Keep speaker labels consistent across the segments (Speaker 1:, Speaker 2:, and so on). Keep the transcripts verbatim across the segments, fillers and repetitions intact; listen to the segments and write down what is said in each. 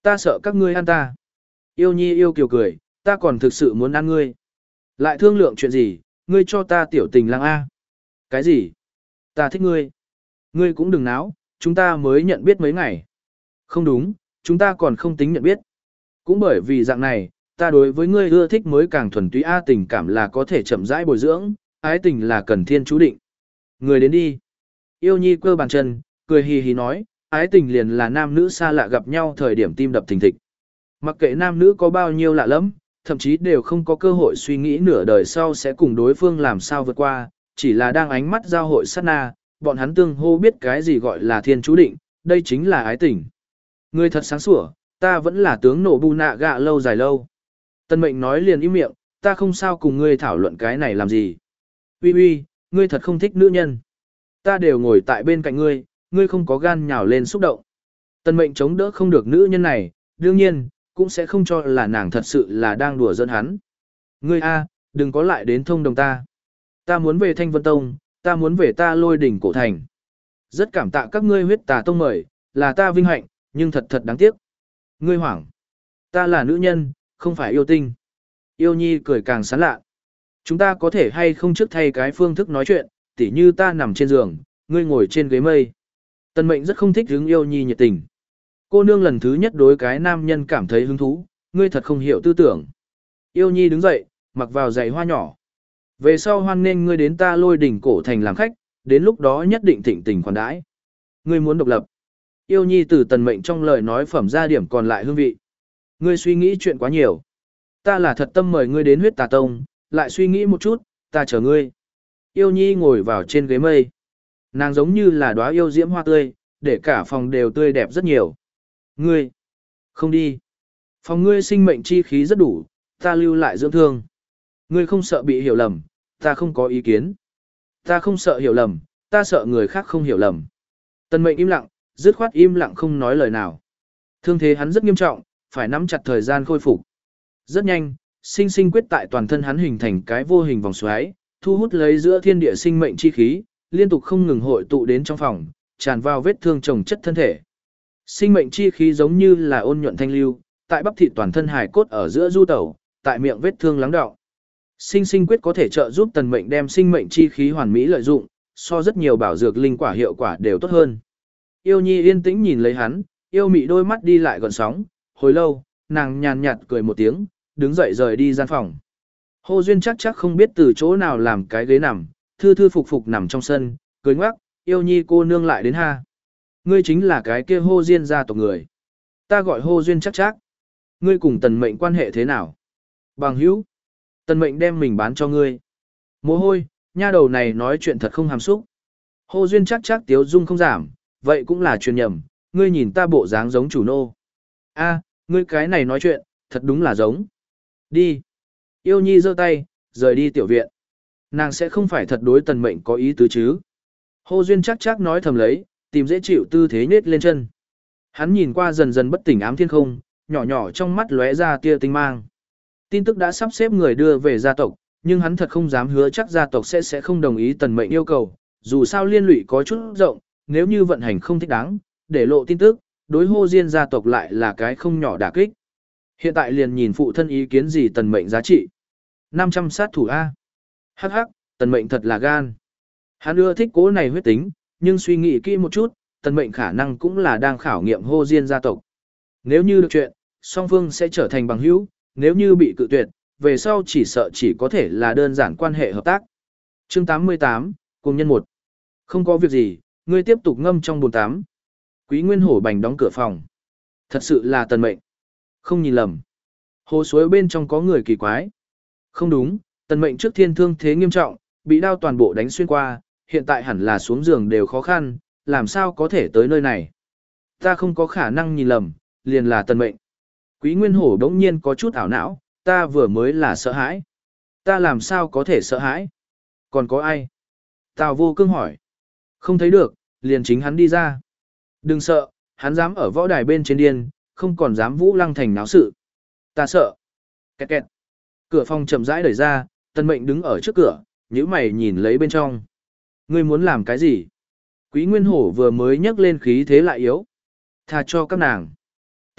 Speaker 1: Ta sợ các ngươi ăn ta. Yêu nhi yêu kiều cười, ta còn thực sự muốn ăn ngươi. Lại thương lượng chuyện gì, ngươi cho ta tiểu tình lang A. Cái gì? Ta thích ngươi. Ngươi cũng đừng náo, chúng ta mới nhận biết mấy ngày. Không đúng, chúng ta còn không tính nhận biết. Cũng bởi vì dạng này, ta đối với ngươi ưa thích mới càng thuần túy A, tình cảm là có thể chậm rãi bồi dưỡng, ái tình là cần thiên chú định. Người đến đi. Yêu nhi cơ bàn chân, cười hì hì nói, ái tình liền là nam nữ xa lạ gặp nhau thời điểm tim đập thình thịch. Mặc kệ nam nữ có bao nhiêu lạ lắm, thậm chí đều không có cơ hội suy nghĩ nửa đời sau sẽ cùng đối phương làm sao vượt qua, chỉ là đang ánh mắt giao hội sát na, bọn hắn tương hô biết cái gì gọi là thiên chú định, đây chính là ái tình. Ngươi thật sáng sủa, ta vẫn là tướng nổ bù nạ gạ lâu dài lâu. Tân mệnh nói liền im miệng, ta không sao cùng ngươi thảo luận cái này làm gì. Uy uy, ngươi thật không thích nữ nhân. Ta đều ngồi tại bên cạnh ngươi, ngươi không có gan nhào lên xúc động. Tân mệnh chống đỡ không được nữ nhân này, đương nhiên, cũng sẽ không cho là nàng thật sự là đang đùa giỡn hắn. Ngươi a, đừng có lại đến thông đồng ta. Ta muốn về Thanh Vân Tông, ta muốn về ta Lôi đỉnh cổ thành. Rất cảm tạ các ngươi huyết tà tông mời, là ta vinh hạnh, nhưng thật thật đáng tiếc. Ngươi hoảng. Ta là nữ nhân, không phải yêu tinh. Yêu nhi cười càng sán lạ. Chúng ta có thể hay không trước thay cái phương thức nói chuyện, tỉ như ta nằm trên giường, ngươi ngồi trên ghế mây. Tân mệnh rất không thích hứng yêu nhi nhiệt tình. Cô nương lần thứ nhất đối cái nam nhân cảm thấy hứng thú, ngươi thật không hiểu tư tưởng. Yêu nhi đứng dậy, mặc vào giày hoa nhỏ. Về sau hoan nên ngươi đến ta Lôi đỉnh cổ thành làm khách, đến lúc đó nhất định thịnh tình khoản đãi. Ngươi muốn độc lập. Yêu nhi từ tần mệnh trong lời nói phẩm ra điểm còn lại hương vị. Ngươi suy nghĩ chuyện quá nhiều. Ta là thật tâm mời ngươi đến huyết tà tông, lại suy nghĩ một chút, ta chờ ngươi. Yêu nhi ngồi vào trên ghế mây. Nàng giống như là đóa yêu diễm hoa tươi, để cả phòng đều tươi đẹp rất nhiều. Ngươi, không đi. Phòng ngươi sinh mệnh chi khí rất đủ, ta lưu lại dưỡng thương. Ngươi không sợ bị hiểu lầm, ta không có ý kiến. Ta không sợ hiểu lầm, ta sợ người khác không hiểu lầm. Tần mệnh im lặng, dứt khoát im lặng không nói lời nào. Thương thế hắn rất nghiêm trọng, phải nắm chặt thời gian khôi phục. Rất nhanh, sinh sinh quyết tại toàn thân hắn hình thành cái vô hình vòng xoáy, thu hút lấy giữa thiên địa sinh mệnh chi khí, liên tục không ngừng hội tụ đến trong phòng, tràn vào vết thương chồng chất thân thể. Sinh mệnh chi khí giống như là ôn nhuận thanh lưu, tại bắp thịt toàn thân hài cốt ở giữa du tẩu, tại miệng vết thương lắng đọng. Sinh sinh quyết có thể trợ giúp tần mệnh đem sinh mệnh chi khí hoàn mỹ lợi dụng, so rất nhiều bảo dược linh quả hiệu quả đều tốt hơn. Yêu nhi yên tĩnh nhìn lấy hắn, yêu mị đôi mắt đi lại gần sóng, hồi lâu, nàng nhàn nhạt cười một tiếng, đứng dậy rời đi gian phòng. Hồ Duyên chắc chắc không biết từ chỗ nào làm cái ghế nằm, thư thư phục phục nằm trong sân, cười ngoác, yêu nhi cô nương lại đến ha. Ngươi chính là cái kia Hồ Duyên gia tộc người. Ta gọi Hồ Duyên chắc chắc. Ngươi cùng tần mệnh quan hệ thế nào? Bằng hữu. Tần mệnh đem mình bán cho ngươi. Mồ hôi, nha đầu này nói chuyện thật không hàm xúc. Hồ Duyên chắc chắc tiếu dung không giảm, vậy cũng là truyền nhầm, ngươi nhìn ta bộ dáng giống chủ nô. A, ngươi cái này nói chuyện, thật đúng là giống. Đi. Yêu nhi giơ tay, rời đi tiểu viện. Nàng sẽ không phải thật đối tần mệnh có ý tứ chứ. Hồ Duyên chắc chắc nói thầm lấy, tìm dễ chịu tư thế nhết lên chân. Hắn nhìn qua dần dần bất tỉnh ám thiên không, nhỏ nhỏ trong mắt lóe ra tia tinh mang. Tin tức đã sắp xếp người đưa về gia tộc, nhưng hắn thật không dám hứa chắc gia tộc sẽ sẽ không đồng ý tần mệnh yêu cầu, dù sao liên lụy có chút rộng, nếu như vận hành không thích đáng, để lộ tin tức, đối Hồ Diên gia tộc lại là cái không nhỏ đả kích. Hiện tại liền nhìn phụ thân ý kiến gì tần mệnh giá trị. năm trăm sát thủ A. Hắc hắc, tần mệnh thật là gan. Hắn ưa thích cố này huyết tính, nhưng suy nghĩ kỹ một chút, tần mệnh khả năng cũng là đang khảo nghiệm Hồ Diên gia tộc. Nếu như được chuyện, song phương sẽ trở thành bằng hữu, nếu như bị cự tuyệt, về sau chỉ sợ chỉ có thể là đơn giản quan hệ hợp tác. Chương tám mươi tám, cùng nhân một. Không có việc gì, ngươi tiếp tục ngâm trong bồn tắm. Quý Nguyên Hổ bành đóng cửa phòng. Thật sự là tần mệnh. Không nhìn lầm. Hồ suối bên trong có người kỳ quái. Không đúng, tần mệnh trước thiên thương thế nghiêm trọng, bị đao toàn bộ đánh xuyên qua, hiện tại hẳn là xuống giường đều khó khăn, làm sao có thể tới nơi này. Ta không có khả năng nhìn lầm, liền là tần mệnh. Quý Nguyên Hổ đống nhiên có chút ảo não, ta vừa mới là sợ hãi. Ta làm sao có thể sợ hãi? Còn có ai? Tào Vô Cương hỏi. Không thấy được, liền chính hắn đi ra. Đừng sợ, hắn dám ở võ đài bên trên điên, không còn dám Vũ Lăng Thành náo sự. Ta sợ. Kẹt kẹt. Cửa phòng chậm rãi đẩy ra, Tần Mệnh đứng ở trước cửa, nhíu mày nhìn lấy bên trong. Ngươi muốn làm cái gì? Quý Nguyên Hổ vừa mới nhấc lên khí thế lại yếu. Tha cho các nàng.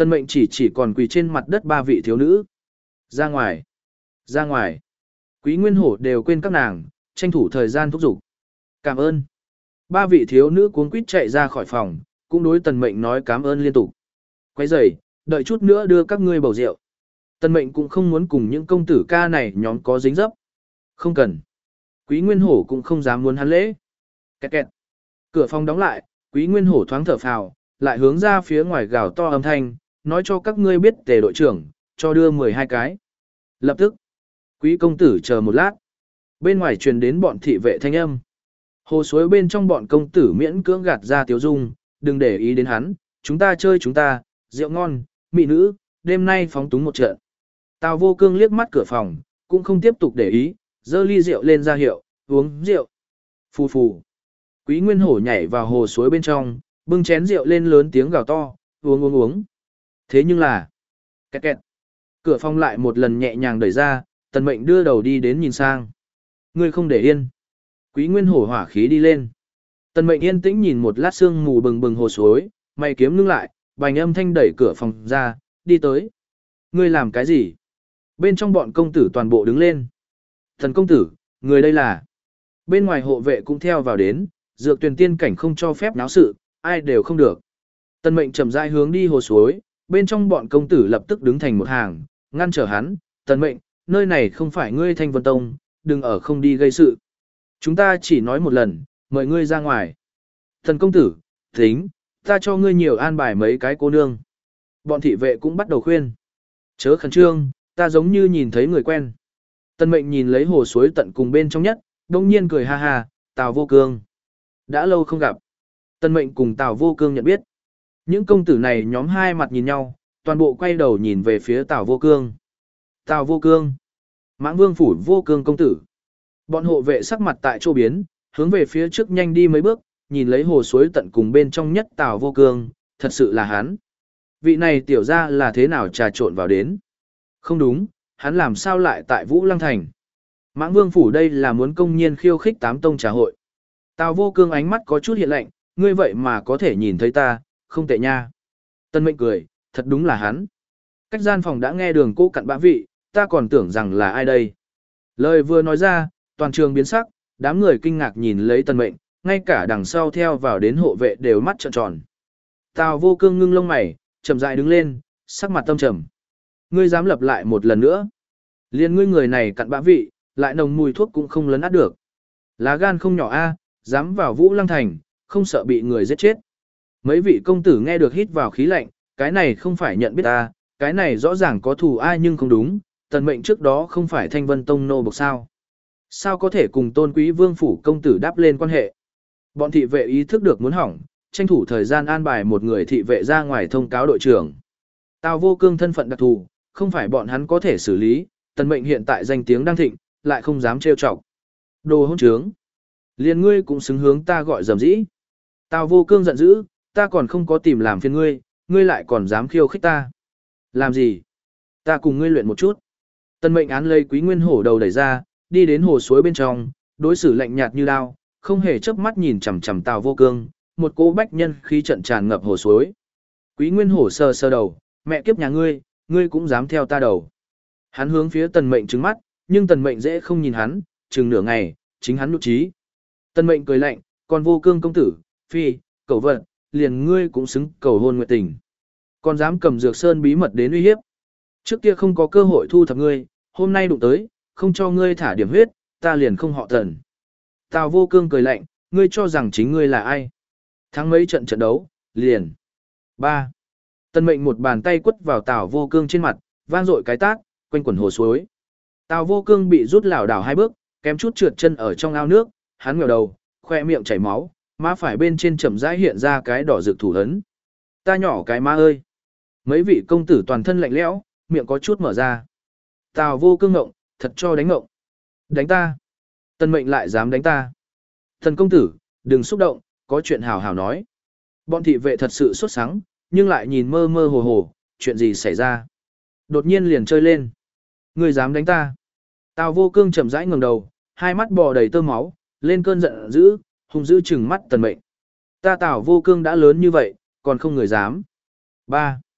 Speaker 1: Tân mệnh chỉ chỉ còn quỳ trên mặt đất ba vị thiếu nữ. Ra ngoài, ra ngoài. Quý Nguyên Hổ đều quên các nàng, tranh thủ thời gian thúc giục. Cảm ơn. Ba vị thiếu nữ cuống quýt chạy ra khỏi phòng, cũng đối tần mệnh nói cảm ơn liên tục. Quay rời, đợi chút nữa đưa các ngươi bầu rượu. Tần mệnh cũng không muốn cùng những công tử ca này nhóm có dính dấp. Không cần. Quý Nguyên Hổ cũng không dám muốn hắn lễ. Kẹt kẹt. Cửa phòng đóng lại, Quý Nguyên Hổ thoáng thở phào, lại hướng ra phía ngoài gào to âm thanh, nói cho các ngươi biết tề đội trưởng, cho đưa mười hai cái. Lập tức. Quý công tử chờ một lát. Bên ngoài truyền đến bọn thị vệ thanh âm. Hồ suối bên trong bọn công tử miễn cưỡng gạt ra tiếu dung, đừng để ý đến hắn, chúng ta chơi chúng ta, rượu ngon, mỹ nữ, đêm nay phóng túng một trận. Tào Vô Cương liếc mắt cửa phòng, cũng không tiếp tục để ý, dơ ly rượu lên ra hiệu, uống rượu. Phù phù. Quý Nguyên Hổ nhảy vào hồ suối bên trong, bưng chén rượu lên lớn tiếng gào to, uống uống uống. Thế nhưng là, kẹt kẹt. Cửa phòng lại một lần nhẹ nhàng đẩy ra, Tần Mệnh đưa đầu đi đến nhìn sang. Ngươi không để yên. Quý Nguyên Hổ hỏa khí đi lên. Tần Mệnh yên tĩnh nhìn một lát sương mù bừng bừng hồ suối, mày kiếm ngưng lại, bành âm thanh đẩy cửa phòng ra, đi tới. Ngươi làm cái gì? Bên trong bọn công tử toàn bộ đứng lên. Thần công tử, người đây là. Bên ngoài hộ vệ cũng theo vào đến, dược tuyển tiên cảnh không cho phép náo sự, ai đều không được. Tần Mệnh chậm rãi hướng đi hồ suối, bên trong bọn công tử lập tức đứng thành một hàng, ngăn trở hắn. Tần Mệnh, nơi này không phải ngươi Thanh Vân Tông, đừng ở không đi gây sự. Chúng ta chỉ nói một lần, mời ngươi ra ngoài. Thần công tử, tính, ta cho ngươi nhiều an bài mấy cái cô nương. Bọn thị vệ cũng bắt đầu khuyên. Chớ khẩn trương, ta giống như nhìn thấy người quen. Tần Mệnh nhìn lấy hồ suối tận cùng bên trong nhất, đông nhiên cười ha ha, Tào Vô Cương. Đã lâu không gặp. Tần Mệnh cùng Tào Vô Cương nhận biết. Những công tử này nhóm hai mặt nhìn nhau, toàn bộ quay đầu nhìn về phía Tào Vô Cương. Tào Vô Cương. Mãng Vương phủ Vô Cương công tử. Bọn hộ vệ sắc mặt tại chỗ biến, hướng về phía trước nhanh đi mấy bước, nhìn lấy hồ suối tận cùng bên trong nhất Tào Vô Cương, thật sự là hắn. Vị này tiểu ra là thế nào trà trộn vào đến? Không đúng, hắn làm sao lại tại Vũ Lăng Thành? Mãng Vương phủ đây là muốn công nhiên khiêu khích tám tông trà hội. Tào Vô Cương ánh mắt có chút hiện lạnh, ngươi vậy mà có thể nhìn thấy ta, không tệ nha. Tân Mệnh cười, thật đúng là hắn. Cách gian phòng đã nghe đường cô cặn bã vị, ta còn tưởng rằng là ai đây. Lời vừa nói ra, toàn trường biến sắc, đám người kinh ngạc nhìn lấy Tân Mệnh, ngay cả đằng sau theo vào đến hộ vệ đều mắt trợn tròn. Tào Vô Cương ngưng lông mày, chậm rãi đứng lên, sắc mặt tâm trầm. Ngươi dám lập lại một lần nữa? Liên ngươi người này cặn bã vị, lại nồng mùi thuốc cũng không lấn át được. Lá gan không nhỏ a, dám vào Vũ Lăng Thành, không sợ bị người giết chết. Mấy vị công tử nghe được hít vào khí lạnh, cái này không phải nhận biết ta, cái này rõ ràng có thù ai nhưng không đúng, Tần Mệnh trước đó không phải Thanh Vân Tông nô bộc sao? Sao có thể cùng Tôn Quý Vương phủ công tử đáp lên quan hệ? Bọn thị vệ ý thức được muốn hỏng, tranh thủ thời gian an bài một người thị vệ ra ngoài thông cáo đội trưởng. Tào Vô Cương thân phận đặc thù, không phải bọn hắn có thể xử lý, Tần Mệnh hiện tại danh tiếng đang thịnh, lại không dám trêu chọc. Đồ hỗn trướng. Liên ngươi cũng xứng hướng ta gọi dầm dĩ. Tào Vô Cương giận dữ, ta còn không có tìm làm phiền ngươi, ngươi lại còn dám khiêu khích ta. Làm gì? Ta cùng ngươi luyện một chút. Tần Mệnh án lấy Quý Nguyên Hổ đầu đẩy ra, đi đến hồ suối bên trong, đối xử lạnh nhạt như đao, không hề chớp mắt nhìn chằm chằm Tào Vô Cương, một cỗ bách nhân khí trận tràn ngập hồ suối. Quý Nguyên Hổ sờ sờ đầu, mẹ kiếp nhà ngươi, ngươi cũng dám theo ta đầu. Hắn hướng phía Tần Mệnh trừng mắt, nhưng Tần Mệnh dễ không nhìn hắn, chừng nửa ngày, chính hắn nhục trí. Tần Mệnh cười lạnh, còn Vô Cương công tử, phi, cẩu vật, liền ngươi cũng xứng cầu hôn nguyệt tình. Còn dám cầm dược sơn bí mật đến uy hiếp. Trước kia không có cơ hội thu thập ngươi, hôm nay đụng tới, không cho ngươi thả điểm huyết, ta liền không họ Tần. Tào Vô Cương cười lạnh, ngươi cho rằng chính ngươi là ai? Thắng mấy trận trận đấu, liền. ba. Tần Mệnh một bàn tay quất vào Tào Vô Cương trên mặt, vang dội cái tát, quanh quẩn hồ suối. Tào Vô Cương bị rút lảo đảo hai bước, kém chút trượt chân ở trong ao nước, hắn ngẩng đầu, khoe miệng chảy máu, má phải bên trên chậm rãi hiện ra cái đỏ rực thủ ấn. Ta nhỏ cái má ơi. Mấy vị công tử toàn thân lạnh lẽo, miệng có chút mở ra. Tào Vô Cương ngộng, thật cho đánh ngộng. Đánh ta. Tần Mệnh lại dám đánh ta. Thần công tử, đừng xúc động, có chuyện hào hào nói. Bọn thị vệ thật sự sốt sắng, nhưng lại nhìn mơ mơ hồ hồ, chuyện gì xảy ra. Đột nhiên liền chơi lên. Ngươi dám đánh ta. Tào Vô Cương chậm rãi ngẩng đầu, hai mắt bò đầy tơ máu, lên cơn giận dữ, hung dữ trừng mắt Tần Mệnh. Ta Tào Vô Cương đã lớn như vậy, còn không người dám. ba.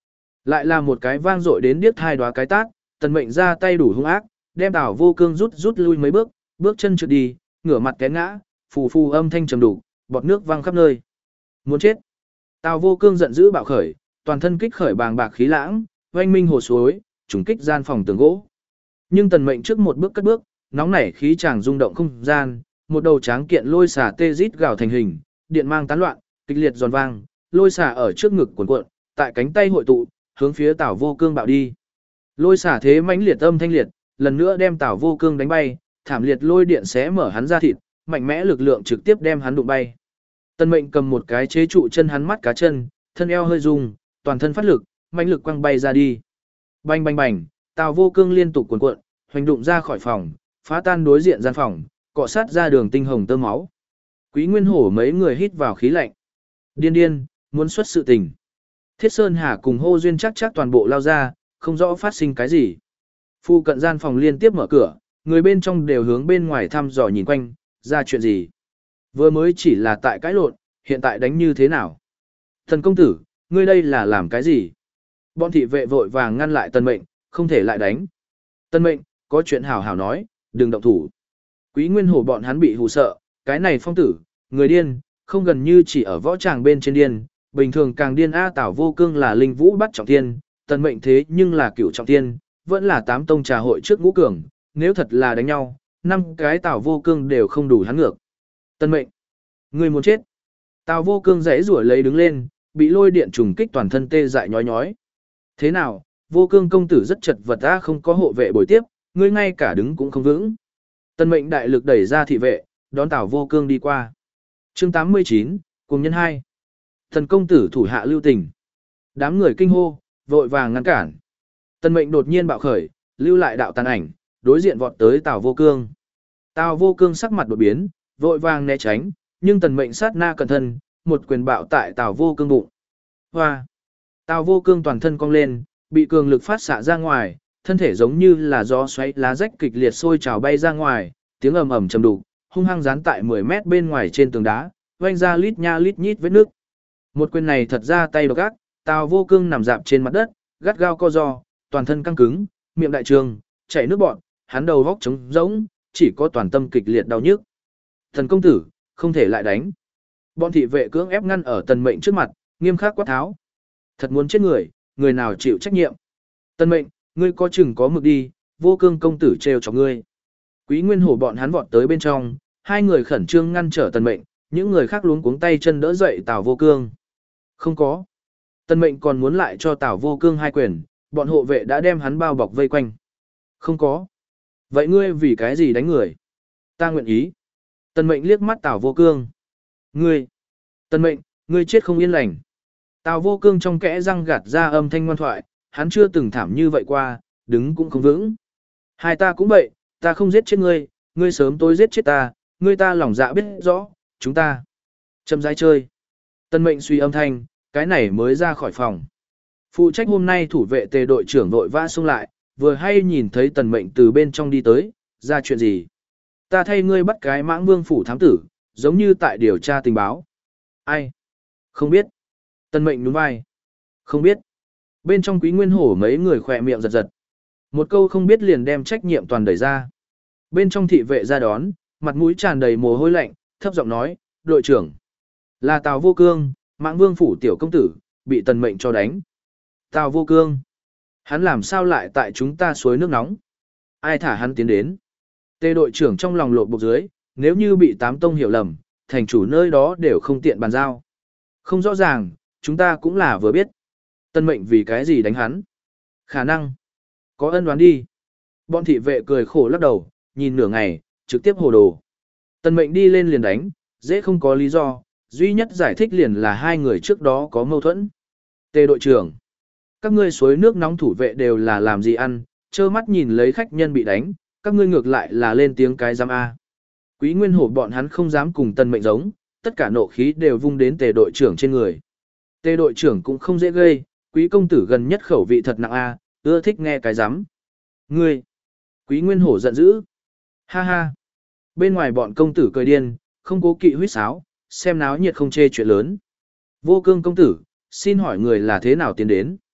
Speaker 1: Lại là một cái vang dội đến điếc hai đóa cái tát, Tần Mệnh ra tay đủ hung ác, đem Tào Vô Cương rút rút lui mấy bước, bước chân trượt đi, ngửa mặt té ngã, phù phù âm thanh trầm đủ, bọt nước văng khắp nơi. Muốn chết. Tào Vô Cương giận dữ bạo khởi, toàn thân kích khởi bàng bạc khí lãng, oanh minh hồ suối, trùng kích gian phòng tường gỗ. Nhưng Tần Mệnh trước một bước cất bước, nóng nảy khí chàng rung động không gian, một đầu tráng kiện lôi xả tê rít gào thành hình, điện mang tán loạn, kịch liệt giòn vang, lôi xả ở trước ngực cuộn cuộn, tại cánh tay hội tụ, hướng phía Tào Vô Cương bạo đi. Lôi xả thế mãnh liệt âm thanh liệt, lần nữa đem Tào Vô Cương đánh bay, thảm liệt lôi điện xé mở hắn ra thịt, mạnh mẽ lực lượng trực tiếp đem hắn đụng bay. Tần Mệnh cầm một cái chế trụ chân hắn mắt cá chân, thân eo hơi rung, toàn thân phát lực, mạnh lực quăng bay ra đi. Bành bành bành, Tào Vô Cương liên tục cuộn cuộn, hoành đụng ra khỏi phòng, phá tan đối diện gian phòng, cọ sát ra đường tinh hồng tơ máu. Quý Nguyên Hổ mấy người hít vào khí lạnh. Điên điên, muốn xuất sự tình. Thiết Sơn Hà cùng Hô Duyên chắc chắc toàn bộ lao ra, không rõ phát sinh cái gì. Phu cận gian phòng liên tiếp mở cửa, người bên trong đều hướng bên ngoài thăm dò nhìn quanh, ra chuyện gì. Vừa mới chỉ là tại cãi lộn, hiện tại đánh như thế nào? Thần công tử, ngươi đây là làm cái gì? Bọn thị vệ vội vàng ngăn lại Tần Mệnh, không thể lại đánh. Tần Mệnh, có chuyện hảo hảo nói, đừng động thủ. Quý Nguyên Hổ bọn hắn bị hù sợ, cái này phong tử, người điên, không gần như chỉ ở võ tràng bên trên điên, bình thường càng điên A Tào Vô Cương là linh vũ bắt trọng thiên, Tần Mệnh thế nhưng là cửu trọng thiên, vẫn là tám tông trà hội trước ngũ cường, nếu thật là đánh nhau, năm cái Tào Vô Cương đều không đủ hắn ngược. Tần Mệnh, người muốn chết. Tào Vô Cương rẽ rủa lấy đứng lên, bị lôi điện trùng kích toàn thân tê dại nhói nhói. Thế nào, Vô Cương công tử rất chật vật a, không có hộ vệ bồi tiếp, ngươi ngay cả đứng cũng không vững. Tần Mệnh đại lực đẩy ra thị vệ, đón Tào Vô Cương đi qua. Chương tám mươi chín, cùng nhân hai. Thần công tử thủ hạ lưu tình. Đám người kinh hô, vội vàng ngăn cản. Tần Mệnh đột nhiên bạo khởi, lưu lại đạo tàn ảnh, đối diện vọt tới Tào Vô Cương. Tào Vô Cương sắc mặt đột biến, vội vàng né tránh, nhưng Tần Mệnh sát na cẩn thân, một quyền bạo tại Tào Vô Cương bụng. Hoa! Tào Vô Cương toàn thân cong lên, bị cường lực phát xạ ra ngoài, thân thể giống như là gió xoáy lá rách kịch liệt sôi trào bay ra ngoài, tiếng ầm ầm trầm đục, hung hăng dán tại mười mét bên ngoài trên tường đá, vang ra lít nha lít nhít vết nước. Một quyền này thật ra tay độc ác, Tào Vô Cương nằm dạp trên mặt đất, gắt gao co ro, toàn thân căng cứng, miệng đại trường, chảy nước bọt, hắn đầu góc trống rỗng, chỉ có toàn tâm kịch liệt đau nhức. Thần công tử, không thể lại đánh. Bọn thị vệ cưỡng ép ngăn ở Tần Mệnh trước mặt, nghiêm khắc quát tháo. Thật muốn chết người, người nào chịu trách nhiệm? Tần Mệnh, ngươi có chừng có mực đi, Vô Cương công tử trêu chọc ngươi. Quý Nguyên Hổ bọn hắn vọt tới bên trong, hai người khẩn trương ngăn trở Tần Mệnh, những người khác luống cuống tay chân đỡ dậy Tào Vô Cương. Không có. Tần Mệnh còn muốn lại cho Tào Vô Cương hai quyền, bọn hộ vệ đã đem hắn bao bọc vây quanh. Không có. Vậy ngươi vì cái gì đánh người? Ta nguyện ý. Tần Mệnh liếc mắt Tào Vô Cương. Ngươi. Tần Mệnh, ngươi chết không yên lành. Tào Vô Cương trong kẽ răng gạt ra âm thanh ngoan thoại, hắn chưa từng thảm như vậy qua, đứng cũng không vững. Hai ta cũng vậy, ta không giết chết ngươi, ngươi sớm tối giết chết ta, ngươi ta lòng dạ biết rõ, chúng ta chậm rãi chơi. Tần Mệnh suy âm thanh, cái này mới ra khỏi phòng. Phụ trách hôm nay thủ vệ Tề đội trưởng đội vã xông lại, vừa hay nhìn thấy Tần Mệnh từ bên trong đi tới, ra chuyện gì? Ta thay ngươi bắt cái Mãng Vương phủ thám tử, giống như tại điều tra tình báo. Ai? Không biết. Tần Mệnh nhún vai. Không biết. Bên trong Quý Nguyên Hổ mấy người khỏe miệng giật giật. Một câu không biết liền đem trách nhiệm toàn đẩy ra. Bên trong thị vệ ra đón, mặt mũi tràn đầy mồ hôi lạnh, thấp giọng nói, đội trưởng. Là Tào Vô Cương, Mãng Vương phủ tiểu công tử, bị Tần Mệnh cho đánh. Tào Vô Cương. Hắn làm sao lại tại chúng ta suối nước nóng? Ai thả hắn tiến đến? Tề đội trưởng trong lòng lột bột dưới, nếu như bị tám tông hiểu lầm, thành chủ nơi đó đều không tiện bàn giao. Không rõ ràng, chúng ta cũng là vừa biết. Tần Mệnh vì cái gì đánh hắn? Khả năng. Có ân đoán đi. Bọn thị vệ cười khổ lắc đầu, nhìn nửa ngày, trực tiếp hồ đồ. Tần Mệnh đi lên liền đánh, dễ không có lý do, duy nhất giải thích liền là hai người trước đó có mâu thuẫn. Tề đội trưởng. Các ngươi suối nước nóng thủ vệ đều là làm gì ăn, trơ mắt nhìn lấy khách nhân bị đánh, các ngươi ngược lại là lên tiếng cái giám A. Quý Nguyên Hổ bọn hắn không dám cùng Tần Mệnh giống, tất cả nộ khí đều vung đến Tề đội trưởng trên người. Tề đội trưởng cũng không dễ gây, Quý công tử gần nhất khẩu vị thật nặng A, ưa thích nghe cái giám. Ngươi! Quý Nguyên Hổ giận dữ. Ha ha! Bên ngoài bọn công tử cười điên, không cố kỵ huýt sáo, xem náo nhiệt không chê chuyện lớn. Vô Cương công tử, xin hỏi người là thế nào tiến đến?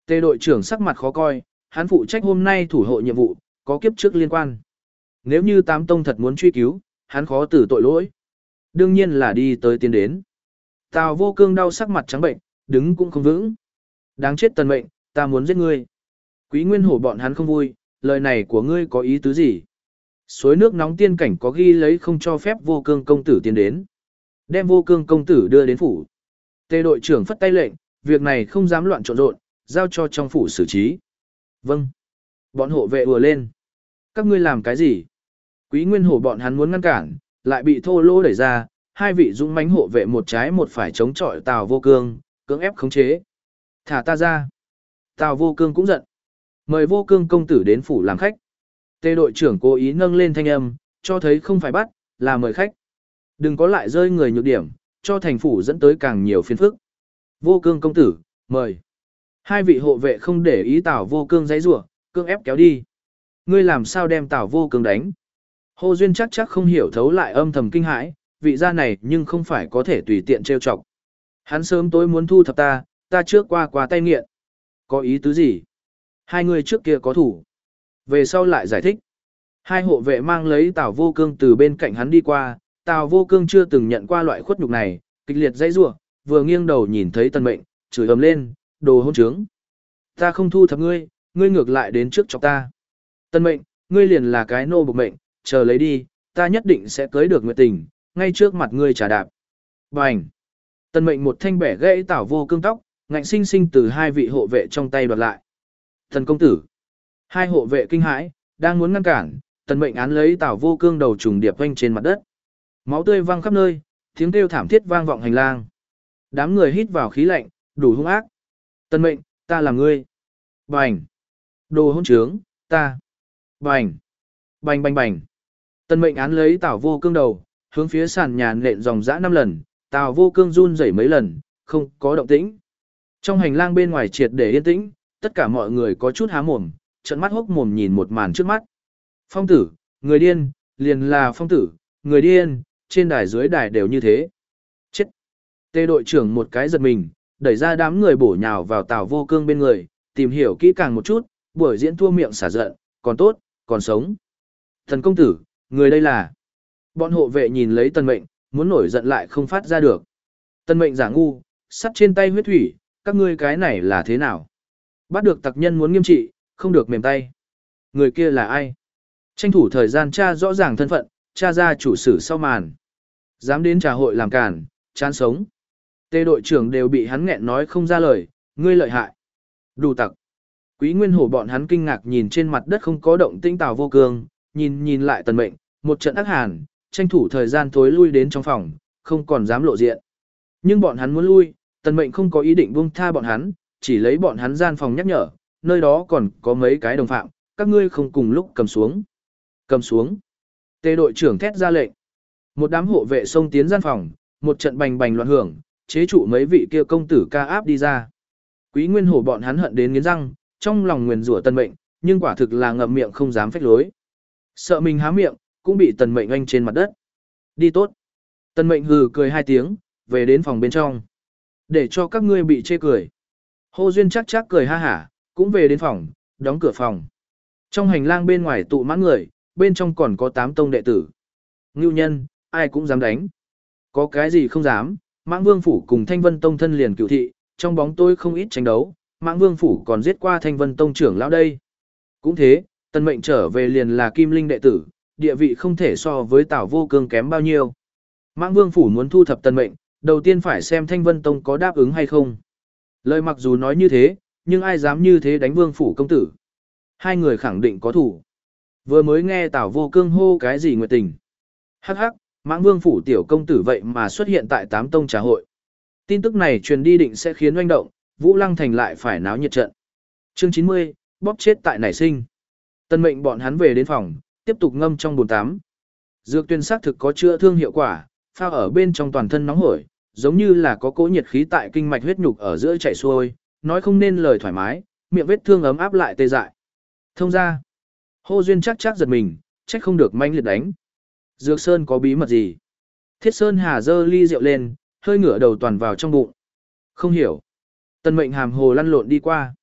Speaker 1: Tề đội trưởng sắc mặt khó coi, hắn phụ trách hôm nay thủ hộ nhiệm vụ, có kiếp trước liên quan. Nếu như Tám Tông thật muốn truy cứu, hắn khó từ tội lỗi. Đương nhiên là đi tới tiến đến. Tào Vô Cương đau sắc mặt trắng bệnh, đứng cũng không vững. Đáng chết Tần Mệnh, ta muốn giết ngươi. Quý Nguyên Hổ bọn hắn không vui, lời này của ngươi có ý tứ gì? Suối nước nóng tiên cảnh có ghi lấy không cho phép Vô Cương công tử tiến đến. Đem Vô Cương công tử đưa đến phủ. Tề đội trưởng phất tay lệnh, việc này không dám loạn trộn rộn, giao cho trong phủ xử trí. Vâng. Bọn hộ vệ ùa lên. Các ngươi làm cái gì? Quý Nguyên Hổ bọn hắn muốn ngăn cản, lại bị Thô Lỗ đẩy ra, hai vị dũng mãnh hộ vệ một trái một phải chống chọi Tào Vô Cương, cưỡng ép khống chế. Thả ta ra. Tào Vô Cương cũng giận. Mời Vô Cương công tử đến phủ làm khách. Tề đội trưởng cố ý nâng lên thanh âm, cho thấy không phải bắt, là mời khách. Đừng có lại rơi người nhược điểm, cho thành phủ dẫn tới càng nhiều phiền phức. Vô Cương công tử, mời. Hai vị hộ vệ không để ý Tào Vô Cương giãy giụa, cương ép kéo đi. Ngươi làm sao đem Tào Vô Cương đánh? Hồ Duyên chắc chắc không hiểu thấu lại âm thầm kinh hãi, vị gia này nhưng không phải có thể tùy tiện trêu chọc. Hắn sớm tối muốn thu thập ta, ta trước qua qua tay nghiện. Có ý tứ gì? Hai người trước kia có thủ. Về sau lại giải thích. Hai hộ vệ mang lấy Tào Vô Cương từ bên cạnh hắn đi qua, Tào Vô Cương chưa từng nhận qua loại khuất nhục này, kịch liệt dãy rủa, vừa nghiêng đầu nhìn thấy Tần Mệnh, chửi ầm lên, đồ hỗn trướng. Ta không thu thập ngươi, ngươi ngược lại đến trước chọc ta. Tần Mệnh, ngươi liền là cái nô bộc mệnh, chờ lấy đi, ta nhất định sẽ cưới được Nguyệt Tình, ngay trước mặt ngươi trả đạp. Bành! Tần Mệnh một thanh bẻ gãy Tào Vô Cương tóc, ngạnh sinh sinh từ hai vị hộ vệ trong tay đoạt lại. Thần công tử! Hai hộ vệ kinh hãi, đang muốn ngăn cản, Tần Mệnh án lấy Tào Vô Cương đầu trùng điệp vênh trên mặt đất. Máu tươi văng khắp nơi, tiếng kêu thảm thiết vang vọng hành lang. Đám người hít vào khí lạnh, đủ hung ác. Tần Mệnh, ta là ngươi. Bành! Đồ hỗn trướng, ta. Bành! Bành bành bành! Tần Mệnh án lấy Tào Vô Cương đầu, hướng phía sàn nhà nện dòng dã năm lần, Tào Vô Cương run rẩy mấy lần, không có động tĩnh. Trong hành lang bên ngoài triệt để yên tĩnh, tất cả mọi người có chút há mồm, trợn mắt hốc mồm nhìn một màn trước mắt. Phong tử, người điên, liền là phong tử, người điên, trên đài dưới đài đều như thế. Chết! Tề đội trưởng một cái giật mình, đẩy ra đám người bổ nhào vào Tào Vô Cương bên người, tìm hiểu kỹ càng một chút, buổi diễn thua miệng xả giận, còn tốt, còn sống. Thần công tử, người đây là... Bọn hộ vệ nhìn lấy Tần Mệnh, muốn nổi giận lại không phát ra được. Tần Mệnh giả ngu, sắt trên tay huyết thủy, các ngươi cái này là thế nào? Bắt được tặc nhân muốn nghiêm trị, không được mềm tay. Người kia là ai? Tranh thủ thời gian tra rõ ràng thân phận, tra ra chủ sử sau màn. Dám đến trà hội làm cản, chán sống. Tề đội trưởng đều bị hắn nghẹn nói không ra lời, ngươi lợi hại. Đủ tặc. Quý Nguyên Hổ bọn hắn kinh ngạc nhìn trên mặt đất không có động tĩnh Tào Vô Cương, nhìn nhìn lại Tần Mệnh, một trận ác hàn, tranh thủ thời gian thối lui đến trong phòng, không còn dám lộ diện. Nhưng bọn hắn muốn lui, Tần Mệnh không có ý định buông tha bọn hắn, chỉ lấy bọn hắn gian phòng nhắc nhở, nơi đó còn có mấy cái đồng phạm, các ngươi không cùng lúc cầm xuống. Cầm xuống. Tề đội trưởng thét ra lệnh. Một đám hộ vệ xông tiến gian phòng, một trận bành bành loạn hưởng, chế trụ mấy vị kia công tử ca áp đi ra. Quý Nguyên Hổ bọn hắn hận đến nghiến răng, trong lòng nguyền rủa Tần Mệnh, nhưng quả thực là ngậm miệng không dám phách lối. Sợ mình há miệng, cũng bị Tần Mệnh anh trên mặt đất. Đi tốt. Tần Mệnh hừ cười hai tiếng, về đến phòng bên trong. Để cho các ngươi bị chê cười. Hồ Duyên chắc chắc cười ha hả, cũng về đến phòng, đóng cửa phòng. Trong hành lang bên ngoài tụ mãn người, bên trong còn có tám tông đệ tử. Ngưu nhân, ai cũng dám đánh. Có cái gì không dám, Mãng Vương Phủ cùng Thanh Vân Tông thân liền cựu thị, trong bóng tối không ít tranh đấu, Mãng Vương Phủ còn giết qua Thanh Vân Tông trưởng lão đây. Cũng thế, Tần Mệnh trở về liền là Kim Linh đệ tử, địa vị không thể so với Tào Vô Cương kém bao nhiêu. Mãng Vương Phủ muốn thu thập Tần Mệnh, đầu tiên phải xem Thanh Vân Tông có đáp ứng hay không. Lời mặc dù nói như thế, nhưng ai dám như thế đánh Vương Phủ công tử. Hai người khẳng định có thủ. Vừa mới nghe Tào Vô Cương hô cái gì nguyệt tình. Hắc hắc, Mãng Vương Phủ tiểu công tử vậy mà xuất hiện tại tám tông trà hội. Tin tức này truyền đi định sẽ khiến oanh động, Vũ Lăng Thành lại phải náo nhiệt trận. Chương chín mươi, bóp chết tại nảy sinh. Tần Mệnh bọn hắn về đến phòng, tiếp tục ngâm trong bồn tắm. Dược tuyên xác thực có chữa thương hiệu quả, pha ở bên trong toàn thân nóng hổi, giống như là có cỗ nhiệt khí tại kinh mạch huyết nhục ở giữa chảy xuôi, nói không nên lời thoải mái, miệng vết thương ấm áp lại tê dại. Thông ra, Hồ Duyên chắc chắc giật mình, trách không được manh liệt đánh. Dược Sơn có bí mật gì? Thiết Sơn Hà dơ ly rượu lên, hơi ngửa đầu toàn vào trong bụng. Không hiểu. Tần Mệnh hàm hồ lăn lộn đi qua.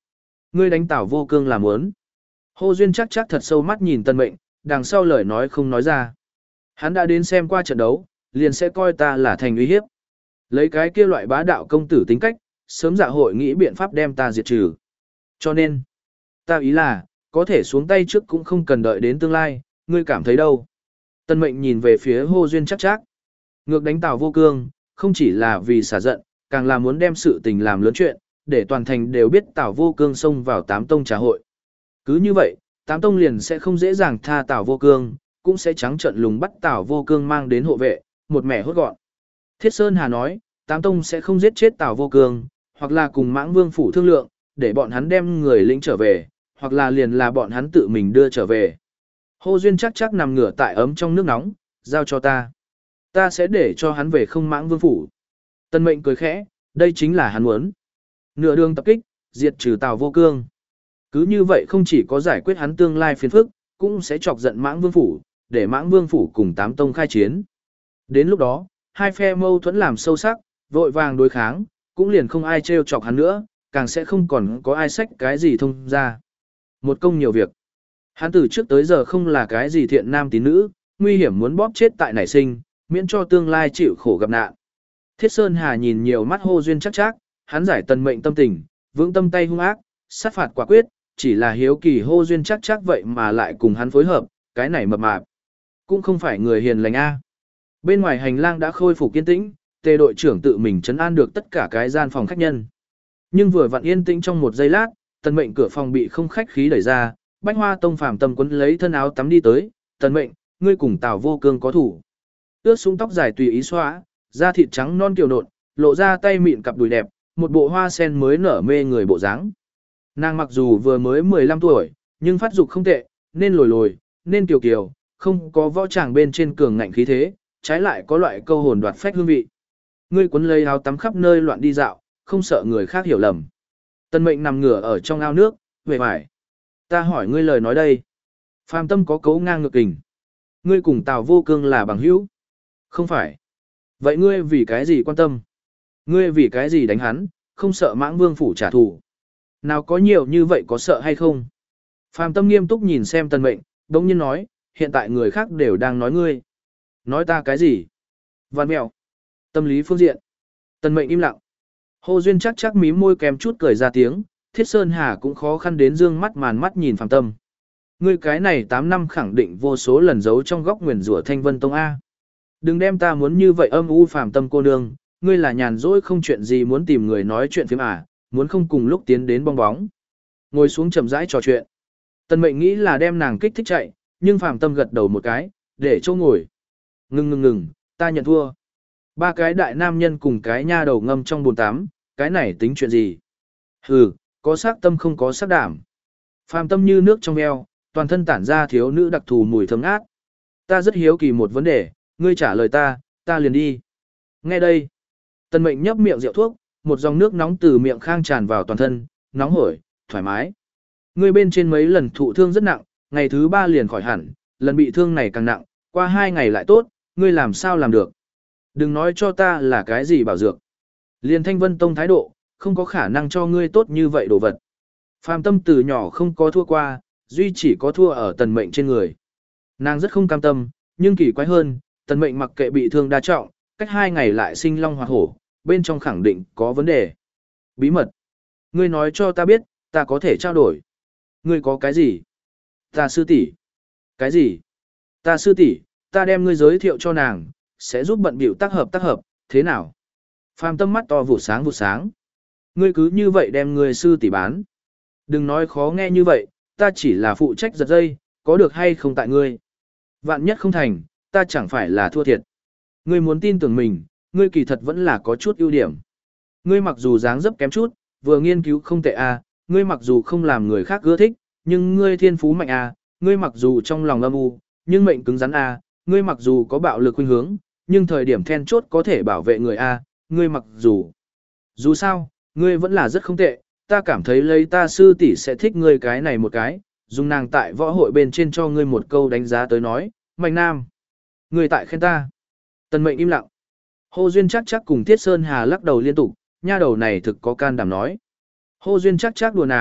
Speaker 1: Ngươi đánh Tào Vô Cương làm muốn. Hồ Duyên chắc chắc thật sâu mắt nhìn Tân Mệnh, đằng sau lời nói không nói ra. Hắn đã đến xem qua trận đấu, liền sẽ coi ta là thành uy hiếp. Lấy cái kia loại bá đạo công tử tính cách, sớm dạ hội nghĩ biện pháp đem ta diệt trừ. Cho nên, ta ý là, có thể xuống tay trước cũng không cần đợi đến tương lai, ngươi cảm thấy đâu. Tân Mệnh nhìn về phía Hồ Duyên chắc chắc. Ngược đánh Tào Vô Cương, không chỉ là vì xả giận, càng là muốn đem sự tình làm lớn chuyện, để toàn thành đều biết Tào Vô Cương xông vào tám tông trà hội. Cứ như vậy, tám tông liền sẽ không dễ dàng tha Tào Vô Cương, cũng sẽ trắng trợn lùng bắt Tào Vô Cương mang đến hộ vệ, một mẻ hốt gọn. Thiết Sơn Hà nói, tám tông sẽ không giết chết Tào Vô Cương, hoặc là cùng Mãng Vương phủ thương lượng, để bọn hắn đem người lĩnh trở về, hoặc là liền là bọn hắn tự mình đưa trở về. Hồ Duyên chắc chắc nằm ngửa tại ấm trong nước nóng, giao cho ta. Ta sẽ để cho hắn về không Mãng Vương phủ. Tân Mệnh cười khẽ, đây chính là hắn muốn. Nửa đường tập kích, diệt trừ Tào Vô Cương. Cứ như vậy không chỉ có giải quyết hắn tương lai phiền phức, cũng sẽ chọc giận Mãng Vương phủ, để Mãng Vương phủ cùng tám tông khai chiến. Đến lúc đó, hai phe mâu thuẫn làm sâu sắc, vội vàng đối kháng, cũng liền không ai trêu chọc hắn nữa, càng sẽ không còn có ai xách cái gì thông ra. Một công nhiều việc. Hắn từ trước tới giờ không là cái gì thiện nam tín nữ, nguy hiểm muốn bóp chết tại nảy sinh, miễn cho tương lai chịu khổ gặp nạn. Thiết Sơn Hà nhìn nhiều mắt Hồ Duyên chắc chắc, hắn giải Tân Mệnh tâm tình, vững tâm tay hung ác, sát phạt quả quyết, chỉ là hiếu kỳ Hồ Duyên chắc chắc vậy mà lại cùng hắn phối hợp, cái này mập mạp. Cũng không phải người hiền lành a. Bên ngoài hành lang đã khôi phục yên tĩnh, Tề đội trưởng tự mình trấn an được tất cả cái gian phòng khách nhân. Nhưng vừa vặn yên tĩnh trong một giây lát, Tân Mệnh cửa phòng bị không khách khí đẩy ra, Bách Hoa Tông Phàm Tâm quấn lấy thân áo tắm đi tới, "Tân Mệnh, ngươi cùng Tào Vô Cương có thủ." Ướt sũng tóc dài tùy ý xóa, da thịt trắng non kiều nộn, lộ ra tay mịn cặp đùi đẹp, một bộ hoa sen mới nở mê người bộ dáng. Nàng mặc dù vừa mới mười lăm tuổi, nhưng phát dục không tệ, nên lồi lồi, nên kiều kiều, không có võ tràng bên trên cường ngạnh khí thế, trái lại có loại câu hồn đoạt phách hương vị. Ngươi quấn lấy áo tắm khắp nơi loạn đi dạo, không sợ người khác hiểu lầm. Tân Mệnh nằm ngửa ở trong ao nước, về vải. Ta hỏi ngươi lời nói đây. Phàm Tâm có cấu ngang ngược kình. Ngươi cùng Tào Vô Cương là bằng hữu? Không phải. Vậy ngươi vì cái gì quan tâm? Ngươi vì cái gì đánh hắn, không sợ Mãng Vương phủ trả thù? Nào có nhiều như vậy có sợ hay không? Phàm Tâm nghiêm túc nhìn xem Tân Mệnh, đống nhiên nói, hiện tại người khác đều đang nói ngươi. Nói ta cái gì? Văn mèo. Tâm lý phương diện. Tân Mệnh im lặng. Hồ Duyên chắc chắc mím môi kèm chút cười ra tiếng, Thiết Sơn Hà cũng khó khăn đến dương mắt màn mắt nhìn Phàm Tâm. Ngươi cái này tám năm khẳng định vô số lần giấu trong góc nguyền rủa Thanh Vân Tông A. Đừng đem ta muốn như vậy âm u Phàm Tâm cô nương, ngươi là nhàn rỗi không chuyện gì muốn tìm người nói chuyện phiếm à, muốn không cùng lúc tiến đến bong bóng. Ngồi xuống chậm rãi trò chuyện. Tân Mệnh nghĩ là đem nàng kích thích chạy, nhưng Phàm Tâm gật đầu một cái, để chỗ ngồi. Ngừng ngừng ngừng, ta nhận thua. Ba cái đại nam nhân cùng cái nha đầu ngâm trong bồn tắm, cái này tính chuyện gì? Hừ, có sắc tâm không có sắc đảm. Phàm Tâm như nước trong eo, toàn thân tản ra thiếu nữ đặc thù mùi thơm ngát. Ta rất hiếu kỳ một vấn đề, ngươi trả lời ta, ta liền đi. Nghe đây. Tân Mệnh nhấp miệng rượu thuốc, một dòng nước nóng từ miệng khang tràn vào toàn thân, nóng hổi, thoải mái. Ngươi bên trên mấy lần thụ thương rất nặng, ngày thứ ba liền khỏi hẳn, lần bị thương này càng nặng, qua hai ngày lại tốt, ngươi làm sao làm được? Đừng nói cho ta là cái gì bảo dược. Liền Thanh Vân Tông thái độ, không có khả năng cho ngươi tốt như vậy đồ vật. Phàm Tâm từ nhỏ không có thua qua, duy chỉ có thua ở Tần Mệnh trên người. Nàng rất không cam tâm, nhưng kỳ quái hơn, Tần Mệnh mặc kệ bị thương đa trọng, cách hai ngày lại sinh long hoạt hổ, bên trong khẳng định có vấn đề. Bí mật. Ngươi nói cho ta biết, ta có thể trao đổi. Ngươi có cái gì? Ta sư tỷ. Cái gì? Ta sư tỷ, ta đem ngươi giới thiệu cho nàng, sẽ giúp bận bịu tác hợp tác hợp, thế nào? Phàm Tâm mắt to vụ sáng vụ sáng. Ngươi cứ như vậy đem ngươi sư tỷ bán. Đừng nói khó nghe như vậy, ta chỉ là phụ trách giật dây, có được hay không tại ngươi. Vạn nhất không thành, ta chẳng phải là thua thiệt. Ngươi muốn tin tưởng mình, ngươi kỳ thật vẫn là có chút ưu điểm. Ngươi mặc dù dáng dấp kém chút, vừa nghiên cứu không tệ a, ngươi mặc dù không làm người khác ưa thích, nhưng ngươi thiên phú mạnh a, ngươi mặc dù trong lòng âm u, nhưng mệnh cứng rắn a, ngươi mặc dù có bạo lực khuynh hướng, nhưng thời điểm then chốt có thể bảo vệ người a, ngươi mặc dù dù sao, ngươi vẫn là rất không tệ, ta cảm thấy lấy ta sư tỷ sẽ thích ngươi cái này một cái, dùng nàng tại võ hội bên trên cho ngươi một câu đánh giá tới nói, Mạnh Nam, ngươi tại khen ta. Tần Mệnh im lặng. Hồ Duyên chắc chắc cùng Thiết Sơn Hà lắc đầu liên tục, nha đầu này thực có can đảm nói. Hồ Duyên chắc chắc đùa nàng,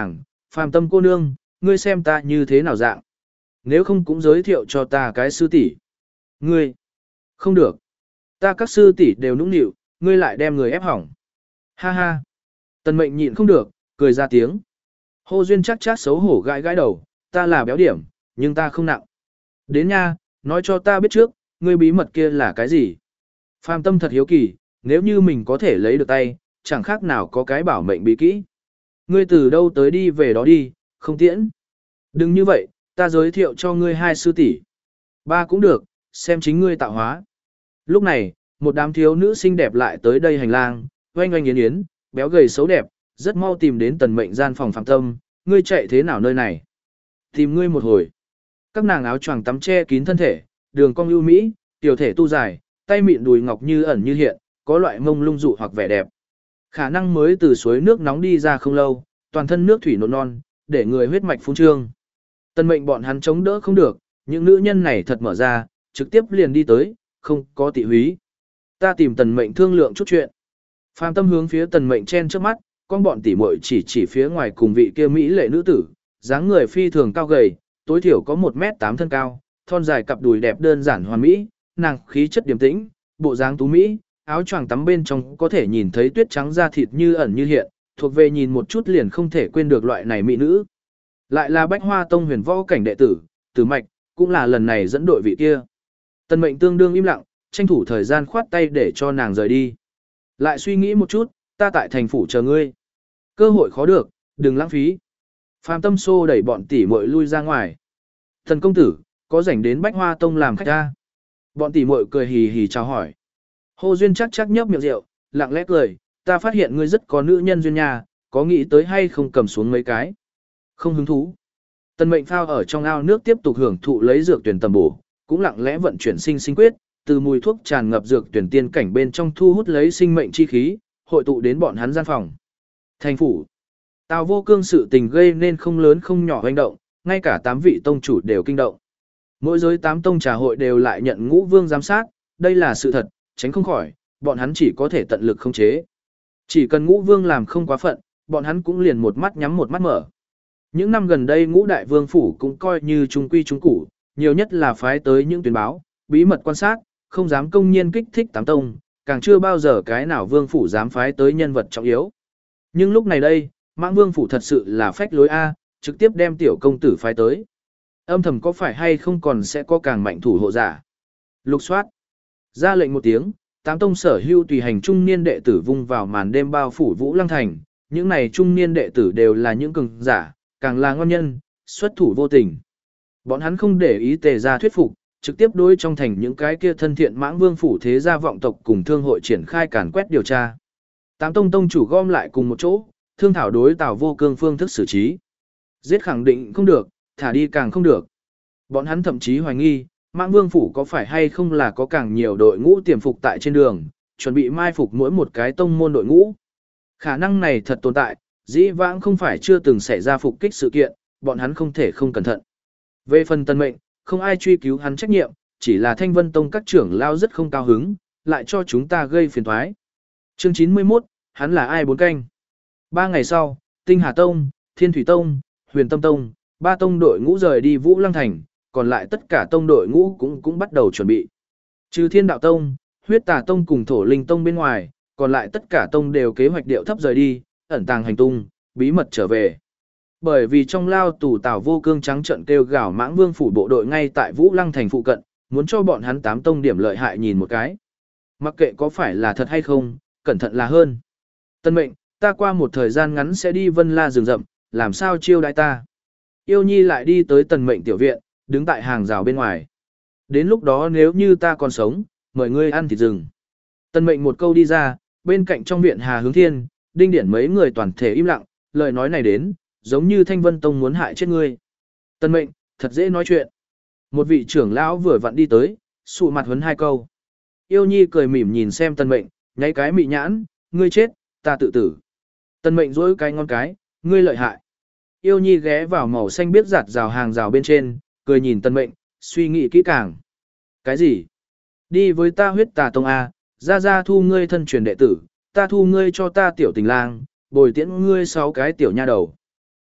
Speaker 1: Phàm tâm cô nương, ngươi xem ta như thế nào dạng. Nếu không cũng giới thiệu cho ta cái sư tỷ. Ngươi, không được. Ta các sư tỷ đều nũng nịu, ngươi lại đem người ép hỏng. Ha ha. Tần mệnh nhịn không được, cười ra tiếng. Hô Duyên chắc chắc xấu hổ gãi gãi đầu, ta là béo điểm, nhưng ta không nặng. Đến nha, nói cho ta biết trước, ngươi bí mật kia là cái gì? Phàm tâm thật hiếu kỳ, nếu như mình có thể lấy được tay, chẳng khác nào có cái bảo mệnh bí kỹ. Ngươi từ đâu tới đi về đó đi, không tiễn. Đừng như vậy, ta giới thiệu cho ngươi hai sư tỷ. Ba cũng được, xem chính ngươi tạo hóa. Lúc này, một đám thiếu nữ xinh đẹp lại tới đây hành lang, oanh oanh yến yến, béo gầy xấu đẹp, rất mau tìm đến tần mệnh gian phòng Phạm Tâm, ngươi chạy thế nào nơi này? Tìm ngươi một hồi. Các nàng áo choàng tắm che kín thân thể, đường cong ưu mỹ, tiểu thể tu dài, tay mịn đùi ngọc như ẩn như hiện, có loại mông lung dụ hoặc vẻ đẹp. Khả năng mới từ suối nước nóng đi ra không lâu, toàn thân nước thủy nộn non, để người huyết mạch phun trương. Tần mệnh bọn hắn chống đỡ không được, những nữ nhân này thật mở ra, trực tiếp liền đi tới, không có tị húy. Ta tìm tần mệnh thương lượng chút chuyện. Phàm Tâm hướng phía tần mệnh chen trước mắt, con bọn tỉ muội chỉ chỉ phía ngoài cùng vị kia mỹ lệ nữ tử, dáng người phi thường cao gầy, tối thiểu có một mét tám thân cao, thon dài cặp đùi đẹp đơn giản hoàn mỹ, nàng khí chất điềm tĩnh, bộ dáng tú mỹ, áo choàng tắm bên trong có thể nhìn thấy tuyết trắng da thịt như ẩn như hiện, thuộc về nhìn một chút liền không thể quên được loại này mỹ nữ. Lại là Bách Hoa Tông huyền võ cảnh đệ tử, Tử Mạch, cũng là lần này dẫn đội vị kia. Tần mệnh tương đương im lặng, tranh thủ thời gian khoát tay để cho nàng rời đi. Lại suy nghĩ một chút, ta tại thành phủ chờ ngươi. Cơ hội khó được, đừng lãng phí. Phàm Tâm xô đẩy bọn tỷ muội lui ra ngoài. Thần công tử, có rảnh đến Bách Hoa Tông làm khách ta? Bọn tỷ muội cười hì hì chào hỏi. Hồ Duyên chắc chắc nhấp miệng rượu, lặng lẽ cười, ta phát hiện ngươi rất có nữ nhân duyên nhà, có nghĩ tới hay không cầm xuống mấy cái? Không hứng thú. Tần mệnh phao ở trong ao nước tiếp tục hưởng thụ lấy dược tuyển tầm bổ, cũng lặng lẽ vận chuyển sinh sinh quyết, từ mùi thuốc tràn ngập dược tuyển tiên cảnh bên trong thu hút lấy sinh mệnh chi khí, hội tụ đến bọn hắn gian phòng. Thành phủ. Tào Vô Cương sự tình gây nên không lớn không nhỏ hoành động, ngay cả tám vị tông chủ đều kinh động. Mỗi giới tám tông trà hội đều lại nhận Ngũ Vương giám sát, đây là sự thật, tránh không khỏi, bọn hắn chỉ có thể tận lực khống chế. Chỉ cần Ngũ Vương làm không quá phận, bọn hắn cũng liền một mắt nhắm một mắt mở. Những năm gần đây Ngũ Đại Vương phủ cũng coi như trung quy trung củ, nhiều nhất là phái tới những tuyên báo, bí mật quan sát, không dám công nhiên kích thích tám tông, càng chưa bao giờ cái nào vương phủ dám phái tới nhân vật trọng yếu. Nhưng lúc này đây, Mãng Vương phủ thật sự là phách lối A, trực tiếp đem tiểu công tử phái tới. Âm thầm có phải hay không còn sẽ có càng mạnh thủ hộ giả. Lục soát. Ra lệnh một tiếng, tám tông sở hưu tùy hành trung niên đệ tử vung vào màn đêm bao phủ Vũ Lăng Thành. Những này trung niên đệ tử đều là những cường giả, càng là ngon nhân, xuất thủ vô tình. Bọn hắn không để ý tề ra thuyết phục, trực tiếp đối trong thành những cái kia thân thiện Mãng Vương phủ thế gia vọng tộc cùng thương hội triển khai càn quét điều tra. Tám tông tông chủ gom lại cùng một chỗ, thương thảo đối Tào Vô Cương phương thức xử trí. Giết khẳng định không được, thả đi càng không được. Bọn hắn thậm chí hoài nghi, Mãng Vương phủ có phải hay không là có càng nhiều đội ngũ tiềm phục tại trên đường, chuẩn bị mai phục mỗi một cái tông môn đội ngũ. Khả năng này thật tồn tại, dĩ vãng không phải chưa từng xảy ra phục kích sự kiện, bọn hắn không thể không cẩn thận. Về phần Tần Mệnh, không ai truy cứu hắn trách nhiệm, chỉ là Thanh Vân Tông các trưởng lao rất không cao hứng, lại cho chúng ta gây phiền toái. Chương chín mươi mốt, hắn là ai bốn canh. Ba ngày sau, Tinh Hà Tông, Thiên Thủy Tông, Huyền Tâm Tông, ba tông đội ngũ rời đi Vũ Lăng Thành, còn lại tất cả tông đội ngũ cũng cũng bắt đầu chuẩn bị. Trừ Thiên Đạo Tông, Huyết Tà Tông cùng Thổ Linh Tông bên ngoài, còn lại tất cả tông đều kế hoạch điệu thấp rời đi, ẩn tàng hành tung, bí mật trở về. Bởi vì trong lao tù Tào Vô Cương trắng trận kêu gào Mãng Vương phủ bộ đội ngay tại Vũ Lăng Thành phụ cận, muốn cho bọn hắn tám tông điểm lợi hại nhìn một cái. Mặc kệ có phải là thật hay không, cẩn thận là hơn. Tân mệnh, ta qua một thời gian ngắn sẽ đi Vân La rừng rậm, làm sao chiêu đãi ta. Yêu Nhi lại đi tới Tần Mệnh tiểu viện, đứng tại hàng rào bên ngoài. Đến lúc đó nếu như ta còn sống, mời ngươi ăn thịt rừng. Tần Mệnh một câu đi ra, bên cạnh trong viện Hà Hướng Thiên, Đinh Điển mấy người toàn thể im lặng, lời nói này đến, giống như Thanh Vân Tông muốn hại chết ngươi. Tần Mệnh, thật dễ nói chuyện. Một vị trưởng lão vừa vặn đi tới, sụ mặt huấn hai câu. Yêu Nhi cười mỉm nhìn xem Tần Mệnh, nháy cái mị nhãn, ngươi chết, ta tự tử. Tần Mệnh dỗi cái ngon cái, ngươi lợi hại. Yêu Nhi ghé vào màu xanh biết giặt rào hàng rào bên trên, cười nhìn Tần Mệnh, suy nghĩ kỹ càng. Cái gì? Đi với ta Huyết Tà Tông A, ra ra thu ngươi thân truyền đệ tử, ta thu ngươi cho ta tiểu tình lang, bồi tiễn ngươi sáu cái tiểu nha đầu.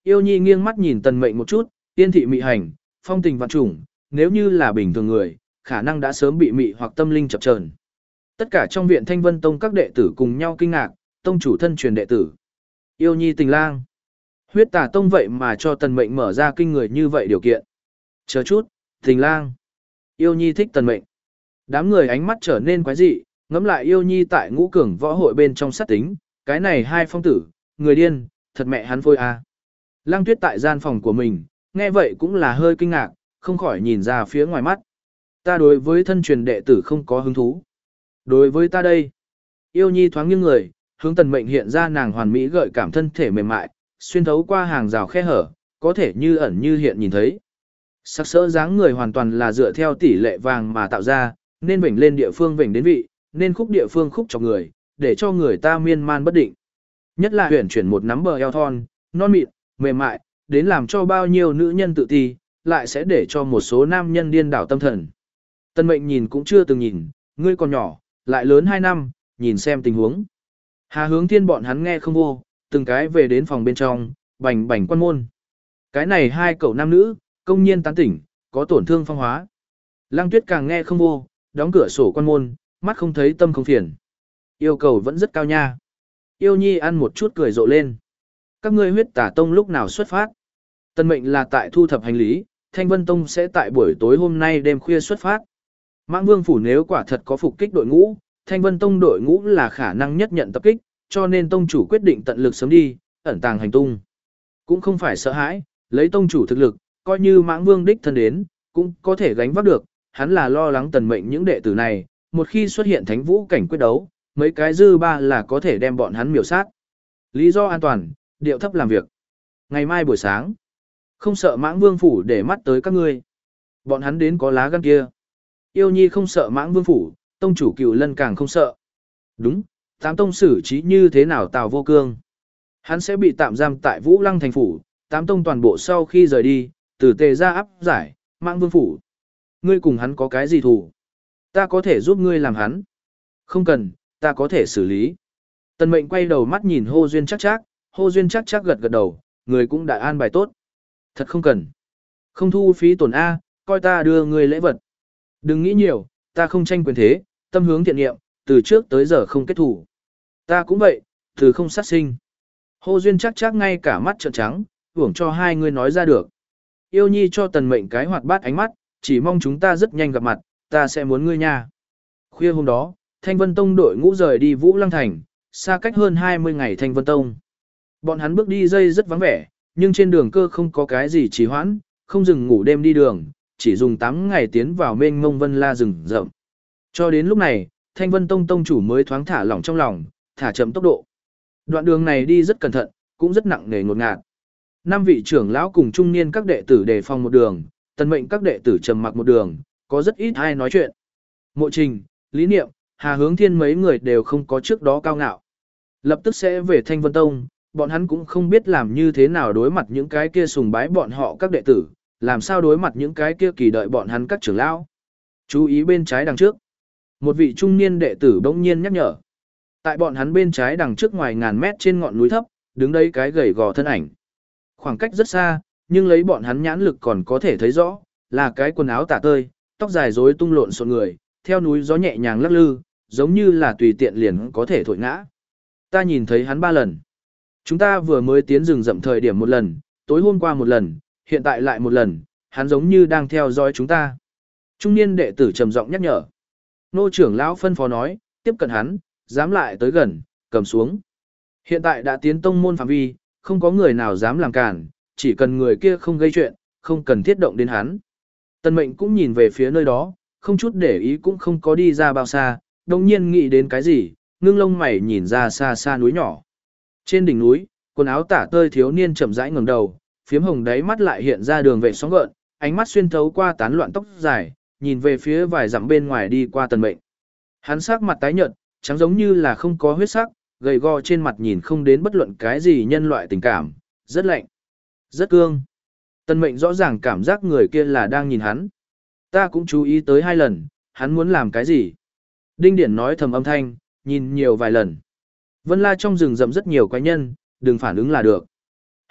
Speaker 1: Yêu Nhi nghiêng mắt nhìn Tần Mệnh một chút, tiên thị mị hành, phong tình vạn trùng, nếu như là bình thường người, khả năng đã sớm bị mị hoặc tâm linh chập chờn. Tất cả trong viện Thanh Vân Tông các đệ tử cùng nhau kinh ngạc, tông chủ thân truyền đệ tử. Yêu Nhi tình lang. Huyết Tà Tông vậy mà cho Tần Mệnh mở ra kinh người như vậy điều kiện. Chờ chút, tình lang. Yêu Nhi thích Tần Mệnh. Đám người ánh mắt trở nên quái dị, ngẫm lại Yêu Nhi tại ngũ cường võ hội bên trong sát tính, cái này hai phong tử, người điên, thật mẹ hắn phôi a. Lăng Tuyết tại gian phòng của mình, nghe vậy cũng là hơi kinh ngạc, không khỏi nhìn ra phía ngoài mắt. Ta đối với thân truyền đệ tử không có hứng thú. Đối với ta đây, Yêu Nhi thoáng nghiêng người, hướng Tần Mệnh hiện ra nàng hoàn mỹ gợi cảm thân thể mềm mại, xuyên thấu qua hàng rào khe hở, có thể như ẩn như hiện nhìn thấy. Sắc sỡ dáng người hoàn toàn là dựa theo tỷ lệ vàng mà tạo ra, nên vểnh lên địa phương vểnh đến vị, nên khúc địa phương khúc cho người, để cho người ta miên man bất định. Nhất là huyển chuyển một nắm bờ eo thon, non mịn, mềm mại, đến làm cho bao nhiêu nữ nhân tự ti, lại sẽ để cho một số nam nhân điên đảo tâm thần. Tần Mệnh nhìn cũng chưa từng nhìn, ngươi còn nhỏ, lại lớn hai năm, nhìn xem tình huống. Hà Hướng Thiên bọn hắn nghe không vô, từng cái về đến phòng bên trong, bành bành quan môn. Cái này hai cậu nam nữ, công nhiên tán tỉnh, có tổn thương phong hóa. Lăng Tuyết càng nghe không vô, đóng cửa sổ quan môn, mắt không thấy tâm không phiền. Yêu cầu vẫn rất cao nha. Yêu Nhi ăn một chút cười rộ lên. Các ngươi Huyết Tà Tông lúc nào xuất phát? Tần Mệnh là tại thu thập hành lý, Thanh Vân Tông sẽ tại buổi tối hôm nay đêm khuya xuất phát. Mãng Vương Phủ nếu quả thật có phục kích đội ngũ, Thanh Vân Tông đội ngũ là khả năng nhất nhận tập kích, cho nên Tông chủ quyết định tận lực sớm đi, ẩn tàng hành tung. Cũng không phải sợ hãi, lấy Tông chủ thực lực, coi như Mãng Vương đích thân đến, cũng có thể gánh vác được, hắn là lo lắng Tần Mệnh những đệ tử này, một khi xuất hiện thánh vũ cảnh quyết đấu, mấy cái dư ba là có thể đem bọn hắn miểu sát. Lý do an toàn, điệu thấp làm việc. Ngày mai buổi sáng, không sợ Mãng Vương Phủ để mắt tới các ngươi. Bọn hắn đến có lá gan kia. Yêu Nhi không sợ Mãng Vương Phủ, tông chủ Cửu Lân càng không sợ. Đúng, tám tông xử trí như thế nào Tào Vô Cương. Hắn sẽ bị tạm giam tại Vũ Lăng thành phủ, tám tông toàn bộ sau khi rời đi, từ Tề ra áp giải, Mãng Vương Phủ. Ngươi cùng hắn có cái gì thù? Ta có thể giúp ngươi làm hắn. Không cần, ta có thể xử lý. Tần Mệnh quay đầu mắt nhìn Hô Duyên chắc chắc, Hô Duyên chắc chắc gật gật đầu, người cũng đã an bài tốt. Thật không cần. Không thu phí tổn A, coi ta đưa ngươi lễ vật. Đừng nghĩ nhiều, ta không tranh quyền thế, tâm hướng thiện nghiệm, từ trước tới giờ không kết thủ. Ta cũng vậy, từ không sát sinh. Hô Duyên chắc chắc ngay cả mắt trợn trắng, hưởng cho hai người nói ra được. Yêu Nhi cho Tần Mệnh cái hoạt bát ánh mắt, chỉ mong chúng ta rất nhanh gặp mặt, ta sẽ muốn ngươi nha. Khuya hôm đó, Thanh Vân Tông đội ngũ rời đi Vũ Lăng Thành, xa cách hơn hai mươi ngày Thanh Vân Tông. Bọn hắn bước đi dây rất vắng vẻ, nhưng trên đường cơ không có cái gì trì hoãn, không dừng ngủ đêm đi đường, chỉ dùng tám ngày tiến vào mênh mông vân la rừng rậm. Cho đến lúc này, Thanh Vân Tông tông chủ mới thoáng thả lỏng trong lòng, thả chậm tốc độ. Đoạn đường này đi rất cẩn thận, cũng rất nặng nề ngột ngạt. Năm vị trưởng lão cùng trung niên các đệ tử đề phòng một đường, Tần Mệnh các đệ tử trầm mặc một đường, có rất ít ai nói chuyện. Mộ Trình, Lý Niệm, Hà Hướng Thiên mấy người đều không có trước đó cao ngạo. Lập tức sẽ về Thanh Vân Tông, bọn hắn cũng không biết làm như thế nào đối mặt những cái kia sùng bái bọn họ các đệ tử, làm sao đối mặt những cái kia kỳ đợi bọn hắn các trưởng lão. Chú ý bên trái đằng trước. Một vị trung niên đệ tử bỗng nhiên nhắc nhở. Tại bọn hắn bên trái đằng trước ngoài ngàn mét trên ngọn núi thấp, đứng đây cái gầy gò thân ảnh. Khoảng cách rất xa, nhưng lấy bọn hắn nhãn lực còn có thể thấy rõ, là cái quần áo tả tơi, tóc dài rối tung lộn xộn người, theo núi gió nhẹ nhàng lắc lư, giống như là tùy tiện liền có thể thổi ngã. Ta nhìn thấy hắn ba lần. Chúng ta vừa mới tiến rừng rậm thời điểm một lần, tối hôm qua một lần, hiện tại lại một lần, hắn giống như đang theo dõi chúng ta. Trung niên đệ tử trầm giọng nhắc nhở. Nô trưởng lão phân phó nói, tiếp cận hắn, dám lại tới gần, cầm xuống. Hiện tại đã tiến tông môn phạm vi, không có người nào dám làm cản, chỉ cần người kia không gây chuyện, không cần thiết động đến hắn. Tần Mệnh cũng nhìn về phía nơi đó, không chút để ý cũng không có đi ra bao xa, đồng nhiên nghĩ đến cái gì, ngưng lông mày nhìn ra xa xa núi nhỏ. Trên đỉnh núi, quần áo tả tơi thiếu niên chậm rãi ngẩng đầu, phiếm hồng đáy mắt lại hiện ra đường vệ sóng gợn, ánh mắt xuyên thấu qua tán loạn tóc dài, nhìn về phía vài dặm bên ngoài đi qua Tần Mệnh. Hắn sắc mặt tái nhợt, trắng giống như là không có huyết sắc, gầy gò trên mặt nhìn không đến bất luận cái gì nhân loại tình cảm, rất lạnh, rất cương. Tần Mệnh rõ ràng cảm giác người kia là đang nhìn hắn. Ta cũng chú ý tới hai lần, hắn muốn làm cái gì? Đinh Điển nói thầm âm thanh, nhìn nhiều vài lần. Vân La trong rừng rậm rất nhiều quái nhân, đừng phản ứng là được.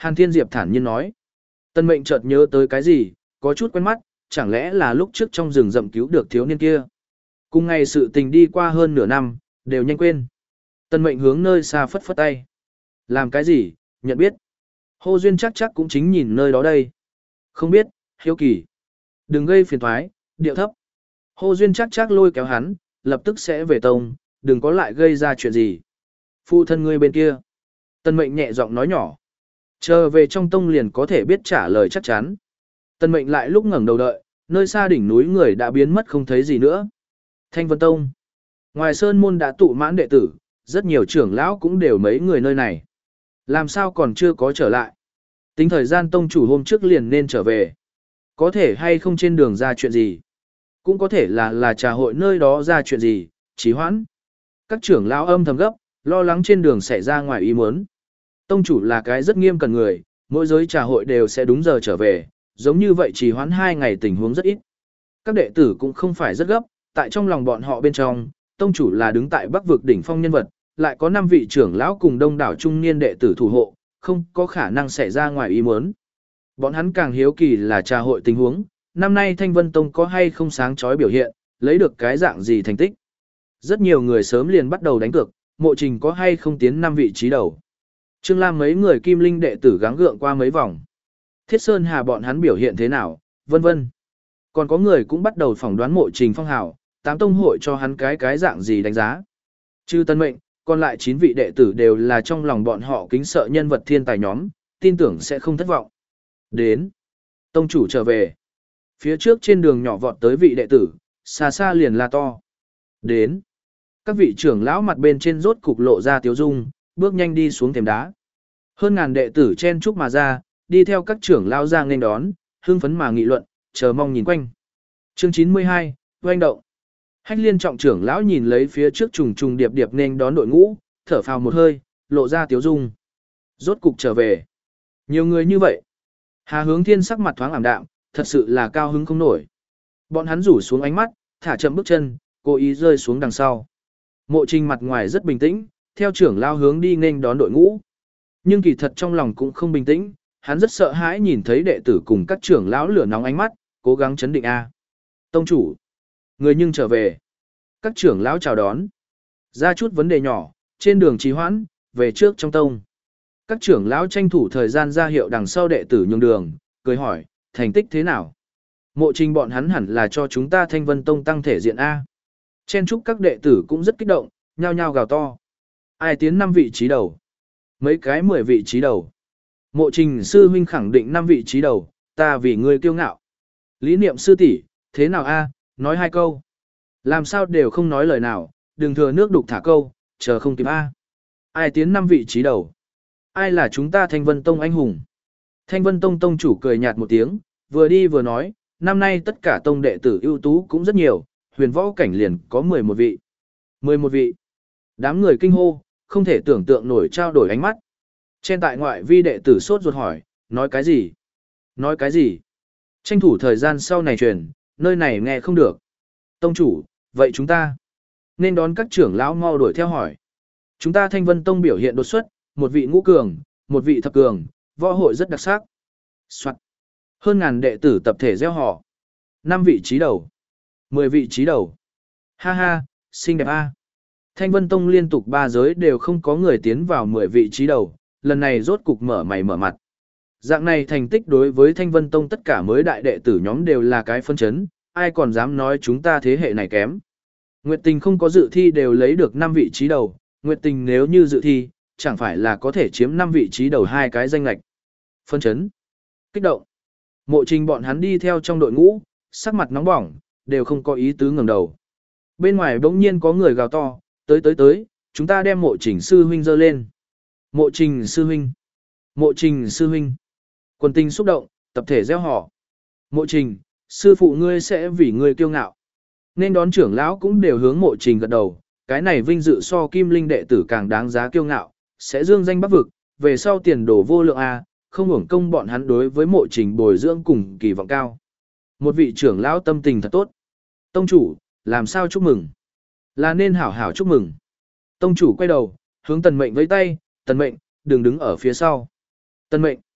Speaker 1: Hàn Thiên Diệp thản nhiên nói. Tân mệnh chợt nhớ tới cái gì, có chút quen mắt, chẳng lẽ là lúc trước trong rừng rậm cứu được thiếu niên kia. Cùng ngày sự tình đi qua hơn nửa năm, đều nhanh quên. Tân mệnh hướng nơi xa phất phất tay. Làm cái gì, nhận biết. Hồ Duyên chắc chắc cũng chính nhìn nơi đó đây. Không biết, hiếu kỳ. Đừng gây phiền thoái, điệu thấp. Hồ Duyên chắc chắc lôi kéo hắn, lập tức sẽ về tông, đừng có lại gây ra chuyện gì. Phụ thân ngươi bên kia. Tân mệnh nhẹ giọng nói nhỏ. Chờ về trong tông liền có thể biết trả lời chắc chắn. Tân mệnh lại lúc ngẩng đầu đợi, nơi xa đỉnh núi người đã biến mất không thấy gì nữa. Thanh Vân Tông. Ngoài sơn môn đã tụ mãn đệ tử, rất nhiều trưởng lão cũng đều mấy người nơi này. Làm sao còn chưa có trở lại? Tính thời gian tông chủ hôm trước liền nên trở về. Có thể hay không trên đường ra chuyện gì? Cũng có thể là là trà hội nơi đó ra chuyện gì, trì hoãn. Các trưởng lão âm thầm gấp, lo lắng trên đường xảy ra ngoài ý muốn. Tông chủ là cái rất nghiêm cẩn người, mỗi giới trà hội đều sẽ đúng giờ trở về, giống như vậy trì hoãn hai ngày tình huống rất ít. Các đệ tử cũng không phải rất gấp, tại trong lòng bọn họ bên trong, tông chủ là đứng tại Bắc vực đỉnh phong nhân vật, lại có năm vị trưởng lão cùng đông đảo trung niên đệ tử thủ hộ, không có khả năng xảy ra ngoài ý muốn. Bọn hắn càng hiếu kỳ là trà hội tình huống, năm nay Thanh Vân Tông có hay không sáng chói biểu hiện, lấy được cái dạng gì thành tích. Rất nhiều người sớm liền bắt đầu đánh cược, Mộ Trình có hay không tiến năm vị trí đầu. Trương Lam mấy người kim linh đệ tử gắng gượng qua mấy vòng. Thiết Sơn Hà bọn hắn biểu hiện thế nào, vân vân. Còn có người cũng bắt đầu phỏng đoán Mộ Trình phong hào, tám tông hội cho hắn cái cái dạng gì đánh giá. Trừ Tân Mệnh, còn lại chín vị đệ tử đều là trong lòng bọn họ kính sợ nhân vật thiên tài nhóm, tin tưởng sẽ không thất vọng. Đến. Tông chủ trở về. Phía trước trên đường nhỏ vọt tới vị đệ tử, xa xa liền la to. Đến. Các vị trưởng lão mặt bên trên rốt cục lộ ra tiếu dung, bước nhanh đi xuống thềm đá. Hơn ngàn đệ tử chen chúc mà ra, đi theo các trưởng lão ra nghênh đón, hưng phấn mà nghị luận, chờ mong nhìn quanh. Chương chín mươi hai, oanh động. Hách Liên trọng trưởng lão nhìn lấy phía trước trùng trùng điệp điệp nên đón đội ngũ, thở phào một hơi, lộ ra tiếu dung. Rốt cục trở về. Nhiều người như vậy. Hà Hướng Thiên sắc mặt thoáng ảm đạm, thật sự là cao hứng không nổi. Bọn hắn rủ xuống ánh mắt, thả chậm bước chân, cố ý rơi xuống đằng sau. Mộ Trình mặt ngoài rất bình tĩnh, theo trưởng lão hướng đi nên đón đội ngũ. Nhưng kỳ thật trong lòng cũng không bình tĩnh, hắn rất sợ hãi nhìn thấy đệ tử cùng các trưởng lão lửa nóng ánh mắt, cố gắng chấn định a. Tông chủ, người nhưng trở về. Các trưởng lão chào đón. Ra chút vấn đề nhỏ, trên đường trì hoãn, về trước trong tông. Các trưởng lão tranh thủ thời gian ra hiệu đằng sau đệ tử nhường đường, cười hỏi, thành tích thế nào? Mộ Trình bọn hắn hẳn là cho chúng ta Thanh Vân Tông tăng thể diện A. Chen chúc các đệ tử cũng rất kích động, nhao nhao gào to. Ai tiến năm vị trí đầu? Mấy cái mười vị trí đầu. Mộ Trình sư huynh khẳng định năm vị trí đầu, ta vì ngươi kiêu ngạo. Lý Niệm sư tỷ, thế nào A, nói hai câu. Làm sao đều không nói lời nào, đừng thừa nước đục thả câu, chờ không kịp A. Ai tiến năm vị trí đầu? Ai là chúng ta Thanh Vân Tông anh hùng? Thanh Vân Tông tông chủ cười nhạt một tiếng, vừa đi vừa nói, năm nay tất cả tông đệ tử ưu tú cũng rất nhiều, huyền võ cảnh liền có mười một vị. mười một vị. Đám người kinh hô, không thể tưởng tượng nổi trao đổi ánh mắt. Trên tại ngoại vi đệ tử sốt ruột hỏi, nói cái gì? Nói cái gì? Tranh thủ thời gian sau này truyền, nơi này nghe không được. Tông chủ, vậy chúng ta nên đón các trưởng lão mau đuổi theo hỏi. Chúng ta Thanh Vân Tông biểu hiện đột xuất, một vị ngũ cường, một vị thập cường, võ hội rất đặc sắc. Soạn. Hơn ngàn đệ tử tập thể gieo họ. Năm vị trí đầu. Mười vị trí đầu. Ha ha, xinh đẹp a. Thanh Vân Tông liên tục ba giới đều không có người tiến vào mười vị trí đầu, lần này rốt cục mở mày mở mặt. Dạng này thành tích đối với Thanh Vân Tông tất cả mới đại đệ tử nhóm đều là cái phân chấn, ai còn dám nói chúng ta thế hệ này kém. Nguyệt Tình không có dự thi đều lấy được năm vị trí đầu, Nguyệt Tình nếu như dự thi, chẳng phải là có thể chiếm năm vị trí đầu hai cái danh lệch. Phân chấn. Kích động. Mộ Trình bọn hắn đi theo trong đội ngũ, sắc mặt nóng bỏng, đều không có ý tứ ngẩng đầu. Bên ngoài bỗng nhiên có người gào to, tới tới tới, chúng ta đem Mộ Trình sư huynh dơ lên. Mộ Trình sư huynh. Mộ Trình sư huynh. Quần tình xúc động, tập thể gieo họ. Mộ Trình, sư phụ ngươi sẽ vì ngươi kiêu ngạo. Nên đón trưởng lão cũng đều hướng Mộ Trình gật đầu, cái này vinh dự so kim linh đệ tử càng đáng giá kiêu ngạo, sẽ dương danh bắc vực, về sau tiền đồ vô lượng a, không hưởng công bọn hắn đối với Mộ Trình bồi dưỡng cùng kỳ vọng cao. Một vị trưởng lão tâm tình thật tốt. Tông chủ, làm sao chúc mừng? Là nên hảo hảo chúc mừng. Tông chủ quay đầu, hướng Tần Mệnh với tay, Tần Mệnh, đừng đứng ở phía sau. Tần Mệnh,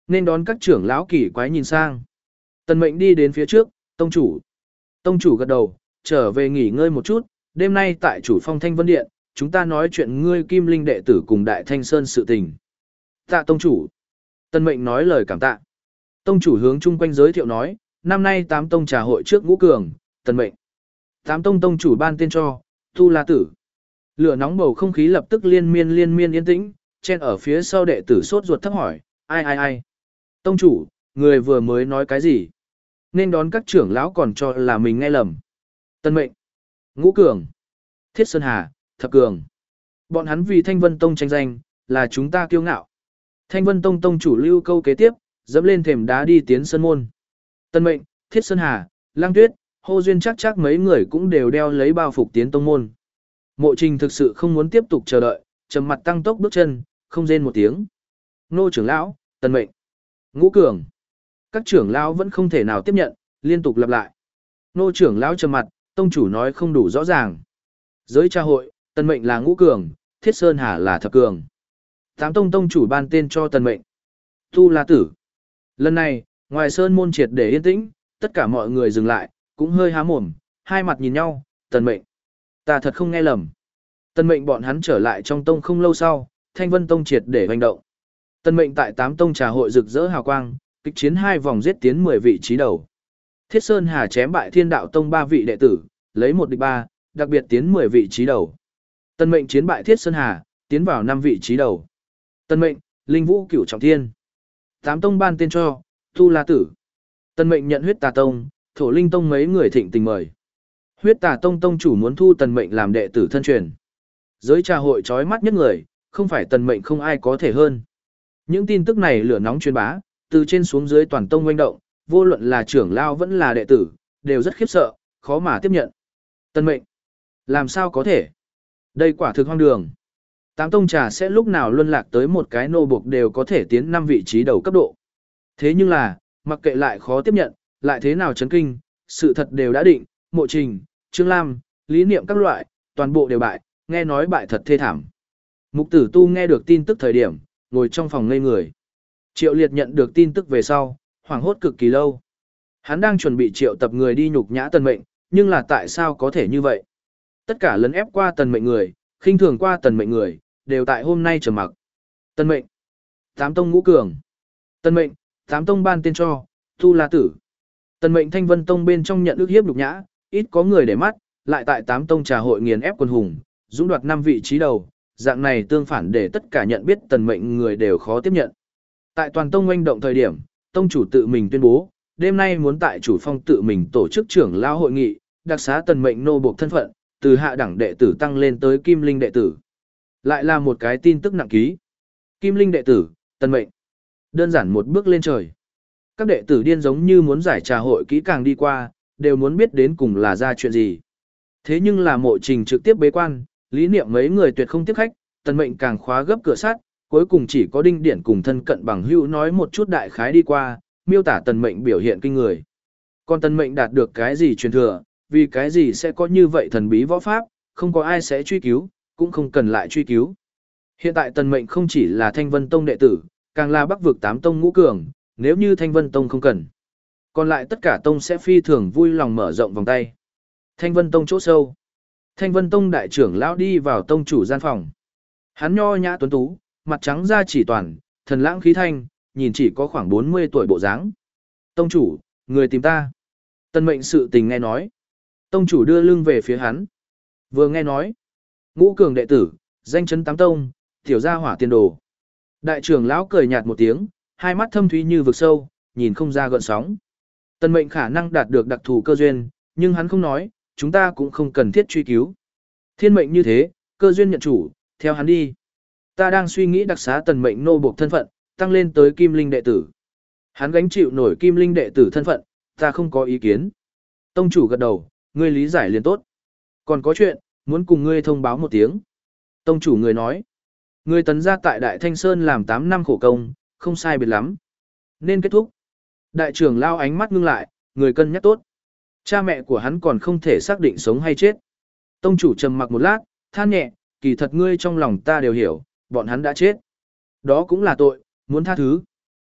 Speaker 1: Nên đón các trưởng lão kỳ quái nhìn sang. Tần Mệnh đi đến phía trước, tông chủ. Tông chủ gật đầu, trở về nghỉ ngơi một chút, đêm nay tại chủ phong Thanh Vân Điện, chúng ta nói chuyện ngươi Kim Linh đệ tử cùng Đại Thanh Sơn sự tình. Tạ tông chủ. Tần Mệnh nói lời cảm tạ. Tông chủ hướng chung quanh giới thiệu nói, năm nay tám tông trà hội trước ngũ cường, Tần Mệnh. Tám tông tông chủ ban tên cho, Tu La Tử. Lửa nóng bầu không khí lập tức liên miên liên miên yên tĩnh, chen ở phía sau đệ tử sốt ruột thấp hỏi, ai ai ai. Tông chủ, người vừa mới nói cái gì? Nên đón các trưởng lão còn cho là mình nghe lầm. Tần Mệnh, Ngũ Cường, Thiết Sơn Hà, Thập Cường. Bọn hắn vì Thanh Vân Tông tranh danh, là chúng ta kiêu ngạo. Thanh Vân Tông tông chủ lưu câu kế tiếp, dẫm lên thềm đá đi tiến sân môn. Tần Mệnh, Thiết Sơn Hà, Lang Tuyết, Hồ Duyên chắc chắc mấy người cũng đều đeo lấy bao phục tiến tông môn. Mộ Trình thực sự không muốn tiếp tục chờ đợi, trầm mặt tăng tốc bước chân, không rên một tiếng. Nô trưởng lão, Tần Mệnh, Ngũ Cường. Các trưởng lão vẫn không thể nào tiếp nhận, liên tục lặp lại. Nô trưởng lão trầm mặt, tông chủ nói không đủ rõ ràng. Giới tra hội, Tần Mệnh là Ngũ Cường, Thiết Sơn Hà là Thập Cường. Tám tông tông chủ ban tên cho Tần Mệnh. Tu La Tử. Lần này, ngoài sơn môn triệt để yên tĩnh, tất cả mọi người dừng lại, cũng hơi há mồm, hai mặt nhìn nhau, Tần Mệnh. Ta thật không nghe lầm. Tần Mệnh bọn hắn trở lại trong tông không lâu sau, Thanh Vân Tông triệt để hoành động. Tần Mệnh tại tám tông trà hội rực rỡ hào quang, kịch chiến hai vòng giết tiến mười vị trí đầu. Thiết Sơn Hà chém bại Thiên Đạo Tông ba vị đệ tử, lấy một địch ba, đặc biệt tiến mười vị trí đầu. Tần Mệnh chiến bại Thiết Sơn Hà, tiến vào năm vị trí đầu. Tần Mệnh, Linh Vũ Cửu Trọng Thiên. Tám tông ban tên cho, Tu La Tử. Tần Mệnh nhận Huyết Tà Tông, Thổ Linh Tông mấy người thịnh tình mời. Huyết Tà Tông tông chủ muốn thu Tần Mệnh làm đệ tử thân truyền. Giới trà hội chói mắt nhất người, không phải Tần Mệnh không ai có thể hơn. Những tin tức này lửa nóng truyền bá, từ trên xuống dưới toàn tông oanh động, vô luận là trưởng lao vẫn là đệ tử, đều rất khiếp sợ, khó mà tiếp nhận. Tần Mệnh, làm sao có thể? Đây quả thực hoang đường. Tám tông trà sẽ lúc nào luân lạc tới một cái nô buộc đều có thể tiến năm vị trí đầu cấp độ. Thế nhưng là, mặc kệ lại khó tiếp nhận, lại thế nào chấn kinh, sự thật đều đã định, Mộ Trình, Trương Lam, lý niệm các loại, toàn bộ đều bại, nghe nói bại thật thê thảm. Mục Tử Tu nghe được tin tức thời điểm, ngồi trong phòng ngây người. Triệu Liệt nhận được tin tức về sau, hoảng hốt cực kỳ lâu. Hắn đang chuẩn bị triệu tập người đi nhục nhã Tần Mệnh, nhưng là tại sao có thể như vậy? Tất cả lấn ép qua Tần Mệnh người, khinh thường qua Tần Mệnh người, đều tại hôm nay trầm mặc. Tần Mệnh, Tám tông Ngũ Cường. Tần Mệnh, Tám tông ban tên cho, Tu La Tử. Tần Mệnh Thanh Vân Tông bên trong nhận ước hiếp nhục nhã, ít có người để mắt, lại tại Tám tông trà hội nghiền ép quân hùng, dũng đoạt năm vị trí đầu, dạng này tương phản để tất cả nhận biết Tần Mệnh người đều khó tiếp nhận. Tại toàn tông oanh động thời điểm, tông chủ tự mình tuyên bố, đêm nay muốn tại chủ phong tự mình tổ chức trưởng lao hội nghị, đặc xá Tần Mệnh nô buộc thân phận, từ hạ đẳng đệ tử tăng lên tới Kim Linh đệ tử. Lại là một cái tin tức nặng ký. Kim Linh đệ tử, Tần Mệnh. Đơn giản một bước lên trời. Các đệ tử điên giống như muốn giải trà hội kỹ càng đi qua, đều muốn biết đến cùng là ra chuyện gì. Thế nhưng là Mộ Trình trực tiếp bế quan, lý niệm mấy người tuyệt không tiếp khách, Tần Mệnh càng khóa gấp cửa sắt, cuối cùng chỉ có Đinh Điển cùng thân cận bằng hữu nói một chút đại khái đi qua, miêu tả Tần Mệnh biểu hiện kinh người. Còn Tần Mệnh đạt được cái gì truyền thừa, vì cái gì sẽ có như vậy thần bí võ pháp, không có ai sẽ truy cứu, cũng không cần lại truy cứu. Hiện tại Tần Mệnh không chỉ là Thanh Vân Tông đệ tử, càng là Bắc vực tám tông ngũ cường, nếu như Thanh Vân Tông không cần. Còn lại tất cả tông sẽ phi thường vui lòng mở rộng vòng tay. Thanh Vân Tông chỗ sâu. Thanh Vân Tông đại trưởng lão đi vào tông chủ gian phòng. Hắn nho nhã tuấn tú, mặt trắng da chỉ toàn, thần lãng khí thanh, nhìn chỉ có khoảng bốn mươi tuổi bộ dáng. Tông chủ, người tìm ta. Tần Mệnh sự tình nghe nói. Tông chủ đưa lưng về phía hắn. Vừa nghe nói. Ngũ cường đệ tử, danh chấn tám tông, tiểu gia hỏa tiền đồ. Đại trưởng lão cười nhạt một tiếng, hai mắt thâm thúy như vực sâu, nhìn không ra gợn sóng. Tần Mệnh khả năng đạt được đặc thù cơ duyên, nhưng hắn không nói, chúng ta cũng không cần thiết truy cứu. Thiên mệnh như thế, cơ duyên nhận chủ, theo hắn đi. Ta đang suy nghĩ đặc xá Tần Mệnh nô buộc thân phận, tăng lên tới Kim Linh đệ tử. Hắn gánh chịu nổi Kim Linh đệ tử thân phận, ta không có ý kiến. Tông chủ gật đầu, ngươi lý giải liền tốt. Còn có chuyện, muốn cùng ngươi thông báo một tiếng. Tông chủ người nói, ngươi Tần gia tại Đại Thanh Sơn làm tám năm khổ công, không sai biệt lắm. Nên kết thúc. Đại trưởng lao ánh mắt ngưng lại, người cân nhắc tốt. Cha mẹ của hắn còn không thể xác định sống hay chết. Tông chủ trầm mặc một lát, than nhẹ, kỳ thật ngươi trong lòng ta đều hiểu, bọn hắn đã chết. Đó cũng là tội, muốn tha thứ.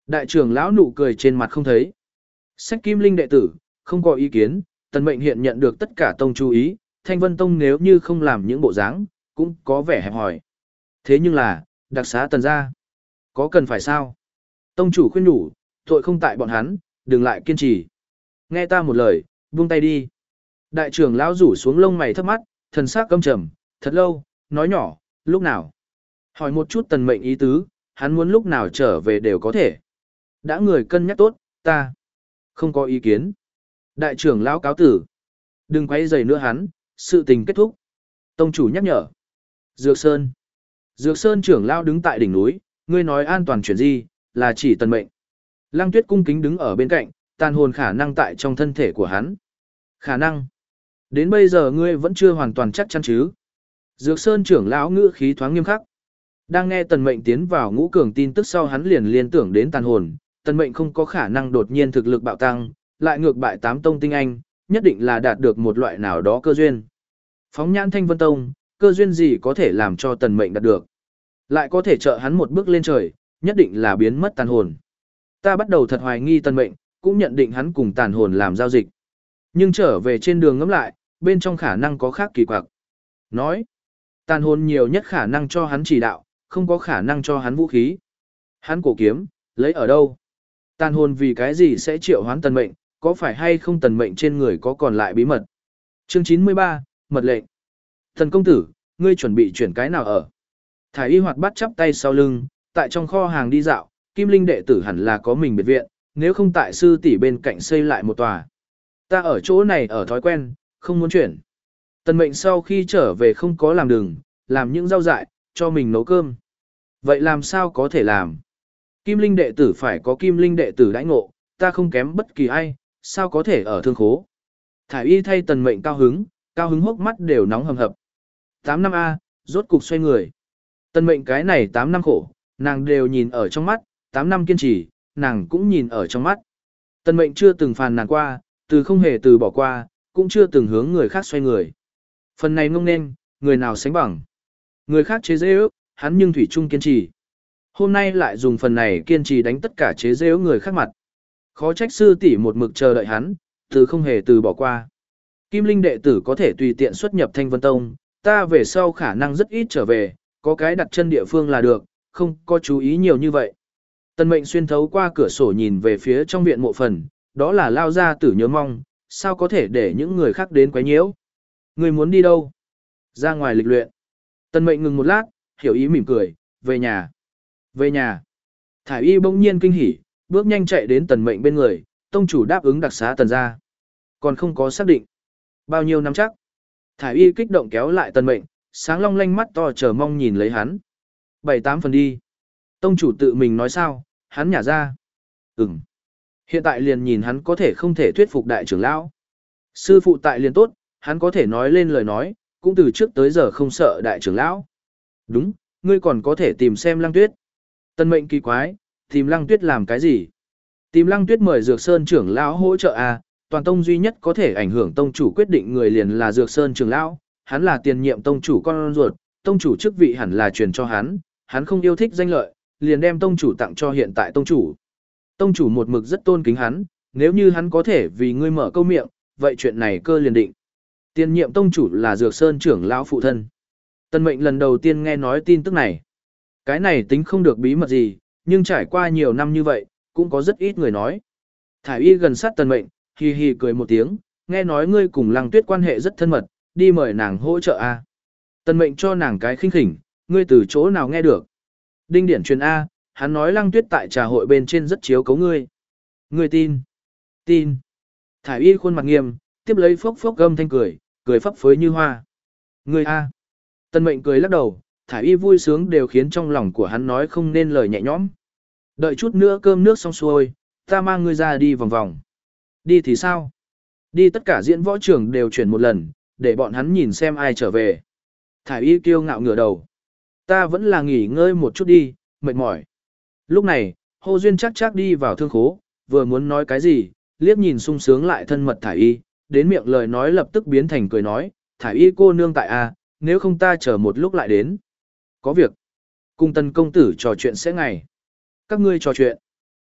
Speaker 1: Đại trưởng lão nụ cười trên mặt không thấy. Sách Kim Linh đệ tử, không có ý kiến, tần mệnh hiện nhận được tất cả tông chú ý, Thanh Vân Tông nếu như không làm những bộ dáng, cũng có vẻ hẹp hòi. Thế nhưng là, đặc xá tần gia, có cần phải sao? Tông chủ khuyên nhủ, tội không tại bọn hắn, đừng lại kiên trì. Nghe ta một lời, buông tay đi. Đại trưởng lão rủ xuống lông mày thấp mắt, thần sắc căm trầm, thật lâu, nói nhỏ, lúc nào? Hỏi một chút tần mệnh ý tứ, hắn muốn lúc nào trở về đều có thể. Đã người cân nhắc tốt, ta không có ý kiến. Đại trưởng lão cáo tử. Đừng quay rầy nữa hắn, sự tình kết thúc. Tông chủ nhắc nhở. Dược Sơn. Dược Sơn trưởng lão đứng tại đỉnh núi, ngươi nói an toàn chuyện gì, là chỉ tần mệnh. Lăng Tuyết cung kính đứng ở bên cạnh, tàn hồn khả năng tại trong thân thể của hắn. Khả năng. Đến bây giờ ngươi vẫn chưa hoàn toàn chắc chắn chứ. Dược Sơn trưởng lão ngữ khí thoáng nghiêm khắc. Đang nghe tần mệnh tiến vào ngũ cường tin tức sau hắn liền liên tưởng đến tàn hồn, tần mệnh không có khả năng đột nhiên thực lực bạo tăng, lại ngược bại tám tông tinh anh, nhất định là đạt được một loại nào đó cơ duyên. Phóng nhãn Thanh Vân Tông, cơ duyên gì có thể làm cho tần mệnh đạt được? Lại có thể trợ hắn một bước lên trời, nhất định là biến mất tàn hồn. Ta bắt đầu thật hoài nghi tần mệnh, cũng nhận định hắn cùng tàn hồn làm giao dịch. Nhưng trở về trên đường ngẫm lại, bên trong khả năng có khác kỳ quặc. Nói, tàn hồn nhiều nhất khả năng cho hắn chỉ đạo, không có khả năng cho hắn vũ khí. Hắn cổ kiếm, lấy ở đâu? Tàn hồn vì cái gì sẽ triệu hoán tần mệnh, có phải hay không tần mệnh trên người có còn lại bí mật? Chương chín mươi ba, mật lệnh. Thần công tử, ngươi chuẩn bị chuyển cái nào ở? Thải y hoạt bắt chắp tay sau lưng, tại trong kho hàng đi dạo, Kim Linh đệ tử hẳn là có mình biệt viện, nếu không tại sư tỷ bên cạnh xây lại một tòa. Ta ở chỗ này ở thói quen, không muốn chuyển. Tần mệnh sau khi trở về không có làm đường, làm những rau dại, cho mình nấu cơm. Vậy làm sao có thể làm? Kim Linh đệ tử phải có Kim Linh đệ tử đãi ngộ, ta không kém bất kỳ ai, sao có thể ở thương khố? Thải y thay tần mệnh cao hứng, cao hứng hốc mắt đều nóng hầm hập. tám năm A, rốt cục xoay người. Tần mệnh cái này tám năm khổ, nàng đều nhìn ở trong mắt, tám năm kiên trì, nàng cũng nhìn ở trong mắt. Tần mệnh chưa từng phàn nàn qua, từ không hề từ bỏ qua, cũng chưa từng hướng người khác xoay người. Phần này ngông nên, người nào sánh bằng. Người khác chế dễ ước, hắn nhưng thủy chung kiên trì. Hôm nay lại dùng phần này kiên trì đánh tất cả chế dễ ước người khác mặt. Khó trách sư tỷ một mực chờ đợi hắn, từ không hề từ bỏ qua. Kim Linh đệ tử có thể tùy tiện xuất nhập Thanh Vân Tông, ta về sau khả năng rất ít trở về, có cái đặt chân địa phương là được, không có chú ý nhiều như vậy. Tần mệnh xuyên thấu qua cửa sổ nhìn về phía trong viện mộ phần, đó là lao ra tử nhớ mong, sao có thể để những người khác đến quấy nhiễu. Người muốn đi đâu? Ra ngoài lịch luyện. Tần mệnh ngừng một lát, hiểu ý mỉm cười, về nhà. Về nhà. Thải y bỗng nhiên kinh hỉ, bước nhanh chạy đến tần mệnh bên người, tông chủ đáp ứng đặc xá tần gia. Còn không có xác định. Bao nhiêu năm chắc? Thải y kích động kéo lại tần mệnh, sáng long lanh mắt to chờ mong nhìn lấy hắn. Bảy tám phần đi. Tông chủ tự mình nói sao, hắn nhả ra. Ừm. Hiện tại liền nhìn hắn có thể không thể thuyết phục đại trưởng lão. Sư phụ tại liền tốt, hắn có thể nói lên lời nói, cũng từ trước tới giờ không sợ đại trưởng lão. Đúng, ngươi còn có thể tìm xem Lăng Tuyết. Tân mệnh kỳ quái, tìm Lăng Tuyết làm cái gì? Tìm Lăng Tuyết mời Dược Sơn trưởng lão hỗ trợ à, toàn tông duy nhất có thể ảnh hưởng tông chủ quyết định người liền là Dược Sơn trưởng lão, hắn là tiền nhiệm tông chủ con ruột, tông chủ chức vị hẳn là truyền cho hắn, hắn không yêu thích danh lợi, liền đem tông chủ tặng cho hiện tại tông chủ. Tông chủ một mực rất tôn kính hắn, nếu như hắn có thể vì ngươi mở câu miệng, vậy chuyện này cơ liền định. Tiền nhiệm tông chủ là Dược Sơn trưởng lão phụ thân. Tân mệnh lần đầu tiên nghe nói tin tức này. Cái này tính không được bí mật gì, nhưng trải qua nhiều năm như vậy, cũng có rất ít người nói. Thải y gần sát tần mệnh, hì hì cười một tiếng, nghe nói ngươi cùng Lăng Tuyết quan hệ rất thân mật, đi mời nàng hỗ trợ a. Tần mệnh cho nàng cái khinh khỉnh, ngươi từ chỗ nào nghe được? Đinh điển truyền A, hắn nói Lăng Tuyết tại trà hội bên trên rất chiếu cấu ngươi. Ngươi tin? Tin. Thải y khuôn mặt nghiêm, tiếp lấy phốc phốc gâm thanh cười, cười phấp phới như hoa. Ngươi A. Tần mệnh cười lắc đầu, thải y vui sướng đều khiến trong lòng của hắn nói không nên lời nhẹ nhõm. Đợi chút nữa cơm nước xong xuôi, ta mang ngươi ra đi vòng vòng. Đi thì sao? Đi tất cả diễn võ trường đều chuyển một lần, để bọn hắn nhìn xem ai trở về. Thải y kiêu ngạo ngửa đầu. Ta vẫn là nghỉ ngơi một chút đi, mệt mỏi. Lúc này, Hồ Duyên chắc chắc đi vào thương khố, vừa muốn nói cái gì, liếc nhìn sung sướng lại thân mật thải y, đến miệng lời nói lập tức biến thành cười nói, thải y cô nương tại a, nếu không ta chờ một lúc lại đến. Có việc. Cùng tần công tử trò chuyện sẽ ngày. Các ngươi trò chuyện.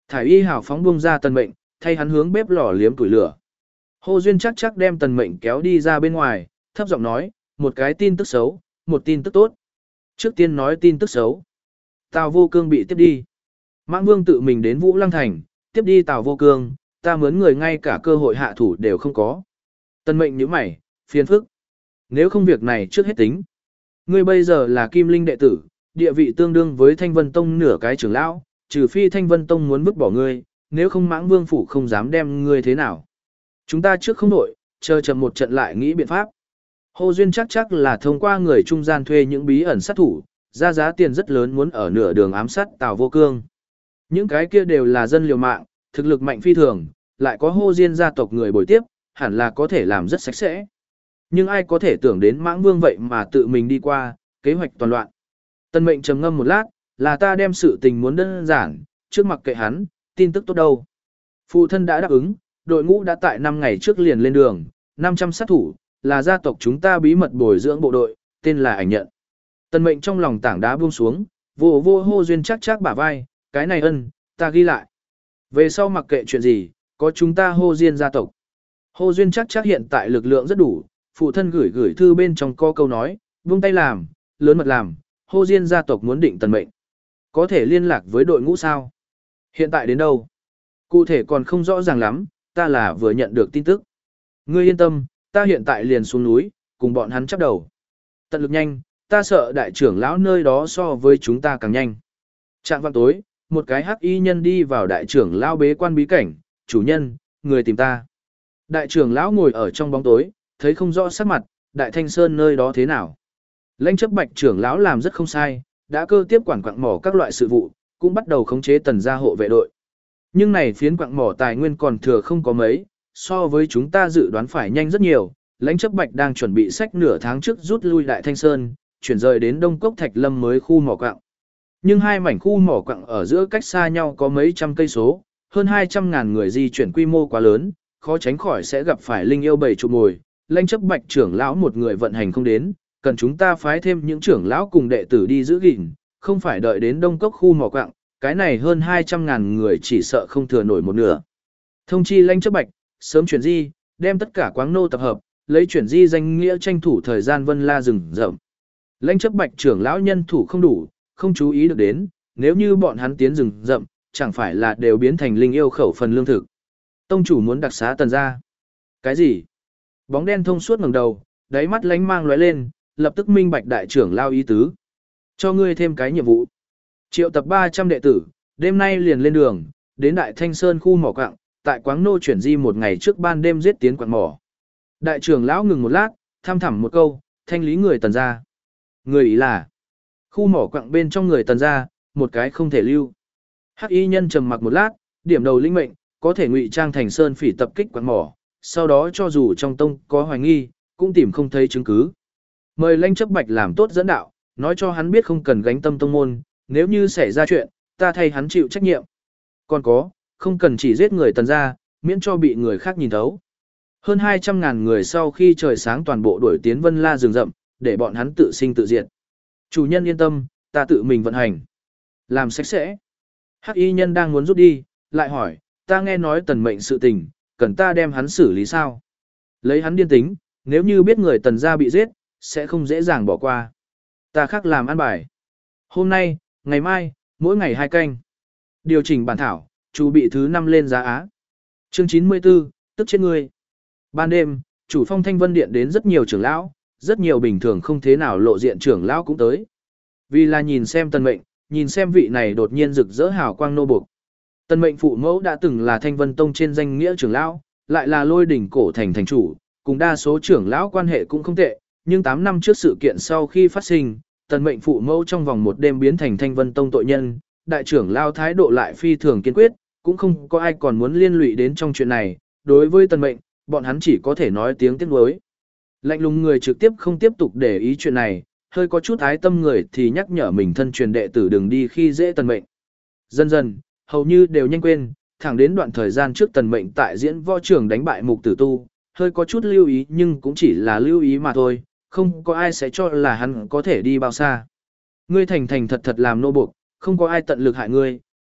Speaker 1: Thải y hào phóng buông ra Tần Mệnh, thay hắn hướng bếp lò liếm củi lửa. Hồ Duyên chắc chắc đem Tần Mệnh kéo đi ra bên ngoài, thấp giọng nói, một cái tin tức xấu, một tin tức tốt. Trước tiên nói tin tức xấu. Tào Vô Cương bị tiếp đi. Mãng Vương tự mình đến Vũ Lăng Thành, tiếp đi Tào Vô Cương, ta mướn người ngay cả cơ hội hạ thủ đều không có. Tần Mệnh nhíu mày, phiền phức. Nếu không việc này trước hết tính. Ngươi bây giờ là Kim Linh đệ tử, địa vị tương đương với Thanh Vân Tông nửa cái trưởng lão, trừ phi Thanh Vân Tông muốn vứt bỏ ngươi, nếu không Mãng Vương phủ không dám đem ngươi thế nào. Chúng ta trước không đổi, chờ chậm một trận lại nghĩ biện pháp. Hồ Duyên chắc chắc là thông qua người trung gian thuê những bí ẩn sát thủ, ra giá tiền rất lớn muốn ở nửa đường ám sát Tào Vô Cương. Những cái kia đều là dân liều mạng, thực lực mạnh phi thường, lại có Hồ Diên gia tộc người bồi tiếp, hẳn là có thể làm rất sạch sẽ. Nhưng ai có thể tưởng đến Mãng Vương vậy mà tự mình đi qua, kế hoạch toàn loạn. Tần Mệnh trầm ngâm một lát, là ta đem sự tình muốn đơn giản, trước mặc kệ hắn, tin tức tốt đâu. Phụ thân đã đáp ứng, đội ngũ đã tại năm ngày trước liền lên đường, năm trăm sát thủ, là gia tộc chúng ta bí mật bồi dưỡng bộ đội, tên là Ảnh Nhận. Tần Mệnh trong lòng tảng đá buông xuống, vô vô Hồ Duyên chắc chắc bả vai, cái này ân, ta ghi lại. Về sau mặc kệ chuyện gì, có chúng ta Hồ Diên gia tộc. Hồ Duyên chắc chắc hiện tại lực lượng rất đủ, phụ thân gửi gửi thư bên trong có câu nói, vung tay làm, lớn mật làm, Hồ Diên gia tộc muốn định Tần Mệnh. Có thể liên lạc với đội ngũ sao? Hiện tại đến đâu? Cụ thể còn không rõ ràng lắm, ta là vừa nhận được tin tức. Ngươi yên tâm, ta hiện tại liền xuống núi, cùng bọn hắn chấp đầu. Tận lực nhanh, ta sợ đại trưởng lão nơi đó so với chúng ta càng nhanh. Trạng vạng tối, một cái hắc y nhân đi vào đại trưởng lão bế quan bí cảnh, chủ nhân, người tìm ta. Đại trưởng lão ngồi ở trong bóng tối, thấy không rõ sắc mặt, đại thanh sơn nơi đó thế nào. Lãnh chấp bạch trưởng lão làm rất không sai, đã cơ tiếp quản quạng mỏ các loại sự vụ, cũng bắt đầu khống chế tần gia hộ vệ đội. Nhưng này phiến quạng mỏ tài nguyên còn thừa không có mấy, so với chúng ta dự đoán phải nhanh rất nhiều. Lãnh chấp bạch đang chuẩn bị sách nửa tháng trước rút lui đại thanh sơn, chuyển rời đến đông cốc thạch lâm mới khu mỏ quạng. Nhưng hai mảnh khu mỏ quặng ở giữa cách xa nhau có mấy trăm cây số, hơn hai trăm ngàn người di chuyển quy mô quá lớn, khó tránh khỏi sẽ gặp phải linh yêu bầy chụp mồi. Lãnh chấp bạch trưởng lão một người vận hành không đến, cần chúng ta phái thêm những trưởng lão cùng đệ tử đi giữ gìn, không phải đợi đến đông cốc khu mỏ quặng, cái này hơn hai trăm ngàn người chỉ sợ không thừa nổi một nửa. Thông chi lãnh chấp bạch, sớm chuyển di, đem tất cả quáng nô tập hợp, lấy chuyển di danh nghĩa tranh thủ thời gian vân la rừng rậm. Lãnh chấp bạch trưởng lão nhân thủ không đủ, không chú ý được đến, nếu như bọn hắn tiến rừng rậm, chẳng phải là đều biến thành linh yêu khẩu phần lương thực. Tông chủ muốn đặc xá tần gia. Cái gì? Bóng đen thông suốt ngẩng đầu, đáy mắt lánh mang lóe lên, lập tức minh bạch đại trưởng lao ý tứ. Cho ngươi thêm cái nhiệm vụ. Triệu tập ba trăm đệ tử, đêm nay liền lên đường, đến Đại Thanh Sơn khu mỏ quặng, tại Quáng Nô chuyển di một ngày trước ban đêm giết tiến quặng mỏ. Đại trưởng lão ngừng một lát, tham thẳm một câu, thanh lý người tần gia. Người ý là, khu mỏ quặng bên trong người tần gia, một cái không thể lưu. Hắc y nhân trầm mặc một lát, điểm đầu linh mệnh, có thể ngụy trang thành sơn phỉ tập kích quặng mỏ, sau đó cho dù trong tông có hoài nghi, cũng tìm không thấy chứng cứ. Mời Lãnh chấp bạch làm tốt dẫn đạo, nói cho hắn biết không cần gánh tâm tông môn, nếu như xảy ra chuyện, ta thay hắn chịu trách nhiệm. Còn có, không cần chỉ giết người tần gia, miễn cho bị người khác nhìn thấu. Hơn hai trăm ngàn người sau khi trời sáng toàn bộ đuổi tiến Vân La rừng rậm, để bọn hắn tự sinh tự diệt. Chủ nhân yên tâm, ta tự mình vận hành. Làm sạch sẽ. Hắc y nhân đang muốn rút đi, lại hỏi, ta nghe nói tần mệnh sự tình, cần ta đem hắn xử lý sao? Lấy hắn điên tính, nếu như biết người tần gia bị giết, sẽ không dễ dàng bỏ qua. Ta khác làm ăn bài. Hôm nay, ngày mai, mỗi ngày hai canh. Điều chỉnh bản thảo, chủ bị thứ năm lên giá Á. Chương chín mươi tư, tức chết ngươi. Ban đêm, chủ phong Thanh Vân Điện đến rất nhiều trưởng lão, rất nhiều bình thường không thế nào lộ diện trưởng lão cũng tới. Vì là nhìn xem tần mệnh, nhìn xem vị này đột nhiên rực rỡ hào quang nô buộc. Tần mệnh phụ mẫu đã từng là Thanh Vân Tông trên danh nghĩa trưởng lão, lại là Lôi Đỉnh cổ thành thành chủ, cùng đa số trưởng lão quan hệ cũng không tệ, nhưng tám năm trước sự kiện sau khi phát sinh, tần mệnh phụ mẫu trong vòng một đêm biến thành Thanh Vân Tông tội nhân, đại trưởng lão thái độ lại phi thường kiên quyết, cũng không có ai còn muốn liên lụy đến trong chuyện này, đối với tần mệnh, bọn hắn chỉ có thể nói tiếng tiếc nuối. Lạnh lùng người trực tiếp không tiếp tục để ý chuyện này, hơi có chút ái tâm người thì nhắc nhở mình thân truyền đệ tử đừng đi khi dễ tần mệnh. Dần dần, hầu như đều nhanh quên, thẳng đến đoạn thời gian trước tần mệnh tại diễn võ trường đánh bại mục tử tu, hơi có chút lưu ý nhưng cũng chỉ là lưu ý mà thôi, không có ai sẽ cho là hắn có thể đi bao xa. Ngươi thành thành thật thật làm nô buộc, không có ai tận lực hại ngươi,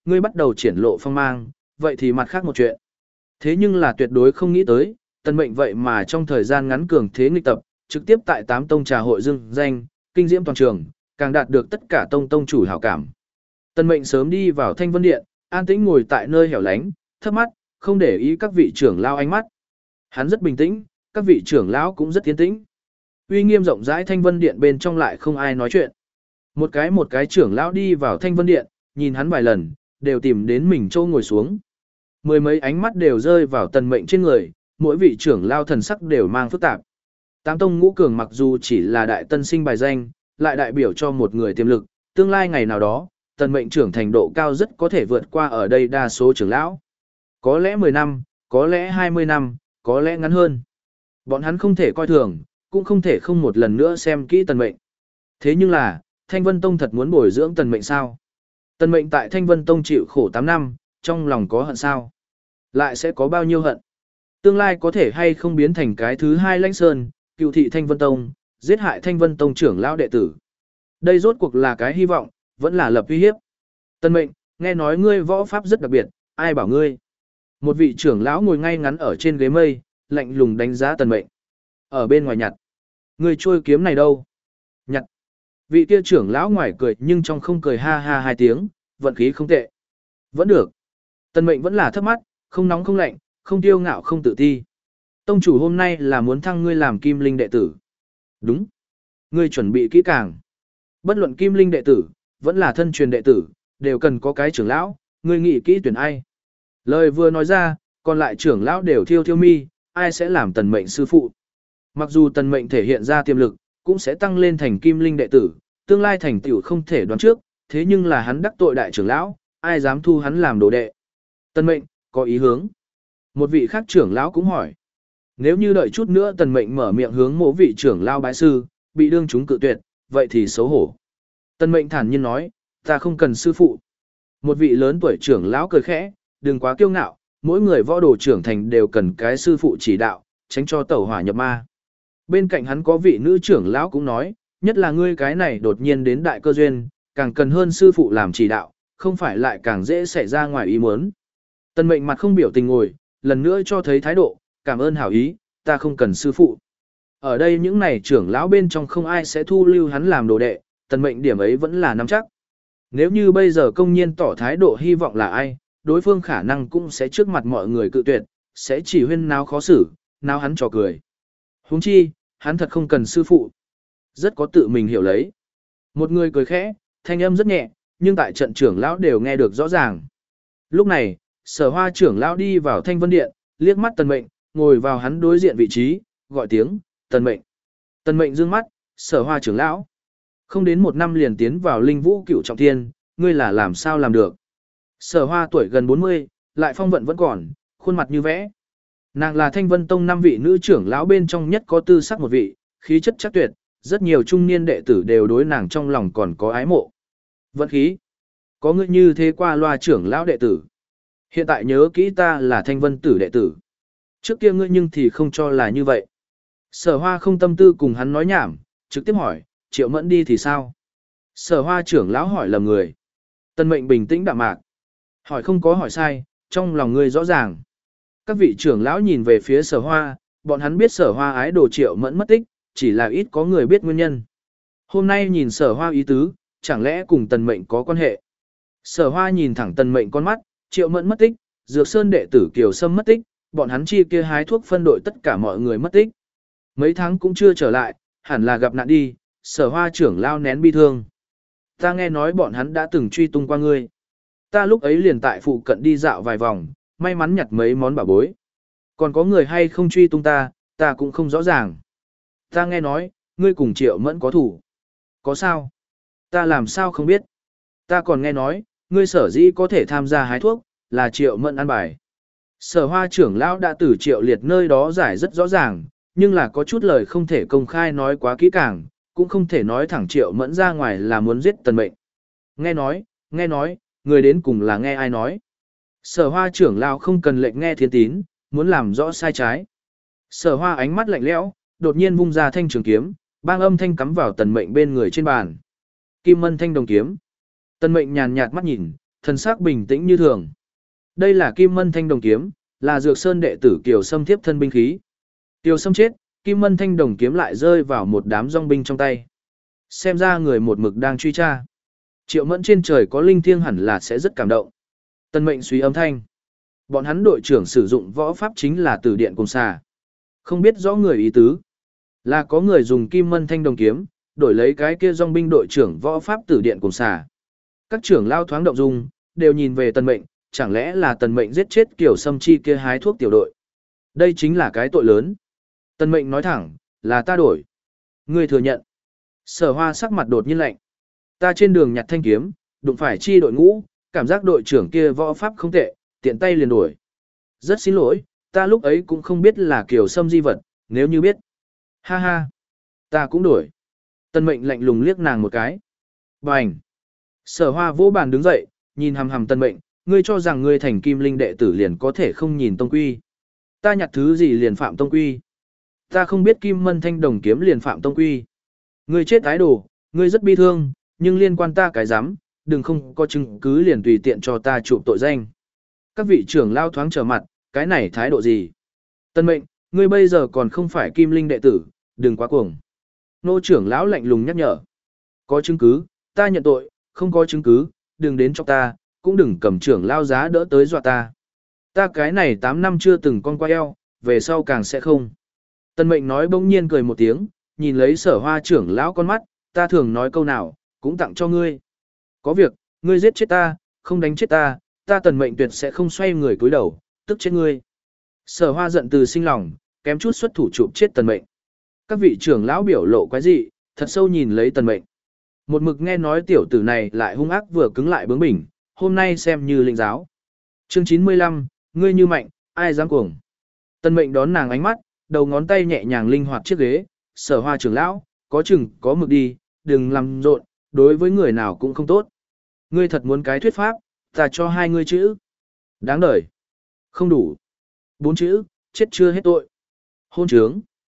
Speaker 1: ngươi bắt đầu triển lộ phong mang, vậy thì mặt khác một chuyện. Thế nhưng là tuyệt đối không nghĩ tới, tần mệnh vậy mà trong thời gian ngắn cường thế nghịch tập, trực tiếp tại tám tông trà hội dương danh, kinh diễm toàn trường, càng đạt được tất cả tông tông chủ hảo cảm. Tần mệnh sớm đi vào Thanh Vân Điện, an tĩnh ngồi tại nơi hẻo lánh, thấp mắt, không để ý các vị trưởng lao ánh mắt. Hắn rất bình tĩnh, các vị trưởng lão cũng rất tiến tĩnh. Uy nghiêm rộng rãi Thanh Vân Điện bên trong lại không ai nói chuyện. Một cái một cái trưởng lão đi vào Thanh Vân Điện, nhìn hắn vài lần, đều tìm đến mình châu ngồi xuống. Mười mấy ánh mắt đều rơi vào tần mệnh trên người, mỗi vị trưởng lao thần sắc đều mang phức tạp. Tám tông ngũ cường mặc dù chỉ là đại tân sinh bài danh, lại đại biểu cho một người tiềm lực, tương lai ngày nào đó, tần mệnh trưởng thành độ cao rất có thể vượt qua ở đây đa số trưởng lão. Có lẽ mười năm, có lẽ hai mươi năm, có lẽ ngắn hơn. Bọn hắn không thể coi thường, cũng không thể không một lần nữa xem kỹ tần mệnh. Thế nhưng là, Thanh Vân Tông thật muốn bồi dưỡng tần mệnh sao? Tần mệnh tại Thanh Vân Tông chịu khổ tám năm, trong lòng có hận sao? Lại sẽ có bao nhiêu hận? Tương lai có thể hay không biến thành cái thứ hai Lãnh Sơn, cựu thị Thanh Vân Tông, giết hại Thanh Vân Tông trưởng lão đệ tử. Đây rốt cuộc là cái hy vọng, vẫn là lập uy hiếp. Tần mệnh, nghe nói ngươi võ pháp rất đặc biệt, ai bảo ngươi? Một vị trưởng lão ngồi ngay ngắn ở trên ghế mây, lạnh lùng đánh giá tần mệnh. Ở bên ngoài nhặt. Ngươi trôi kiếm này đâu? Nhặt. Vị kia trưởng lão ngoài cười nhưng trong không cười ha ha hai tiếng, vận khí không tệ. Vẫn được. Tần mệnh vẫn là thấp mắt, không nóng không lạnh, không tiêu ngạo không tự ti. Tông chủ hôm nay là muốn thăng ngươi làm kim linh đệ tử. Đúng. Ngươi chuẩn bị kỹ càng. Bất luận kim linh đệ tử, vẫn là thân truyền đệ tử, đều cần có cái trưởng lão, ngươi nghĩ kỹ tuyển ai. Lời vừa nói ra, còn lại trưởng lão đều thiêu thiêu mi, ai sẽ làm tần mệnh sư phụ. Mặc dù tần mệnh thể hiện ra tiềm lực, cũng sẽ tăng lên thành kim linh đệ tử, tương lai thành tựu không thể đoán trước, thế nhưng là hắn đắc tội đại trưởng lão, ai dám thu hắn làm đồ đệ. Tần mệnh, có ý hướng. Một vị khác trưởng lão cũng hỏi. Nếu như đợi chút nữa tần mệnh mở miệng hướng mỗi vị trưởng lão bái sư, bị đương chúng cự tuyệt, vậy thì xấu hổ. Tần mệnh thản nhiên nói, ta không cần sư phụ. Một vị lớn tuổi trưởng lão cười khẽ, đừng quá kiêu ngạo, mỗi người võ đồ trưởng thành đều cần cái sư phụ chỉ đạo, tránh cho tẩu hỏa nhập ma. Bên cạnh hắn có vị nữ trưởng lão cũng nói, nhất là ngươi cái này đột nhiên đến đại cơ duyên, càng cần hơn sư phụ làm chỉ đạo, không phải lại càng dễ xảy ra ngoài ý muốn. Tần mệnh mặt không biểu tình ngồi, lần nữa cho thấy thái độ, cảm ơn hảo ý, ta không cần sư phụ. Ở đây những này trưởng lão bên trong không ai sẽ thu lưu hắn làm đồ đệ, tần mệnh điểm ấy vẫn là nắm chắc. Nếu như bây giờ công nhiên tỏ thái độ hy vọng là ai, đối phương khả năng cũng sẽ trước mặt mọi người cự tuyệt, sẽ chỉ huyên náo khó xử, náo hắn trò cười. Huống chi, hắn thật không cần sư phụ. Rất có tự mình hiểu lấy. Một người cười khẽ, thanh âm rất nhẹ, nhưng tại trận trưởng lão đều nghe được rõ ràng. Lúc này, Sở Hoa trưởng lão đi vào Thanh Vân Điện, liếc mắt Tần Mệnh, ngồi vào hắn đối diện vị trí, gọi tiếng, Tần Mệnh. Tần Mệnh dương mắt, Sở Hoa trưởng lão. Không đến một năm liền tiến vào linh vũ cửu trọng thiên, ngươi là làm sao làm được. Sở Hoa tuổi gần bốn mươi, lại phong vận vẫn còn, khuôn mặt như vẽ. Nàng là Thanh Vân Tông năm vị nữ trưởng lão bên trong nhất có tư sắc một vị, khí chất chắc tuyệt, rất nhiều trung niên đệ tử đều đối nàng trong lòng còn có ái mộ. Vận khí. Có ngươi như thế qua loa trưởng lão đệ tử. Hiện tại nhớ kỹ ta là Thanh Vân tử đệ tử. Trước kia ngươi nhưng thì không cho là như vậy. Sở Hoa không tâm tư cùng hắn nói nhảm, trực tiếp hỏi, Triệu Mẫn đi thì sao? Sở Hoa trưởng lão hỏi lầm người. Tần Mệnh bình tĩnh đạm mạc. Hỏi không có hỏi sai, trong lòng ngươi rõ ràng. Các vị trưởng lão nhìn về phía Sở Hoa, bọn hắn biết Sở Hoa ái đồ Triệu Mẫn mất tích, chỉ là ít có người biết nguyên nhân. Hôm nay nhìn Sở Hoa ý tứ, chẳng lẽ cùng Tần Mệnh có quan hệ? Sở Hoa nhìn thẳng Tần Mệnh con mắt, Triệu Mẫn mất tích, Dược Sơn đệ tử Kiều Sâm mất tích, bọn hắn chi kia hái thuốc phân đội tất cả mọi người mất tích. Mấy tháng cũng chưa trở lại, hẳn là gặp nạn đi, Sở Hoa trưởng lao nén bi thương. Ta nghe nói bọn hắn đã từng truy tung qua ngươi. Ta lúc ấy liền tại phụ cận đi dạo vài vòng, may mắn nhặt mấy món bảo bối. Còn có người hay không truy tung ta, ta cũng không rõ ràng. Ta nghe nói, ngươi cùng Triệu Mẫn có thủ. Có sao? Ta làm sao không biết? Ta còn nghe nói, ngươi sở dĩ có thể tham gia hái thuốc, là Triệu Mẫn ăn bài. Sở Hoa trưởng lão đã từ Triệu Liệt nơi đó giải rất rõ ràng, nhưng là có chút lời không thể công khai nói quá kỹ càng, cũng không thể nói thẳng Triệu Mẫn ra ngoài là muốn giết Tần Mệnh. Nghe nói, nghe nói, người đến cùng là nghe ai nói. Sở Hoa trưởng lão không cần lệnh nghe thiên tín, muốn làm rõ sai trái. Sở Hoa ánh mắt lạnh lẽo, đột nhiên vung ra thanh trường kiếm, bang âm thanh cắm vào Tần Mệnh bên người trên bàn. Kim Mân thanh đồng kiếm. Tần Mệnh nhàn nhạt mắt nhìn, thần sắc bình tĩnh như thường. Đây là Kim Mân Thanh Đồng kiếm, là Dược Sơn đệ tử Kiều Sâm tiếp thân binh khí. Kiều Sâm chết, Kim Mân Thanh Đồng kiếm lại rơi vào một đám dòng binh trong tay. Xem ra người một mực đang truy tra. Triệu Mẫn trên trời có linh thiêng hẳn là sẽ rất cảm động. Tân mệnh suy âm thanh. Bọn hắn đội trưởng sử dụng võ pháp chính là Tử Điện Cùng Xà. Không biết rõ người ý tứ. Là có người dùng Kim Mân Thanh Đồng kiếm, đổi lấy cái kia dòng binh đội trưởng võ pháp Tử Điện Cùng Xà. Các trưởng lao thoáng động dung, đều nhìn về Tân mệnh, chẳng lẽ là Tần mệnh giết chết Kiều Sâm chi kia hái thuốc tiểu đội. Đây chính là cái tội lớn. Tần mệnh nói thẳng, là ta đổi. Ngươi thừa nhận. Sở Hoa sắc mặt đột nhiên lạnh. Ta trên đường nhặt thanh kiếm, đụng phải chi đội ngũ, cảm giác đội trưởng kia võ pháp không tệ, tiện tay liền đổi. Rất xin lỗi, ta lúc ấy cũng không biết là Kiều Sâm di vật, nếu như biết. Ha ha, ta cũng đổi. Tần mệnh lạnh lùng liếc nàng một cái. Bành. Sở Hoa vỗ bàn đứng dậy, nhìn hằm hằm Tần mệnh, ngươi cho rằng ngươi thành Kim Linh đệ tử liền có thể không nhìn tông quy. Ta nhặt thứ gì liền phạm tông quy. Ta không biết Kim Mân Thanh Đồng kiếm liền phạm tông quy. Ngươi chết ái đồ, ngươi rất bi thương, nhưng liên quan ta cái dám, đừng không có chứng cứ liền tùy tiện cho ta chụp tội danh. Các vị trưởng lao thoáng trở mặt, cái này thái độ gì? Tân mệnh, ngươi bây giờ còn không phải Kim Linh đệ tử, đừng quá cuồng. Nô trưởng lão lạnh lùng nhắc nhở. Có chứng cứ, ta nhận tội, không có chứng cứ, đừng đến cho ta, cũng đừng cầm trưởng lao giá đỡ tới dọa ta. Ta cái này tám năm chưa từng con qua eo, về sau càng sẽ không. Tân mệnh nói bỗng nhiên cười một tiếng, nhìn lấy Sở Hoa trưởng lão con mắt, ta thường nói câu nào, cũng tặng cho ngươi. Có việc, ngươi giết chết ta, không đánh chết ta, ta Tần mệnh tuyệt sẽ không xoay người cúi đầu, tức chết ngươi. Sở Hoa giận từ sinh lòng, kém chút xuất thủ chụp chết Tần mệnh. Các vị trưởng lão biểu lộ quái dị, thật sâu nhìn lấy Tần mệnh. Một mực nghe nói tiểu tử này lại hung ác vừa cứng lại bướng bỉnh, hôm nay xem như linh giáo. Chương chín mươi lăm, ngươi như mạnh, ai dám cuồng. Tần mệnh đón nàng ánh mắt, đầu ngón tay nhẹ nhàng linh hoạt chiếc ghế, Sở Hoa trưởng lão, có chừng có mực đi, đừng làm rộn, đối với người nào cũng không tốt. Ngươi thật muốn cái thuyết pháp, ta cho hai ngươi chữ. Đáng đời. Không đủ. Bốn chữ, chết chưa hết tội. Hôn trướng.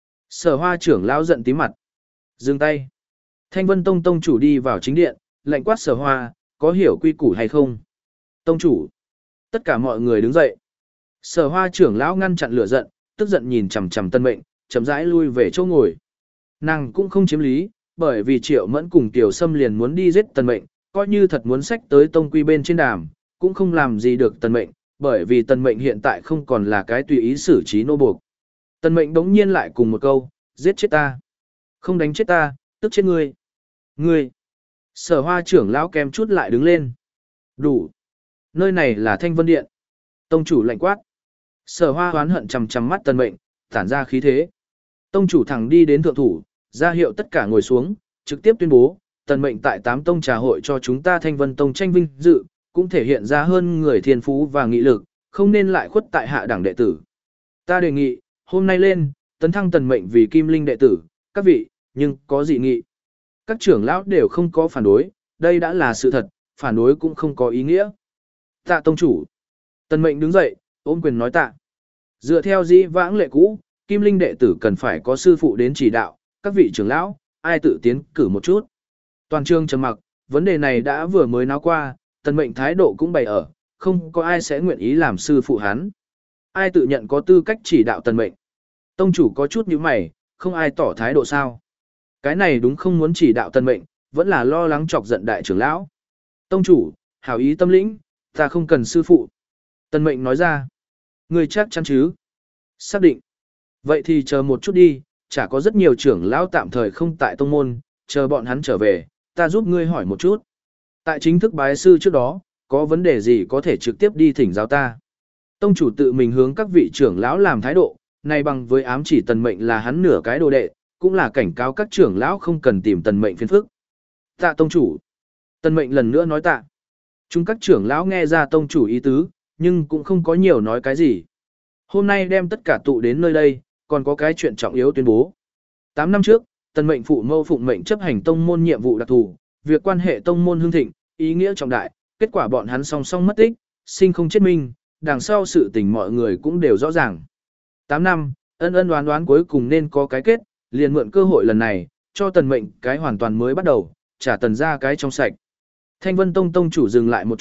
Speaker 1: Sở Hoa trưởng lão giận tím mặt. Dừng tay. Thanh Vân Tông tông chủ đi vào chính điện, lạnh quát Sở Hoa, có hiểu quy củ hay không? Tông chủ. Tất cả mọi người đứng dậy. Sở Hoa trưởng lão ngăn chặn lửa giận, tức giận nhìn chằm chằm Tân mệnh, chậm rãi lui về chỗ ngồi. Nàng cũng không chiếm lý, bởi vì Triệu Mẫn cùng Kiều Sâm liền muốn đi giết Tần mệnh, coi như thật muốn xách tới tông quy bên trên đàm, cũng không làm gì được Tần mệnh, bởi vì Tần mệnh hiện tại không còn là cái tùy ý xử trí nô buộc. Tần mệnh đống nhiên lại cùng một câu, giết chết ta. Không đánh chết ta, tức chết ngươi. Ngươi. Sở Hoa trưởng lão kèm chút lại đứng lên. Đủ. Nơi này là Thanh Vân Điện. Tông chủ lạnh quát. Sở Hoa hoán hận chằm chằm mắt Tần mệnh, tản ra khí thế. Tông chủ thẳng đi đến thượng thủ, ra hiệu tất cả ngồi xuống, trực tiếp tuyên bố, Tần mệnh tại tám tông trà hội cho chúng ta Thanh Vân Tông tranh vinh dự, cũng thể hiện ra hơn người thiên phú và nghị lực, không nên lại khuất tại hạ đẳng đệ tử. Ta đề nghị, hôm nay lên, tấn thăng Tần mệnh vì Kim Linh đệ tử, các vị, nhưng có dị nghị. Các trưởng lão đều không có phản đối, đây đã là sự thật, phản đối cũng không có ý nghĩa. Tạ tông chủ. Tần mệnh đứng dậy, ôm quyền nói tạ. Dựa theo dĩ vãng lệ cũ, Kim Linh đệ tử cần phải có sư phụ đến chỉ đạo, các vị trưởng lão, ai tự tiến cử một chút. Toàn trường trầm mặc, vấn đề này đã vừa mới nói qua, Tần mệnh thái độ cũng bày ở, không có ai sẽ nguyện ý làm sư phụ hắn. Ai tự nhận có tư cách chỉ đạo Tần mệnh. Tông chủ có chút nhíu mày, không ai tỏ thái độ sao. Cái này đúng không muốn chỉ đạo Tần mệnh, vẫn là lo lắng chọc giận đại trưởng lão. Tông chủ, hảo ý tâm lĩnh, ta không cần sư phụ. Tần mệnh nói ra. Người chắc chắn chứ? Xác định. Vậy thì chờ một chút đi, chả có rất nhiều trưởng lão tạm thời không tại tông môn, chờ bọn hắn trở về, ta giúp ngươi hỏi một chút. Tại chính thức bái sư trước đó, có vấn đề gì có thể trực tiếp đi thỉnh giáo ta. Tông chủ tự mình hướng các vị trưởng lão làm thái độ, này bằng với ám chỉ Tần mệnh là hắn nửa cái đồ đệ, cũng là cảnh cáo các trưởng lão không cần tìm Tần mệnh phiền phức. Tạ tông chủ. Tần mệnh lần nữa nói tạ. Chúng các trưởng lão nghe ra tông chủ ý tứ, nhưng cũng không có nhiều nói cái gì. Hôm nay đem tất cả tụ đến nơi đây, còn có cái chuyện trọng yếu tuyên bố. tám năm trước, Tần mệnh phụ mâu phụng mệnh chấp hành tông môn nhiệm vụ đặc thù, việc quan hệ tông môn hưng thịnh, ý nghĩa trọng đại, kết quả bọn hắn song song mất tích, sinh không chết minh, đằng sau sự tình mọi người cũng đều rõ ràng. tám năm, ân ân đoán đoán cuối cùng nên có cái kết, liền mượn cơ hội lần này, cho Tần mệnh cái hoàn toàn mới bắt đầu, trả Tần ra cái trong sạch. Thanh Vân Tông tông chủ dừng lại một chút,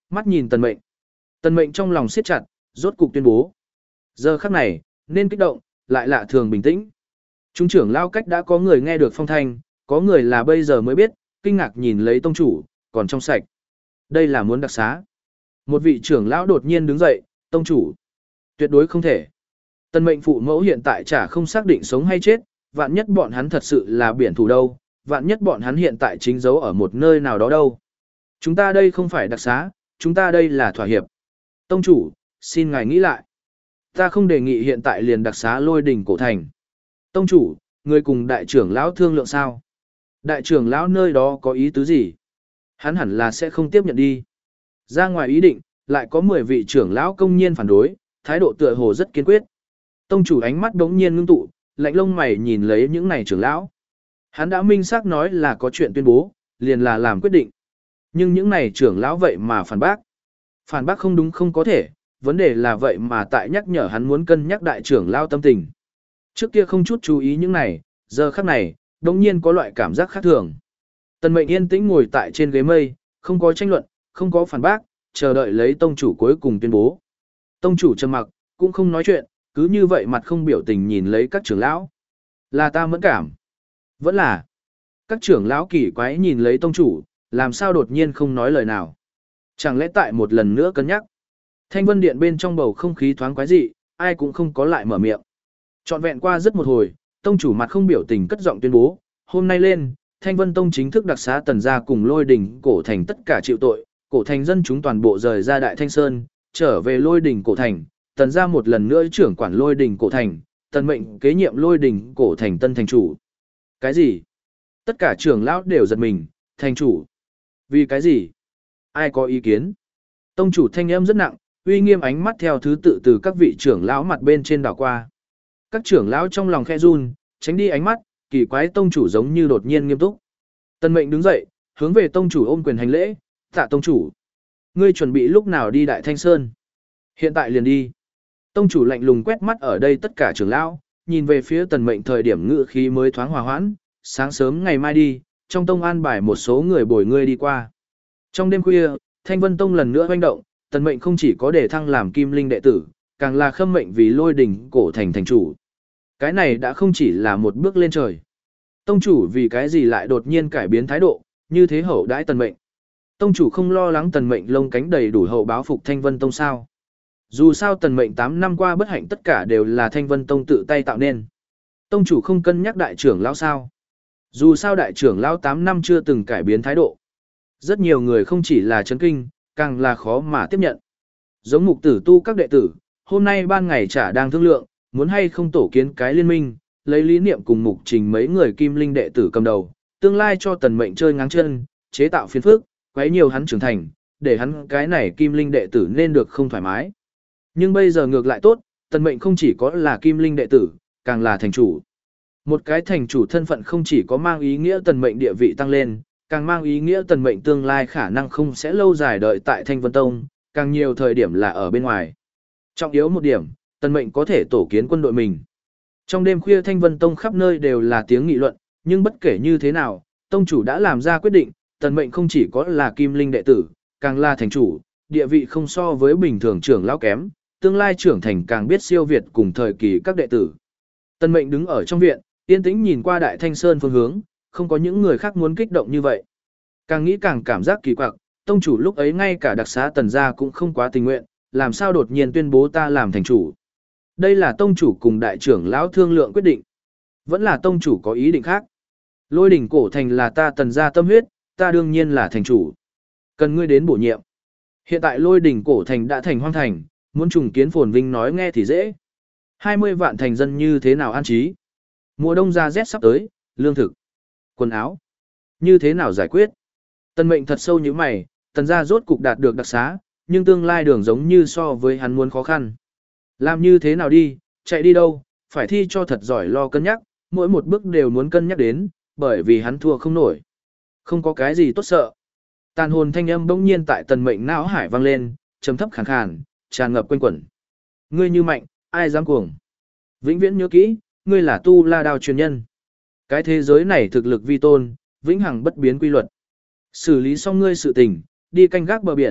Speaker 1: mắt nhìn Tần Mệnh. Tần Mệnh trong lòng siết chặt, rốt cục tuyên bố. Giờ khắc này, nên kích động, lại lạ thường bình tĩnh. Trung trưởng lao cách đã có người nghe được phong thanh, có người là bây giờ mới biết, kinh ngạc nhìn lấy tông chủ, còn trong sạch. Đây là muốn đặc xá. Một vị trưởng lão đột nhiên đứng dậy, tông chủ. Tuyệt đối không thể. Tần Mệnh phụ mẫu hiện tại chả không xác định sống hay chết, vạn nhất bọn hắn thật sự là biển thủ đâu, vạn nhất bọn hắn hiện tại chính giấu ở một nơi nào đó đâu. Chúng ta đây không phải đặc xá, chúng ta đây là thỏa hiệp. Tông chủ, xin ngài nghĩ lại. Ta không đề nghị hiện tại liền đặc xá Lôi Đỉnh cổ thành. Tông chủ, người cùng đại trưởng lão thương lượng sao? Đại trưởng lão nơi đó có ý tứ gì? Hắn hẳn là sẽ không tiếp nhận đi. Ra ngoài ý định, lại có mười vị trưởng lão công nhiên phản đối, thái độ tựa hồ rất kiên quyết. Tông chủ ánh mắt đống nhiên ngưng tụ, lạnh lông mày nhìn lấy những này trưởng lão. Hắn đã minh xác nói là có chuyện tuyên bố, liền là làm quyết định. Nhưng những này trưởng lão vậy mà phản bác. Phản bác không đúng không có thể, vấn đề là vậy mà tại nhắc nhở hắn muốn cân nhắc đại trưởng lão tâm tình. Trước kia không chút chú ý những này, giờ khắc này, đống nhiên có loại cảm giác khác thường. Tần Mệnh yên tĩnh ngồi tại trên ghế mây, không có tranh luận, không có phản bác, chờ đợi lấy tông chủ cuối cùng tuyên bố. Tông chủ trầm mặc, cũng không nói chuyện, cứ như vậy mặt không biểu tình nhìn lấy các trưởng lão. Là ta mẫn cảm. Vẫn là. Các trưởng lão kỳ quái nhìn lấy tông chủ, làm sao đột nhiên không nói lời nào. Chẳng lẽ tại một lần nữa cân nhắc. Thanh Vân Điện bên trong bầu không khí thoáng quái dị, ai cũng không có lại mở miệng. Trọn vẹn qua rất một hồi, tông chủ mặt không biểu tình cất giọng tuyên bố, hôm nay lên, Thanh Vân Tông chính thức đặc xá Tần gia cùng Lôi Đỉnh cổ thành tất cả chịu tội, cổ thành dân chúng toàn bộ rời ra Đại Thanh Sơn, trở về Lôi Đỉnh cổ thành, Tần gia một lần nữa trưởng quản Lôi Đỉnh cổ thành, Tần Mệnh kế nhiệm Lôi Đỉnh cổ thành tân thành chủ. Cái gì? Tất cả trưởng lão đều giật mình, thành chủ. Vì cái gì? Ai có ý kiến? Tông chủ thanh âm rất nặng, uy nghiêm ánh mắt theo thứ tự từ các vị trưởng lão mặt bên trên đảo qua. Các trưởng lão trong lòng khe run, tránh đi ánh mắt, kỳ quái tông chủ giống như đột nhiên nghiêm túc. Tần Mệnh đứng dậy, hướng về tông chủ ôm quyền hành lễ, tạ tông chủ. Ngươi chuẩn bị lúc nào đi Đại Thanh Sơn? Hiện tại liền đi. Tông chủ lạnh lùng quét mắt ở đây tất cả trưởng lão, nhìn về phía Tần Mệnh thời điểm ngự khí mới thoáng hòa hoãn, sáng sớm ngày mai đi, trong tông an bài một số người bồi ngươi đi qua. Trong đêm khuya, Thanh Vân Tông lần nữa hoành động, Tần Mệnh không chỉ có để thăng làm kim linh đệ tử, càng là khâm mệnh vì Lôi Đỉnh cổ thành thành chủ. Cái này đã không chỉ là một bước lên trời. Tông chủ vì cái gì lại đột nhiên cải biến thái độ, như thế hậu đãi Tần Mệnh. Tông chủ không lo lắng Tần Mệnh lông cánh đầy đủ hậu báo phục Thanh Vân Tông sao. Dù sao Tần Mệnh tám năm qua bất hạnh tất cả đều là Thanh Vân Tông tự tay tạo nên. Tông chủ không cân nhắc đại trưởng lão sao. Dù sao đại trưởng lão tám năm chưa từng cải biến thái độ. Rất nhiều người không chỉ là chấn kinh, càng là khó mà tiếp nhận. Giống mục tử tu các đệ tử, hôm nay ban ngày chả đang thương lượng, muốn hay không tổ kiến cái liên minh, lấy lý niệm cùng mục trình mấy người kim linh đệ tử cầm đầu, tương lai cho Tần Mệnh chơi ngáng chân, chế tạo phiền phức, quấy nhiều hắn trưởng thành, để hắn cái này kim linh đệ tử nên được không thoải mái. Nhưng bây giờ ngược lại tốt, Tần Mệnh không chỉ có là kim linh đệ tử, càng là thành chủ. Một cái thành chủ thân phận không chỉ có mang ý nghĩa Tần Mệnh địa vị tăng lên, càng mang ý nghĩa Tần Mệnh tương lai khả năng không sẽ lâu dài đợi tại Thanh Vân Tông, càng nhiều thời điểm là ở bên ngoài. Trọng yếu một điểm, Tần Mệnh có thể tổ kiến quân đội mình. Trong đêm khuya Thanh Vân Tông khắp nơi đều là tiếng nghị luận, nhưng bất kể như thế nào, tông chủ đã làm ra quyết định, Tần Mệnh không chỉ có là kim linh đệ tử, càng là thành chủ, địa vị không so với bình thường trưởng lão kém, tương lai trưởng thành càng biết siêu việt cùng thời kỳ các đệ tử. Tần Mệnh đứng ở trong viện, yên tĩnh nhìn qua Đại Thanh Sơn phương hướng, không có những người khác muốn kích động như vậy. Càng nghĩ càng cảm giác kỳ quặc, tông chủ lúc ấy ngay cả đặc xá Tần gia cũng không quá tình nguyện, làm sao đột nhiên tuyên bố ta làm thành chủ. Đây là tông chủ cùng đại trưởng lão thương lượng quyết định. Vẫn là tông chủ có ý định khác. Lôi Đỉnh cổ thành là ta Tần gia tâm huyết, ta đương nhiên là thành chủ. Cần ngươi đến bổ nhiệm. Hiện tại Lôi Đỉnh cổ thành đã thành hoang thành, muốn trùng kiến phồn vinh nói nghe thì dễ. hai mươi vạn thành dân như thế nào an trí? Mùa đông ra rét sắp tới, lương thực, quần áo, như thế nào giải quyết? Tần Mệnh thật sâu như mày, Tần gia rốt cục đạt được đặc xá, nhưng tương lai đường giống như so với hắn muốn khó khăn. Làm như thế nào đi, chạy đi đâu, phải thi cho thật giỏi lo cân nhắc, mỗi một bước đều muốn cân nhắc đến, bởi vì hắn thua không nổi. Không có cái gì tốt sợ. Tàn hồn thanh âm bỗng nhiên tại Tần Mệnh não hải vang lên, trầm thấp khàn khàn, tràn ngập quanh quẩn. Ngươi như mạnh, ai dám cuồng? Vĩnh viễn nhớ kỹ, ngươi là tu la đao truyền nhân. Cái thế giới này thực lực vi tôn, vĩnh hằng bất biến quy luật. Xử lý xong ngươi sự tình, đi canh gác bờ biển,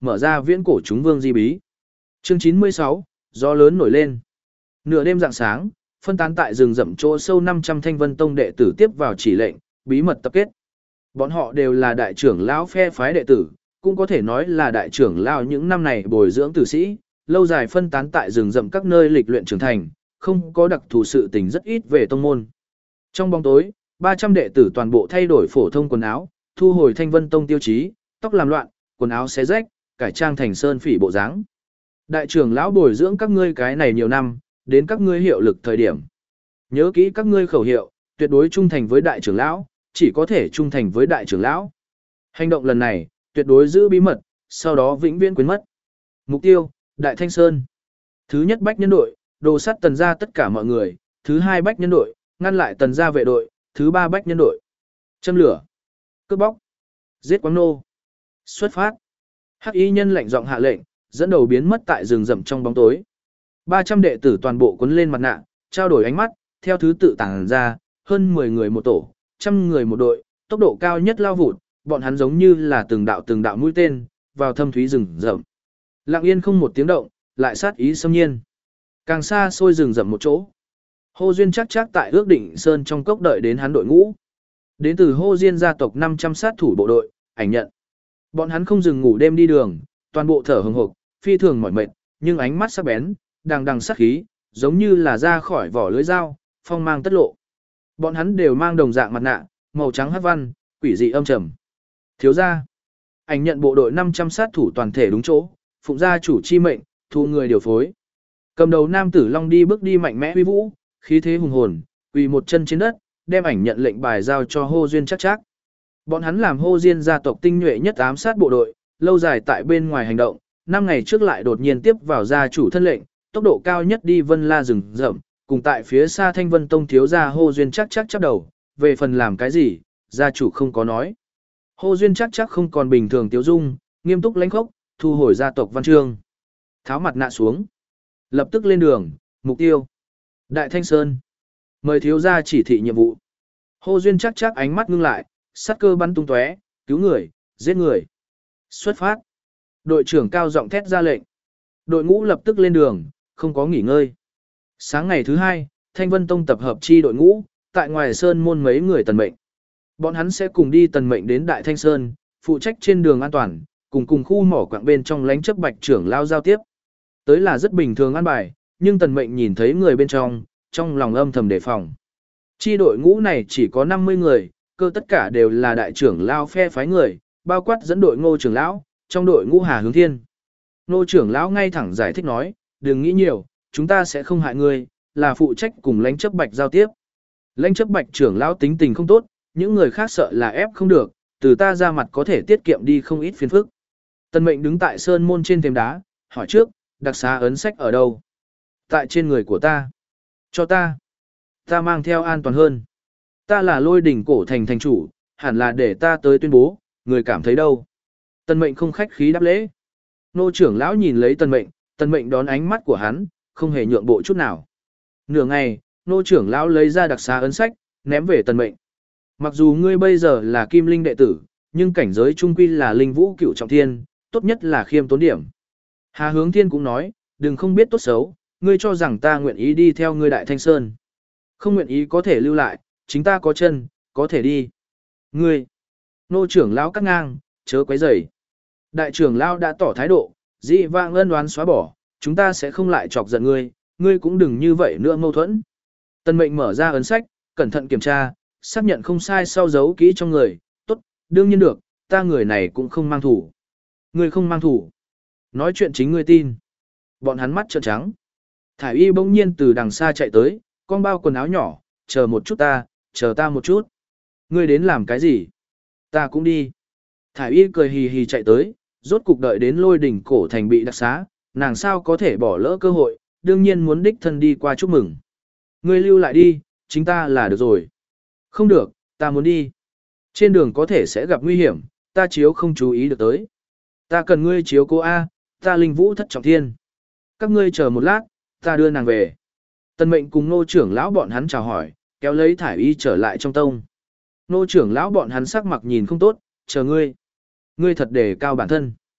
Speaker 1: mở ra viễn cổ chúng vương di bí. Chương chín mươi sáu, gió lớn nổi lên. Nửa đêm rạng sáng, phân tán tại rừng rậm chỗ sâu năm trăm Thanh Vân Tông đệ tử tiếp vào chỉ lệnh, bí mật tập kết. Bọn họ đều là đại trưởng lão phe phái đệ tử, cũng có thể nói là đại trưởng lão những năm này bồi dưỡng tử sĩ, lâu dài phân tán tại rừng rậm các nơi lịch luyện trưởng thành, không có đặc thù sự tình rất ít về tông môn. Trong bóng tối, ba trăm đệ tử toàn bộ thay đổi phổ thông quần áo, thu hồi Thanh Vân Tông tiêu chí, tóc làm loạn, quần áo xé rách, cải trang thành sơn phỉ bộ dáng. Đại trưởng lão bồi dưỡng các ngươi cái này nhiều năm, đến các ngươi hiệu lực thời điểm. Nhớ kỹ các ngươi khẩu hiệu, tuyệt đối trung thành với đại trưởng lão, chỉ có thể trung thành với đại trưởng lão. Hành động lần này, tuyệt đối giữ bí mật, sau đó vĩnh viễn quên mất. Mục tiêu, Đại Thanh Sơn. Thứ nhất bách nhân đội, đồ sắt tần gia tất cả mọi người. Thứ hai bách nhân đội, ngăn lại tần gia vệ đội. Thứ ba bách nhân đội, châm lửa, cướp bóc, giết quáng nô. Xuất phát. Hắc y nhân lệnh giọng hạ lệnh, dẫn đầu biến mất tại rừng rậm trong bóng tối. ba trăm đệ tử toàn bộ quấn lên mặt nạ, trao đổi ánh mắt, theo thứ tự tản ra, hơn mười người một tổ, trăm người một đội, tốc độ cao nhất lao vụt, bọn hắn giống như là từng đạo từng đạo mũi tên, vào thâm thúy rừng rậm. Lặng yên không một tiếng động, lại sát ý xâm nhiên. Càng xa xôi rừng rậm một chỗ. Hô Duyên chắc chắc tại ước định sơn trong cốc đợi đến hắn đội ngũ. Đến từ Hô Diên gia tộc năm trăm sát thủ bộ đội, ảnh nhận. Bọn hắn không dừng ngủ đêm đi đường, toàn bộ thở hừng hực, phi thường mỏi mệt, nhưng ánh mắt sắc bén, đằng đằng sát khí, giống như là ra khỏi vỏ lưới dao, phong mang tất lộ. Bọn hắn đều mang đồng dạng mặt nạ, màu trắng hắc văn, quỷ dị âm trầm. Thiếu gia, ảnh nhận bộ đội năm trăm sát thủ toàn thể đúng chỗ, phụng gia chủ chi mệnh, thu người điều phối. Cầm đầu nam tử Long đi bước đi mạnh mẽ uy vũ, khí thế hùng hồn, quỳ một chân trên đất, đem ảnh nhận lệnh bài giao cho Hô Duyên chắc chắc. Bọn hắn làm Hô Diên gia tộc tinh nhuệ nhất ám sát bộ đội, lâu dài tại bên ngoài hành động, năm ngày trước lại đột nhiên tiếp vào gia chủ thân lệnh, tốc độ cao nhất đi Vân La rừng rậm, cùng tại phía xa Thanh Vân Tông thiếu gia Hô Duyên chắc chắc chắp đầu, về phần làm cái gì, gia chủ không có nói. Hô Duyên chắc chắc không còn bình thường tiêu dung, nghiêm túc lãnh khốc, thu hồi gia tộc văn chương. Tháo mặt nạ xuống, lập tức lên đường, mục tiêu Đại Thanh Sơn. Mời thiếu gia chỉ thị nhiệm vụ. Hô Duyên chắc chắc ánh mắt ngưng lại, sát cơ bắn tung tóe, cứu người, giết người. Xuất phát. Đội trưởng cao giọng thét ra lệnh. Đội ngũ lập tức lên đường, không có nghỉ ngơi. Sáng ngày thứ hai, Thanh Vân Tông tập hợp chi đội ngũ, tại ngoài sơn môn mấy người tần mệnh. Bọn hắn sẽ cùng đi tần mệnh đến Đại Thanh Sơn, phụ trách trên đường an toàn, cùng cùng khu mỏ quạng bên trong lánh chấp bạch trưởng lao giao tiếp. Tới là rất bình thường an bài, nhưng tần mệnh nhìn thấy người bên trong, trong lòng âm thầm đề phòng. Chi đội ngũ này chỉ có năm mươi người, cơ tất cả đều là đại trưởng lao phe phái người, bao quát dẫn đội Ngô trưởng lão, trong đội ngũ Hà Hướng Thiên. Ngô trưởng lão ngay thẳng giải thích nói, đừng nghĩ nhiều, chúng ta sẽ không hại ngươi, là phụ trách cùng lãnh chấp bạch giao tiếp. Lãnh chấp bạch trưởng lão tính tình không tốt, những người khác sợ là ép không được, từ ta ra mặt có thể tiết kiệm đi không ít phiền phức. Tần mệnh đứng tại sơn môn trên thềm đá, hỏi trước, đặc xá ấn sách ở đâu? Tại trên người của ta. Cho ta. Ta mang theo an toàn hơn. Ta là Lôi Đỉnh cổ thành thành chủ, hẳn là để ta tới tuyên bố, người cảm thấy đâu? Tần mệnh không khách khí đáp lễ. Nô trưởng lão nhìn lấy tần mệnh, tần mệnh đón ánh mắt của hắn, không hề nhượng bộ chút nào. Nửa ngày, nô trưởng lão lấy ra đặc xá ấn sách, ném về tần mệnh. Mặc dù ngươi bây giờ là kim linh đệ tử, nhưng cảnh giới trung quy là linh vũ cửu trọng thiên, tốt nhất là khiêm tốn điểm. Hà Hướng Thiên cũng nói, đừng không biết tốt xấu, ngươi cho rằng ta nguyện ý đi theo ngươi Đại Thanh Sơn. Không nguyện ý có thể lưu lại, chính ta có chân, có thể đi. Ngươi, nô trưởng lão cắt ngang, chớ quấy rầy. Đại trưởng lão đã tỏ thái độ, dị vãng ân oán xóa bỏ, chúng ta sẽ không lại chọc giận ngươi, ngươi cũng đừng như vậy nữa mâu thuẫn. Tần mệnh mở ra ấn sách, cẩn thận kiểm tra, xác nhận không sai sau giấu kỹ trong người, tốt, đương nhiên được, ta người này cũng không mang thủ. Ngươi không mang thủ. Nói chuyện chính ngươi tin. Bọn hắn mắt trợn trắng. Thải y bỗng nhiên từ đằng xa chạy tới, con bao quần áo nhỏ, chờ một chút ta, chờ ta một chút. Ngươi đến làm cái gì? Ta cũng đi. Thải y cười hì hì chạy tới, rốt cục đợi đến Lôi Đỉnh cổ thành bị đặc xá, nàng sao có thể bỏ lỡ cơ hội, đương nhiên muốn đích thân đi qua chúc mừng. Ngươi lưu lại đi, chính ta là được rồi. Không được, ta muốn đi. Trên đường có thể sẽ gặp nguy hiểm, ta chiếu không chú ý được tới. Ta cần ngươi chiếu cố A, ta linh vũ thất trọng thiên. Các ngươi chờ một lát, ta đưa nàng về. Tần mệnh cùng nô trưởng lão bọn hắn chào hỏi, kéo lấy thải y trở lại trong tông. Nô trưởng lão bọn hắn sắc mặt nhìn không tốt, chờ ngươi. Ngươi thật đề cao bản thân.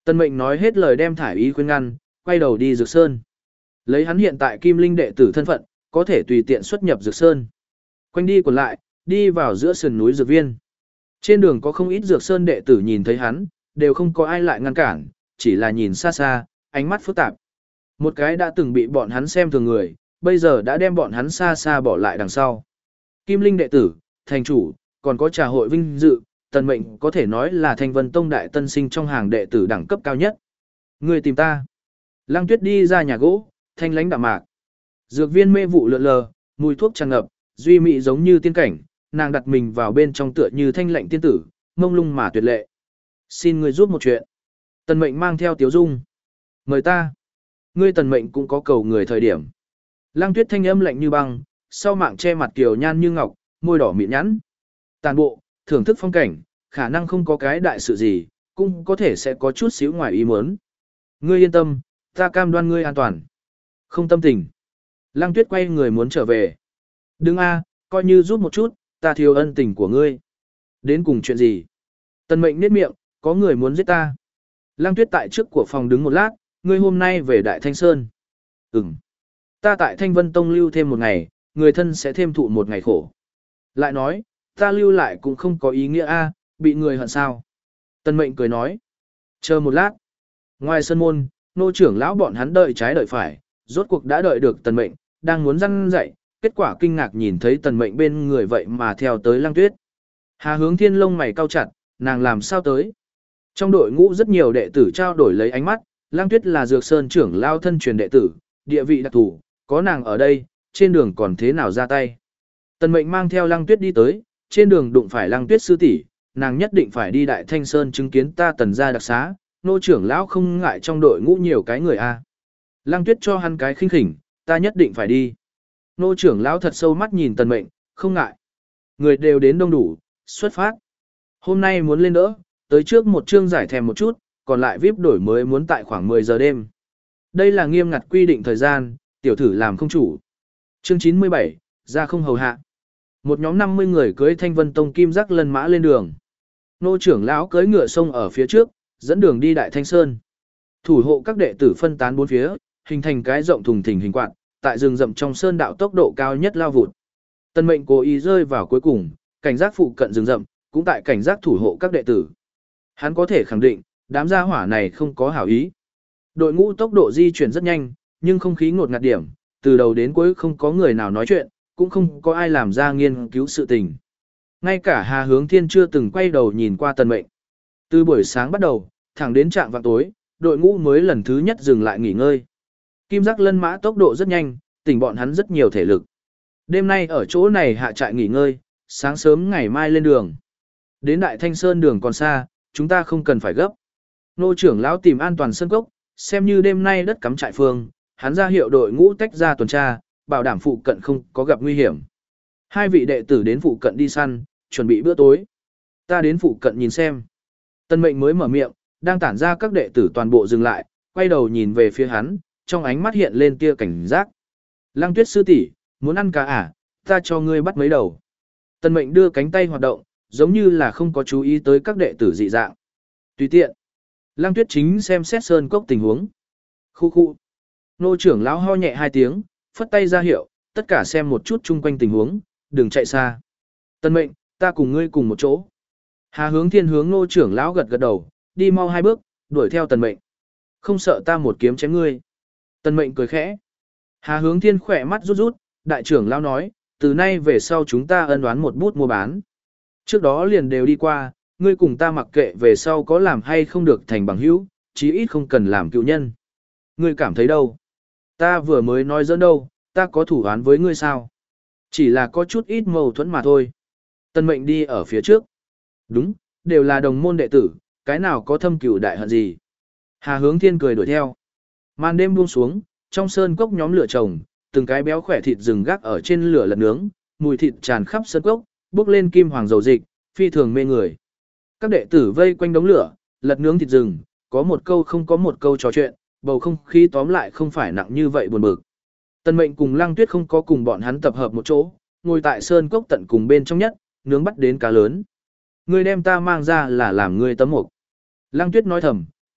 Speaker 1: Tân Mệnh nói hết lời đem Thải Y khuyên ngăn, quay đầu đi Dược Sơn. Lấy hắn hiện tại Kim Linh đệ tử thân phận, có thể tùy tiện xuất nhập Dược Sơn. Quanh đi còn lại, đi vào giữa sườn núi Dược Viên. Trên đường có không ít Dược Sơn đệ tử nhìn thấy hắn, đều không có ai lại ngăn cản, chỉ là nhìn xa xa, ánh mắt phức tạp. Một cái đã từng bị bọn hắn xem thường người, bây giờ đã đem bọn hắn xa xa bỏ lại đằng sau. Kim Linh đệ tử, thành chủ, còn có trà hội vinh dự, Tần Mệnh có thể nói là Thanh Vân Tông đại tân sinh trong hàng đệ tử đẳng cấp cao nhất. Người tìm ta. Lăng Tuyết đi ra nhà gỗ, thanh lãnh đạm mạc. Dược viên mê vụ lượn lờ, mùi thuốc tràn ngập, duy mỹ giống như tiên cảnh, nàng đặt mình vào bên trong tựa như thanh lạnh tiên tử, mông lung mà tuyệt lệ. Xin người giúp một chuyện. Tần Mệnh mang theo Tiếu Dung. Mời ta. Ngươi Tần Mệnh cũng có cầu người thời điểm. Lăng Tuyết thanh âm lạnh như băng, sau mạng che mặt kiều nhan như ngọc, môi đỏ mịn nhẵn. Tàn bộ, thưởng thức phong cảnh, khả năng không có cái đại sự gì, cũng có thể sẽ có chút xíu ngoài ý muốn. Ngươi yên tâm, ta cam đoan ngươi an toàn. Không tâm tình. Lăng Tuyết quay người muốn trở về. Đừng a, coi như giúp một chút, ta thiếu ân tình của ngươi. Đến cùng chuyện gì? Tần Mệnh niết miệng, có người muốn giết ta. Lăng Tuyết tại trước của phòng đứng một lát, ngươi hôm nay về Đại Thanh Sơn. Ừm. Ta tại Thanh Vân Tông lưu thêm một ngày, người thân sẽ thêm thụ một ngày khổ. Lại nói, ta lưu lại cũng không có ý nghĩa a, bị người hận sao. Tần Mệnh cười nói. Chờ một lát. Ngoài sân môn, nô trưởng lão bọn hắn đợi trái đợi phải, rốt cuộc đã đợi được Tần Mệnh, đang muốn răn dậy, kết quả kinh ngạc nhìn thấy Tần Mệnh bên người vậy mà theo tới Lăng Tuyết. Hà Hướng Thiên lông mày cau chặt, nàng làm sao tới? Trong đội ngũ rất nhiều đệ tử trao đổi lấy ánh mắt, Lăng Tuyết là Dược Sơn trưởng lao thân truyền đệ tử, địa vị đặc thù, có nàng ở đây, trên đường còn thế nào ra tay. Tần Mệnh mang theo Lăng Tuyết đi tới, trên đường đụng phải Lăng Tuyết sư tỷ, nàng nhất định phải đi Đại Thanh Sơn chứng kiến ta Tần gia đặc xá, nô trưởng lão không ngại trong đội ngũ nhiều cái người a. Lăng Tuyết cho hắn cái khinh khỉnh, ta nhất định phải đi. Nô trưởng lão thật sâu mắt nhìn Tần Mệnh, không ngại. Người đều đến đông đủ, xuất phát. Hôm nay muốn lên đỡ, tới trước một chương giải thèm một chút, còn lại vi ai pi đổi mới muốn tại khoảng mười giờ đêm. Đây là nghiêm ngặt quy định thời gian, tiểu thử làm không chủ. Chương chín mươi bảy, ra không hầu hạ. Một nhóm năm mươi người cưới Thanh Vân Tông kim giác lân mã lên đường. Nô trưởng lão cưỡi ngựa sông ở phía trước, dẫn đường đi Đại Thanh Sơn. Thủ hộ các đệ tử phân tán bốn phía, hình thành cái rộng thùng thình hình quạt, tại rừng rậm trong sơn đạo tốc độ cao nhất lao vụt. Tần Mệnh cố ý rơi vào cuối cùng, cảnh giác phụ cận rừng rậm, cũng tại cảnh giác thủ hộ các đệ tử. Hắn có thể khẳng định, đám gia hỏa này không có hảo ý. Đội ngũ tốc độ di chuyển rất nhanh, nhưng không khí ngột ngạt điểm, từ đầu đến cuối không có người nào nói chuyện, cũng không có ai làm ra nghiên cứu sự tình. Ngay cả Hà Hướng Thiên chưa từng quay đầu nhìn qua Tần Mệnh. Từ buổi sáng bắt đầu, thẳng đến trạm vào tối, đội ngũ mới lần thứ nhất dừng lại nghỉ ngơi. Kim giác lân mã tốc độ rất nhanh, tỉnh bọn hắn rất nhiều thể lực. Đêm nay ở chỗ này hạ trại nghỉ ngơi, sáng sớm ngày mai lên đường. Đến Đại Thanh Sơn đường còn xa, chúng ta không cần phải gấp. Nô trưởng lão tìm an toàn sân cốc, xem như đêm nay đất cắm trại phương, hắn ra hiệu đội ngũ tách ra tuần tra, bảo đảm phụ cận không có gặp nguy hiểm. Hai vị đệ tử đến phụ cận đi săn, chuẩn bị bữa tối. Ta đến phụ cận nhìn xem. Tần Mệnh mới mở miệng, đang tản ra các đệ tử toàn bộ dừng lại, quay đầu nhìn về phía hắn, trong ánh mắt hiện lên tia cảnh giác. Lăng Tuyết sư tỷ, muốn ăn cá à, ta cho ngươi bắt mấy đầu. Tần Mệnh đưa cánh tay hoạt động, giống như là không có chú ý tới các đệ tử dị dạng. Tùy tiện. Lăng Tuyết chính xem xét sơn cốc tình huống. Khu khu. Nô trưởng lão ho nhẹ hai tiếng, phất tay ra hiệu, tất cả xem một chút chung quanh tình huống, đừng chạy xa. Tần Mệnh, ta cùng ngươi cùng một chỗ. Hà Hướng Thiên hướng nô trưởng lão gật gật đầu, đi mau hai bước, đuổi theo Tần Mệnh. Không sợ ta một kiếm chém ngươi. Tần Mệnh cười khẽ. Hà Hướng Thiên khỏe mắt rút rút, đại trưởng lão nói, từ nay về sau chúng ta ân oán một bút mua bán. Trước đó liền đều đi qua, ngươi cùng ta mặc kệ về sau có làm hay không được thành bằng hữu, chí ít không cần làm cựu nhân. Ngươi cảm thấy đâu? Ta vừa mới nói dẫn đâu, ta có thủ án với ngươi sao? Chỉ là có chút ít mâu thuẫn mà thôi. Tần Mệnh đi ở phía trước. Đúng, đều là đồng môn đệ tử, cái nào có thâm cửu đại hận gì. Hà Hướng Thiên cười đuổi theo. Màn đêm buông xuống, trong sơn cốc nhóm lửa trồng, từng cái béo khỏe thịt rừng gác ở trên lửa lật nướng, mùi thịt tràn khắp sơn cốc, bốc lên kim hoàng dầu dịch, phi thường mê người. Các đệ tử vây quanh đống lửa, lật nướng thịt rừng, có một câu không có một câu trò chuyện, bầu không khí tóm lại không phải nặng như vậy buồn bực. Tần Mệnh cùng Lăng Tuyết không có cùng bọn hắn tập hợp một chỗ, ngồi tại sơn cốc tận cùng bên trong nhất, nướng bắt đến cá lớn. Ngươi đem ta mang ra là làm ngươi tấm mục. Lăng Tuyết nói thầm,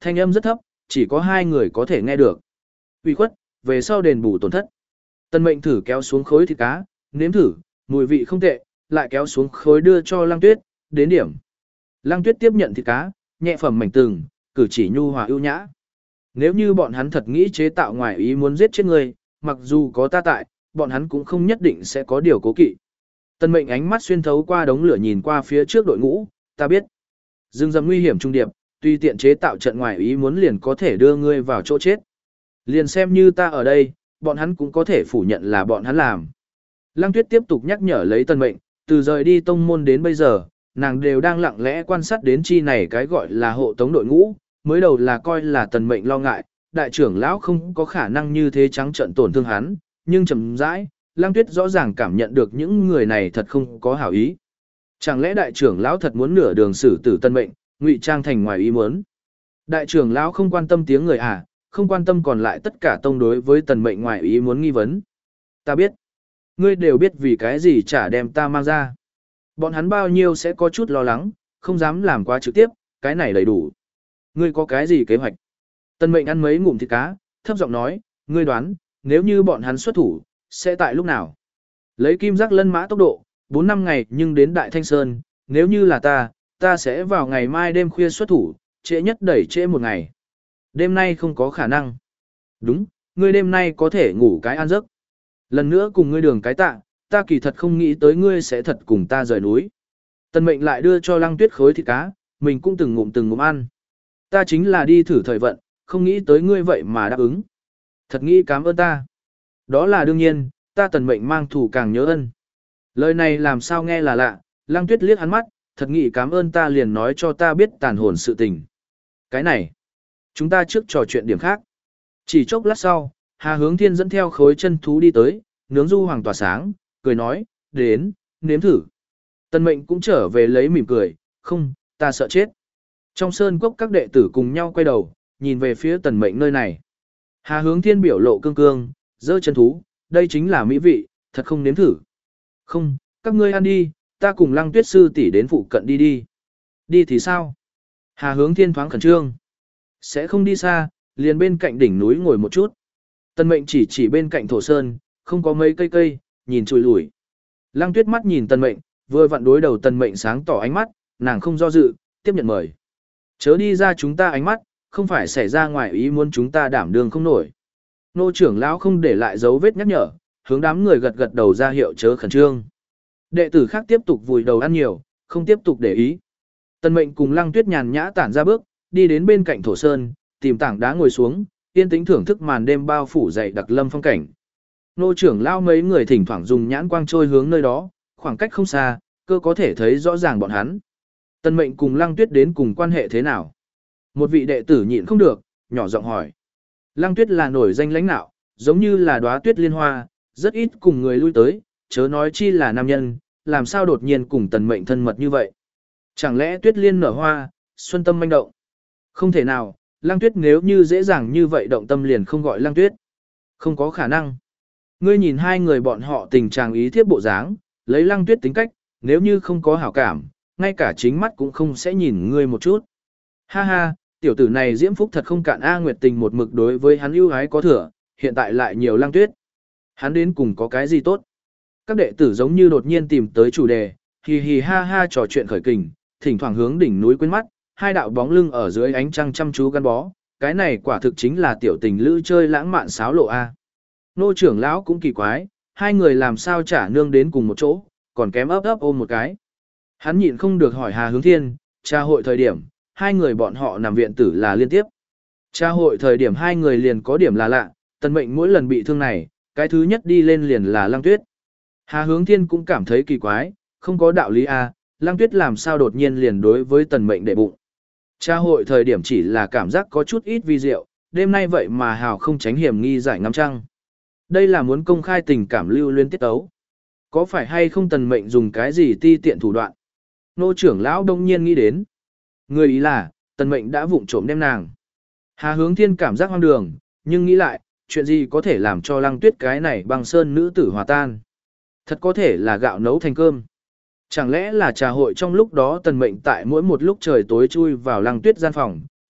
Speaker 1: thanh âm rất thấp, chỉ có hai người có thể nghe được. Ủy khuất, về sau đền bù tổn thất. Tần Mệnh thử kéo xuống khối thịt cá, nếm thử, mùi vị không tệ, lại kéo xuống khối đưa cho Lăng Tuyết, đến điểm. Lăng Tuyết tiếp nhận thịt cá, nhẹ phẩm mảnh từng, cử chỉ nhu hòa ưu nhã. Nếu như bọn hắn thật nghĩ chế tạo ngoài ý muốn giết chết người, mặc dù có ta tại, bọn hắn cũng không nhất định sẽ có điều cố kỵ. Tần Mệnh ánh mắt xuyên thấu qua đống lửa nhìn qua phía trước đội ngũ, ta biết. Rừng rậm nguy hiểm trung điệp, tùy tiện chế tạo trận ngoài ý muốn liền có thể đưa ngươi vào chỗ chết. Liền xem như ta ở đây, bọn hắn cũng có thể phủ nhận là bọn hắn làm. Lăng Tuyết tiếp tục nhắc nhở lấy Tần Mệnh, từ rời đi tông môn đến bây giờ, nàng đều đang lặng lẽ quan sát đến chi này cái gọi là hộ tống đội ngũ, mới đầu là coi là Tần Mệnh lo ngại, đại trưởng lão không có khả năng như thế trắng trợn tổn thương hắn, nhưng chậm rãi, Lăng Tuyết rõ ràng cảm nhận được những người này thật không có hảo ý. Chẳng lẽ đại trưởng lão thật muốn nửa đường xử tử Tần Mệnh, ngụy trang thành ngoài ý muốn? Đại trưởng lão không quan tâm tiếng người à, không quan tâm còn lại tất cả tông đối với Tần Mệnh ngoài ý muốn nghi vấn. Ta biết. Ngươi đều biết vì cái gì chả đem ta mang ra. Bọn hắn bao nhiêu sẽ có chút lo lắng, không dám làm quá trực tiếp, cái này đầy đủ. Ngươi có cái gì kế hoạch? Tần Mệnh ăn mấy ngụm thịt cá, thấp giọng nói, ngươi đoán, nếu như bọn hắn xuất thủ, sẽ tại lúc nào? Lấy kim giác lân mã tốc độ, bốn năm ngày nhưng đến Đại Thanh Sơn, nếu như là ta, ta sẽ vào ngày mai đêm khuya xuất thủ, trễ nhất đẩy trễ một ngày. Đêm nay không có khả năng. Đúng, ngươi đêm nay có thể ngủ cái an giấc. Lần nữa cùng ngươi đường cái tạ, ta kỳ thật không nghĩ tới ngươi sẽ thật cùng ta rời núi. Tần Mệnh lại đưa cho Lăng Tuyết khối thịt cá, mình cũng từng ngụm từng ngụm ăn. Ta chính là đi thử thời vận, không nghĩ tới ngươi vậy mà đáp ứng. Thật nghĩ cảm ơn ta. Đó là đương nhiên, ta Tần Mệnh mang thù càng nhớ ân. Lời này làm sao nghe là lạ, Lăng Tuyết liếc hắn mắt, thật nghĩ cảm ơn ta liền nói cho ta biết tàn hồn sự tình. Cái này, chúng ta trước trò chuyện điểm khác. Chỉ chốc lát sau, Hà Hướng Thiên dẫn theo khối chân thú đi tới, nướng du hoàng tỏa sáng, cười nói, đến, nếm thử. Tần Mệnh cũng trở về lấy mỉm cười, không, ta sợ chết. Trong sơn cốc các đệ tử cùng nhau quay đầu, nhìn về phía Tần Mệnh nơi này. Hà Hướng Thiên biểu lộ cương cương, giơ chân thú, đây chính là mỹ vị, thật không nếm thử. Không, các ngươi ăn đi, ta cùng Lăng Tuyết sư tỷ đến phụ cận đi đi. Đi thì sao? Hà Hướng Thiên thoáng khẩn trương. Sẽ không đi xa, liền bên cạnh đỉnh núi ngồi một chút. Tần Mệnh chỉ chỉ bên cạnh thổ sơn, không có mấy cây cây, nhìn chùi lủi. Lăng Tuyết mắt nhìn Tần Mệnh, vừa vặn đối đầu Tần Mệnh sáng tỏ ánh mắt, nàng không do dự, tiếp nhận mời. Chớ đi ra chúng ta ánh mắt, không phải xảy ra ngoài ý muốn chúng ta đảm đương không nổi. Nô trưởng lão không để lại dấu vết nhắc nhở, hướng đám người gật gật đầu ra hiệu chớ khẩn trương. Đệ tử khác tiếp tục vùi đầu ăn nhiều, không tiếp tục để ý. Tần Mệnh cùng Lăng Tuyết nhàn nhã tản ra bước, đi đến bên cạnh thổ sơn, tìm tảng đá ngồi xuống, yên tĩnh thưởng thức màn đêm bao phủ dày đặc lâm phong cảnh. Nô trưởng lão mấy người thỉnh thoảng dùng nhãn quang trôi hướng nơi đó, khoảng cách không xa, cơ có thể thấy rõ ràng bọn hắn. Tần Mệnh cùng Lăng Tuyết đến cùng quan hệ thế nào? Một vị đệ tử nhịn không được, nhỏ giọng hỏi. Lăng Tuyết là nổi danh lãnh nạo, giống như là đóa tuyết liên hoa, rất ít cùng người lui tới, chớ nói chi là nam nhân, làm sao đột nhiên cùng Tần Mệnh thân mật như vậy? Chẳng lẽ tuyết liên nở hoa, xuân tâm manh động? Không thể nào, Lăng Tuyết nếu như dễ dàng như vậy động tâm liền không gọi Lăng Tuyết. Không có khả năng. Ngươi nhìn hai người bọn họ tình trạng ý thiếp bộ dáng, lấy Lăng Tuyết tính cách, nếu như không có hảo cảm, ngay cả chính mắt cũng không sẽ nhìn ngươi một chút. Ha ha, tiểu tử này diễm phúc thật không cạn A Nguyệt Tình một mực đối với hắn ưu ái có thừa, hiện tại lại nhiều Lăng Tuyết. Hắn đến cùng có cái gì tốt? Các đệ tử giống như đột nhiên tìm tới chủ đề, hì hì ha ha trò chuyện khởi kình, thỉnh thoảng hướng đỉnh núi quên mắt, hai đạo bóng lưng ở dưới ánh trăng chăm chú gắn bó, cái này quả thực chính là tiểu tình lữ chơi lãng mạn sáo lộ a. Nô trưởng lão cũng kỳ quái, hai người làm sao trả nương đến cùng một chỗ, còn kém ấp ấp ôm một cái. Hắn nhịn không được hỏi Hà Hướng Thiên, tra hội thời điểm, hai người bọn họ nằm viện tử là liên tiếp. Tra hội thời điểm hai người liền có điểm là lạ, Tần Mệnh mỗi lần bị thương này, cái thứ nhất đi lên liền là Lăng Tuyết. Hà Hướng Thiên cũng cảm thấy kỳ quái, không có đạo lý a, Lăng Tuyết làm sao đột nhiên liền đối với Tần Mệnh đệ bụng. Tra hội thời điểm chỉ là cảm giác có chút ít vi diệu, đêm nay vậy mà hào không tránh hiểm nghi giải ngắm trăng. Đây là muốn công khai tình cảm lưu luyến tiết tấu. Có phải hay không Tần Mệnh dùng cái gì ti tiện thủ đoạn? Nô trưởng lão đông nhiên nghĩ đến. Người ý là, Tần Mệnh đã vụng trộm đem nàng. Hà Hướng Thiên cảm giác hoang đường, nhưng nghĩ lại, chuyện gì có thể làm cho Lăng Tuyết cái này băng sơn nữ tử hòa tan. Thật có thể là gạo nấu thành cơm. Chẳng lẽ là trà hội trong lúc đó Tần Mệnh tại mỗi một lúc trời tối chui vào Lăng Tuyết gian phòng,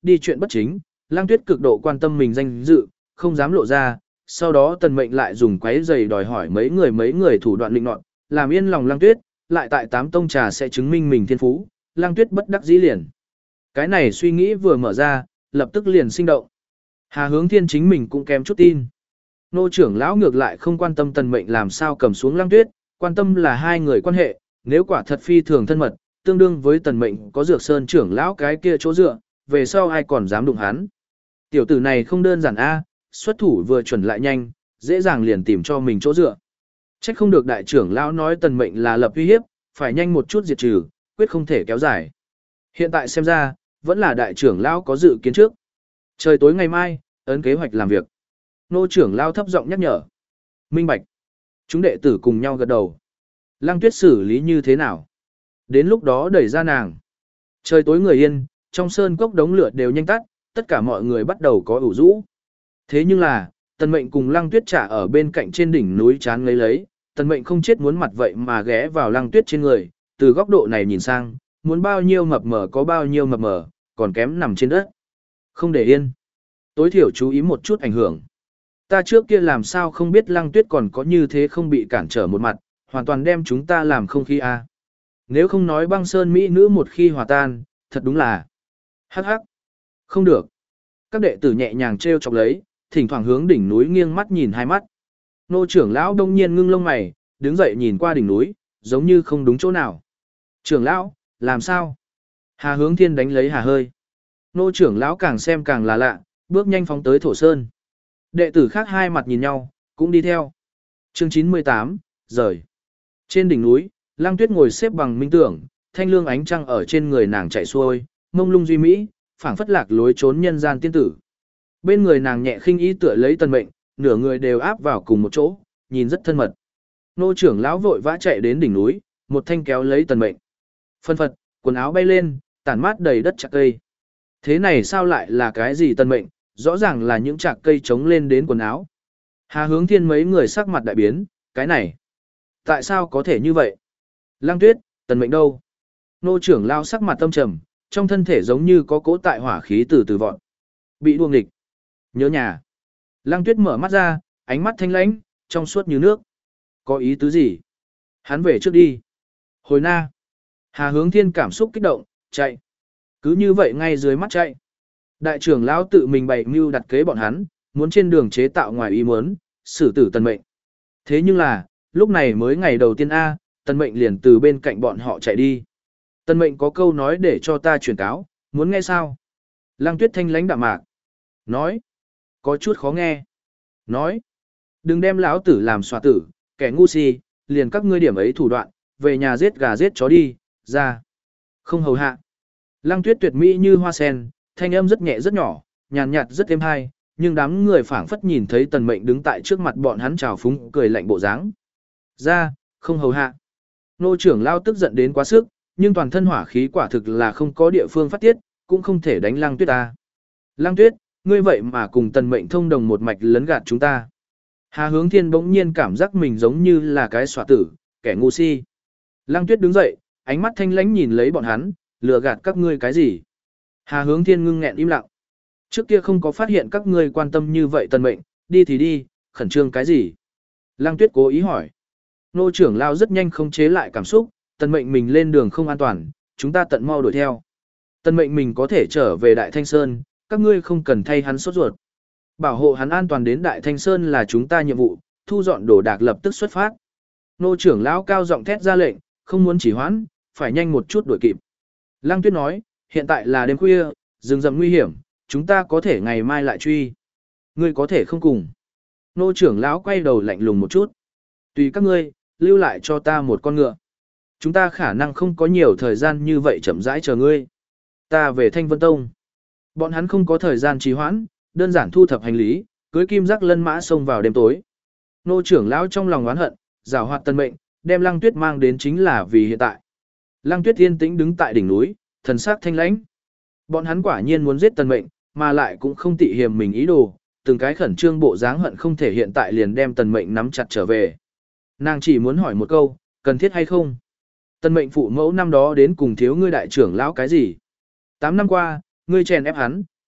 Speaker 1: đi chuyện bất chính, Lăng Tuyết cực độ quan tâm mình danh dự, không dám lộ ra, sau đó Tần Mệnh lại dùng quái giày đòi hỏi mấy người mấy người thủ đoạn lịnh nọt, làm yên lòng Lăng Tuyết, lại tại tám tông trà sẽ chứng minh mình thiên phú, Lăng Tuyết bất đắc dĩ liền. Cái này suy nghĩ vừa mở ra, lập tức liền sinh động. Hà Hướng Thiên chính mình cũng kém chút tin. Nô trưởng lão ngược lại không quan tâm Tần Mệnh làm sao cầm xuống Lăng Tuyết, quan tâm là hai người quan hệ, nếu quả thật phi thường thân mật, tương đương với Tần Mệnh có Dược Sơn trưởng lão cái kia chỗ dựa, về sau ai còn dám đụng hắn. Tiểu tử này không đơn giản a, xuất thủ vừa chuẩn lại nhanh, dễ dàng liền tìm cho mình chỗ dựa. Trách không được đại trưởng lão nói Tần Mệnh là lập uy hiếp, phải nhanh một chút diệt trừ, quyết không thể kéo dài. Hiện tại xem ra, vẫn là đại trưởng lão có dự kiến trước. Trời tối ngày mai, ấn kế hoạch làm việc. Nô trưởng lão thấp giọng nhắc nhở. Minh bạch. Chúng đệ tử cùng nhau gật đầu. Lăng Tuyết xử lý như thế nào? Đến lúc đó đẩy ra nàng. Trời tối người yên, trong sơn cốc đống lửa đều nhanh tắt, tất cả mọi người bắt đầu có ủ rũ. Thế nhưng là, Tần Mệnh cùng Lăng Tuyết trả ở bên cạnh trên đỉnh núi chán lấy lấy, Tần Mệnh không chết muốn mặt vậy mà ghé vào Lăng Tuyết trên người, từ góc độ này nhìn sang, muốn bao nhiêu mập mờ có bao nhiêu mập mờ, còn kém nằm trên đất. Không để yên. Tối thiểu chú ý một chút ảnh hưởng. Ta trước kia làm sao không biết Lăng Tuyết còn có như thế không bị cản trở một mặt, hoàn toàn đem chúng ta làm không khí a. Nếu không nói băng sơn mỹ nữ một khi hòa tan, thật đúng là. Hắc hắc. Không được. Các đệ tử nhẹ nhàng treo chọc lấy, thỉnh thoảng hướng đỉnh núi nghiêng mắt nhìn hai mắt. Nô trưởng lão đông nhiên ngưng lông mày, đứng dậy nhìn qua đỉnh núi, giống như không đúng chỗ nào. Trưởng lão, làm sao? Hà Hướng Thiên đánh lấy hà hơi. Nô trưởng lão càng xem càng là lạ, bước nhanh phóng tới thổ sơn. Đệ tử khác hai mặt nhìn nhau, cũng đi theo. Chương chín mươi tám, rời. Trên đỉnh núi, Lăng Tuyết ngồi xếp bằng minh tưởng, thanh lương ánh trăng ở trên người nàng chạy xuôi, mông lung duy mỹ, phảng phất lạc lối trốn nhân gian tiên tử. Bên người nàng nhẹ khinh ý tựa lấy Tần Mệnh, nửa người đều áp vào cùng một chỗ, nhìn rất thân mật. Nô trưởng lão vội vã chạy đến đỉnh núi, một thanh kéo lấy Tần Mệnh. Phân phật, quần áo bay lên, tản mát đầy đất chạc cây. Thế này sao lại là cái gì Tần Mệnh, rõ ràng là những chạc cây trống lên đến quần áo. Hà Hướng Thiên mấy người sắc mặt đại biến, cái này, tại sao có thể như vậy? Lăng Tuyết, Tần Mệnh đâu? Nô trưởng lão sắc mặt tâm trầm, trong thân thể giống như có cỗ tại hỏa khí từ từ vọt. Bị đuông địch. Nhớ nhà. Lăng Tuyết mở mắt ra, ánh mắt thanh lãnh, trong suốt như nước. Có ý tứ gì? Hắn về trước đi. Hồi na. Hà Hướng Thiên cảm xúc kích động, chạy. Cứ như vậy ngay dưới mắt chạy. Đại trưởng lão tự mình bày mưu đặt kế bọn hắn, muốn trên đường chế tạo ngoài ý muốn, xử tử Tần Mệnh. Thế nhưng là, lúc này mới ngày đầu tiên A, Tần Mệnh liền từ bên cạnh bọn họ chạy đi. Tần Mệnh có câu nói để cho ta truyền cáo, muốn nghe sao? Lăng Tuyết thanh lãnh đạm mạc. Nói. Có chút khó nghe. Nói. Đừng đem lão tử làm xòa tử, kẻ ngu si, liền các ngươi điểm ấy thủ đoạn, về nhà giết gà giết chó đi, ra. Không hầu hạ. Lăng Tuyết tuyệt mỹ như hoa sen, thanh âm rất nhẹ rất nhỏ, nhàn nhạt rất êm hay, nhưng đám người phảng phất nhìn thấy Tần Mệnh đứng tại trước mặt bọn hắn trào phúng cười lạnh bộ dáng. Ra, không hầu hạ. Nô trưởng lao tức giận đến quá sức, nhưng toàn thân hỏa khí quả thực là không có địa phương phát tiết, cũng không thể đánh Lăng Tuyết ta. Lăng Tuyết, ngươi vậy mà cùng Tần Mệnh thông đồng một mạch lấn gạt chúng ta. Hà Hướng Thiên bỗng nhiên cảm giác mình giống như là cái xòa tử, kẻ ngu si. Lăng Tuyết đứng dậy, ánh mắt thanh lãnh nhìn lấy bọn hắn, lừa gạt các ngươi cái gì? Hà Hướng Thiên ngưng nghẹn im lặng. Trước kia không có phát hiện các ngươi quan tâm như vậy Tần Mệnh, đi thì đi, khẩn trương cái gì? Lăng Tuyết cố ý hỏi. Nô trưởng lao rất nhanh không chế lại cảm xúc, Tần Mệnh mình lên đường không an toàn, chúng ta tận mau đuổi theo. Tần Mệnh mình có thể trở về Đại Thanh Sơn, các ngươi không cần thay hắn sốt ruột. Bảo hộ hắn an toàn đến Đại Thanh Sơn là chúng ta nhiệm vụ, thu dọn đồ đạc lập tức xuất phát. Nô trưởng lão cao giọng thét ra lệnh, không muốn chỉ hoãn, phải nhanh một chút đuổi kịp. Lăng Tuyết nói, hiện tại là đêm khuya, rừng rậm nguy hiểm, chúng ta có thể ngày mai lại truy. Ngươi có thể không cùng. Nô trưởng lão quay đầu lạnh lùng một chút. Tùy các ngươi, lưu lại cho ta một con ngựa. Chúng ta khả năng không có nhiều thời gian như vậy chậm rãi chờ ngươi. Ta về Thanh Vân Tông. Bọn hắn không có thời gian trì hoãn, đơn giản thu thập hành lý, cưới kim giác lân mã xông vào đêm tối. Nô trưởng lão trong lòng oán hận, giảo hoạt Tần Mệnh, đem Lăng Tuyết mang đến chính là vì hiện tại. Lăng Tuyết yên tĩnh đứng tại đỉnh núi, thần sắc thanh lãnh. Bọn hắn quả nhiên muốn giết Tần Mệnh, mà lại cũng không tị hiềm mình ý đồ, từng cái khẩn trương bộ dáng hận không thể hiện tại liền đem Tần Mệnh nắm chặt trở về. Nàng chỉ muốn hỏi một câu, cần thiết hay không? Tần Mệnh phụ mẫu năm đó đến cùng thiếu ngươi đại trưởng lão cái gì? Tám năm qua, ngươi chèn ép hắn,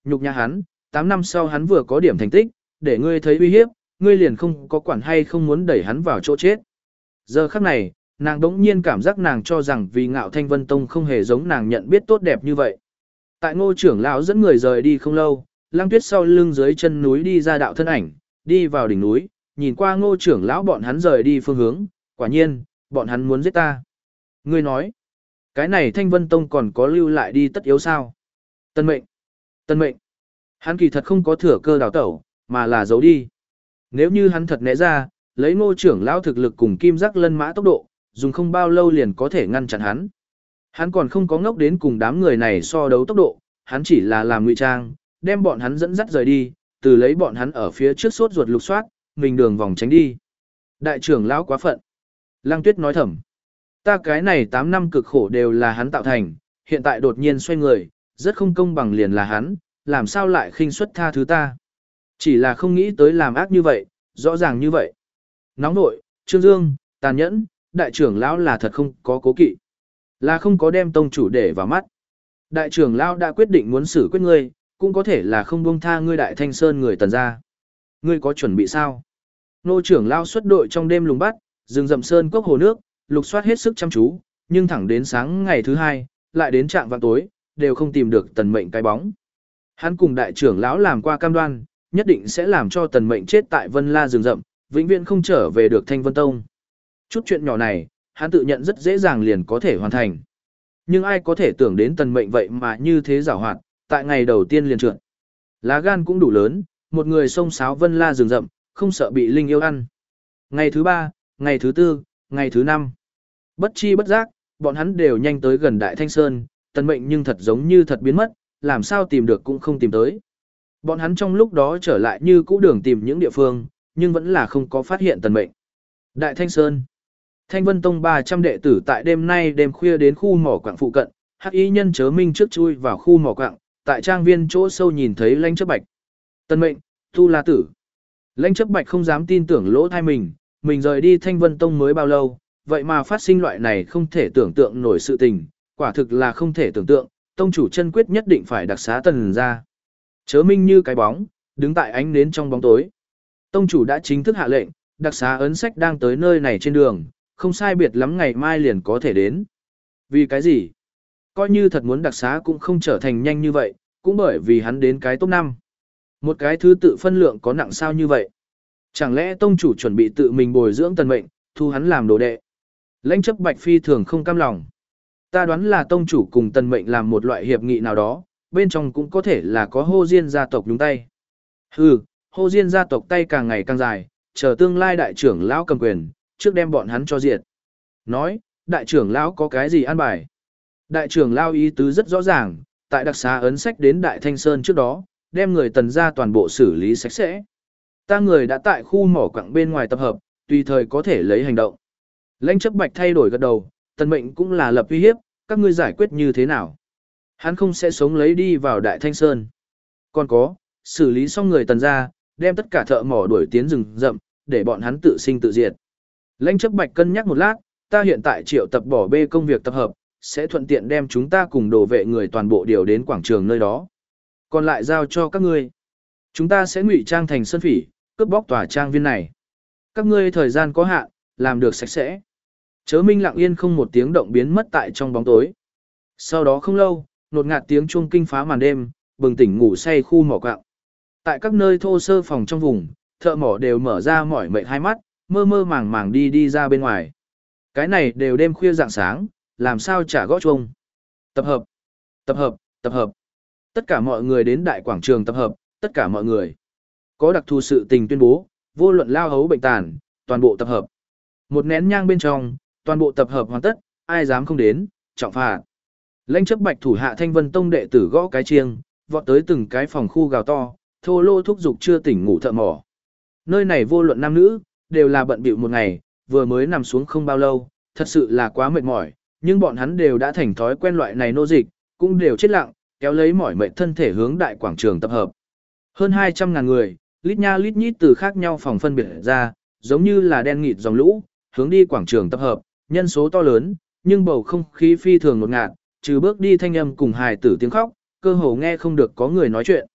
Speaker 1: Nhục nhã hắn, tám năm sau hắn vừa có điểm thành tích, để ngươi thấy uy hiếp, ngươi liền không có quản hay không muốn đẩy hắn vào chỗ chết. Giờ khắc này, nàng đống nhiên cảm giác nàng cho rằng vì ngạo Thanh Vân Tông không hề giống nàng nhận biết tốt đẹp như vậy. Tại Ngô trưởng lão dẫn người rời đi không lâu, Lăng Tuyết sau lưng dưới chân núi đi ra đạo thân ảnh, đi vào đỉnh núi, nhìn qua Ngô trưởng lão bọn hắn rời đi phương hướng, quả nhiên, bọn hắn muốn giết ta. Ngươi nói, cái này Thanh Vân Tông còn có lưu lại đi tất yếu sao? Tân mệnh, tân mệnh. Hắn kỳ thật không có thừa cơ đào tẩu, mà là giấu đi. Nếu như hắn thật né ra, lấy Ngô trưởng lão thực lực cùng kim giác lân mã tốc độ, dùng không bao lâu liền có thể ngăn chặn hắn. Hắn còn không có ngốc đến cùng đám người này so đấu tốc độ, hắn chỉ là làm ngụy trang, đem bọn hắn dẫn dắt rời đi, từ lấy bọn hắn ở phía trước sốt ruột lục soát, mình đường vòng tránh đi. Đại trưởng lão quá phận. Lăng Tuyết nói thầm. Ta cái này tám năm cực khổ đều là hắn tạo thành, hiện tại đột nhiên xoay người, rất không công bằng liền là hắn, làm sao lại khinh suất tha thứ ta. Chỉ là không nghĩ tới làm ác như vậy, rõ ràng như vậy. Nóng nội, Trương Dương, tàn nhẫn, đại trưởng lão là thật không có cố kỵ. Là không có đem tông chủ để vào mắt. Đại trưởng lão đã quyết định muốn xử quyết ngươi, cũng có thể là không buông tha ngươi Đại Thanh Sơn người Tần gia. Ngươi có chuẩn bị sao? Nô trưởng lão xuất đội trong đêm lùng bắt, rừng rậm sơn cốc hồ nước, lục soát hết sức chăm chú, nhưng thẳng đến sáng ngày thứ hai, lại đến trạng vạng tối, đều không tìm được Tần Mệnh cái bóng. Hắn cùng đại trưởng lão làm qua cam đoan, nhất định sẽ làm cho Tần Mệnh chết tại Vân La rừng rậm, vĩnh viễn không trở về được Thanh Vân Tông. Chút chuyện nhỏ này, hắn tự nhận rất dễ dàng liền có thể hoàn thành. Nhưng ai có thể tưởng đến Tần Mệnh vậy mà như thế giàu hoạt, tại ngày đầu tiên liền trượt. Lá gan cũng đủ lớn, một người xông xáo Vân La rừng rậm, không sợ bị linh yêu ăn. Ngày thứ ba, ngày thứ tư, ngày thứ năm. Bất chi bất giác, bọn hắn đều nhanh tới gần Đại Thanh Sơn, Tần Mệnh nhưng thật giống như thật biến mất, làm sao tìm được cũng không tìm tới. Bọn hắn trong lúc đó trở lại như cũ đường tìm những địa phương, nhưng vẫn là không có phát hiện Tần Mệnh. Đại Thanh Sơn. Thanh Vân Tông ba trăm đệ tử tại đêm nay đêm khuya đến khu mỏ quặng phụ cận, hắc y nhân chớ minh trước chui vào khu mỏ quặng, tại trang viên chỗ sâu nhìn thấy Lãnh Chấp Bạch. Tần Mệnh, Tu La Tử. Lãnh Chấp Bạch không dám tin tưởng lỗ tai mình, mình rời đi Thanh Vân Tông mới bao lâu, vậy mà phát sinh loại này không thể tưởng tượng nổi sự tình, quả thực là không thể tưởng tượng, tông chủ chân quyết nhất định phải đặc xá Tần ra. Chớ minh như cái bóng, đứng tại ánh nến trong bóng tối. Tông chủ đã chính thức hạ lệnh, đặc xá ấn sách đang tới nơi này trên đường, không sai biệt lắm ngày mai liền có thể đến. Vì cái gì? Coi như thật muốn đặc xá cũng không trở thành nhanh như vậy, cũng bởi vì hắn đến cái top năm. Một cái thứ tự phân lượng có nặng sao như vậy? Chẳng lẽ tông chủ chuẩn bị tự mình bồi dưỡng Tần Mệnh, thu hắn làm đồ đệ? Lãnh Chấp Bạch phi thường không cam lòng. Ta đoán là tông chủ cùng Tần Mệnh làm một loại hiệp nghị nào đó, bên trong cũng có thể là có Hô Diên gia tộc nhúng tay. Hừ, Hô Diên gia tộc tay càng ngày càng dài, chờ tương lai đại trưởng lão cầm quyền, trước đem bọn hắn cho diệt. Nói, đại trưởng lão có cái gì an bài? Đại trưởng lão ý tứ rất rõ ràng, tại đặc xá ấn sách đến Đại Thanh Sơn trước đó, đem người Tần ra toàn bộ xử lý sạch sẽ. Ta người đã tại khu mỏ quặng bên ngoài tập hợp, tùy thời có thể lấy hành động. Lãnh Chấp Bạch thay đổi gật đầu, Tần Mệnh cũng là lập uy hiếp, các ngươi giải quyết như thế nào? Hắn không sẽ sống lấy đi vào Đại Thanh Sơn. Còn có, xử lý xong người Tần ra, đem tất cả thợ mỏ đuổi tiến rừng rậm, để bọn hắn tự sinh tự diệt. Lãnh Chấp Bạch cân nhắc một lát, ta hiện tại triệu tập bỏ bê công việc tập hợp, sẽ thuận tiện đem chúng ta cùng đồ vệ người toàn bộ điều đến quảng trường nơi đó. Còn lại giao cho các ngươi. Chúng ta sẽ ngụy trang thành sơn phỉ, cướp bóc tòa trang viên này. Các ngươi thời gian có hạn, làm được sạch sẽ. Chớ minh lặng yên không một tiếng động biến mất tại trong bóng tối. Sau đó không lâu, nột ngạt tiếng chuông kinh phá màn đêm, bừng tỉnh ngủ say khu mỏ quặng. Tại các nơi thô sơ phòng trong vùng, thợ mỏ đều mở ra mỏi mệt hai mắt, mơ mơ màng màng đi đi ra bên ngoài. Cái này đều đêm khuya rạng sáng, làm sao trả gõ chuông. Tập hợp, tập hợp, tập hợp. Tất cả mọi người đến đại quảng trường tập hợp, tất cả mọi người. Có đặc thù sự tình tuyên bố, vô luận lao hấu bệnh tàn, toàn bộ tập hợp. Một nén nhang bên trong, toàn bộ tập hợp hoàn tất, ai dám không đến, trọng phạt. Lãnh Chấp Bạch thủ hạ Thanh Vân Tông đệ tử gõ cái chiêng, vọt tới từng cái phòng khu gào to, thô lô thúc giục chưa tỉnh ngủ thợ mỏ. Nơi này vô luận nam nữ, đều là bận bịu một ngày, vừa mới nằm xuống không bao lâu, thật sự là quá mệt mỏi, nhưng bọn hắn đều đã thành thói quen loại này nô dịch, cũng đều chết lặng, kéo lấy mỏi mệt thân thể hướng đại quảng trường tập hợp. Hơn hai trăm ngàn người, lít nha lít nhít từ khác nhau phòng phân biệt ra, giống như là đen nghịt dòng lũ, hướng đi quảng trường tập hợp, nhân số to lớn, nhưng bầu không khí phi thường ngột ngạt, trừ bước đi thanh âm cùng hài tử tiếng khóc, cơ hồ nghe không được có người nói chuyện.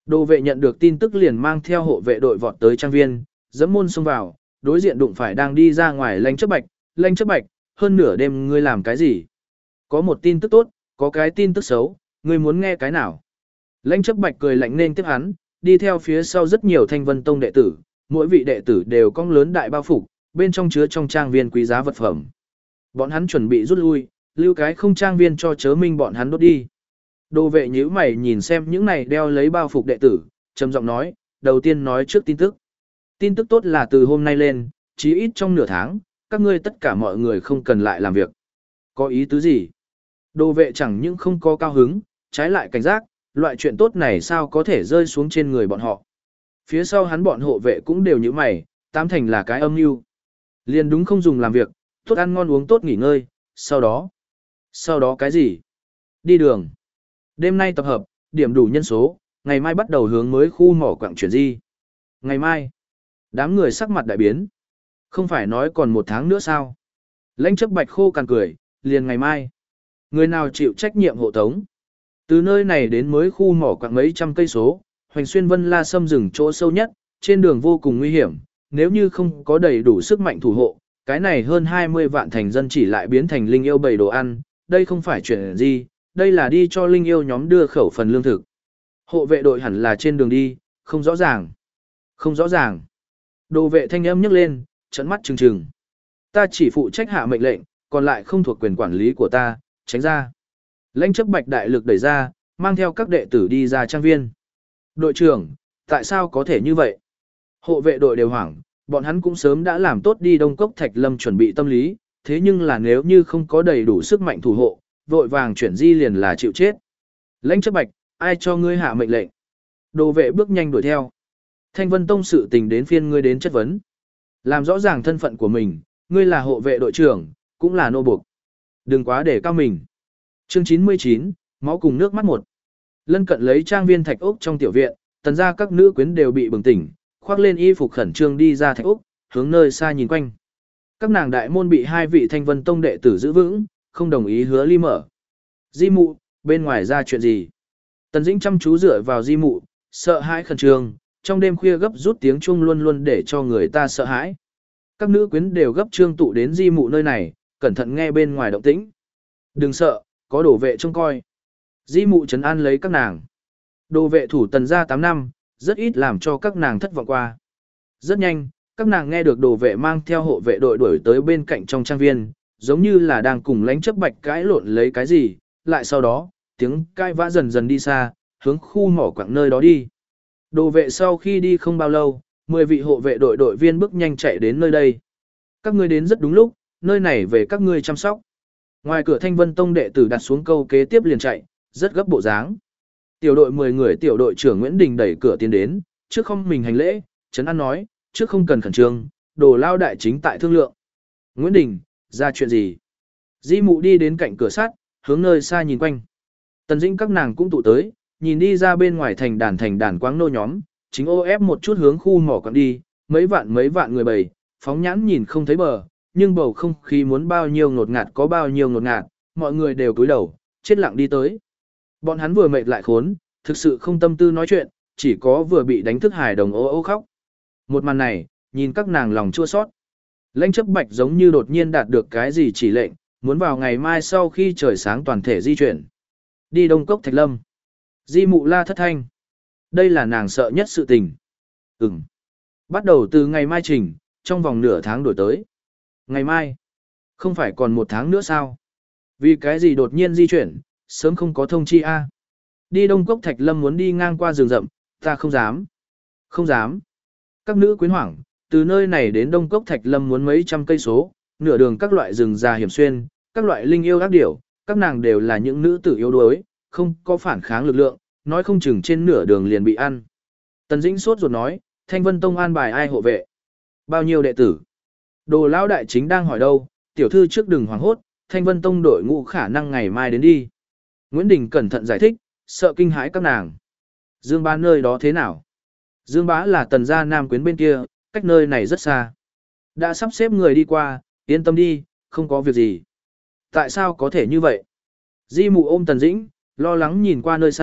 Speaker 1: Đồ vệ nhận được tin tức liền mang theo hộ vệ đội vọt tới trang viên, dẫm môn xông vào, đối diện đụng phải đang đi ra ngoài Lãnh Chấp Bạch, Lãnh Chấp Bạch, hơn nửa đêm ngươi làm cái gì? Có một tin tức tốt, có cái tin tức xấu, ngươi muốn nghe cái nào? Lãnh Chấp Bạch cười lạnh nên tiếp hắn, đi theo phía sau rất nhiều Thanh Vân Tông đệ tử, mỗi vị đệ tử đều cong lớn đại bao phục, bên trong chứa trong trang viên quý giá vật phẩm. Bọn hắn chuẩn bị rút lui, lưu cái không trang viên cho chớ minh bọn hắn đốt đi. Đồ vệ nhíu mày nhìn xem những này đeo lấy bao phục đệ tử, trầm giọng nói, đầu tiên nói trước tin tức. Tin tức tốt là từ hôm nay lên, chí ít trong nửa tháng, các ngươi tất cả mọi người không cần lại làm việc. Có ý tứ gì? Đồ vệ chẳng những không có cao hứng, trái lại cảnh giác, loại chuyện tốt này sao có thể rơi xuống trên người bọn họ. Phía sau hắn bọn hộ vệ cũng đều như mày, tám thành là cái âm mưu. Liền đúng không dùng làm việc, tốt ăn ngon uống tốt nghỉ ngơi, sau đó. Sau đó cái gì? Đi đường. Đêm nay tập hợp, điểm đủ nhân số, ngày mai bắt đầu hướng mới khu mỏ quặng chuyển di. Ngày mai, đám người sắc mặt đại biến. Không phải nói còn một tháng nữa sao? Lãnh Chấp Bạch khô cằn cười, liền ngày mai. Người nào chịu trách nhiệm hộ tống? Từ nơi này đến mới khu mỏ quặng mấy trăm cây số, hoành xuyên Vân La Sâm rừng chỗ sâu nhất, trên đường vô cùng nguy hiểm, nếu như không có đầy đủ sức mạnh thủ hộ, cái này hơn hai mươi vạn thành dân chỉ lại biến thành linh yêu bầy đồ ăn, đây không phải chuyện gì, đây là đi cho linh yêu nhóm đưa khẩu phần lương thực. Hộ vệ đội hẳn là trên đường đi, không rõ ràng. Không rõ ràng. Đồ vệ thanh âm nhấc lên, trợn mắt trừng trừng. Ta chỉ phụ trách hạ mệnh lệnh, còn lại không thuộc quyền quản lý của ta, tránh ra. Lãnh Chấp Bạch đại lực đẩy ra, mang theo các đệ tử đi ra trang viên. Đội trưởng, tại sao có thể như vậy? Hộ vệ đội đều hoảng, bọn hắn cũng sớm đã làm tốt đi Đông Cốc Thạch Lâm chuẩn bị tâm lý, thế nhưng là nếu như không có đầy đủ sức mạnh thủ hộ, vội vàng chuyển di liền là chịu chết. Lãnh Chấp Bạch, ai cho ngươi hạ mệnh lệnh? Đồ vệ bước nhanh đuổi theo. Thanh Vân Tông sự tình đến phiên ngươi đến chất vấn. Làm rõ ràng thân phận của mình, ngươi là hộ vệ đội trưởng, cũng là nô buộc. Đừng quá để cao mình. Chương chín mươi chín, máu cùng nước mắt một. Lân cận lấy trang viên thạch ốc trong tiểu viện, tần ra các nữ quyến đều bị bừng tỉnh, khoác lên y phục khẩn trương đi ra thạch ốc, hướng nơi xa nhìn quanh. Các nàng đại môn bị hai vị Thanh Vân Tông đệ tử giữ vững, không đồng ý hứa ly mở. Di mụ, bên ngoài ra chuyện gì? Tần Dĩnh chăm chú dựa vào di mụ, sợ hãi khẩn trương, trong đêm khuya gấp rút tiếng chuông luôn luôn để cho người ta sợ hãi. Các nữ quyến đều gấp trương tụ đến di mụ nơi này, cẩn thận nghe bên ngoài động tĩnh. Đừng sợ, có đồ vệ trông coi. Di mụ trấn an lấy các nàng. Đồ vệ thủ tần gia tám năm, rất ít làm cho các nàng thất vọng qua. Rất nhanh, các nàng nghe được đồ vệ mang theo hộ vệ đội đuổi tới bên cạnh trong trang viên, giống như là đang cùng Lãnh Chấp Bạch cãi lộn lấy cái gì, lại sau đó, tiếng cãi vã dần dần đi xa, hướng khu mỏ quặng nơi đó đi. Đồ vệ sau khi đi không bao lâu, mười vị hộ vệ đội đội viên bước nhanh chạy đến nơi đây. Các ngươi đến rất đúng lúc, nơi này về các ngươi chăm sóc. Ngoài cửa Thanh Vân Tông đệ tử đặt xuống câu kế tiếp liền chạy, rất gấp bộ dáng. Tiểu đội mười người tiểu đội trưởng Nguyễn Đình đẩy cửa tiến đến, trước không mình hành lễ, trấn an nói, trước không cần khẩn trương, đồ lao đại chính tại thương lượng. Nguyễn Đình, ra chuyện gì? Di mụ đi đến cạnh cửa sắt, hướng nơi xa nhìn quanh. Tần Dĩnh các nàng cũng tụ tới, nhìn đi ra bên ngoài thành đàn thành đàn quáng nô nhóm, chính ô ép một chút hướng khu mỏ quặng đi, mấy vạn mấy vạn người bầy, phóng nhãn nhìn không thấy bờ, nhưng bầu không khí muốn bao nhiêu ngột ngạt có bao nhiêu ngột ngạt, mọi người đều cúi đầu, chết lặng đi tới. Bọn hắn vừa mệt lại khốn, thực sự không tâm tư nói chuyện, chỉ có vừa bị đánh thức hài đồng ô ô khóc. Một màn này, nhìn các nàng lòng chua xót. Lãnh Chấp Bạch giống như đột nhiên đạt được cái gì chỉ lệnh, muốn vào ngày mai sau khi trời sáng toàn thể di chuyển. Đi Đông Cốc Thạch Lâm. Di mụ la thất thanh. Đây là nàng sợ nhất sự tình. Ừm. Bắt đầu từ ngày mai trình, trong vòng nửa tháng đổi tới. Ngày mai? Không phải còn một tháng nữa sao? Vì cái gì đột nhiên di chuyển, sớm không có thông chi a? Đi Đông Cốc Thạch Lâm muốn đi ngang qua rừng rậm, ta không dám. Không dám. Các nữ quyến hoảng, từ nơi này đến Đông Cốc Thạch Lâm muốn mấy trăm cây số, nửa đường các loại rừng già hiểm xuyên, các loại linh yêu ác điểu, các nàng đều là những nữ tử yếu đuối, không có phản kháng lực lượng, nói không chừng trên nửa đường liền bị ăn. Tần Dĩnh sốt ruột nói, Thanh Vân Tông an bài ai hộ vệ? Bao nhiêu đệ tử? Đồ lão đại chính đang hỏi đâu, tiểu thư trước đừng hoảng hốt, Thanh Vân Tông đội ngũ khả năng ngày mai đến đi. Nguyễn Đình cẩn thận giải thích, sợ kinh hãi các nàng. Dương Bá nơi đó thế nào? Dương Bá là tần gia nam quyến bên kia, cách nơi này rất xa. Đã sắp xếp người đi qua, yên tâm đi, không có việc gì. Tại sao có thể như vậy? Di mụ ôm Tần Dĩnh, lo lắng nhìn qua nơi xa,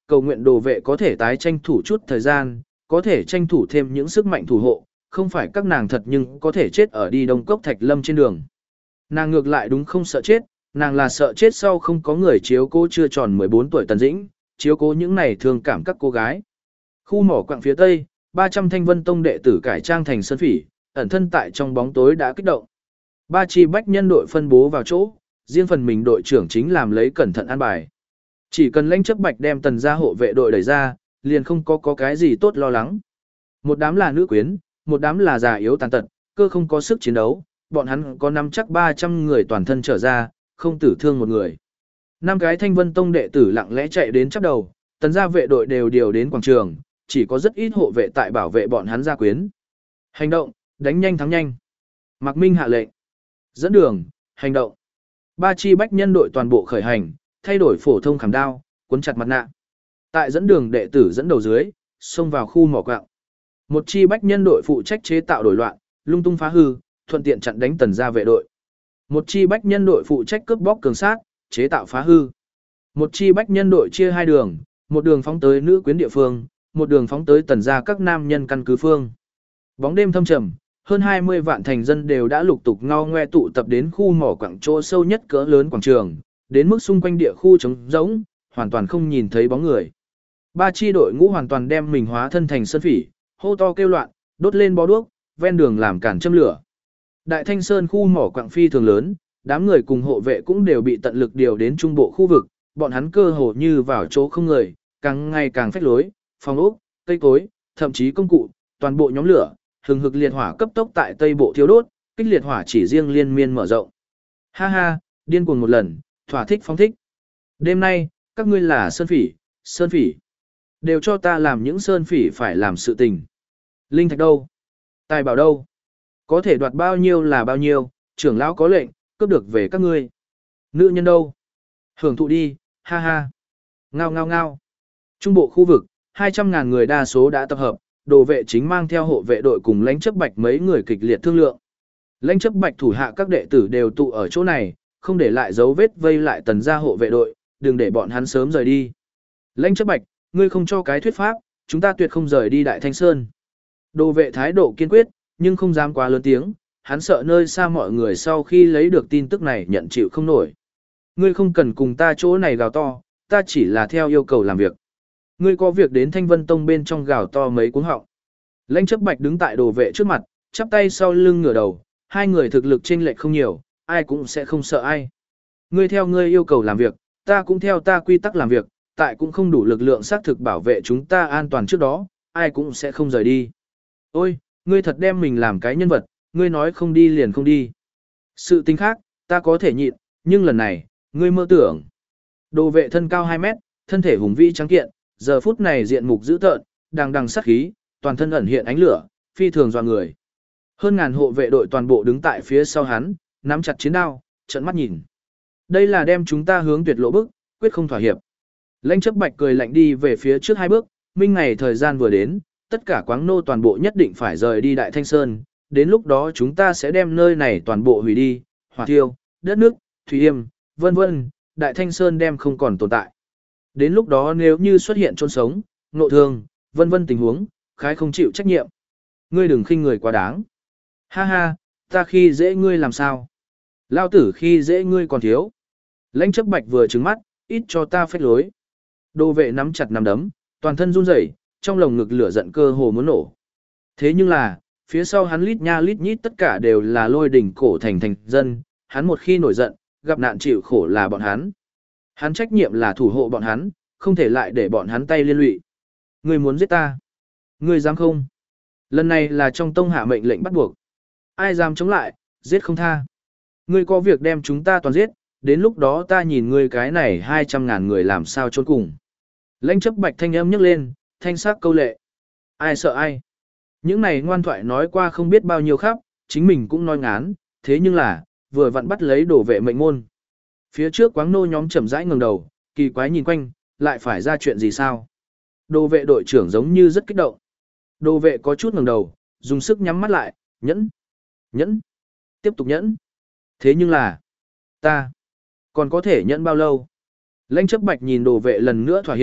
Speaker 1: cầu nguyện đồ vệ có thể tái tranh thủ chút thời gian, có thể tranh thủ thêm những sức mạnh thủ hộ, không phải các nàng thật nhưng có thể chết ở đi Đông Cốc Thạch Lâm trên đường. Nàng ngược lại đúng không sợ chết, nàng là sợ chết sau không có người chiếu cố chưa tròn mười bốn tuổi Tần Dĩnh, chiếu cố những này thương cảm các cô gái. Khu mỏ quặng phía tây, ba trăm Thanh Vân Tông đệ tử cải trang thành sơn phỉ, ẩn thân tại trong bóng tối đã kích động. Ba chi bách nhân đội phân bố vào chỗ, riêng phần mình đội trưởng chính làm lấy cẩn thận an bài. Chỉ cần Lãnh Chấp Bạch đem Tần gia hộ vệ đội đẩy ra, liền không có có cái gì tốt lo lắng. Một đám là nữ quyến, một đám là già yếu tàn tật, cơ không có sức chiến đấu, bọn hắn có nắm chắc ba trăm người toàn thân trở ra, không tử thương một người. Năm cái Thanh Vân Tông đệ tử lặng lẽ chạy đến chắp đầu, Tần gia vệ đội đều điều đến quảng trường, chỉ có rất ít hộ vệ tại bảo vệ bọn hắn gia quyến. Hành động, đánh nhanh thắng nhanh. Mạc Minh hạ lệnh. Dẫn đường, hành động. Ba chi bách nhân đội toàn bộ khởi hành, thay đổi phổ thông khảm đao, cuốn chặt mặt nạ. Tại dẫn đường đệ tử dẫn đầu dưới, xông vào khu mỏ quặng. Một chi bách nhân đội phụ trách chế tạo đổi loạn, lung tung phá hư, thuận tiện chặn đánh Tần gia vệ đội. Một chi bách nhân đội phụ trách cướp bóc cường sát, chế tạo phá hư. Một chi bách nhân đội chia hai đường, một đường phóng tới nữ quyến địa phương, một đường phóng tới Tần gia các nam nhân căn cứ phương. Bóng đêm thâm trầm, hơn hai mươi vạn thành dân đều đã lục tục ngao ngoe tụ tập đến khu mỏ quặng chỗ sâu nhất cỡ lớn quảng trường, đến mức xung quanh địa khu trống rỗng, hoàn toàn không nhìn thấy bóng người. Ba chi đội ngũ hoàn toàn đem mình hóa thân thành sơn phỉ, hô to kêu loạn, đốt lên bó đuốc, ven đường làm cản châm lửa. Đại Thanh Sơn khu mỏ quặng phi thường lớn, đám người cùng hộ vệ cũng đều bị tận lực điều đến trung bộ khu vực, bọn hắn cơ hồ như vào chỗ không người, càng ngày càng phách lối, phòng ốc, cây cối, thậm chí công cụ, toàn bộ nhóm lửa, hừng hực liệt hỏa cấp tốc tại tây bộ thiếu đốt, kích liệt hỏa chỉ riêng liên miên mở rộng. Ha ha, điên cuồng một lần, thỏa thích phóng thích. Đêm nay, các ngươi là sơn phỉ, sơn phỉ. Đều cho ta làm những sơn phỉ phải làm sự tình. Linh thạch đâu? Tài bảo đâu? Có thể đoạt bao nhiêu là bao nhiêu, trưởng lão có lệnh, cướp được về các ngươi. Nữ nhân đâu? Hưởng thụ đi, ha ha. Ngao ngao ngao. Trung bộ khu vực, hai trăm ngàn người đa số đã tập hợp, đồ vệ chính mang theo hộ vệ đội cùng Lãnh Chấp Bạch mấy người kịch liệt thương lượng. Lãnh Chấp Bạch thủ hạ các đệ tử đều tụ ở chỗ này, không để lại dấu vết vây lại Tần gia hộ vệ đội, đừng để bọn hắn sớm rời đi. Lãnh Chấp Bạch, ngươi không cho cái thuyết pháp, chúng ta tuyệt không rời đi Đại Thanh Sơn. Đồ vệ thái độ kiên quyết, nhưng không dám quá lớn tiếng, hắn sợ nơi xa mọi người sau khi lấy được tin tức này nhận chịu không nổi. Ngươi không cần cùng ta chỗ này gào to, ta chỉ là theo yêu cầu làm việc. Ngươi có việc đến Thanh Vân Tông bên trong gào to mấy cuống họng. Lãnh Chấp Bạch đứng tại đồ vệ trước mặt, chắp tay sau lưng ngửa đầu, hai người thực lực chênh lệch không nhiều, ai cũng sẽ không sợ ai. Ngươi theo ngươi yêu cầu làm việc, ta cũng theo ta quy tắc làm việc, tại cũng không đủ lực lượng xác thực bảo vệ chúng ta an toàn trước đó, ai cũng sẽ không rời đi. Ôi, ngươi thật đem mình làm cái nhân vật, ngươi nói không đi liền không đi. Sự tình khác, ta có thể nhịn, nhưng lần này, ngươi mơ tưởng. Đồ vệ thân cao hai mét, thân thể hùng vĩ trắng kiện, giờ phút này diện mục dữ tợn, đằng đằng sát khí, toàn thân ẩn hiện ánh lửa, phi thường dọa người. Hơn ngàn hộ vệ đội toàn bộ đứng tại phía sau hắn, nắm chặt chiến đao, trợn mắt nhìn. Đây là đem chúng ta hướng tuyệt lộ bức, quyết không thỏa hiệp. Lãnh Chấp Bạch cười lạnh đi về phía trước hai bước, minh ngày thời gian vừa đến, tất cả quáng nô toàn bộ nhất định phải rời đi Đại Thanh Sơn, đến lúc đó chúng ta sẽ đem nơi này toàn bộ hủy đi, hỏa thiêu, đất nước, thủy yêm, vân vân, Đại Thanh Sơn đem không còn tồn tại. Đến lúc đó nếu như xuất hiện chôn sống, nộ thương, vân vân tình huống, khái không chịu trách nhiệm. Ngươi đừng khinh người quá đáng. Ha ha, ta khi dễ ngươi làm sao? Lao tử khi dễ ngươi còn thiếu. Lãnh Chấp Bạch vừa trừng mắt, ít cho ta phách lối. Đồ vệ nắm chặt nắm đấm, toàn thân run rẩy, trong lồng ngực lửa giận cơ hồ muốn nổ. Thế nhưng là, phía sau hắn lít nha lít nhít tất cả đều là lôi đỉnh cổ thành thành dân, hắn một khi nổi giận, gặp nạn chịu khổ là bọn hắn. Hắn trách nhiệm là thủ hộ bọn hắn, không thể lại để bọn hắn tay liên lụy. Ngươi muốn giết ta? Ngươi dám không? Lần này là trong tông hạ mệnh lệnh bắt buộc. Ai dám chống lại, giết không tha. Ngươi có việc đem chúng ta toàn giết, đến lúc đó ta nhìn ngươi cái này hai trăm ngàn người làm sao trốn cùng. Lãnh Chấp Bạch thanh âm nhấc lên, thanh sắc câu lệ. Ai sợ ai? Những này ngoan thoại nói qua không biết bao nhiêu khắp, chính mình cũng nói ngán, thế nhưng là, vừa vặn bắt lấy đổ vệ mệnh môn. Phía trước quáng nô nhóm chậm rãi ngẩng đầu, kỳ quái nhìn quanh, lại phải ra chuyện gì sao? Đồ vệ đội trưởng giống như rất kích động. Đồ vệ có chút ngẩng đầu, dùng sức nhắm mắt lại, nhẫn, nhẫn, tiếp tục nhẫn. Thế nhưng là, ta, còn có thể nhẫn bao lâu? Lãnh Chấp Bạch nhìn đồ vệ lần nữa thỏa hiệp,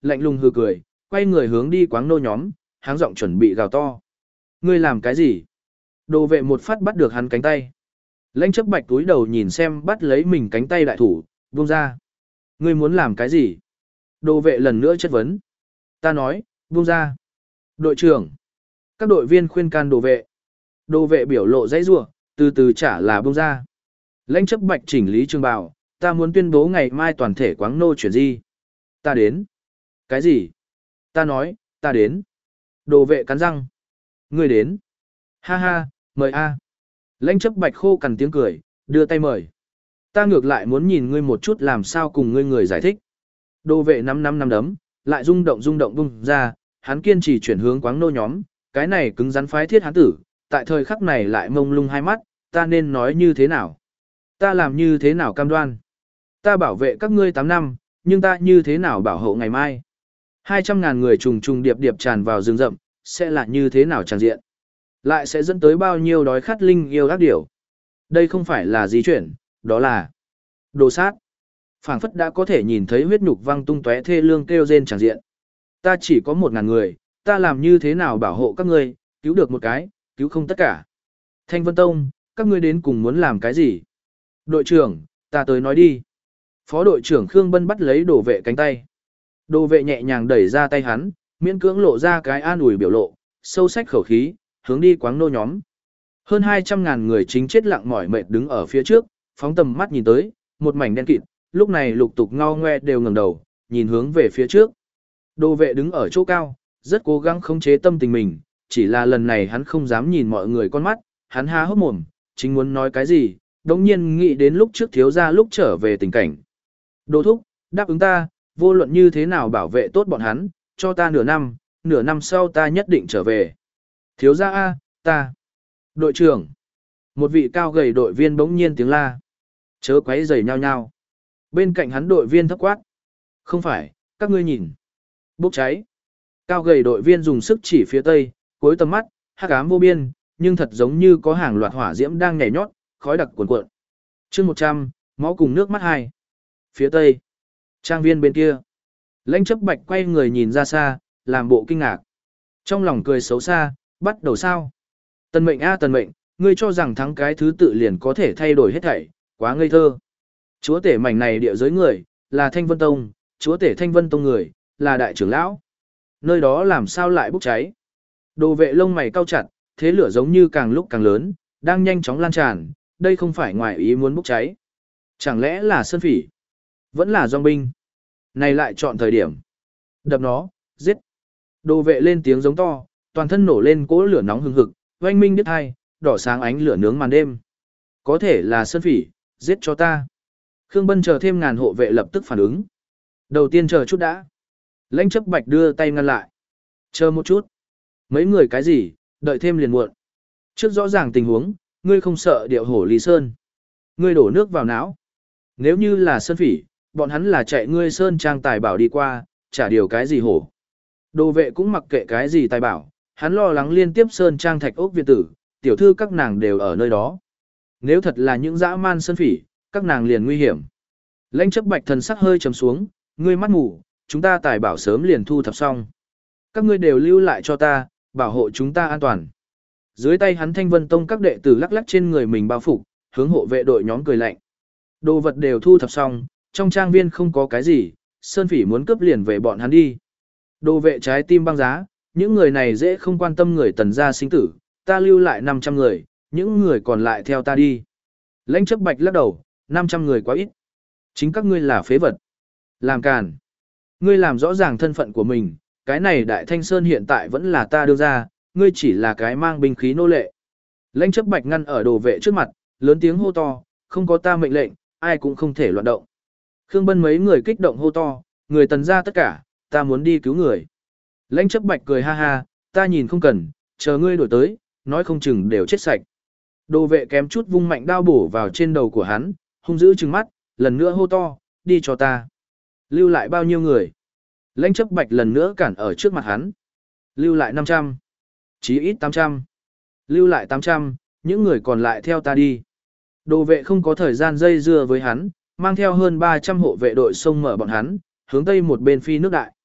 Speaker 1: lạnh lùng hừ cười, quay người hướng đi quáng nô nhóm, háng giọng chuẩn bị gào to. Ngươi làm cái gì? Đồ vệ một phát bắt được hắn cánh tay. Lãnh chấp bạch túi đầu nhìn xem bắt lấy mình cánh tay đại thủ, buông ra. Ngươi muốn làm cái gì? Đồ vệ lần nữa chất vấn. Ta nói, buông ra. Đội trưởng. Các đội viên khuyên can đồ vệ. Đồ vệ biểu lộ dãy rủa, từ từ trả là buông ra. Lãnh chấp bạch chỉnh lý trường bào, ta muốn tuyên bố ngày mai toàn thể quáng nô chuyển di. Ta đến. Cái gì? Ta nói, ta đến. Đồ vệ cắn răng. Ngươi đến. Ha ha, mời a. Lãnh chấp bạch khô cằn tiếng cười, đưa tay mời. Ta ngược lại muốn nhìn ngươi một chút làm sao cùng ngươi người giải thích. Đồ vệ năm năm năm đấm, lại rung động rung động bung ra, hắn kiên trì chuyển hướng quáng nô nhóm, cái này cứng rắn phái thiết hắn tử, tại thời khắc này lại mông lung hai mắt, ta nên nói như thế nào? Ta làm như thế nào cam đoan? Ta bảo vệ các ngươi tám năm, nhưng ta như thế nào bảo hộ ngày mai? Hai trăm ngàn người trùng trùng điệp điệp tràn vào rừng rậm, sẽ là như thế nào tràn diện? Lại sẽ dẫn tới bao nhiêu đói khát linh yêu ác điểu? Đây không phải là di chuyển, đó là đồ sát. Phảng phất đã có thể nhìn thấy huyết nhục văng tung tóe thê lương kêu rên tràn diện. Ta chỉ có một ngàn người, ta làm như thế nào bảo hộ các ngươi, cứu được một cái, cứu không tất cả. Thanh Vân Tông, các ngươi đến cùng muốn làm cái gì? Đội trưởng, ta tới nói đi. Phó đội trưởng Khương Bân bắt lấy đồ vệ cánh tay. Đồ vệ nhẹ nhàng đẩy ra tay hắn, miễn cưỡng lộ ra cái an ủi biểu lộ, sâu sắc khẩu khí, hướng đi quáng nô nhóm. Hơn hai trăm ngàn người chính chết lặng mỏi mệt đứng ở phía trước, phóng tầm mắt nhìn tới, một mảnh đen kịt, lúc này lục tục ngao ngoe đều ngẩng đầu, nhìn hướng về phía trước. Đồ vệ đứng ở chỗ cao, rất cố gắng khống chế tâm tình mình, chỉ là lần này hắn không dám nhìn mọi người con mắt, hắn há hốc mồm, chính muốn nói cái gì, đống nhiên nghĩ đến lúc trước thiếu gia lúc trở về tình cảnh. Đồ thúc, đáp ứng ta, vô luận như thế nào bảo vệ tốt bọn hắn, cho ta nửa năm, nửa năm sau ta nhất định trở về. Thiếu gia A, ta. Đội trưởng. Một vị cao gầy đội viên bỗng nhiên tiếng la. Chớ quấy rầy nhau nhau. Bên cạnh hắn đội viên thấp quát. Không phải, các ngươi nhìn. Bốc cháy. Cao gầy đội viên dùng sức chỉ phía tây, cuối tầm mắt, hắc ám vô biên, nhưng thật giống như có hàng loạt hỏa diễm đang nhảy nhót, khói đặc cuồn cuộn. Chương một trăm, máu cùng nước mắt hai. Phía tây. Trang viên bên kia. Lãnh chấp bạch quay người nhìn ra xa, làm bộ kinh ngạc. Trong lòng cười xấu xa, bắt đầu sao? Tần mệnh a tần mệnh, ngươi cho rằng thắng cái thứ tự liền có thể thay đổi hết thảy, quá ngây thơ. Chúa tể mảnh này địa giới người, là Thanh Vân Tông, chúa tể Thanh Vân Tông người, là đại trưởng lão. Nơi đó làm sao lại bốc cháy? Đồ vệ lông mày cau chặt, thế lửa giống như càng lúc càng lớn, đang nhanh chóng lan tràn, đây không phải ngoài ý muốn bốc cháy. Chẳng lẽ là sơn phỉ? Vẫn là dòng binh? Này lại chọn thời điểm. Đập nó, giết. Đồ vệ lên tiếng giống to, toàn thân nổ lên cỗ lửa nóng hừng hực, oanh minh đứt hai, đỏ sáng ánh lửa nướng màn đêm. Có thể là sơn phỉ, giết cho ta. Khương Bân chờ thêm ngàn hộ vệ lập tức phản ứng. Đầu tiên chờ chút đã. Lãnh chấp bạch đưa tay ngăn lại. Chờ một chút. Mấy người cái gì, đợi thêm liền muộn. Trước rõ ràng tình huống, ngươi không sợ điệu hổ Lý Sơn. Ngươi đổ nước vào não. Nếu như là sơn phỉ, bọn hắn là chạy ngươi sơn trang tài bảo đi qua, chả điều cái gì hổ. Đồ vệ cũng mặc kệ cái gì tài bảo, hắn lo lắng liên tiếp sơn trang thạch ốc viện tử, tiểu thư các nàng đều ở nơi đó. Nếu thật là những dã man sơn phỉ, các nàng liền nguy hiểm. Lãnh chấp bạch thần sắc hơi trầm xuống, ngươi mắt ngủ, chúng ta tài bảo sớm liền thu thập xong. Các ngươi đều lưu lại cho ta, bảo hộ chúng ta an toàn. Dưới tay hắn Thanh Vân Tông các đệ tử lắc lắc trên người mình bao phục, hướng hộ vệ đội nhóm cười lạnh. Đồ vật đều thu thập xong, trong trang viên không có cái gì, sơn phỉ muốn cướp liền về bọn hắn đi. Đồ vệ trái tim băng giá, những người này dễ không quan tâm người tần gia sinh tử, ta lưu lại năm trăm người, những người còn lại theo ta đi. Lãnh chấp bạch lắc đầu, năm trăm người quá ít. Chính các ngươi là phế vật. Làm càn. Ngươi làm rõ ràng thân phận của mình, cái này Đại Thanh Sơn hiện tại vẫn là ta đưa ra, ngươi chỉ là cái mang binh khí nô lệ. Lãnh chấp bạch ngăn ở đồ vệ trước mặt, lớn tiếng hô to, không có ta mệnh lệnh, ai cũng không thể loạn động. Khương Bân mấy người kích động hô to, người tần gia tất cả, ta muốn đi cứu người. Lãnh chấp bạch cười ha ha, ta nhìn không cần, chờ ngươi đổi tới, nói không chừng đều chết sạch. Đồ vệ kém chút vung mạnh đao bổ vào trên đầu của hắn, hung dữ trừng mắt, lần nữa hô to, đi cho ta. Lưu lại bao nhiêu người? Lãnh chấp bạch lần nữa cản ở trước mặt hắn. Lưu lại năm trăm. Chí ít tám trăm. Lưu lại tám trăm, những người còn lại theo ta đi. Đồ vệ không có thời gian dây dưa với hắn, mang theo hơn ba trăm hộ vệ đội xông mở bọn hắn, hướng tây một bên phi nước đại.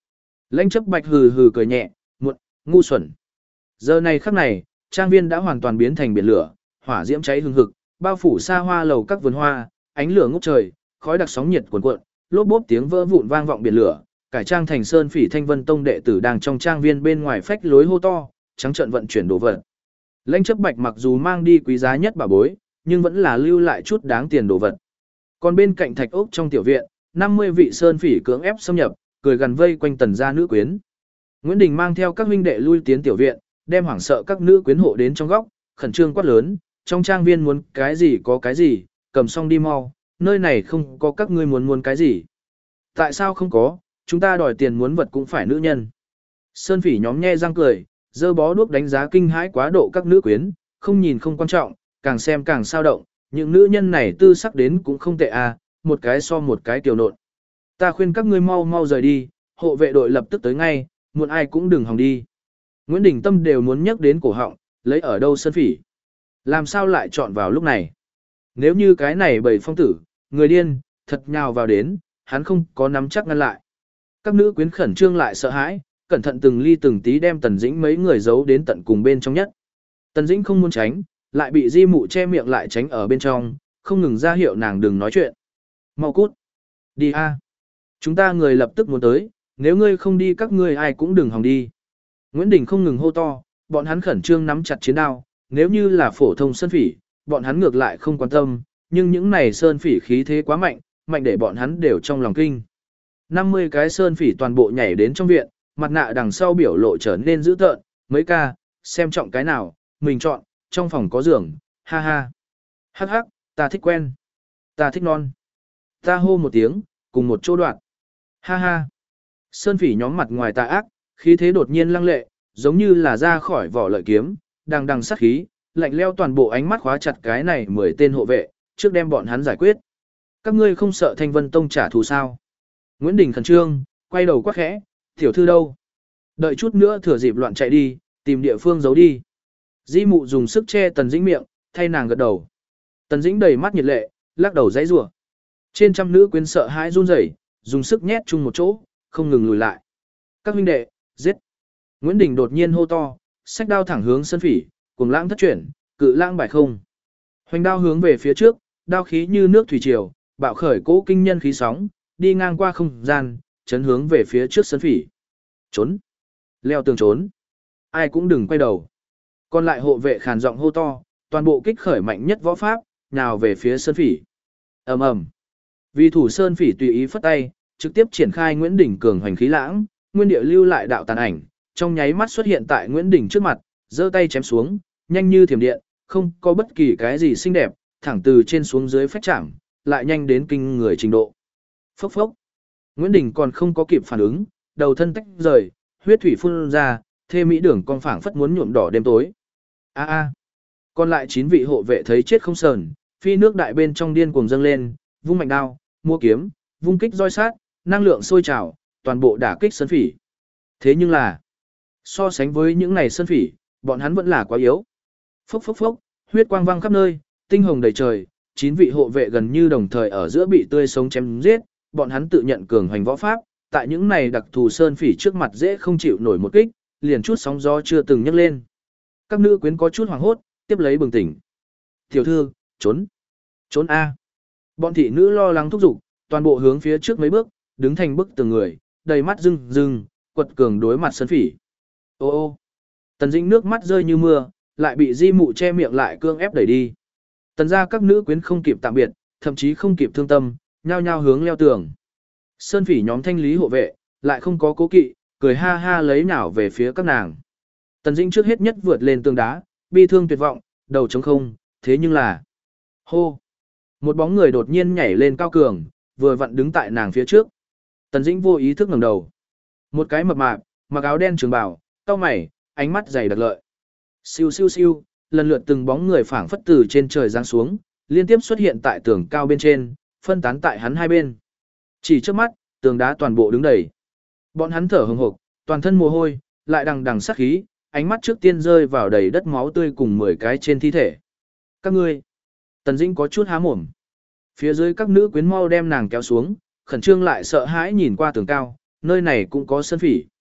Speaker 1: Lãnh chấp bạch hừ hừ cười nhẹ, muộn, ngu xuẩn. Giờ này khắc này, trang viên đã hoàn toàn biến thành biển lửa, hỏa diễm cháy hừng hực, bao phủ xa hoa lầu các vườn hoa, ánh lửa ngút trời, khói đặc sóng nhiệt cuồn cuộn, lốp bốp tiếng vỡ vụn vang vọng biển lửa, cải trang thành Sơn Phỉ Thanh Vân Tông đệ tử đang trong trang viên bên ngoài phách lối hô to, trắng trợn vận chuyển đồ vật. Lãnh chấp bạch mặc dù mang đi quý giá nhất bảo bối, nhưng vẫn là lưu lại chút đáng tiền đồ vật. Còn bên cạnh thạch ốc trong tiểu viện, năm mươi vị Sơn Phỉ cưỡng ép xâm nhập, cười gần vây quanh tần gia nữ quyến. Nguyễn Đình mang theo các huynh đệ lui tiến tiểu viện, đem hoảng sợ các nữ quyến hộ đến trong góc, khẩn trương quát lớn, trong trang viên muốn cái gì có cái gì, cầm xong đi mau, nơi này không có các ngươi muốn muốn cái gì. Tại sao không có, chúng ta đòi tiền muốn vật cũng phải nữ nhân. Sơn Phỉ nhóm nhe răng cười, dơ bó đuốc đánh giá kinh hãi quá độ các nữ quyến, không nhìn không quan trọng, càng xem càng sao động, những nữ nhân này tư sắc đến cũng không tệ à, một cái so một cái tiểu nộn. Ta khuyên các ngươi mau mau rời đi, hộ vệ đội lập tức tới ngay, muốn ai cũng đừng hòng đi. Nguyễn Đình Tâm đều muốn nhắc đến cổ họng, lấy ở đâu Sơn Phỉ. Làm sao lại chọn vào lúc này? Nếu như cái này bầy phong tử, người điên, thật nhào vào đến, hắn không có nắm chắc ngăn lại. Các nữ quyến khẩn trương lại sợ hãi, cẩn thận từng ly từng tí đem Tần Dĩnh mấy người giấu đến tận cùng bên trong nhất. Tần Dĩnh không muốn tránh, lại bị Di Mụ che miệng lại tránh ở bên trong, không ngừng ra hiệu nàng đừng nói chuyện. Mau cút. Đi a. Chúng ta người lập tức muốn tới, nếu ngươi không đi các ngươi ai cũng đừng hòng đi. Nguyễn Đình không ngừng hô to, bọn hắn khẩn trương nắm chặt chiến đao, nếu như là phổ thông sơn phỉ, bọn hắn ngược lại không quan tâm, nhưng những này sơn phỉ khí thế quá mạnh, mạnh để bọn hắn đều trong lòng kinh. năm mươi cái sơn phỉ toàn bộ nhảy đến trong viện, mặt nạ đằng sau biểu lộ trở nên dữ tợn, mấy ca, xem trọng cái nào, mình chọn, trong phòng có giường, ha ha. Hắc hắc, ta thích quen, ta thích non. Ta hô một tiếng, cùng một chỗ đoạn. Ha ha. Sơn phỉ nhóm mặt ngoài tà ác, khí thế đột nhiên lăng lệ, giống như là ra khỏi vỏ lợi kiếm, đằng đằng sát khí, lạnh leo toàn bộ ánh mắt khóa chặt cái này mười tên hộ vệ, trước đem bọn hắn giải quyết. Các ngươi không sợ Thanh Vân Tông trả thù sao? Nguyễn Đình khẩn trương, quay đầu quát khẽ, tiểu thư đâu? Đợi chút nữa thừa dịp loạn chạy đi, tìm địa phương giấu đi. Di Mụ dùng sức che Tần Dĩnh miệng, thay nàng gật đầu. Tần Dĩnh đầy mắt nhiệt lệ, lắc đầu giãy giụa. Trên trăm nữ quyến sợ hãi run rẩy, dùng sức nhét chung một chỗ, không ngừng lùi lại. Các huynh đệ, giết! Nguyễn Đình đột nhiên hô to, xách đao thẳng hướng Sơn Phỉ, cuồng lãng thất chuyển, cự lãng bài không. Hoành đao hướng về phía trước, đao khí như nước thủy triều, bạo khởi cỗ kinh nhân khí sóng, đi ngang qua không gian, chấn hướng về phía trước Sơn Phỉ. Trốn! Leo tường trốn! Ai cũng đừng quay đầu. Còn lại hộ vệ khàn giọng hô to, toàn bộ kích khởi mạnh nhất võ pháp, nhào về phía Sơn Phỉ. Ầm ầm. Vì thủ Sơn Phỉ tùy ý phất tay, trực tiếp triển khai Nguyễn Đình cường hoành khí lãng, nguyên địa lưu lại đạo tàn ảnh, trong nháy mắt xuất hiện tại Nguyễn Đình trước mặt, giơ tay chém xuống, nhanh như thiểm điện, không có bất kỳ cái gì xinh đẹp, thẳng từ trên xuống dưới phách chạm, lại nhanh đến kinh người trình độ. Phốc phốc. Nguyễn Đình còn không có kịp phản ứng, đầu thân tách rời, huyết thủy phun ra, thê mỹ đường con phảng phất muốn nhuộm đỏ đêm tối. A a. Còn lại chín vị hộ vệ thấy chết không sờn, phi nước đại bên trong điên cuồng dâng lên, vung mạnh đao, mua kiếm, vung kích roi sát, năng lượng sôi trào, toàn bộ đả kích Sơn Phỉ. Thế nhưng là, so sánh với những này Sơn Phỉ, bọn hắn vẫn là quá yếu. Phốc phốc phốc, huyết quang vang khắp nơi, tinh hồng đầy trời, chín vị hộ vệ gần như đồng thời ở giữa bị tươi sống chém giết, bọn hắn tự nhận cường hoành võ pháp, tại những này đặc thù Sơn Phỉ trước mặt dễ không chịu nổi một kích, liền chút sóng gió chưa từng nhấc lên. Các nữ quyến có chút hoảng hốt, tiếp lấy bừng tỉnh. Tiểu thư, trốn, trốn a. Bọn thị nữ lo lắng thúc giục, toàn bộ hướng phía trước mấy bước, đứng thành bức từng người, đầy mắt rưng rưng, quật cường đối mặt Sơn Phỉ. Ô ô. Tần Dĩnh nước mắt rơi như mưa, lại bị Di Mụ che miệng lại cương ép đẩy đi. Tần gia các nữ quyến không kịp tạm biệt, thậm chí không kịp thương tâm, nhao nhao hướng leo tường. Sơn Phỉ nhóm thanh lý hộ vệ, lại không có cố kỵ, cười ha ha lấy nhào về phía các nàng. Tần Dĩnh trước hết nhất vượt lên tường đá, bi thương tuyệt vọng, đầu trống không, thế nhưng là... Hô! Một bóng người đột nhiên nhảy lên cao cường, vừa vặn đứng tại nàng phía trước. Tần Dĩnh vô ý thức ngẩng đầu. Một cái mập mạp, mặc áo đen trường bào, cau mày, ánh mắt dày đặc lợi. Siêu siêu siêu, lần lượt từng bóng người phảng phất từ trên trời giáng xuống, liên tiếp xuất hiện tại tường cao bên trên, phân tán tại hắn hai bên. Chỉ trước mắt, tường đá toàn bộ đứng đầy. Bọn hắn thở hừng hực, toàn thân mồ hôi, lại đằng đằng sát khí, ánh mắt trước tiên rơi vào đầy đất máu tươi cùng mười cái trên thi thể. Các ngươi. Tần Dĩnh có chút há mồm. Phía dưới các nữ quyến mau đem nàng kéo xuống, khẩn trương lại sợ hãi nhìn qua tường cao, nơi này cũng có Sơn Phỉ.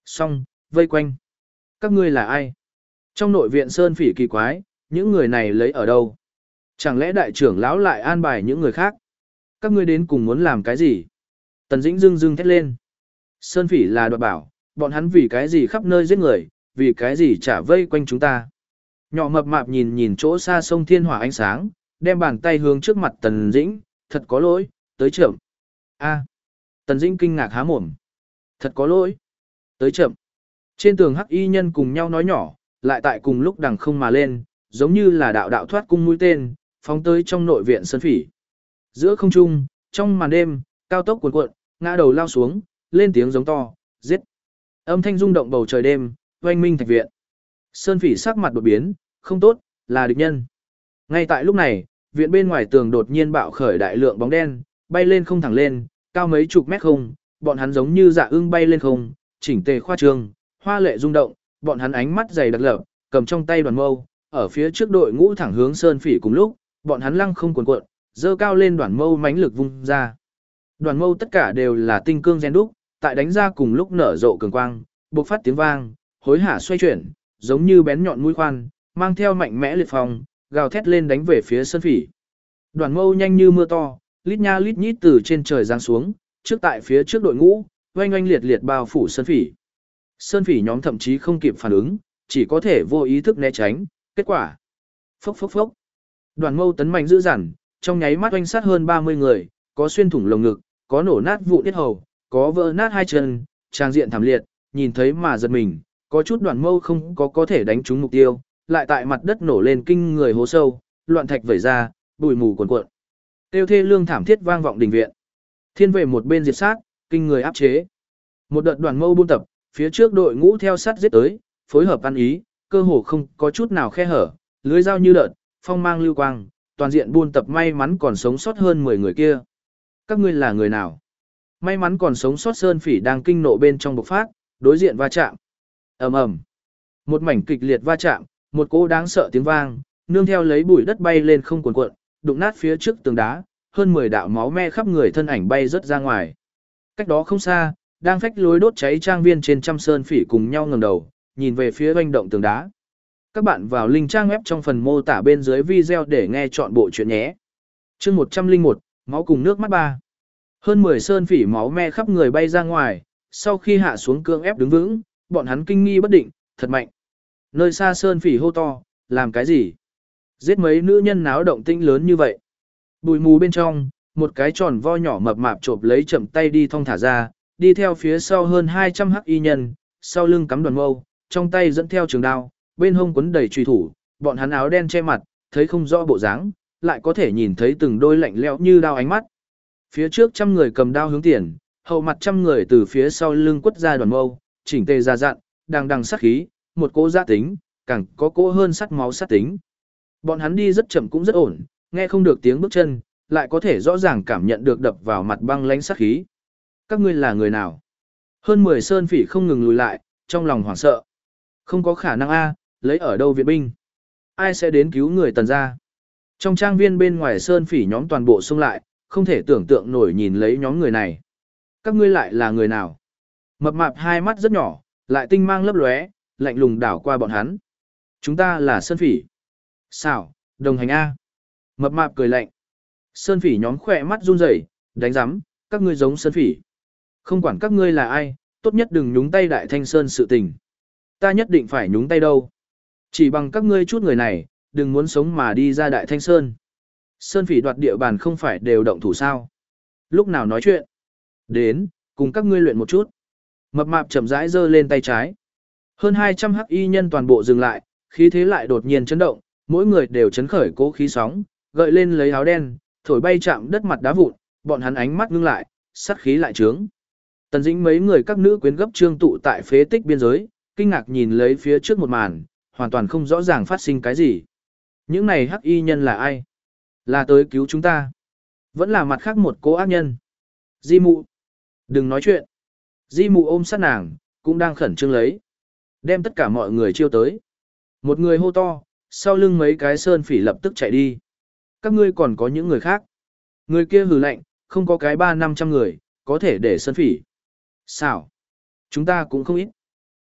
Speaker 1: Xong, vây quanh. Các ngươi là ai? Trong nội viện Sơn Phỉ kỳ quái, những người này lấy ở đâu? Chẳng lẽ đại trưởng lão lại an bài những người khác? Các ngươi đến cùng muốn làm cái gì? Tần Dĩnh dưng dưng thét lên. Sơn Phỉ là đoạt bảo, bọn hắn vì cái gì khắp nơi giết người, vì cái gì trả vây quanh chúng ta? Nhỏ mập mạp nhìn nhìn chỗ xa sông thiên hỏa ánh sáng, đem bàn tay hướng trước mặt Tần Dĩnh, thật có lỗi, tới chậm. A. Tần Dĩnh kinh ngạc há mồm. Thật có lỗi, tới chậm. Trên tường hắc y nhân cùng nhau nói nhỏ, lại tại cùng lúc đằng không mà lên, giống như là đạo đạo thoát cung mũi tên, phóng tới trong nội viện Sơn Phỉ. Giữa không trung, trong màn đêm, cao tốc cuồn cuộn, ngã đầu lao xuống, lên tiếng giống to, giết. Âm thanh rung động bầu trời đêm, oanh minh thạch viện. Sơn Phỉ sắc mặt đột biến, không tốt, là địch nhân. Ngay tại lúc này, viện bên ngoài tường đột nhiên bạo khởi đại lượng bóng đen, bay lên không thẳng lên, cao mấy chục mét không, bọn hắn giống như dạ ưng bay lên không, chỉnh tề khoa trương, hoa lệ rung động, bọn hắn ánh mắt dày đặc lập, cầm trong tay đoàn mâu, ở phía trước đội ngũ thẳng hướng Sơn Phỉ cùng lúc, bọn hắn lăng không cuồn cuộn, dơ cao lên đoàn mâu mãnh lực vung ra. Đoàn mâu tất cả đều là tinh cương gen đúc, tại đánh ra cùng lúc nở rộ cường quang, bộc phát tiếng vang, hối hả xoay chuyển, giống như bén nhọn mũi khoan, mang theo mạnh mẽ liệt phong, gào thét lên đánh về phía Sơn Phỉ. Đoàn mâu nhanh như mưa to, lít nha lít nhít từ trên trời giáng xuống, trước tại phía trước đội ngũ, oanh oanh liệt liệt bao phủ Sơn Phỉ. Sơn Phỉ nhóm thậm chí không kịp phản ứng, chỉ có thể vô ý thức né tránh, kết quả. Phốc phốc phốc. Đoàn mâu tấn mạnh dữ dằn, trong nháy mắt oanh sát hơn ba mươi người, có xuyên thủng lồng ngực, có nổ nát vụ tiết hầu, có vỡ nát hai chân, trang diện thảm liệt, nhìn thấy mà giật mình, có chút đoàn mâu không có có thể đánh trúng mục tiêu, lại tại mặt đất nổ lên kinh người hố sâu, loạn thạch vẩy ra, bụi mù cuồn cuộn. Tiêu thê lương thảm thiết vang vọng đình viện. Thiên về một bên diệt sát, kinh người áp chế. Một đợt đoàn mâu buôn tập, phía trước đội ngũ theo sát giết tới, phối hợp ăn ý, cơ hồ không có chút nào khe hở, lưới dao như đợt, phong mang lưu quang, toàn diện buôn tập may mắn còn sống sót hơn mười người kia. Các ngươi là người nào? May mắn còn sống sót Sơn Phỉ đang kinh nộ bên trong bộc phát, đối diện va chạm. Ầm ầm. Một mảnh kịch liệt va chạm, một cỗ đáng sợ tiếng vang, nương theo lấy bụi đất bay lên không cuồn cuộn, đụng nát phía trước tường đá, hơn mười đạo máu me khắp người thân ảnh bay rớt ra ngoài. Cách đó không xa, đang phách lối đốt cháy trang viên trên trăm Sơn Phỉ cùng nhau ngẩng đầu, nhìn về phía oanh động tường đá. Các bạn vào link trang web trong phần mô tả bên dưới video để nghe chọn bộ chuyện nhé. Chương một trăm lẻ một, máu cùng nước mắt ba. Hơn mười Sơn Phỉ máu me khắp người bay ra ngoài, sau khi hạ xuống cưỡng ép đứng vững, bọn hắn kinh nghi bất định, thật mạnh. Nơi xa Sơn Phỉ hô to, làm cái gì? Giết mấy nữ nhân náo động tĩnh lớn như vậy. Bụi mù bên trong, một cái tròn vo nhỏ mập mạp chộp lấy chậm tay đi thong thả ra, đi theo phía sau hơn hai trăm hắc y nhân, sau lưng cắm đoàn mâu, trong tay dẫn theo trường đao, bên hông quấn đầy truy thủ, bọn hắn áo đen che mặt, thấy không rõ bộ dáng, lại có thể nhìn thấy từng đôi lạnh lẽo như đao ánh mắt. Phía trước trăm người cầm đao hướng tiền, hậu mặt trăm người từ phía sau lưng quất ra đoàn mâu, chỉnh tề ra dặn, đằng đằng sát khí, một cỗ giã tính, càng có cỗ hơn sắt máu sát tính. Bọn hắn đi rất chậm cũng rất ổn, nghe không được tiếng bước chân, lại có thể rõ ràng cảm nhận được đập vào mặt băng lãnh sát khí. Các ngươi là người nào? Hơn mười Sơn Phỉ không ngừng lùi lại, trong lòng hoảng sợ. Không có khả năng a, lấy ở đâu viện binh? Ai sẽ đến cứu người Tần gia? Trong trang viên bên ngoài Sơn Phỉ nhóm toàn bộ xông lại, không thể tưởng tượng nổi nhìn lấy nhóm người này. Các ngươi lại là người nào? Mập mạp hai mắt rất nhỏ, lại tinh mang lấp lóe, lạnh lùng đảo qua bọn hắn. Chúng ta là Sơn Phỉ. Xảo, đồng hành a. Mập mạp cười lạnh. Sơn Phỉ nhóm khỏe mắt run rẩy, đánh rắm, các ngươi giống Sơn Phỉ. Không quản các ngươi là ai, tốt nhất đừng nhúng tay Đại Thanh Sơn sự tình. Ta nhất định phải nhúng tay đâu. Chỉ bằng các ngươi chút người này, đừng muốn sống mà đi ra Đại Thanh Sơn. Sơn Phỉ đoạt địa bàn không phải đều động thủ sao? Lúc nào nói chuyện? Đến, cùng các ngươi luyện một chút. Mập mạp chậm rãi giơ lên tay trái. Hơn hai trăm hắc y nhân toàn bộ dừng lại, khí thế lại đột nhiên chấn động, mỗi người đều chấn khởi cố khí sóng, gợi lên lấy áo đen, thổi bay chạm đất mặt đá vụn, bọn hắn ánh mắt ngưng lại, sát khí lại trướng. Tần Dĩnh mấy người các nữ quyến gấp trương tụ tại phế tích biên giới, kinh ngạc nhìn lấy phía trước một màn, hoàn toàn không rõ ràng phát sinh cái gì. Những này hắc y nhân là ai? Là tới cứu chúng ta? Vẫn là mặt khác một cố ác nhân? Di mụ! Đừng nói chuyện! Di mụ ôm sát nàng, cũng đang khẩn trương lấy. Đem tất cả mọi người chiêu tới. Một người hô to, sau lưng mấy cái Sơn Phỉ lập tức chạy đi. Các ngươi còn có những người khác. Người kia hừ lạnh, không có cái ba năm trăm người, có thể để Sơn Phỉ. Sao? Chúng ta cũng không ít.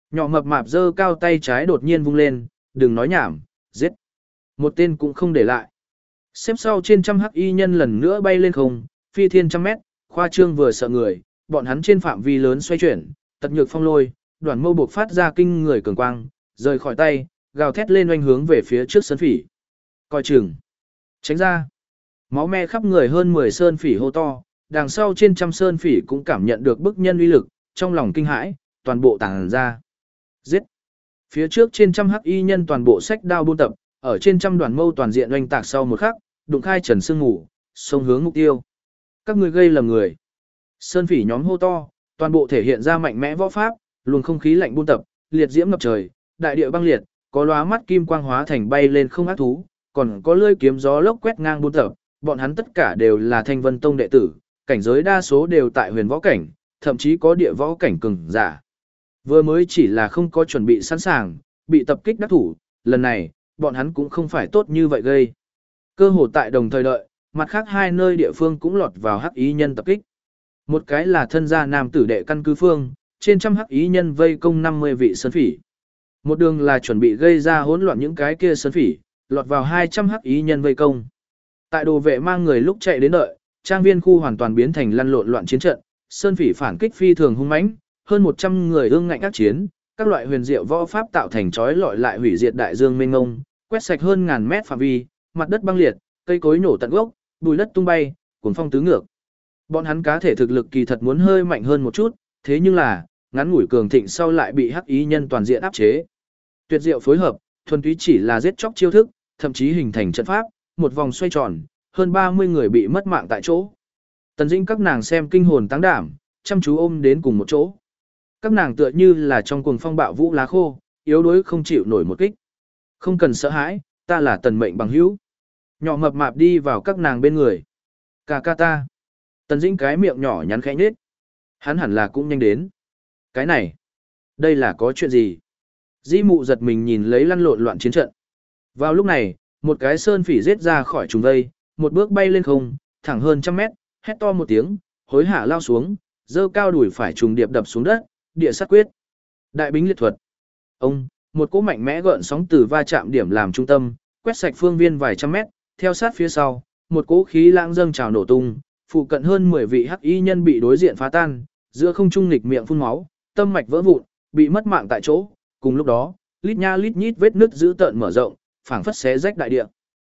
Speaker 1: Nhỏ mập mạp giơ cao tay trái đột nhiên vung lên, đừng nói nhảm, giết. Một tên cũng không để lại. Xếp sau trên trăm hắc y nhân lần nữa bay lên không, phi thiên trăm mét, khoa trương vừa sợ người, bọn hắn trên phạm vi lớn xoay chuyển, tật nhược phong lôi, đoàn mâu buộc phát ra kinh người cường quang, rời khỏi tay, gào thét lên oanh hướng về phía trước sơn phỉ. Coi chừng, tránh ra. Máu me khắp người hơn mười sơn phỉ hô to, đằng sau trên trăm sơn phỉ cũng cảm nhận được bức nhân uy lực, trong lòng kinh hãi, toàn bộ tàng ra. Giết. Phía trước trên trăm hắc y nhân toàn bộ sách đao buôn tập, ở trên trăm đoàn mâu toàn diện oanh tạc sau một khắc, đụng khai trần sương ngủ, xông hướng mục tiêu. Các ngươi gây lầm người. Sơn phỉ nhóm hô to, toàn bộ thể hiện ra mạnh mẽ võ pháp, luồng không khí lạnh buôn tập, liệt diễm ngập trời, đại địa băng liệt, có lóa mắt kim quang hóa thành bay lên không ác thú, còn có lưỡi kiếm gió lốc quét ngang buôn tập, bọn hắn tất cả đều là Thanh Vân Tông đệ tử, cảnh giới đa số đều tại huyền võ cảnh, thậm chí có địa võ cảnh cường giả. Vừa mới chỉ là không có chuẩn bị sẵn sàng, bị tập kích đắc thủ, lần này, bọn hắn cũng không phải tốt như vậy gây. Cơ hồ tại đồng thời đợi, mặt khác hai nơi địa phương cũng lọt vào hắc ý nhân tập kích. Một cái là thân gia nam tử đệ căn cứ phương, trên trăm hắc ý nhân vây công năm mươi vị sơn phỉ. Một đường là chuẩn bị gây ra hỗn loạn những cái kia sơn phỉ, lọt vào hai trăm hắc ý nhân vây công. Tại đồ vệ mang người lúc chạy đến đợi, trang viên khu hoàn toàn biến thành lăn lộn loạn chiến trận, sơn phỉ phản kích phi thường hung mãnh, hơn một trăm người ương ngạnh ác chiến, các loại huyền diệu võ pháp tạo thành chói lọi lại hủy diệt đại dương mênh mông, quét sạch hơn ngàn mét phạm vi, mặt đất băng liệt, cây cối nổ tận gốc, bùi đất tung bay, cuồng phong tứ ngược. Bọn hắn cá thể thực lực kỳ thật muốn hơi mạnh hơn một chút, thế nhưng là, ngắn ngủi cường thịnh sau lại bị hắc ý nhân toàn diện áp chế. Tuyệt diệu phối hợp, thuần túy chỉ là giết chóc chiêu thức, thậm chí hình thành trận pháp, một vòng xoay tròn, hơn ba mươi người bị mất mạng tại chỗ. Tần Dĩnh các nàng xem kinh hồn táng đảm, chăm chú ôm đến cùng một chỗ. Các nàng tựa như là trong cuồng phong bạo vũ lá khô, yếu đuối không chịu nổi một kích. Không cần sợ hãi, ta là Tần Mệnh bằng hữu. Nhỏ mập mạp đi vào các nàng bên người. Cà ca ta. Tần Dĩnh cái miệng nhỏ nhắn khẽ nhếch. Hắn hẳn là cũng nhanh đến. Cái này, đây là có chuyện gì? Di mụ giật mình nhìn lấy lăn lộn loạn chiến trận. Vào lúc này, một cái sơn phỉ giết ra khỏi trùng vây, một bước bay lên không, thẳng hơn trăm mét, hét to một tiếng, hối hả lao xuống, giơ cao đùi phải trùng điệp đập xuống đất, địa sát quyết. Đại bính liệt thuật. Ông, một cỗ mạnh mẽ gợn sóng từ va chạm điểm làm trung tâm, quét sạch phương viên vài trăm mét, theo sát phía sau, một cỗ khí lãng dâng trào nổ tung, phụ cận hơn mười vị hắc y nhân bị đối diện phá tan, giữa không trung nghịch miệng phun máu, tâm mạch vỡ vụn, bị mất mạng tại chỗ. Cùng lúc đó, lít nha lít nhít vết nứt dữ tợn mở rộng, phảng phất xé rách đại địa.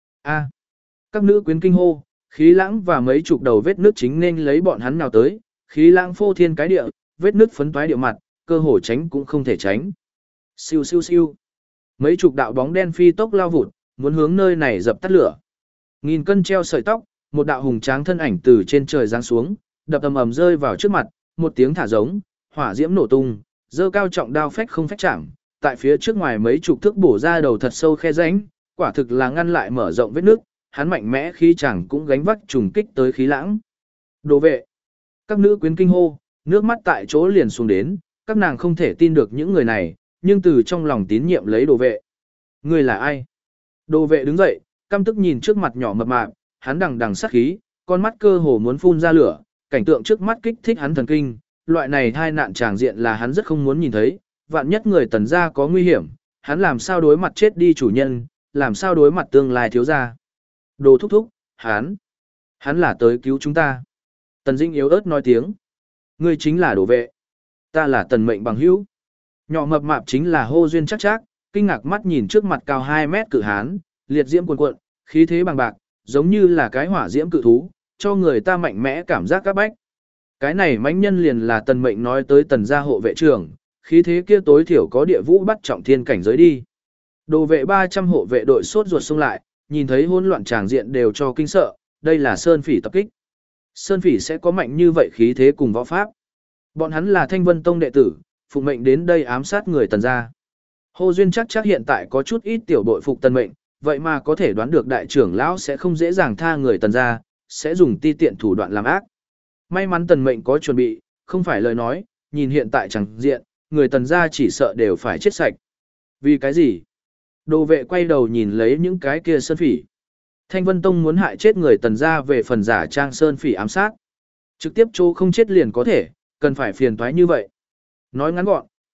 Speaker 1: A! Các nữ quyến kinh hô, khí lãng và mấy chục đầu vết nứt chính nên lấy bọn hắn nào tới, khí lãng phô thiên cái địa, vết nứt phấn toái địa mặt, cơ hồ tránh cũng không thể tránh. Siêu siêu siêu. Mấy chục đạo bóng đen phi tốc lao vụt, muốn hướng nơi này dập tắt lửa. Nghìn cân treo sợi tóc, một đạo hùng tráng thân ảnh từ trên trời giáng xuống, đập ầm ầm rơi vào trước mặt, một tiếng thả giống, hỏa diễm nổ tung, giơ cao trọng đao phách không phách chạm, tại phía trước ngoài mấy chục thước bổ ra đầu thật sâu khe rãnh, quả thực là ngăn lại mở rộng vết nước, hắn mạnh mẽ khi chẳng cũng gánh vác trùng kích tới khí lãng. Đồ vệ. Các nữ quyến kinh hô, nước mắt tại chỗ liền xuống đến, các nàng không thể tin được những người này, nhưng từ trong lòng tín nhiệm lấy đồ vệ. Người là ai? Đồ vệ đứng dậy, căm tức nhìn trước mặt nhỏ mập mạp, hắn đằng đằng sát khí, con mắt cơ hồ muốn phun ra lửa, cảnh tượng trước mắt kích thích hắn thần kinh, loại này tai nạn tràng diện là hắn rất không muốn nhìn thấy, vạn nhất người Tần gia có nguy hiểm, hắn làm sao đối mặt chết đi chủ nhân, làm sao đối mặt tương lai thiếu gia. Đồ thúc thúc, hắn, hắn là tới cứu chúng ta. Tần Dĩnh yếu ớt nói tiếng. Ngươi chính là đồ vệ. Ta là Tần Mệnh bằng hữu. Nhỏ mập mạp chính là hô duyên chắc chắc, kinh ngạc mắt nhìn trước mặt cao hai mét cự hán, liệt diễm cuồn cuộn, khí thế bằng bạc, giống như là cái hỏa diễm cự thú, cho người ta mạnh mẽ cảm giác các bách. Cái này mãnh nhân liền là Tần Mệnh nói tới Tần gia hộ vệ trưởng, khí thế kia tối thiểu có địa vũ bắt trọng thiên cảnh giới đi. Đồ vệ ba trăm hộ vệ đội sốt ruột xông lại, nhìn thấy hỗn loạn tràng diện đều cho kinh sợ, đây là sơn phỉ tập kích. Sơn phỉ sẽ có mạnh như vậy khí thế cùng võ pháp. Bọn hắn là Thanh Vân Tông đệ tử, phụ mệnh đến đây ám sát người Tần gia. Hồ Duyên chắc chắc hiện tại có chút ít tiểu đội phục Tần Mệnh, vậy mà có thể đoán được đại trưởng lão sẽ không dễ dàng tha người Tần gia, sẽ dùng ti tiện thủ đoạn làm ác. May mắn Tần Mệnh có chuẩn bị, không phải lời nói, nhìn hiện tại chẳng diện, người Tần gia chỉ sợ đều phải chết sạch. Vì cái gì? Đồ vệ quay đầu nhìn lấy những cái kia sơn phỉ. Thanh Vân Tông muốn hại chết người Tần gia về phần giả trang sơn phỉ ám sát. Trực tiếp chỗ không chết liền có thể, cần phải phiền toái như vậy. Nói ngắn gọn,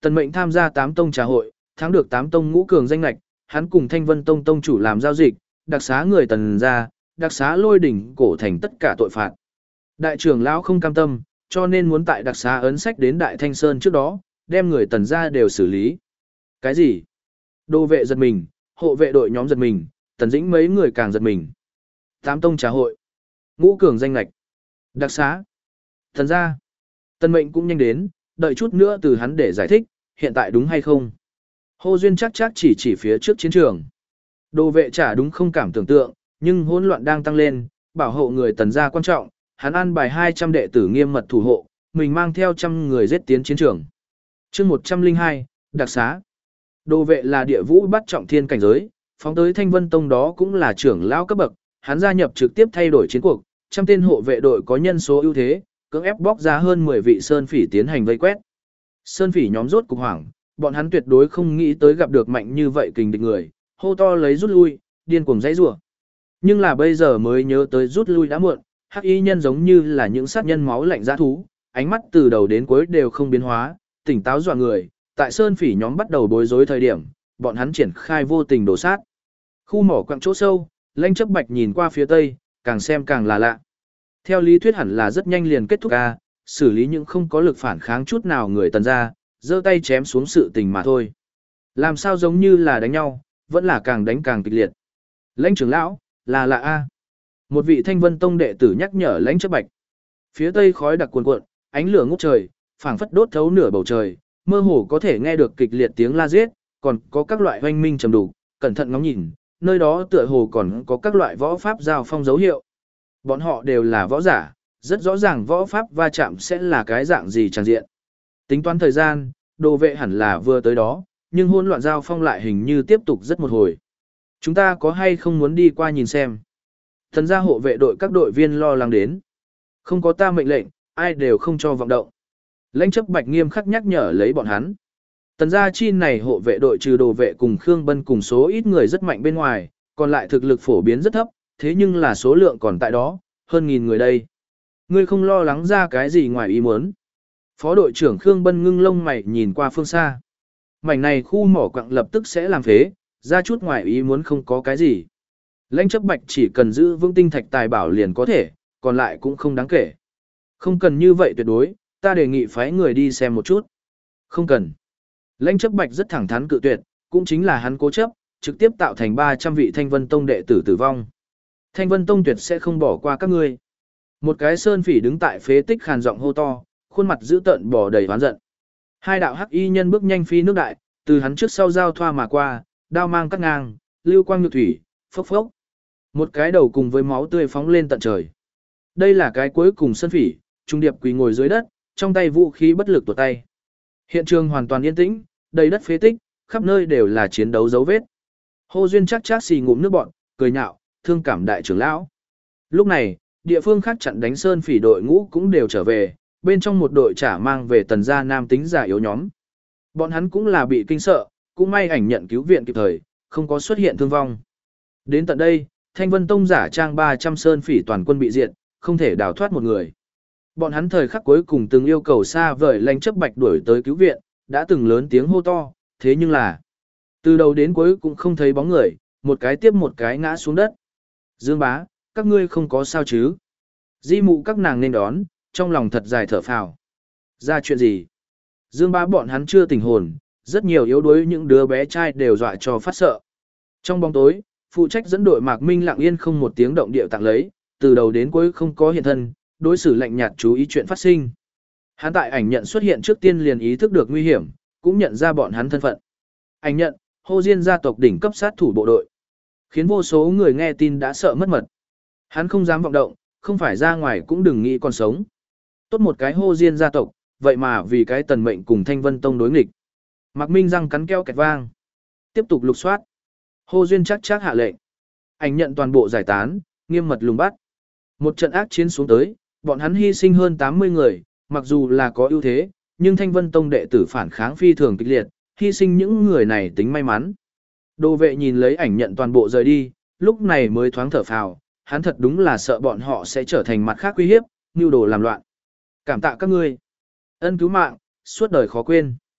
Speaker 1: Tần Mệnh tham gia tám tông trà hội, thắng được tám tông ngũ cường danh lệch, hắn cùng Thanh Vân Tông tông chủ làm giao dịch, đặc xá người Tần gia, đặc xá lôi đỉnh cổ thành tất cả tội phạt. Đại trưởng lão không cam tâm, cho nên muốn tại đặc xá ấn sách đến Đại Thanh Sơn trước đó, đem người Tần gia đều xử lý. Cái gì? Đô vệ giật mình, hộ vệ đội nhóm giật mình, Tần Dĩnh mấy người càng giật mình. Tám tông trà hội, ngũ cường danh lệch, đặc xá, Tần gia. Tần Mệnh cũng nhanh đến, đợi chút nữa từ hắn để giải thích, hiện tại đúng hay không. Hồ Duyên chắc chắc chỉ chỉ phía trước chiến trường. Đồ vệ trả đúng không cảm tưởng tượng, nhưng hỗn loạn đang tăng lên, bảo hộ người Tần gia quan trọng, hắn an bài hai trăm đệ tử nghiêm mật thủ hộ, mình mang theo trăm người giết tiến chiến trường. Chương một trăm lẻ hai, đặc xá. Đồ vệ là địa vũ bắt trọng thiên cảnh giới, phóng tới Thanh Vân Tông đó cũng là trưởng lão cấp bậc, hắn gia nhập trực tiếp thay đổi chiến cuộc, trăm tên hộ vệ đội có nhân số ưu thế, cưỡng ép bóc ra hơn mười vị sơn phỉ tiến hành vây quét. Sơn phỉ nhóm rốt cục hoảng, bọn hắn tuyệt đối không nghĩ tới gặp được mạnh như vậy kình địch người, hô to lấy rút lui, điên cuồng dãy rủa. Nhưng là bây giờ mới nhớ tới rút lui đã muộn, hắc y nhân giống như là những sát nhân máu lạnh dã thú, ánh mắt từ đầu đến cuối đều không biến hóa, tỉnh táo dọa người, tại sơn phỉ nhóm bắt đầu bối rối thời điểm, bọn hắn triển khai vô tình đổ sát. Khu mỏ quặng chỗ sâu, Lãnh Chấp Bạch nhìn qua phía tây, càng xem càng là lạ. Theo lý thuyết hẳn là rất nhanh liền kết thúc a, xử lý những không có lực phản kháng chút nào người Tần gia, giơ tay chém xuống sự tình mà thôi. Làm sao giống như là đánh nhau, vẫn là càng đánh càng kịch liệt. Lãnh trưởng lão, là lạ a. Một vị Thanh Vân Tông đệ tử nhắc nhở Lãnh Chấp Bạch. Phía tây khói đặc cuồn cuộn, ánh lửa ngút trời, phảng phất đốt thấu nửa bầu trời, mơ hồ có thể nghe được kịch liệt tiếng la giết, còn có các loại oanh minh trầm đục, cẩn thận ngắm nhìn, nơi đó tựa hồ còn có các loại võ pháp giao phong dấu hiệu. Bọn họ đều là võ giả, rất rõ ràng võ pháp va chạm sẽ là cái dạng gì tràn diện. Tính toán thời gian, đồ vệ hẳn là vừa tới đó, nhưng hỗn loạn giao phong lại hình như tiếp tục rất một hồi. Chúng ta có hay không muốn đi qua nhìn xem? Thần gia hộ vệ đội các đội viên lo lắng đến. Không có ta mệnh lệnh, ai đều không cho vọng động. Lãnh Chấp Bạch nghiêm khắc nhắc nhở lấy bọn hắn. Tần gia chi này hộ vệ đội trừ đồ vệ cùng Khương Bân cùng số ít người rất mạnh bên ngoài, còn lại thực lực phổ biến rất thấp, thế nhưng là số lượng còn tại đó, hơn nghìn người đây. Ngươi không lo lắng ra cái gì ngoài ý muốn. Phó đội trưởng Khương Bân ngưng lông mày nhìn qua phương xa. Mảnh này khu mỏ quặng lập tức sẽ làm phế, ra chút ngoài ý muốn không có cái gì. Lãnh Chấp Bạch chỉ cần giữ vững tinh thạch tài bảo liền có thể, còn lại cũng không đáng kể. Không cần như vậy tuyệt đối, ta đề nghị phái người đi xem một chút. Không cần. Lãnh Chấp Bạch rất thẳng thắn cự tuyệt, cũng chính là hắn cố chấp, trực tiếp tạo thành ba trăm vị Thanh Vân Tông đệ tử tử vong. Thanh Vân Tông tuyệt sẽ không bỏ qua các ngươi. Một cái sơn phỉ đứng tại phế tích khàn giọng hô to, khuôn mặt dữ tợn bò đầy oán giận. Hai đạo hắc y nhân bước nhanh phi nước đại, từ hắn trước sau giao thoa mà qua, đao mang cắt ngang, lưu quang nhược thủy, phốc phốc. Một cái đầu cùng với máu tươi phóng lên tận trời. Đây là cái cuối cùng sơn phỉ, trung điệp quỳ ngồi dưới đất, trong tay vũ khí bất lực tuột tay. Hiện trường hoàn toàn yên tĩnh, đầy đất phế tích, khắp nơi đều là chiến đấu dấu vết. Hồ Duyên chắc chắc xì ngụm nước bọn, cười nhạo, thương cảm đại trưởng lão. Lúc này, địa phương khác chặn đánh sơn phỉ đội ngũ cũng đều trở về, bên trong một đội trả mang về Tần gia nam tính giả yếu nhóm. Bọn hắn cũng là bị kinh sợ, cũng may ảnh nhận cứu viện kịp thời, không có xuất hiện thương vong. Đến tận đây, Thanh Vân Tông giả trang ba trăm sơn phỉ toàn quân bị diệt, không thể đào thoát một người. Bọn hắn thời khắc cuối cùng từng yêu cầu xa vời Lãnh Chấp Bạch đuổi tới cứu viện, đã từng lớn tiếng hô to, thế nhưng là từ đầu đến cuối cũng không thấy bóng người, một cái tiếp một cái ngã xuống đất. Dương bá, các ngươi không có sao chứ? Di mụ các nàng nên đón, trong lòng thật dài thở phào. Ra chuyện gì? Dương bá bọn hắn chưa tỉnh hồn, rất nhiều yếu đuối những đứa bé trai đều dọa cho phát sợ. Trong bóng tối, phụ trách dẫn đội Mạc Minh lặng yên không một tiếng động điệu tặng lấy, từ đầu đến cuối không có hiện thân, đối xử lạnh nhạt chú ý chuyện phát sinh. Hắn tại ảnh nhận xuất hiện trước tiên liền ý thức được nguy hiểm, cũng nhận ra bọn hắn thân phận. Ảnh nhận, Hồ Diên gia tộc đỉnh cấp sát thủ bộ đội. Khiến vô số người nghe tin đã sợ mất mật. Hắn không dám vọng động, không phải ra ngoài cũng đừng nghĩ còn sống. Tốt một cái Hồ Diên gia tộc, vậy mà vì cái Tần Mệnh cùng Thanh Vân Tông đối nghịch. Mạc Minh răng cắn keo kẹt vang. Tiếp tục lục soát. Hồ Duyên chắc chắc hạ lệnh. Ảnh nhận toàn bộ giải tán, nghiêm mật lùng bắt. Một trận ác chiến xuống tới, bọn hắn hy sinh hơn tám mươi người, mặc dù là có ưu thế, nhưng Thanh Vân Tông đệ tử phản kháng phi thường kịch liệt, hy sinh những người này tính may mắn. Đồ vệ nhìn lấy ảnh nhận toàn bộ rời đi, lúc này mới thoáng thở phào, hắn thật đúng là sợ bọn họ sẽ trở thành mặt khác uy hiếp, mưu đồ làm loạn. Cảm tạ các ngươi. Ân cứu mạng, suốt đời khó quên.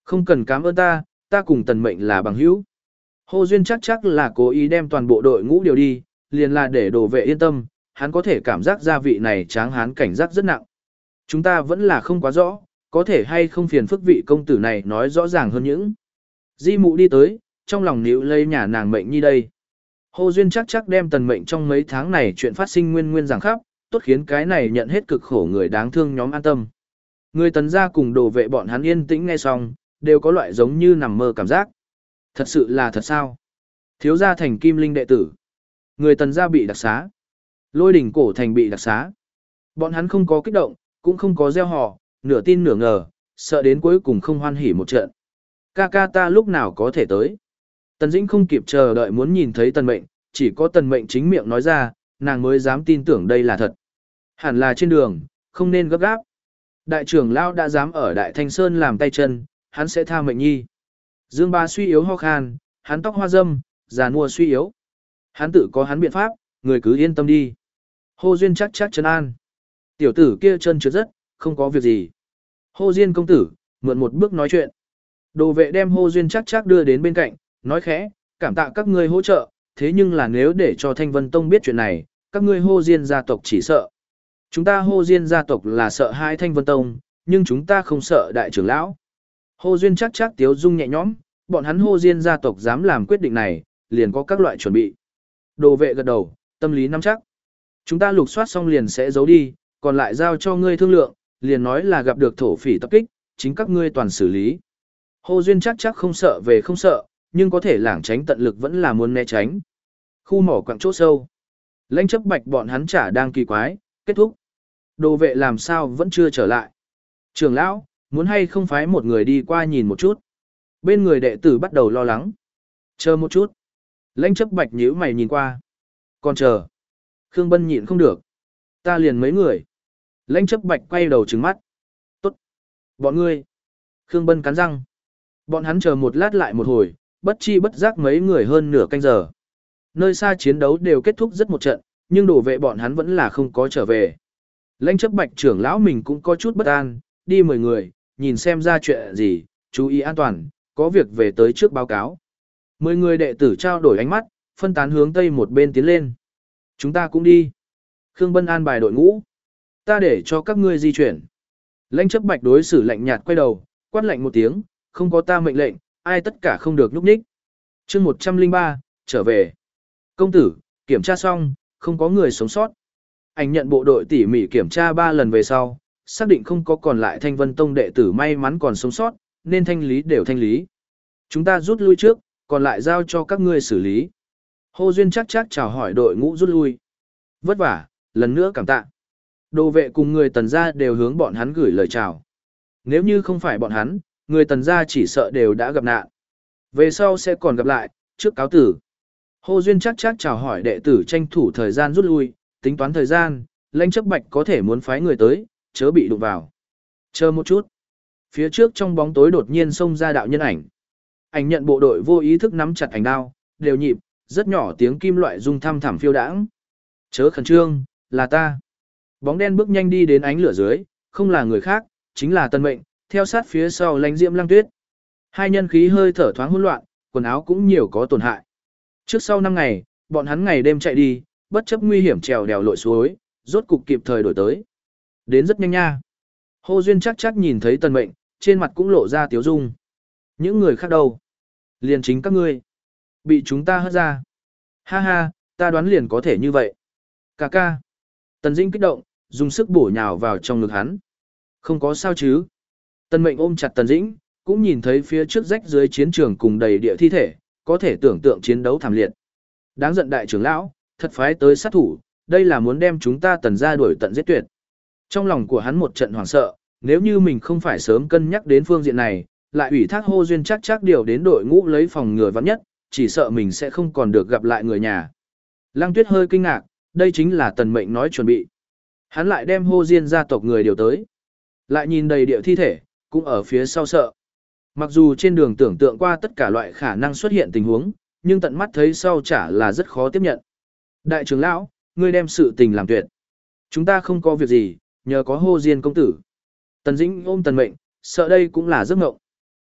Speaker 1: Không cần cảm ơn ta, ta cùng tần mệnh là bằng hữu. Hồ Duyên chắc chắc là cố ý đem toàn bộ đội ngũ điều đi, liền là để đồ vệ yên tâm, hắn có thể cảm giác gia vị này tráng hán cảnh giác rất nặng. Chúng ta vẫn là không quá rõ, có thể hay không phiền phức vị công tử này nói rõ ràng hơn những. Di mụ đi tới, trong lòng níu lấy nhà nàng mệnh nhi đây. Hồ Duyên chắc chắc đem tần mệnh trong mấy tháng này chuyện phát sinh nguyên nguyên giảng khắp, tốt khiến cái này nhận hết cực khổ người đáng thương nhóm an tâm. Người tần gia cùng đồ vệ bọn hắn yên tĩnh nghe xong, đều có loại giống như nằm mơ cảm giác. Thật sự là thật sao? Thiếu gia thành kim linh đệ tử. Người tần gia bị đặc xá. Lôi đỉnh cổ thành bị đặc xá. Bọn hắn không có kích động, cũng không có gieo họ, nửa tin nửa ngờ, sợ đến cuối cùng không hoan hỉ một trận. Ca ca ta lúc nào có thể tới? Tần Dĩnh không kịp chờ đợi muốn nhìn thấy tần mệnh, chỉ có tần mệnh chính miệng nói ra, nàng mới dám tin tưởng đây là thật. Hẳn là trên đường, không nên gấp gáp. Đại trưởng lão đã dám ở Đại Thanh Sơn làm tay chân, hắn sẽ tha mệnh nhi. Dương Ba suy yếu ho khan, hắn tóc hoa râm, già nua suy yếu. Hắn tự có hắn biện pháp, người cứ yên tâm đi. Hồ Duyên chắc chắc trấn an. Tiểu tử kia chân trượt rất, không có việc gì. Hồ Diên công tử, mượn một bước nói chuyện. Đồ vệ đem Hồ Duyên chắc chắc đưa đến bên cạnh, nói khẽ, cảm tạ các ngươi hỗ trợ, thế nhưng là nếu để cho Thanh Vân Tông biết chuyện này, các ngươi Hồ Diên gia tộc chỉ sợ. Chúng ta Hồ Diên gia tộc là sợ hai Thanh Vân Tông, nhưng chúng ta không sợ đại trưởng lão. Hồ Duyên chắc chắc tiếu dung nhẹ nhõm, bọn hắn Hồ Diên gia tộc dám làm quyết định này, liền có các loại chuẩn bị. Đồ vệ gật đầu, tâm lý nắm chắc. Chúng ta lục soát xong liền sẽ giấu đi, còn lại giao cho ngươi thương lượng, liền nói là gặp được thổ phỉ tập kích, chính các ngươi toàn xử lý. Hồ Duyên chắc chắc không sợ về không sợ, nhưng có thể lảng tránh tận lực vẫn là muốn né tránh. Khu mỏ quặng chỗ sâu. Lãnh chấp bạch bọn hắn chả đang kỳ quái, kết thúc. Đồ vệ làm sao vẫn chưa trở lại. Trưởng lão, muốn hay không phái một người đi qua nhìn một chút. Bên người đệ tử bắt đầu lo lắng. Chờ một chút. Lãnh chấp bạch nhíu mày nhìn qua. Còn chờ. Khương Bân nhịn không được. Ta liền mấy người. Lãnh chấp bạch quay đầu trừng mắt. Tốt. Bọn ngươi. Khương Bân cắn răng. Bọn hắn chờ một lát lại một hồi, bất chi bất giác mấy người hơn nửa canh giờ. Nơi xa chiến đấu đều kết thúc rất một trận, nhưng đổ vệ bọn hắn vẫn là không có trở về. Lãnh chấp bạch trưởng lão mình cũng có chút bất an, đi mười người, nhìn xem ra chuyện gì, chú ý an toàn, có việc về tới trước báo cáo. Mười người đệ tử trao đổi ánh mắt, phân tán hướng tây một bên tiến lên. Chúng ta cũng đi. Khương Bân an bài đội ngũ. Ta để cho các ngươi di chuyển. Lãnh chấp bạch đối xử lạnh nhạt quay đầu, quát lạnh một tiếng, không có ta mệnh lệnh, ai tất cả không được nhúc nhích. chương một trăm lẻ ba, trở về. Công tử, kiểm tra xong, không có người sống sót. Anh nhận bộ đội tỉ mỉ kiểm tra ba lần về sau, xác định không có còn lại Thanh Vân Tông đệ tử may mắn còn sống sót, nên thanh lý đều thanh lý. Chúng ta rút lui trước, còn lại giao cho các ngươi xử lý. Hồ Duyên chắc chắc chào hỏi đội ngũ rút lui. Vất vả, lần nữa cảm tạ. Đồ vệ cùng người tần gia đều hướng bọn hắn gửi lời chào. Nếu như không phải bọn hắn, người tần gia chỉ sợ đều đã gặp nạn. Về sau sẽ còn gặp lại, trước cáo tử. Hồ Duyên chắc chắc chào hỏi đệ tử tranh thủ thời gian rút lui, tính toán thời gian, lãnh chấp bạch có thể muốn phái người tới, chớ bị đụng vào. Chờ một chút. Phía trước trong bóng tối đột nhiên xông ra đạo nhân ảnh. Ảnh nhận bộ đội vô ý thức nắm chặt ảnh đao, đều nhịp, rất nhỏ tiếng kim loại rung thăm thẳm phiêu đãng. Chớ khẩn trương, là ta. Bóng đen bước nhanh đi đến ánh lửa dưới, không là người khác, chính là Tân Mệnh, theo sát phía sau Lãnh Diễm Lăng Tuyết. Hai nhân khí hơi thở thoáng hỗn loạn, quần áo cũng nhiều có tổn hại. Trước sau năm ngày, bọn hắn ngày đêm chạy đi, bất chấp nguy hiểm trèo đèo lội suối, rốt cục kịp thời đổi tới. Đến rất nhanh nha. Hồ Duyên chắc chắc nhìn thấy Tân Mệnh, trên mặt cũng lộ ra tiếu dung. Những người khác đâu? Liền chính các ngươi. Bị chúng ta hất ra. Ha ha, ta đoán liền có thể như vậy. Cà ca. Tần Dĩnh kích động, dùng sức bổ nhào vào trong ngực hắn. Không có sao chứ. Tân Mệnh ôm chặt Tần Dĩnh, cũng nhìn thấy phía trước rách dưới chiến trường cùng đầy địa thi thể, có thể tưởng tượng chiến đấu thảm liệt. Đáng giận đại trưởng lão, thật phái tới sát thủ, đây là muốn đem chúng ta Tần gia đuổi tận giết tuyệt. Trong lòng của hắn một trận hoảng sợ, nếu như mình không phải sớm cân nhắc đến phương diện này, lại ủy thác Hồ Duyên chắc chắc điều đến đội ngũ lấy phòng ngừa vắng nhất, chỉ sợ mình sẽ không còn được gặp lại người nhà. Lăng Tuyết hơi kinh ngạc, đây chính là Tần Mệnh nói chuẩn bị. Hắn lại đem Hồ Diên gia tộc người điều tới. Lại nhìn đầy địa thi thể, cũng ở phía sau sợ. Mặc dù trên đường tưởng tượng qua tất cả loại khả năng xuất hiện tình huống, nhưng tận mắt thấy sau chả là rất khó tiếp nhận. Đại trưởng lão, ngươi đem sự tình làm tuyệt. Chúng ta không có việc gì, nhờ có Hồ Diên công tử. Tần Dĩnh ôm Tần Mệnh, sợ đây cũng là giấc mộng.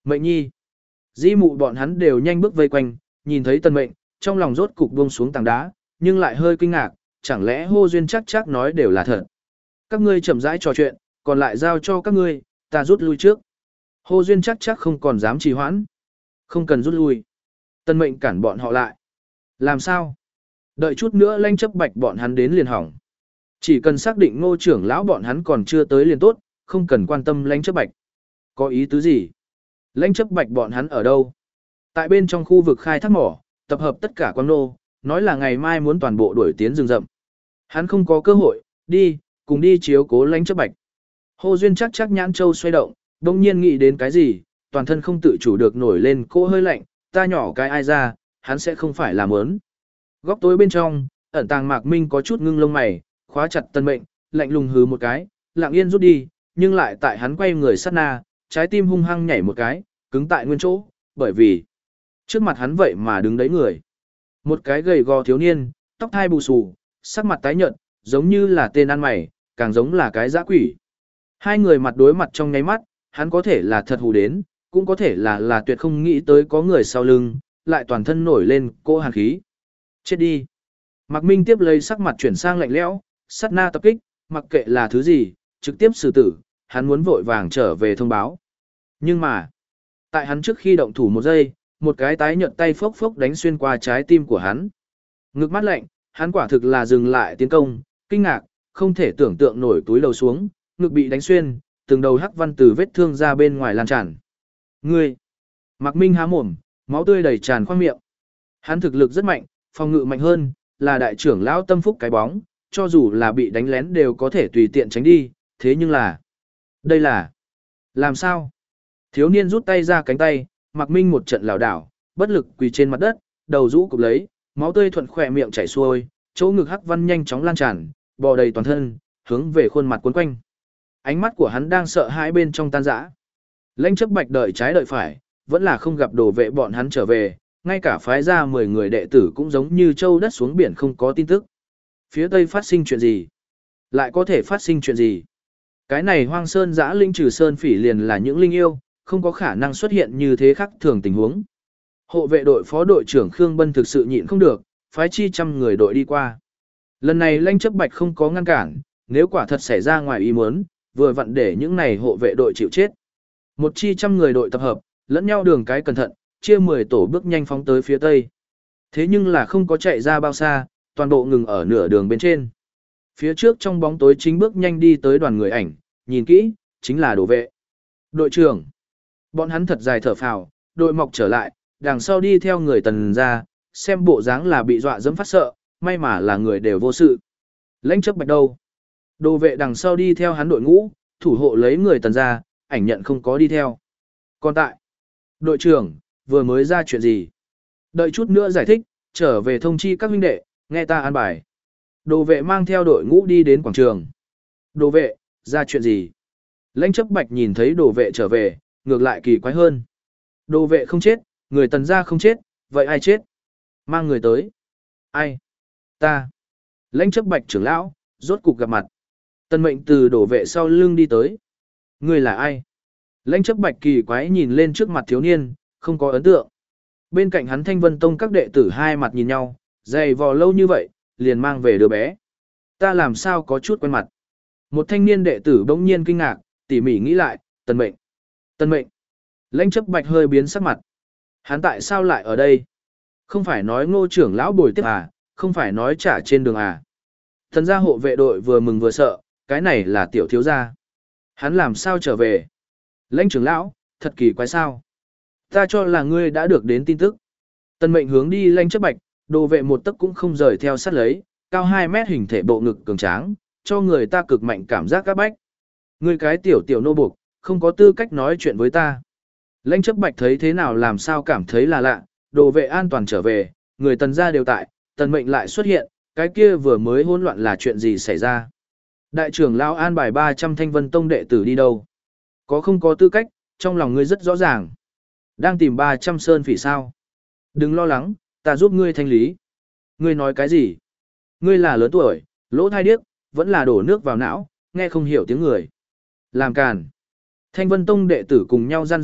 Speaker 1: Mệnh nhi. Di mụ bọn hắn đều nhanh bước vây quanh, nhìn thấy Tần Mệnh, trong lòng rốt cục buông xuống tảng đá, nhưng lại hơi kinh ngạc, chẳng lẽ hô duyên chắc chắc nói đều là thật. Các ngươi chậm rãi trò chuyện, còn lại giao cho các ngươi, ta rút lui trước. Hô duyên chắc chắc không còn dám trì hoãn. Không cần rút lui. Tần Mệnh cản bọn họ lại. Làm sao? Đợi chút nữa Lãnh Chấp Bạch bọn hắn đến liền hỏng. Chỉ cần xác định Ngô trưởng lão bọn hắn còn chưa tới liền tốt, không cần quan tâm Lãnh Chấp Bạch. Có ý tứ gì? Lãnh Chấp Bạch bọn hắn ở đâu? Tại bên trong khu vực khai thác mỏ, tập hợp tất cả quan nô, nói là ngày mai muốn toàn bộ đuổi tiến rừng rậm. Hắn không có cơ hội, đi, cùng đi chiếu cố Lãnh Chấp Bạch. Hồ Duyên chắc chắc nhãn châu xoay động, đông nhiên nghĩ đến cái gì, toàn thân không tự chủ được nổi lên cô hơi lạnh, ta nhỏ cái ai ra, hắn sẽ không phải làm ớn. Góc tối bên trong, ẩn tàng Mạc Minh có chút ngưng lông mày, khóa chặt Tần Mệnh, lạnh lùng hứ một cái, lặng yên rút đi, nhưng lại tại hắn quay người sát na, trái tim hung hăng nhảy một cái, cứng tại nguyên chỗ, bởi vì trước mặt hắn vậy mà đứng đấy người. Một cái gầy gò thiếu niên, tóc thai bù xù, sắc mặt tái nhợt, giống như là tên ăn mày, càng giống là cái dã quỷ. Hai người mặt đối mặt trong nháy mắt, hắn có thể là thật hù đến, cũng có thể là là tuyệt không nghĩ tới có người sau lưng, lại toàn thân nổi lên cô hàn khí. Chết đi. Mạc Minh tiếp lấy sắc mặt chuyển sang lạnh lẽo, sát na tập kích, mặc kệ là thứ gì, trực tiếp xử tử, hắn muốn vội vàng trở về thông báo. Nhưng mà, tại hắn trước khi động thủ một giây, một cái tái nhợt tay phốc phốc đánh xuyên qua trái tim của hắn. Ngực mắt lạnh, hắn quả thực là dừng lại tiến công, kinh ngạc, không thể tưởng tượng nổi túi lầu xuống, ngực bị đánh xuyên, từng đầu hắc văn từ vết thương ra bên ngoài lan tràn. Ngươi! Mạc Minh há mồm, máu tươi đầy tràn khoang miệng. Hắn thực lực rất mạnh, phòng ngự mạnh hơn, là đại trưởng lão tâm phúc cái bóng, cho dù là bị đánh lén đều có thể tùy tiện tránh đi, thế nhưng là... Đây là... Làm sao? Thiếu niên rút tay ra cánh tay, Mạc Minh một trận lảo đảo, bất lực quỳ trên mặt đất, đầu rũ cụp lấy, máu tươi thuận khỏe miệng chảy xuôi, chỗ ngực hắc văn nhanh chóng lan tràn, bò đầy toàn thân, hướng về khuôn mặt cuốn quanh. Ánh mắt của hắn đang sợ hãi bên trong tan rã. Lãnh Chấp Bạch đợi trái đợi phải, vẫn là không gặp đồ vệ bọn hắn trở về, ngay cả phái ra mười người đệ tử cũng giống như châu đất xuống biển không có tin tức. Phía Tây phát sinh chuyện gì? Lại có thể phát sinh chuyện gì? Cái này Hoang Sơn Dã Linh trừ sơn phỉ liền là những linh yêu, không có khả năng xuất hiện như thế khác thường tình huống. Hộ vệ đội phó đội trưởng Khương Bân thực sự nhịn không được, phái chi trăm người đội đi qua. Lần này Lãnh Chấp Bạch không có ngăn cản, nếu quả thật xảy ra ngoài ý muốn, vừa vặn để những này hộ vệ đội chịu chết. Một chi trăm người đội tập hợp, lẫn nhau đường cái cẩn thận, chia mười tổ bước nhanh phóng tới phía tây. Thế nhưng là không có chạy ra bao xa, toàn bộ ngừng ở nửa đường bên trên. Phía trước trong bóng tối chính bước nhanh đi tới đoàn người ảnh, nhìn kỹ, chính là đồ vệ. Đội trưởng. Bọn hắn thật dài thở phào, đội mọc trở lại, đằng sau đi theo người Tần ra, xem bộ dáng là bị dọa dẫm phát sợ, may mà là người đều vô sự. Lãnh Chấp Bạch đâu? Đồ vệ đằng sau đi theo hắn đội ngũ, thủ hộ lấy người Tần ra, ảnh nhận không có đi theo. Còn tại, đội trưởng, vừa mới ra chuyện gì? Đợi chút nữa giải thích, trở về thông chi các huynh đệ, nghe ta an bài. Đồ vệ mang theo đội ngũ đi đến quảng trường. Đồ vệ, ra chuyện gì? Lãnh Chấp Bạch nhìn thấy đồ vệ trở về, ngược lại kỳ quái hơn. Đồ vệ không chết, người Tần gia không chết, vậy ai chết? Mang người tới. Ai? Ta. Lãnh Chấp Bạch trưởng lão, rốt cục gặp mặt. Tần Mệnh từ đồ vệ sau lưng đi tới. Người là ai? Lãnh Chấp Bạch kỳ quái nhìn lên trước mặt thiếu niên, không có ấn tượng. Bên cạnh hắn Thanh Vân Tông các đệ tử hai mặt nhìn nhau, dày vò lâu như vậy, liền mang về đứa bé. Ta làm sao có chút quen mặt. Một thanh niên đệ tử bỗng nhiên kinh ngạc, tỉ mỉ nghĩ lại, Tần Mệnh. Tần Mệnh. Lãnh Chấp Bạch hơi biến sắc mặt. Hắn tại sao lại ở đây? Không phải nói Ngô trưởng lão bồi tiếp à, không phải nói trả trên đường à. Thần gia hộ vệ đội vừa mừng vừa sợ, cái này là tiểu thiếu gia. Hắn làm sao trở về? Lãnh trưởng lão, thật kỳ quái sao? Ta cho là ngươi đã được đến tin tức. Tần Mệnh hướng đi Lãnh Chấp Bạch, đồ vệ một tấc cũng không rời theo sát lấy, cao hai mét hình thể bộ ngực cường tráng, cho người ta cực mạnh cảm giác các bách. Ngươi cái tiểu tiểu nô buộc, không có tư cách nói chuyện với ta. Lãnh Chấp Bạch thấy thế nào làm sao cảm thấy là lạ, đồ vệ an toàn trở về, người Tần gia đều tại, Tần Mệnh lại xuất hiện, cái kia vừa mới hỗn loạn là chuyện gì xảy ra? Đại trưởng lão an bài ba trăm Thanh Vân Tông đệ tử đi đâu? Có không có tư cách, trong lòng ngươi rất rõ ràng. Đang tìm ba trăm sơn phỉ sao? Đừng lo lắng, ta giúp ngươi thanh lý. Ngươi nói cái gì? Ngươi là lớn tuổi, lỗ thai điếc, vẫn là đổ nước vào não, nghe không hiểu tiếng người. Làm càn. Thanh Vân Tông đệ tử cùng nhau gian dạy,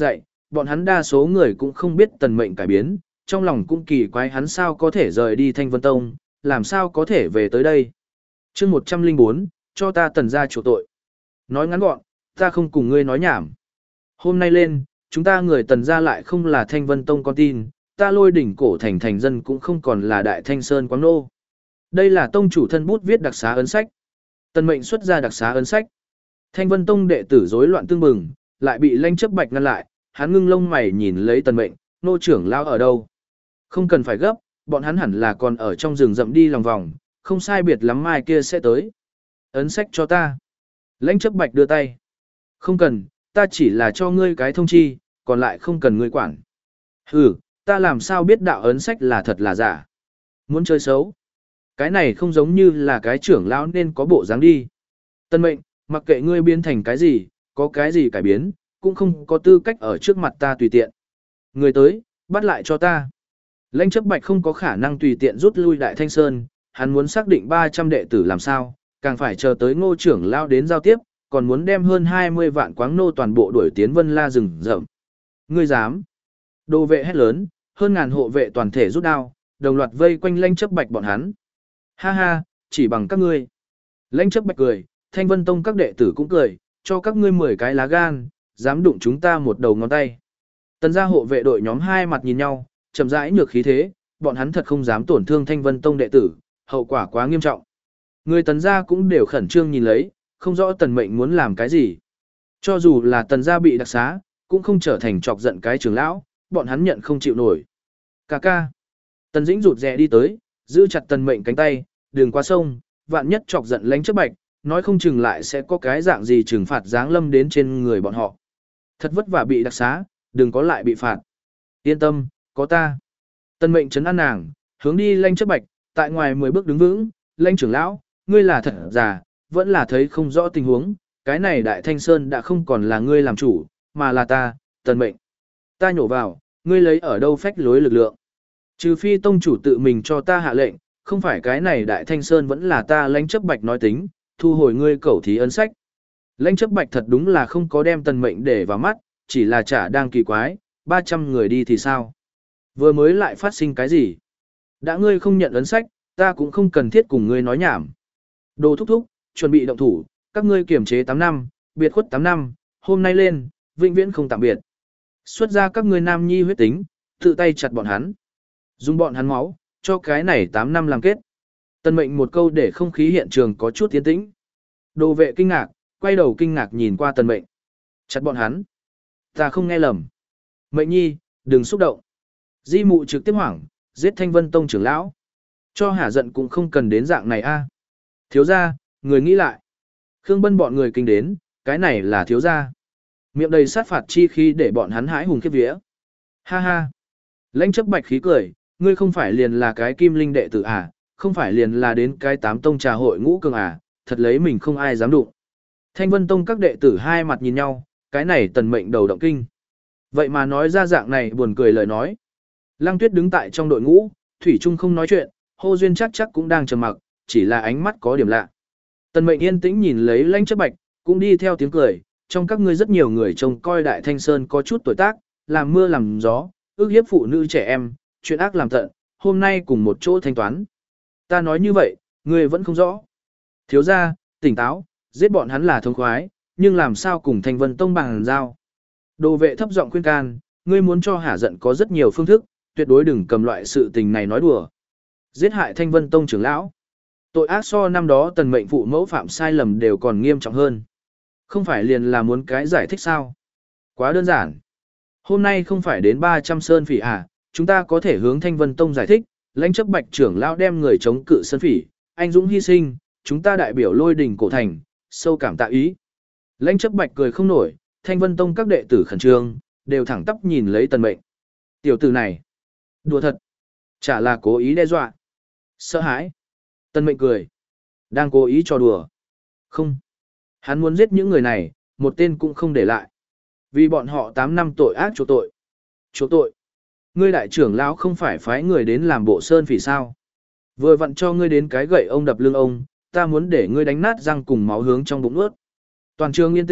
Speaker 1: bọn hắn đa số người cũng không biết tần mệnh cải biến, trong lòng cũng kỳ quái hắn sao có thể rời đi Thanh Vân Tông, làm sao có thể về tới đây. chương một trăm lẻ bốn, cho ta tần ra chuộc tội. Nói ngắn gọn, ta không cùng ngươi nói nhảm. Hôm nay lên, chúng ta người tần ra lại không là Thanh Vân Tông con tin, ta lôi đỉnh cổ thành thành dân cũng không còn là Đại Thanh Sơn Quáng Nô. Đây là tông chủ thân bút viết đặc xá ấn sách. Tần mệnh xuất ra đặc xá ấn sách. Thanh Vân Tông đệ tử rối loạn tương bừng, lại bị Lãnh Chấp Bạch ngăn lại, hắn ngưng lông mày nhìn lấy tần mệnh, nô trưởng lao ở đâu? Không cần phải gấp, bọn hắn hẳn là còn ở trong rừng rậm đi lòng vòng, không sai biệt lắm mai kia sẽ tới. Ấn sách cho ta. Lãnh Chấp Bạch đưa tay. Không cần, ta chỉ là cho ngươi cái thông chi, còn lại không cần ngươi quản. Hừ, ta làm sao biết đạo ấn sách là thật là giả? Muốn chơi xấu? Cái này không giống như là cái trưởng lão nên có bộ dáng đi. Tân mệnh, mặc kệ ngươi biến thành cái gì, có cái gì cải biến, cũng không có tư cách ở trước mặt ta tùy tiện. Người tới, bắt lại cho ta. Lãnh Chấp Bạch không có khả năng tùy tiện rút lui Đại Thanh Sơn, hắn muốn xác định ba trăm đệ tử làm sao, càng phải chờ tới Ngô trưởng lão đến giao tiếp, còn muốn đem hơn hai mươi vạn quáng nô toàn bộ đuổi tiến Vân La rừng rậm. Ngươi dám? Đồ vệ hét lớn, hơn ngàn hộ vệ toàn thể rút đao, đồng loạt vây quanh Lãnh Chấp Bạch bọn hắn. Ha ha, chỉ bằng các ngươi. Lãnh Chấp Bạch cười, Thanh Vân Tông các đệ tử cũng cười, cho các ngươi mười cái lá gan, dám đụng chúng ta một đầu ngón tay. Tần gia hộ vệ đội nhóm hai mặt nhìn nhau, chậm rãi nhược khí thế, bọn hắn thật không dám tổn thương Thanh Vân Tông đệ tử, hậu quả quá nghiêm trọng. Người Tần gia cũng đều khẩn trương nhìn lấy, không rõ Tần mệnh muốn làm cái gì. Cho dù là Tần gia bị đặc xá, cũng không trở thành chọc giận cái trưởng lão, bọn hắn nhận không chịu nổi. Cà ca. Tần Dĩnh rụt rè đi tới, giữ chặt Tần mệnh cánh tay, đường qua sông, vạn nhất chọc giận Lãnh Chấp Bạch, nói không chừng lại sẽ có cái dạng gì trừng phạt giáng lâm đến trên người bọn họ. Thật vất vả bị đặc xá, đừng có lại bị phạt. Yên tâm, có ta. Tần mệnh trấn an nàng, hướng đi Lãnh Chấp Bạch, tại ngoài mười bước đứng vững, Lãnh trưởng lão, ngươi là thật già, vẫn là thấy không rõ tình huống, cái này Đại Thanh Sơn đã không còn là ngươi làm chủ, mà là ta, Tần mệnh. Ta nhổ vào, ngươi lấy ở đâu phách lối lực lượng. Trừ phi tông chủ tự mình cho ta hạ lệnh, không phải cái này Đại Thanh Sơn vẫn là ta Lãnh Chấp Bạch nói tính, thu hồi ngươi cẩu thí ấn sách. Lãnh Chấp Bạch thật đúng là không có đem Tần mệnh để vào mắt, chỉ là chả đang kỳ quái, ba trăm người đi thì sao? Vừa mới lại phát sinh cái gì? Đã ngươi không nhận ấn sách, ta cũng không cần thiết cùng ngươi nói nhảm. Đồ thúc thúc, chuẩn bị động thủ, các ngươi kiểm chế tám năm, biệt khuất tám năm, hôm nay lên, vĩnh viễn không tạm biệt. Xuất ra các ngươi nam nhi huyết tính, tự tay chặt bọn hắn. Dùng bọn hắn máu, cho cái này tám năm làm kết. Tần mệnh một câu để không khí hiện trường có chút tiến tĩnh. Đồ vệ kinh ngạc, quay đầu kinh ngạc nhìn qua tần mệnh. Chặt bọn hắn. Ta không nghe lầm. Mệnh nhi, đừng xúc động. Di mụ trực tiếp hoảng, giết Thanh Vân Tông trưởng lão. Cho hả giận cũng không cần đến dạng này a. Thiếu gia, người nghĩ lại. Khương Bân bọn người kinh đến, cái này là thiếu gia. Miệng đầy sát phạt chi khi để bọn hắn hãi hùng khiếp vía. Ha ha. Lãnh Chấp Bạch khí cười, ngươi không phải liền là cái kim linh đệ tử à, không phải liền là đến cái tám tông trà hội ngũ cường à, thật lấy mình không ai dám đụng. Thanh Vân Tông các đệ tử hai mặt nhìn nhau, cái này tần mệnh đầu động kinh. Vậy mà nói ra dạng này buồn cười lời nói. Lăng Tuyết đứng tại trong đội ngũ, Thủy Trung không nói chuyện, Hô Duyên chắc chắc cũng đang trầm mặc, chỉ là ánh mắt có điểm lạ. Tần mệnh yên tĩnh nhìn lấy Lãnh Chấp Bạch, cũng đi theo tiếng cười, trong các ngươi rất nhiều người trông coi Đại Thanh Sơn có chút tuổi tác, làm mưa làm gió, ước hiếp phụ nữ trẻ em, chuyện ác làm tận, hôm nay cùng một chỗ thanh toán. Ta nói như vậy, ngươi vẫn không rõ. Thiếu gia, tỉnh táo, giết bọn hắn là thông khoái, nhưng làm sao cùng Thanh Vân Tông bằng giao. Đồ vệ thấp giọng khuyên can, ngươi muốn cho hả giận có rất nhiều phương thức, tuyệt đối đừng cầm loại sự tình này nói đùa. Giết hại Thanh Vân Tông trưởng lão. Tội ác so năm đó tần mệnh phụ mẫu phạm sai lầm đều còn nghiêm trọng hơn. Không phải liền là muốn cái giải thích sao? Quá đơn giản. Hôm nay không phải đến ba trăm sơn phỉ à, chúng ta có thể hướng Thanh Vân Tông giải thích, Lãnh Chấp Bạch trưởng lão đem người chống cự sơn phỉ, anh dũng hy sinh, chúng ta đại biểu lôi đình cổ thành, sâu cảm tạ ý. Lãnh Chấp Bạch cười không nổi, Thanh Vân Tông các đệ tử khẩn trương, đều thẳng tắp nhìn lấy tần mệnh. Tiểu tử này, đùa thật, chả là cố ý đe dọa. Sợ hãi. Tần mệnh cười. Đang cố ý cho đùa. Không. Hắn muốn giết những người này, một tên cũng không để lại. Vì bọn họ tám năm tội ác chỗ tội. Chỗ tội. Ngươi đại trưởng lão không phải phái người đến làm bộ sơn phỉ sao? Vừa vặn cho ngươi đến cái gậy ông đập lưng ông, ta muốn để ngươi đánh nát răng cùng máu hướng trong bụng ướt. Toàn trường yên tĩnh,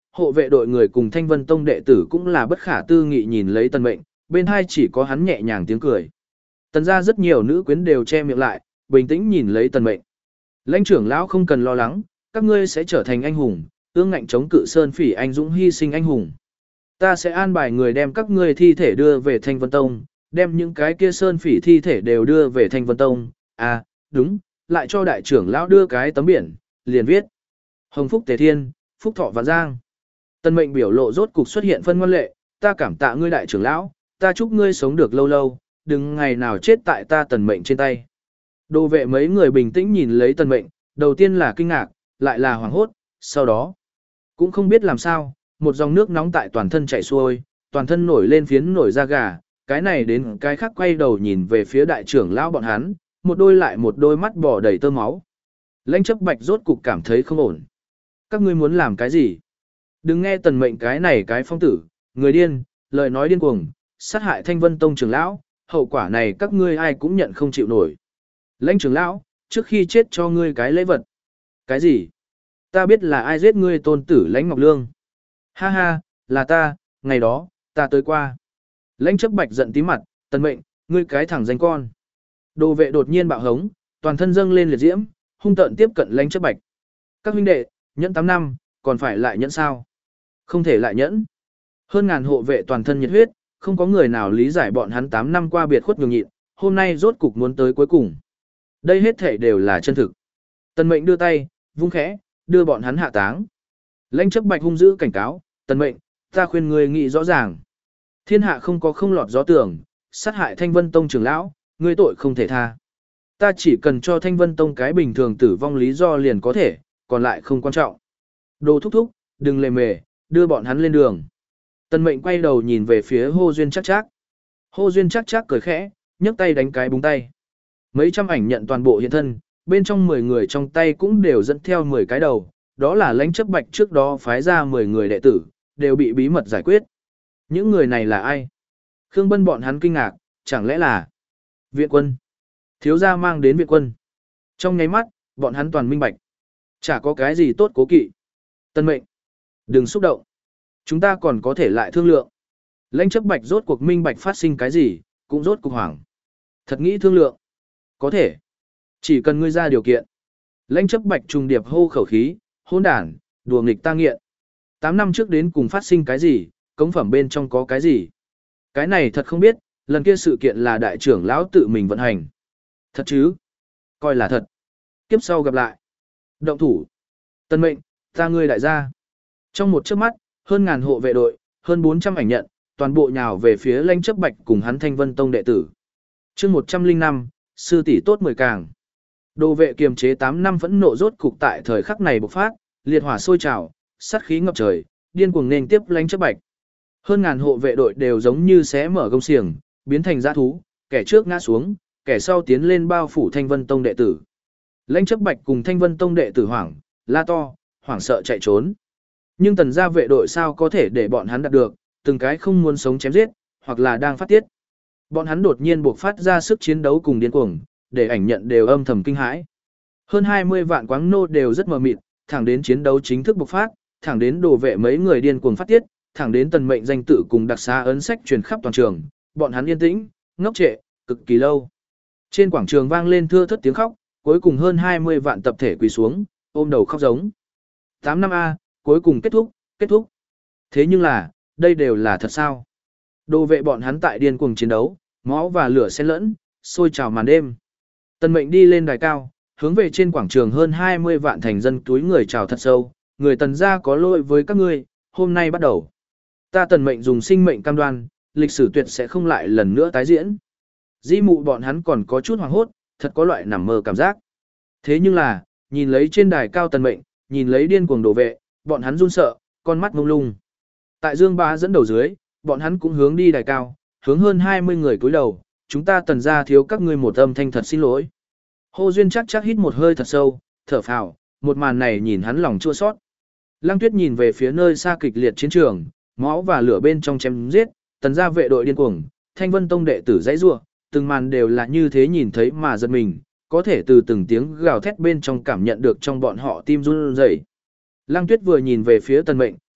Speaker 1: hộ vệ đội người cùng Thanh Vân Tông đệ tử cũng là bất khả tư nghị nhìn lấy Tần Mệnh, bên hai chỉ có hắn nhẹ nhàng tiếng cười. Tần gia rất nhiều nữ quyến đều che miệng lại, bình tĩnh nhìn lấy Tần Mệnh. Lãnh trưởng lão không cần lo lắng, các ngươi sẽ trở thành anh hùng, ương ngạnh chống cự sơn phỉ anh dũng hy sinh anh hùng. Ta sẽ an bài người đem các ngươi thi thể đưa về Thanh Vân Tông, đem những cái kia sơn phỉ thi thể đều đưa về Thanh Vân Tông. À, đúng, lại cho đại trưởng lão đưa cái tấm biển, liền viết: Hồng Phúc Tề Thiên, Phúc Thọ Vạn Giang. Tần Mệnh biểu lộ rốt cục xuất hiện phân ngoan lệ, ta cảm tạ ngươi đại trưởng lão, ta chúc ngươi sống được lâu lâu, đừng ngày nào chết tại ta Tần Mệnh trên tay. Đồ vệ mấy người bình tĩnh nhìn lấy Tần Mệnh, đầu tiên là kinh ngạc, lại là hoảng hốt, sau đó cũng không biết làm sao, một dòng nước nóng tại toàn thân chảy xuôi, toàn thân nổi lên phiến nổi da gà, cái này đến cái khác quay đầu nhìn về phía đại trưởng lão bọn hắn, một đôi lại một đôi mắt bỏ đầy tơ máu. Lãnh Chấp Bạch rốt cục cảm thấy không ổn. Các ngươi muốn làm cái gì? Đừng nghe Tần Mệnh cái này cái phong tử, người điên, lời nói điên cuồng, sát hại Thanh Vân Tông trưởng lão, hậu quả này các ngươi ai cũng nhận không chịu nổi. Lãnh trưởng lão, trước khi chết cho ngươi cái lễ vật. Cái gì? Ta biết là ai giết ngươi tôn tử Lãnh Ngọc Lương. Ha ha, là ta, ngày đó, ta tới qua. Lãnh Chấp Bạch giận tí mặt, Tần Mệnh, ngươi cái thằng danh con. Đồ vệ đột nhiên bạo hống, toàn thân dâng lên liệt diễm, hung tợn tiếp cận Lãnh Chấp Bạch. Các huynh đệ, nhẫn tám năm, còn phải lại nhẫn sao? Không thể lại nhẫn. Hơn ngàn hộ vệ toàn thân nhiệt huyết, không có người nào lý giải bọn hắn tám năm qua biệt khuất nhường nhịn, hôm nay rốt cục muốn tới cuối cùng. Đây hết thể đều là chân thực. Tần Mệnh đưa tay, vung khẽ, đưa bọn hắn hạ táng. Lãnh Chấp Bạch hung dữ cảnh cáo, Tần Mệnh, ta khuyên ngươi nghĩ rõ ràng. Thiên hạ không có không lọt gió tường, sát hại Thanh Vân Tông trưởng lão, ngươi tội không thể tha. Ta chỉ cần cho Thanh Vân Tông cái bình thường tử vong lý do liền có thể, còn lại không quan trọng. Đồ thúc thúc, đừng lề mề, đưa bọn hắn lên đường. Tần Mệnh quay đầu nhìn về phía Hô Duyên Chắc Chắc. Hô Duyên Chắc Chắc cười khẽ, nhấc tay đánh cái búng tay. Mấy trăm ảnh nhận toàn bộ hiện thân, bên trong mười người trong tay cũng đều dẫn theo mười cái đầu, đó là Lãnh Chấp Bạch trước đó phái ra mười người đệ tử, đều bị bí mật giải quyết. Những người này là ai? Khương Bân bọn hắn kinh ngạc, chẳng lẽ là viện quân? Thiếu gia mang đến viện quân. Trong nháy mắt, bọn hắn toàn minh bạch. Chả có cái gì tốt cố kỵ. Tần Mệnh, đừng xúc động. Chúng ta còn có thể lại thương lượng. Lãnh Chấp Bạch rốt cuộc minh bạch phát sinh cái gì, cũng rốt cuộc hoảng. Thật nghĩ thương lượng. Có thể. Chỉ cần ngươi ra điều kiện. Lãnh Chấp Bạch trùng điệp hô khẩu khí, hỗn đản, đùa nghịch ta nghiện. Tám năm trước đến cùng phát sinh cái gì, cống phẩm bên trong có cái gì. Cái này thật không biết, lần kia sự kiện là đại trưởng lão tự mình vận hành. Thật chứ? Coi là thật. Kiếp sau gặp lại. Động thủ. Tần Mệnh, ta ngươi đại gia. Trong một chớp mắt, hơn ngàn hộ vệ đội, hơn bốn trăm ảnh nhận, toàn bộ nhào về phía Lãnh Chấp Bạch cùng hắn Thanh Vân Tông đệ tử. Chương một trăm linh năm, sư tỷ tốt mười càng. Đồ vệ kiềm chế tám năm phẫn nộ rốt cục tại thời khắc này bộc phát, liệt hỏa sôi trào, sát khí ngập trời, điên cuồng nên tiếp Lãnh Chấp Bạch. Hơn ngàn hộ vệ đội đều giống như xé mở gông xiềng, biến thành dã thú, kẻ trước ngã xuống, kẻ sau tiến lên bao phủ Thanh Vân Tông đệ tử. Lãnh Chấp Bạch cùng Thanh Vân Tông đệ tử hoảng, la to, hoảng sợ chạy trốn. Nhưng tần gia vệ đội sao có thể để bọn hắn đạt được, từng cái không muốn sống chém giết, hoặc là đang phát tiết. Bọn hắn đột nhiên buộc phát ra sức chiến đấu cùng điên cuồng, để ảnh nhận đều âm thầm kinh hãi. Hơn hai mươi vạn quáng nô đều rất mờ mịt, thẳng đến chiến đấu chính thức bộc phát, thẳng đến đồ vệ mấy người điên cuồng phát tiết, thẳng đến Tần Mệnh danh tự cùng đặc xá ấn sách truyền khắp toàn trường, bọn hắn yên tĩnh, ngốc trệ, cực kỳ lâu. Trên quảng trường vang lên thưa thớt tiếng khóc, cuối cùng hơn hai mươi vạn tập thể quỳ xuống, ôm đầu khóc giống. tám năm A, cuối cùng kết thúc, kết thúc. Thế nhưng là, đây đều là thật sao? Đồ vệ bọn hắn tại điên cuồng chiến đấu, máu và lửa xen lẫn, sôi trào màn đêm. Tần Mệnh đi lên đài cao, hướng về trên quảng trường hơn hai mươi vạn thành dân túi người chào thật sâu, người Tần gia có lỗi với các ngươi, hôm nay bắt đầu. Ta Tần Mệnh dùng sinh mệnh cam đoan, lịch sử tuyệt sẽ không lại lần nữa tái diễn. Di mụ bọn hắn còn có chút hoảng hốt, thật có loại nằm mơ cảm giác. Thế nhưng là, nhìn lấy trên đài cao Tần Mệnh, nhìn lấy điên cuồng đồ vệ, bọn hắn run sợ, con mắt mông lung. Tại Dương Bá dẫn đầu dưới, bọn hắn cũng hướng đi đài cao, hướng hơn hai mươi người cúi đầu, chúng ta Tần gia thiếu các ngươi một âm thanh thật xin lỗi. Hồ Duyên chắc chắc hít một hơi thật sâu, thở phào, một màn này nhìn hắn lòng chua xót. Lăng Tuyết nhìn về phía nơi xa kịch liệt chiến trường, máu và lửa bên trong chém giết, Tần gia vệ đội điên cuồng, Thanh Vân Tông đệ tử dãy rủa, từng màn đều là như thế nhìn thấy mà giật mình, có thể từ từng tiếng gào thét bên trong cảm nhận được trong bọn họ tim run rẩy. Lăng Tuyết vừa nhìn về phía Tần Mệnh,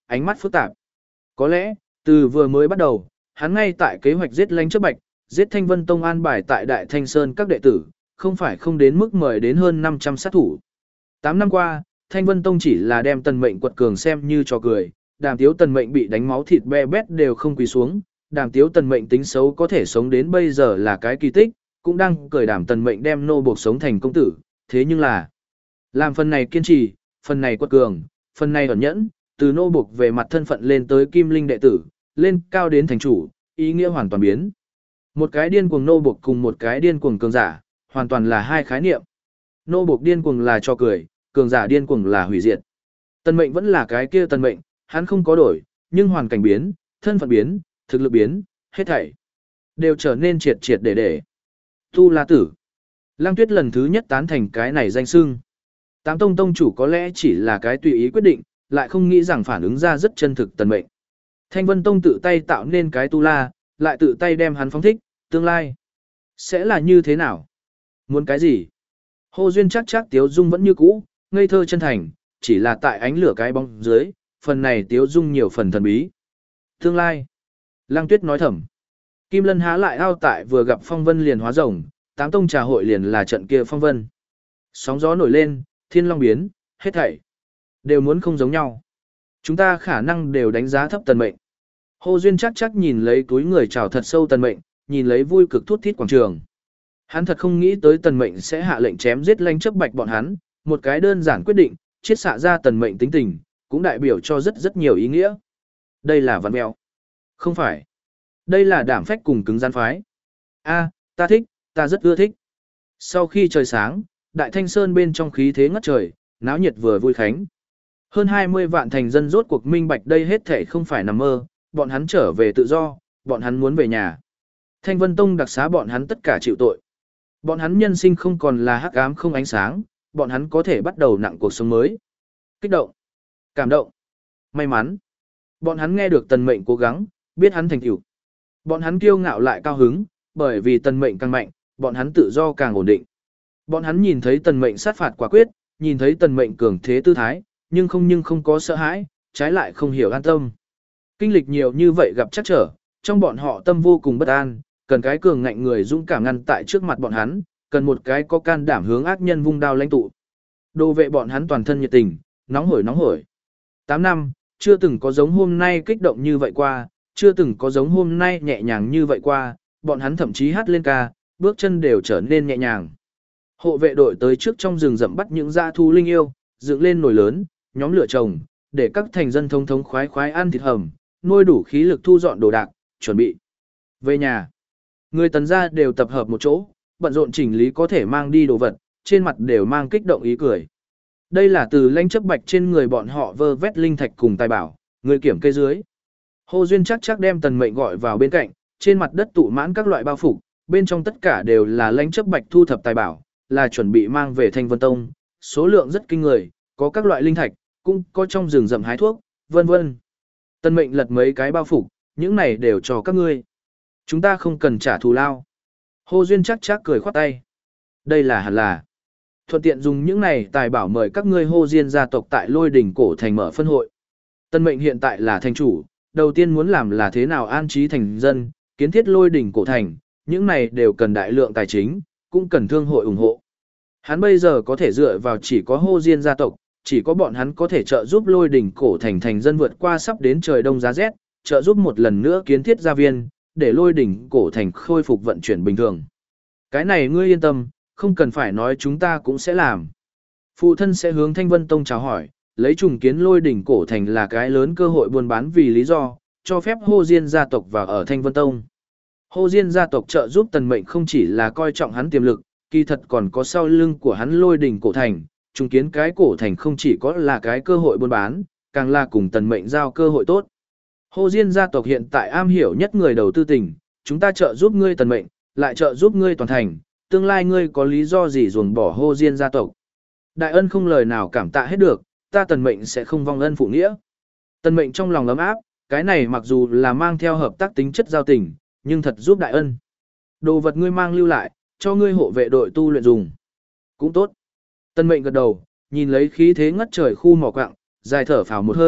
Speaker 1: ánh mắt phức tạp. Có lẽ, từ vừa mới bắt đầu, hắn ngay tại kế hoạch giết Lãnh Chấp Bạch, giết Thanh Vân Tông an bài tại Đại Thanh Sơn các đệ tử, không phải không đến mức mời đến hơn năm trăm sát thủ. tám năm qua, Thanh Vân Tông chỉ là đem Tần Mệnh quật cường xem như trò cười, Đàm Tiếu Tần Mệnh bị đánh máu thịt be bét đều không quỳ xuống, Đàm Tiếu Tần Mệnh tính xấu có thể sống đến bây giờ là cái kỳ tích, cũng đang cười Đàm Tần Mệnh đem nô buộc sống thành công tử, thế nhưng là làm phần này kiên trì, phần này quật cường, phần này ẩn nhẫn, từ nô buộc về mặt thân phận lên tới Kim Linh đệ tử, lên cao đến thành chủ, ý nghĩa hoàn toàn biến. Một cái điên cuồng nô buộc cùng một cái điên cuồng cường giả, hoàn toàn là hai khái niệm. Nô buộc điên cuồng là cho cười, cường giả điên cuồng là hủy diệt. Tần Mệnh vẫn là cái kia Tần Mệnh, hắn không có đổi, nhưng hoàn cảnh biến, thân phận biến, thực lực biến, hết thảy đều trở nên triệt triệt để để. Tu La Tử. Lăng Tuyết lần thứ nhất tán thành cái này danh xưng. Tám Tông tông chủ có lẽ chỉ là cái tùy ý quyết định, lại không nghĩ rằng phản ứng ra rất chân thực Tần Mệnh. Thanh Vân Tông tự tay tạo nên cái Tu La, lại tự tay đem hắn phóng thích, tương lai sẽ là như thế nào? Muốn cái gì? Hồ Duyên chắc chắc Tiếu Dung vẫn như cũ, ngây thơ chân thành, chỉ là tại ánh lửa cái bóng dưới, phần này Tiếu Dung nhiều phần thần bí. Tương lai. Lăng Tuyết nói thầm. Kim Lân há lại ao tại vừa gặp phong vân liền hóa rồng, tám tông trà hội liền là trận kia phong vân. Sóng gió nổi lên, thiên long biến, hết thảy đều muốn không giống nhau. Chúng ta khả năng đều đánh giá thấp Tần Mệnh. Hồ Duyên chắc chắc nhìn lấy túi người chào thật sâu Tần Mệnh, nhìn lấy vui cực thút thít quảng trường. Hắn thật không nghĩ tới Tần Mệnh sẽ hạ lệnh chém giết Lãnh Chấp Bạch bọn hắn, một cái đơn giản quyết định, chiết xạ ra Tần Mệnh tính tình, cũng đại biểu cho rất rất nhiều ý nghĩa. Đây là văn mèo. Không phải. Đây là đảm phách cùng cứng rắn phái. A, ta thích, ta rất ưa thích. Sau khi trời sáng, Đại Thanh Sơn bên trong khí thế ngất trời, náo nhiệt vừa vui khánh. Hơn hai mươi vạn thành dân rốt cuộc minh bạch đây hết thể không phải nằm mơ, bọn hắn trở về tự do, bọn hắn muốn về nhà. Thanh Vân Tông đặc xá bọn hắn tất cả chịu tội. Bọn hắn nhân sinh không còn là hắc ám không ánh sáng, bọn hắn có thể bắt đầu nặng cuộc sống mới. Kích động, cảm động, may mắn. Bọn hắn nghe được Tần Mệnh cố gắng, biết hắn thành tựu. Bọn hắn kiêu ngạo lại cao hứng, bởi vì Tần Mệnh càng mạnh, bọn hắn tự do càng ổn định. Bọn hắn nhìn thấy Tần Mệnh sát phạt quả quyết, nhìn thấy Tần Mệnh cường thế tư thái, nhưng không nhưng không có sợ hãi, trái lại không hiểu an tâm. Kinh lịch nhiều như vậy gặp chắc trở, trong bọn họ tâm vô cùng bất an, cần cái cường ngạnh người dũng cảm ngăn tại trước mặt bọn hắn, cần một cái có can đảm hướng ác nhân vung đao lãnh tụ. Đồ vệ bọn hắn toàn thân nhiệt tình, nóng hổi nóng hổi. tám năm, chưa từng có giống hôm nay kích động như vậy qua, chưa từng có giống hôm nay nhẹ nhàng như vậy qua, bọn hắn thậm chí hát lên ca, bước chân đều trở nên nhẹ nhàng. Hộ vệ đội tới trước trong rừng rậm bắt những dã thú linh yêu, dựng lên nồi lớn, nhóm lửa trồng, để các thành dân thống thống khoái khoái ăn thịt hầm, nuôi đủ khí lực thu dọn đồ đạc, chuẩn bị về nhà. Người Tần gia đều tập hợp một chỗ, bận rộn chỉnh lý có thể mang đi đồ vật, trên mặt đều mang kích động ý cười. Đây là từ Lãnh Chấp Bạch trên người bọn họ vơ vét linh thạch cùng tài bảo, người kiểm kê dưới. Hồ Duyên chắc chắc đem Tần Mệnh gọi vào bên cạnh, trên mặt đất tụ mãn các loại bao phục, bên trong tất cả đều là Lãnh Chấp Bạch thu thập tài bảo, là chuẩn bị mang về Thanh Vân Tông, số lượng rất kinh người, có các loại linh thạch, cũng có trong rừng rậm hái thuốc, vân vân. Tần Mệnh lật mấy cái bao phục, những này đều cho các ngươi. Chúng ta không cần trả thù lao. Hồ Duyên chắc chắc cười khoát tay. Đây là hẳn là. Thuận tiện dùng những này tài bảo mời các ngươi Hồ Diên gia tộc tại Lôi Đỉnh Cổ Thành mở phân hội. Tần Mệnh hiện tại là thành chủ, đầu tiên muốn làm là thế nào an trí thành dân, kiến thiết Lôi Đỉnh Cổ Thành, những này đều cần đại lượng tài chính, cũng cần thương hội ủng hộ. Hắn bây giờ có thể dựa vào chỉ có Hồ Diên gia tộc, chỉ có bọn hắn có thể trợ giúp Lôi Đỉnh Cổ Thành thành dân vượt qua sắp đến trời đông giá rét, trợ giúp một lần nữa kiến thiết gia viên, để Lôi Đỉnh Cổ Thành khôi phục vận chuyển bình thường. Cái này ngươi yên tâm, không cần phải nói chúng ta cũng sẽ làm. Phụ thân sẽ hướng Thanh Vân Tông chào hỏi, lấy trùng kiến Lôi Đỉnh Cổ Thành là cái lớn cơ hội buôn bán vì lý do, cho phép Hồ Diên gia tộc vào ở Thanh Vân Tông. Hồ Diên gia tộc trợ giúp Tần Mệnh không chỉ là coi trọng hắn tiềm lực, kỳ thật còn có sau lưng của hắn Lôi Đỉnh Cổ Thành, trùng kiến cái cổ thành không chỉ có là cái cơ hội buôn bán, càng là cùng Tần Mệnh giao cơ hội tốt. Hồ Diên gia tộc hiện tại am hiểu nhất người đầu tư tình, chúng ta trợ giúp ngươi Tần Mệnh, lại trợ giúp ngươi toàn thành, tương lai ngươi có lý do gì ruồng bỏ Hồ Diên gia tộc. Đại ân không lời nào cảm tạ hết được, ta Tần Mệnh sẽ không vong ân phụ nghĩa. Tần Mệnh trong lòng ấm áp, cái này mặc dù là mang theo hợp tác tính chất giao tình, nhưng thật giúp đại ân. Đồ vật ngươi mang lưu lại, cho ngươi hộ vệ đội tu luyện dùng. Cũng tốt. Tần Mệnh gật đầu, nhìn lấy khí thế ngất trời khu mỏ quặng, dài thở phào một hơi,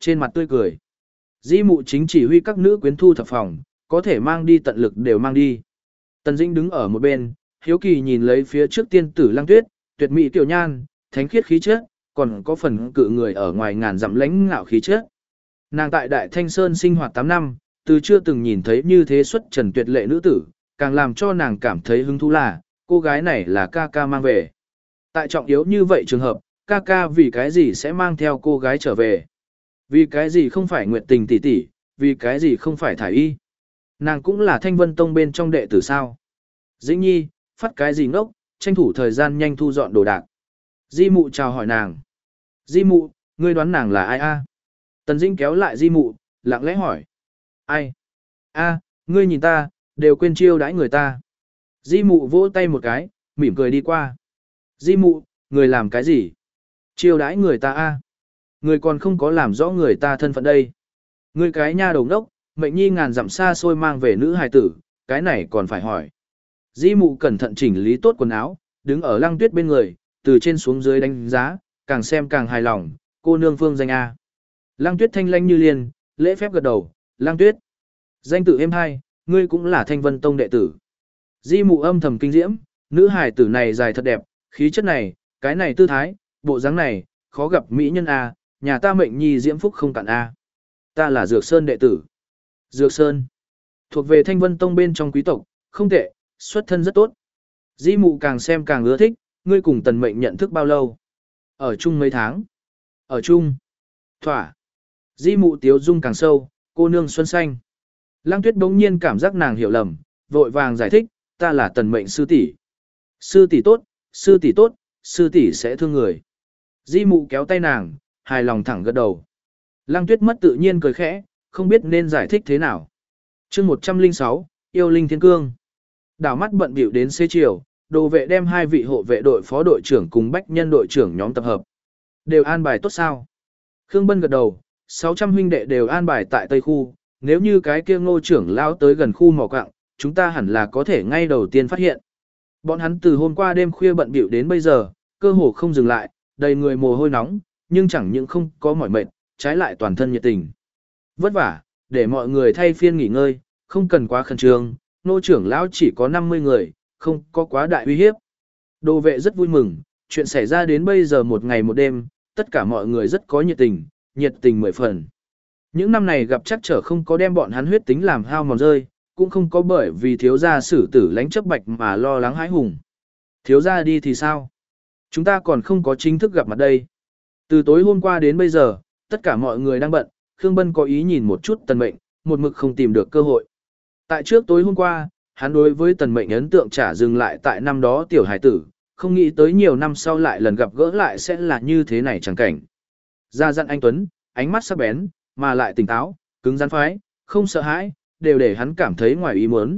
Speaker 1: trên mặt tươi cười. Di mụ chính chỉ huy các nữ quyến thu thập phòng, có thể mang đi tận lực đều mang đi. Tần Dĩnh đứng ở một bên, hiếu kỳ nhìn lấy phía trước tiên tử Lăng Tuyết, tuyệt mỹ tiểu nhan, thánh khiết khí chất, còn có phần cự người ở ngoài ngàn dặm lãnh ngạo khí chất. Nàng tại Đại Thanh Sơn sinh hoạt tám năm, từ chưa từng nhìn thấy như thế xuất trần tuyệt lệ nữ tử, càng làm cho nàng cảm thấy hứng thú là, cô gái này là ca ca mang về. Tại trọng yếu như vậy trường hợp, ca ca vì cái gì sẽ mang theo cô gái trở về? Vì cái gì không phải Nguyệt Tình tỷ tỷ, vì cái gì không phải Thải Y? Nàng cũng là Thanh Vân Tông bên trong đệ tử sao? Dĩnh Nhi, phát cái gì ngốc, tranh thủ thời gian nhanh thu dọn đồ đạc. Di mụ chào hỏi nàng. Di mụ, ngươi đoán nàng là ai a? Tần Dĩnh kéo lại Di mụ, lặng lẽ hỏi. Ai? A, ngươi nhìn ta, đều quên chiêu đãi người ta. Di mụ vỗ tay một cái, mỉm cười đi qua. Di mụ, người làm cái gì? Chiêu đãi người ta a? Người còn không có làm rõ người ta thân phận đây. Ngươi cái nha đầu đốc, mệnh nhi ngàn dặm xa xôi mang về nữ hài tử, cái này còn phải hỏi. Di mụ cẩn thận chỉnh lý tốt quần áo, đứng ở Lăng Tuyết bên người, từ trên xuống dưới đánh giá, càng xem càng hài lòng, cô nương phương danh A. Lăng Tuyết thanh lanh như liên, lễ phép gật đầu, Lăng Tuyết. Danh tự êm hai, ngươi cũng là Thanh Vân Tông đệ tử. Di mụ âm thầm kinh diễm, nữ hài tử này dài thật đẹp, khí chất này, cái này tư thái, bộ dáng này, khó gặp mỹ nhân A, nhà ta mệnh nhi diễm phúc không cạn A. Ta là Dược Sơn đệ tử. Dược Sơn. Thuộc về Thanh Vân Tông bên trong quý tộc, không tệ, xuất thân rất tốt. Di mụ càng xem càng ưa thích, ngươi cùng tần mệnh nhận thức bao lâu? Ở chung mấy tháng? Ở chung. Thỏa. Di mụ tiếu dung càng sâu, cô nương xuân xanh. Lăng Tuyết bỗng nhiên cảm giác nàng hiểu lầm, vội vàng giải thích, ta là tần mệnh sư tỷ. Sư tỷ tốt, sư tỷ tốt, sư tỷ sẽ thương người. Di mụ kéo tay nàng, hài lòng thẳng gật đầu. Lăng Tuyết mất tự nhiên cười khẽ, không biết nên giải thích thế nào. chương một trăm lẻ sáu, yêu linh thiên cương. Đảo mắt bận bịu đến xế chiều, đồ vệ đem hai vị hộ vệ đội phó đội trưởng cùng bách nhân đội trưởng nhóm tập hợp. Đều an bài tốt sao? Khương Bân gật đầu, sáu trăm huynh đệ đều an bài tại Tây Khu, nếu như cái kia ngô trưởng lao tới gần khu mỏ quạng, chúng ta hẳn là có thể ngay đầu tiên phát hiện. Bọn hắn từ hôm qua đêm khuya bận bịu đến bây giờ, cơ hồ không dừng lại, đầy người mồ hôi nóng, nhưng chẳng những không có mỏi mệt, trái lại toàn thân nhiệt tình. Vất vả, để mọi người thay phiên nghỉ ngơi, không cần quá khẩn trương, nô trưởng lão chỉ có năm mươi người, không có quá đại uy hiếp. Đồ vệ rất vui mừng, chuyện xảy ra đến bây giờ một ngày một đêm, tất cả mọi người rất có nhiệt tình, nhiệt tình mười phần. Những năm này gặp chắc trở không có đem bọn hắn huyết tính làm hao mòn rơi, cũng không có bởi vì thiếu gia xử tử lãnh chấp bạch mà lo lắng hãi hùng. Thiếu gia đi thì sao? Chúng ta còn không có chính thức gặp mặt đây. Từ tối hôm qua đến bây giờ, tất cả mọi người đang bận, Khương Bân có ý nhìn một chút tần mệnh, một mực không tìm được cơ hội. Tại trước tối hôm qua, hắn đối với tần mệnh ấn tượng trả dừng lại tại năm đó tiểu hải tử, không nghĩ tới nhiều năm sau lại lần gặp gỡ lại sẽ là như thế này chẳng cảnh. Ra dặn anh Tuấn, ánh mắt sắc bén, mà lại tỉnh táo, cứng rắn phái, không sợ hãi, đều để hắn cảm thấy ngoài ý muốn.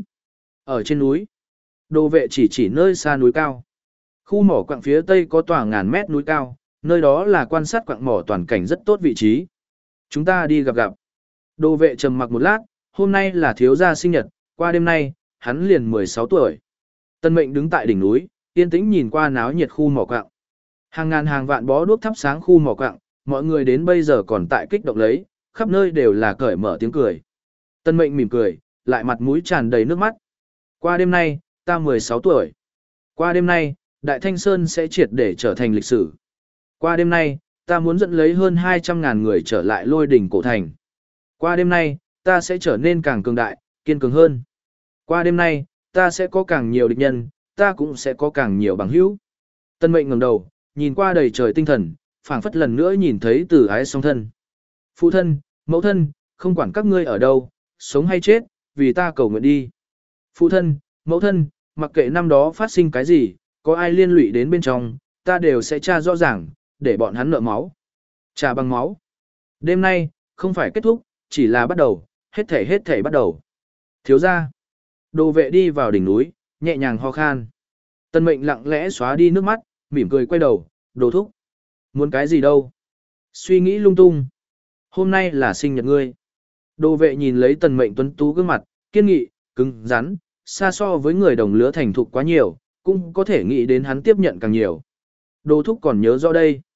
Speaker 1: Ở trên núi, đồ vệ chỉ chỉ nơi xa núi cao. Khu mỏ quặng phía tây có tòa ngàn mét núi cao, nơi đó là quan sát quặng mỏ toàn cảnh rất tốt vị trí. Chúng ta đi gặp gặp. Đồ vệ trầm mặc một lát, hôm nay là thiếu gia sinh nhật, qua đêm nay, hắn liền mười sáu tuổi. Tân mệnh đứng tại đỉnh núi, yên tĩnh nhìn qua náo nhiệt khu mỏ quặng. Hàng ngàn hàng vạn bó đuốc thắp sáng khu mỏ quặng, mọi người đến bây giờ còn tại kích động lấy, khắp nơi đều là cởi mở tiếng cười. Tân mệnh mỉm cười, lại mặt mũi tràn đầy nước mắt. Qua đêm nay, ta mười sáu tuổi. Qua đêm nay, Đại Thanh Sơn sẽ triệt để trở thành lịch sử. Qua đêm nay, ta muốn dẫn lấy hơn hai trăm ngàn người trở lại lôi đỉnh cổ thành. Qua đêm nay, ta sẽ trở nên càng cường đại, kiên cường hơn. Qua đêm nay, ta sẽ có càng nhiều địch nhân, ta cũng sẽ có càng nhiều bằng hữu. Tân mệnh ngẩng đầu, nhìn qua đầy trời tinh thần, phảng phất lần nữa nhìn thấy Từ Ái song thân. Phụ thân, mẫu thân, không quản các ngươi ở đâu, sống hay chết, vì ta cầu nguyện đi. Phụ thân, mẫu thân, mặc kệ năm đó phát sinh cái gì, có ai liên lụy đến bên trong, ta đều sẽ tra rõ ràng, để bọn hắn nợ máu. Trả bằng máu. Đêm nay, không phải kết thúc, chỉ là bắt đầu, hết thể hết thể bắt đầu. Thiếu gia. Đồ vệ đi vào đỉnh núi, nhẹ nhàng ho khan. Tân mệnh lặng lẽ xóa đi nước mắt, mỉm cười quay đầu, đồ thúc. Muốn cái gì đâu? Suy nghĩ lung tung. Hôm nay là sinh nhật ngươi. Đồ vệ nhìn lấy tần mệnh tuấn tú gương mặt, kiên nghị, cứng, rắn, xa so với người đồng lứa thành thục quá nhiều, cũng có thể nghĩ đến hắn tiếp nhận càng nhiều. Đồ thúc còn nhớ rõ đây.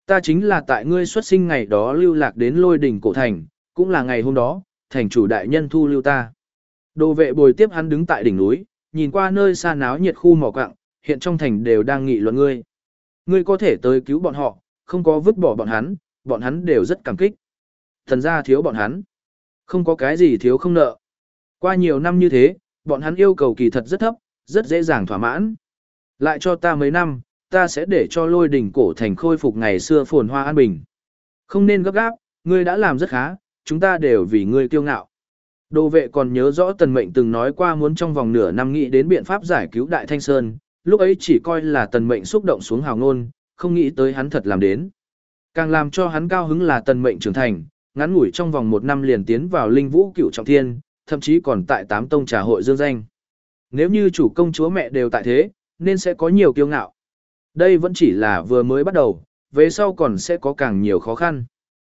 Speaker 1: Ta chính là tại ngươi xuất sinh ngày đó lưu lạc đến lôi đỉnh cổ thành, cũng là ngày hôm đó, thành chủ đại nhân thu lưu ta. Đồ vệ bồi tiếp hắn đứng tại đỉnh núi, nhìn qua nơi xa náo nhiệt khu mỏ quặng, hiện trong thành đều đang nghị luận ngươi. Ngươi có thể tới cứu bọn họ, không có vứt bỏ bọn hắn, bọn hắn đều rất cảm kích. Thần gia thiếu bọn hắn. Không có cái gì thiếu không nợ. Qua nhiều năm như thế, bọn hắn yêu cầu kỳ thật rất thấp, rất dễ dàng thỏa mãn. Lại cho ta mấy năm, ta sẽ để cho lôi đỉnh cổ thành khôi phục ngày xưa phồn hoa an bình. Không nên gấp gáp, ngươi đã làm rất khá, chúng ta đều vì ngươi kiêu ngạo. Đồ vệ còn nhớ rõ Tần Mệnh từng nói qua muốn trong vòng nửa năm nghĩ đến biện pháp giải cứu Đại Thanh Sơn, lúc ấy chỉ coi là Tần Mệnh xúc động xuống hào ngôn, không nghĩ tới hắn thật làm đến. Càng làm cho hắn cao hứng là Tần Mệnh trưởng thành, ngắn ngủi trong vòng một năm liền tiến vào Linh Vũ Cửu Trọng Thiên, thậm chí còn tại Tám Tông Trà hội dương danh. Nếu như chủ công chúa mẹ đều tại thế, nên sẽ có nhiều kiêu ngạo. Đây vẫn chỉ là vừa mới bắt đầu, về sau còn sẽ có càng nhiều khó khăn.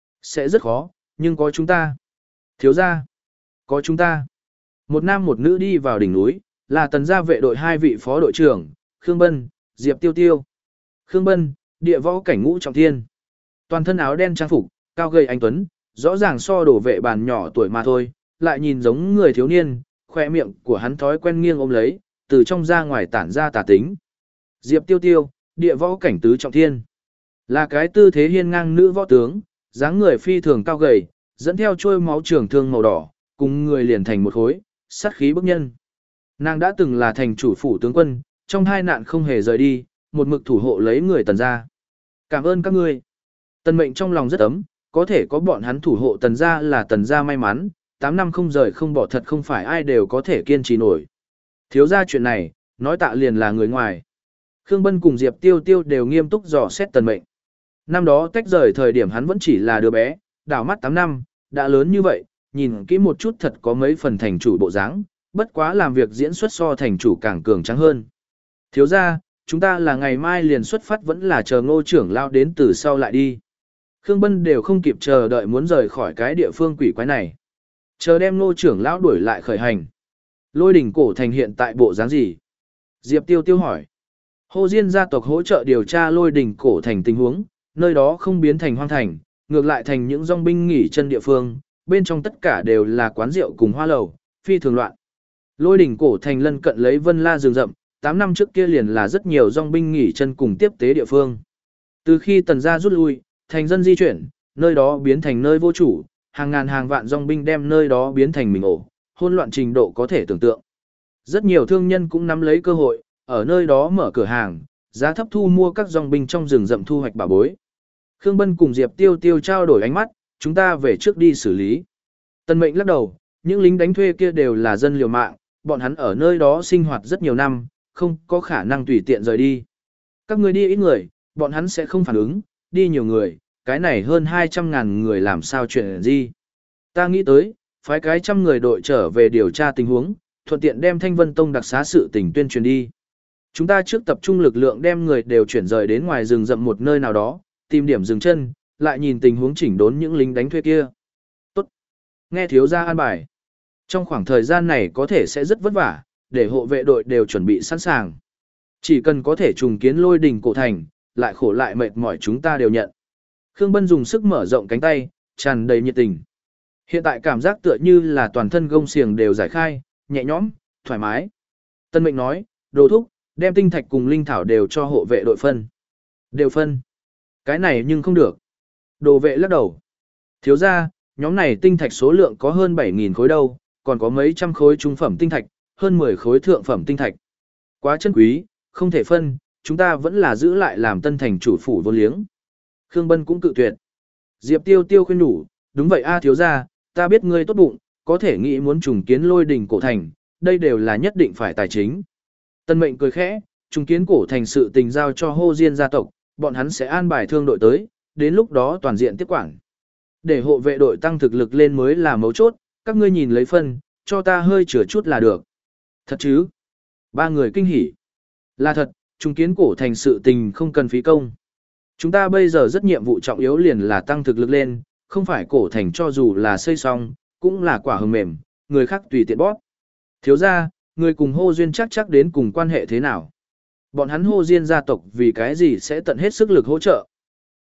Speaker 1: Sẽ rất khó, nhưng có chúng ta. Thiếu gia, có chúng ta. Một nam một nữ đi vào đỉnh núi, là Tần gia vệ đội hai vị phó đội trưởng, Khương Bân, Diệp Tiêu Tiêu. Khương Bân, địa võ cảnh ngũ trọng thiên. Toàn thân áo đen trang phục, cao gầy anh tuấn, rõ ràng so đổ vệ bàn nhỏ tuổi mà thôi, lại nhìn giống người thiếu niên, khoe miệng của hắn thói quen nghiêng ôm lấy, từ trong ra ngoài tản ra tà tính. Diệp Tiêu Tiêu, địa võ cảnh tứ trọng thiên. Là cái tư thế hiên ngang nữ võ tướng, dáng người phi thường cao gầy, dẫn theo trôi máu trường thương màu đỏ, cùng người liền thành một khối, sát khí bức nhân. Nàng đã từng là thành chủ phủ tướng quân, trong hai nạn không hề rời đi, một mực thủ hộ lấy người Tần gia. Cảm ơn các ngươi. Tần Mệnh trong lòng rất ấm, có thể có bọn hắn thủ hộ Tần gia là Tần gia may mắn, tám năm không rời không bỏ thật không phải ai đều có thể kiên trì nổi. Thiếu gia chuyện này, nói tạ liền là người ngoài. Khương Bân cùng Diệp Tiêu Tiêu đều nghiêm túc dò xét Tần Mệnh. Năm đó tách rời thời điểm hắn vẫn chỉ là đứa bé, đảo mắt tám năm, đã lớn như vậy, nhìn kỹ một chút thật có mấy phần thành chủ bộ dáng, bất quá làm việc diễn xuất so thành chủ càng cường tráng hơn. Thiếu gia, chúng ta là ngày mai liền xuất phát vẫn là chờ Ngô trưởng lão đến từ sau lại đi. Khương Bân đều không kịp chờ đợi muốn rời khỏi cái địa phương quỷ quái này. Chờ đem Ngô trưởng lão đuổi lại khởi hành. Lôi đỉnh cổ thành hiện tại bộ dáng gì? Diệp Tiêu Tiêu hỏi. Hồ Diên gia tộc hỗ trợ điều tra lôi đỉnh cổ thành tình huống, nơi đó không biến thành hoang thành, ngược lại thành những dòng binh nghỉ chân địa phương, bên trong tất cả đều là quán rượu cùng hoa lầu, phi thường loạn. Lôi đỉnh cổ thành lân cận lấy Vân La rừng rậm, tám năm trước kia liền là rất nhiều dòng binh nghỉ chân cùng tiếp tế địa phương. Từ khi Tần gia rút lui, thành dân di chuyển, nơi đó biến thành nơi vô chủ, hàng ngàn hàng vạn dòng binh đem nơi đó biến thành mình ổ, hỗn loạn trình độ có thể tưởng tượng. Rất nhiều thương nhân cũng nắm lấy cơ hội, ở nơi đó mở cửa hàng, giá thấp thu mua các dòng binh trong rừng rậm thu hoạch bảo bối. Khương Bân cùng Diệp Tiêu Tiêu trao đổi ánh mắt, chúng ta về trước đi xử lý. Tần Mệnh lắc đầu, những lính đánh thuê kia đều là dân liều mạng, bọn hắn ở nơi đó sinh hoạt rất nhiều năm, không có khả năng tùy tiện rời đi. Các người đi ít người, bọn hắn sẽ không phản ứng, đi nhiều người, cái này hơn hai trăm ngàn người làm sao chuyện gì. Ta nghĩ tới, phái cái trăm người đội trở về điều tra tình huống, thuận tiện đem Thanh Vân Tông đặc xá sự tình tuyên truyền đi. Chúng ta trước tập trung lực lượng đem người đều chuyển rời đến ngoài rừng rậm một nơi nào đó, tìm điểm dừng chân, lại nhìn tình huống chỉnh đốn những lính đánh thuê kia. Tốt. Nghe thiếu gia an bài. Trong khoảng thời gian này có thể sẽ rất vất vả, để hộ vệ đội đều chuẩn bị sẵn sàng. Chỉ cần có thể trùng kiến lôi đỉnh cổ thành, lại khổ lại mệt mỏi chúng ta đều nhận. Khương Bân dùng sức mở rộng cánh tay, tràn đầy nhiệt tình. Hiện tại cảm giác tựa như là toàn thân gông xiềng đều giải khai, nhẹ nhõm, thoải mái. Tân Mệnh nói, đồ thúc, đem tinh thạch cùng linh thảo đều cho hộ vệ đội phân. Đều phân. Cái này nhưng không được. Đồ vệ lắc đầu. Thiếu ra, nhóm này tinh thạch số lượng có hơn bảy nghìn khối đâu, còn có mấy trăm khối trung phẩm tinh thạch, hơn mười khối thượng phẩm tinh thạch. Quá chân quý, không thể phân, chúng ta vẫn là giữ lại làm tân thành chủ phủ vô liếng. Khương Bân cũng cự tuyệt. Diệp Tiêu Tiêu khuyên nhủ, đúng vậy a thiếu gia, ta biết ngươi tốt bụng, có thể nghĩ muốn trùng kiến lôi đỉnh cổ thành, đây đều là nhất định phải tài chính. Tân Mệnh cười khẽ, trùng kiến cổ thành sự tình giao cho Hồ Diên gia tộc, bọn hắn sẽ an bài thương đội tới, đến lúc đó toàn diện tiếp quản. Để hộ vệ đội tăng thực lực lên mới là mấu chốt, các ngươi nhìn lấy phân, cho ta hơi chừa chút là được. Thật chứ? Ba người kinh hỉ. Là thật, trùng kiến cổ thành sự tình không cần phí công. Chúng ta bây giờ rất nhiệm vụ trọng yếu liền là tăng thực lực lên, không phải cổ thành cho dù là xây xong, cũng là quả hầm mềm, người khác tùy tiện bóp. Thiếu ra, người cùng Hô Duyên chắc chắc đến cùng quan hệ thế nào? Bọn hắn Hô Diên gia tộc vì cái gì sẽ tận hết sức lực hỗ trợ?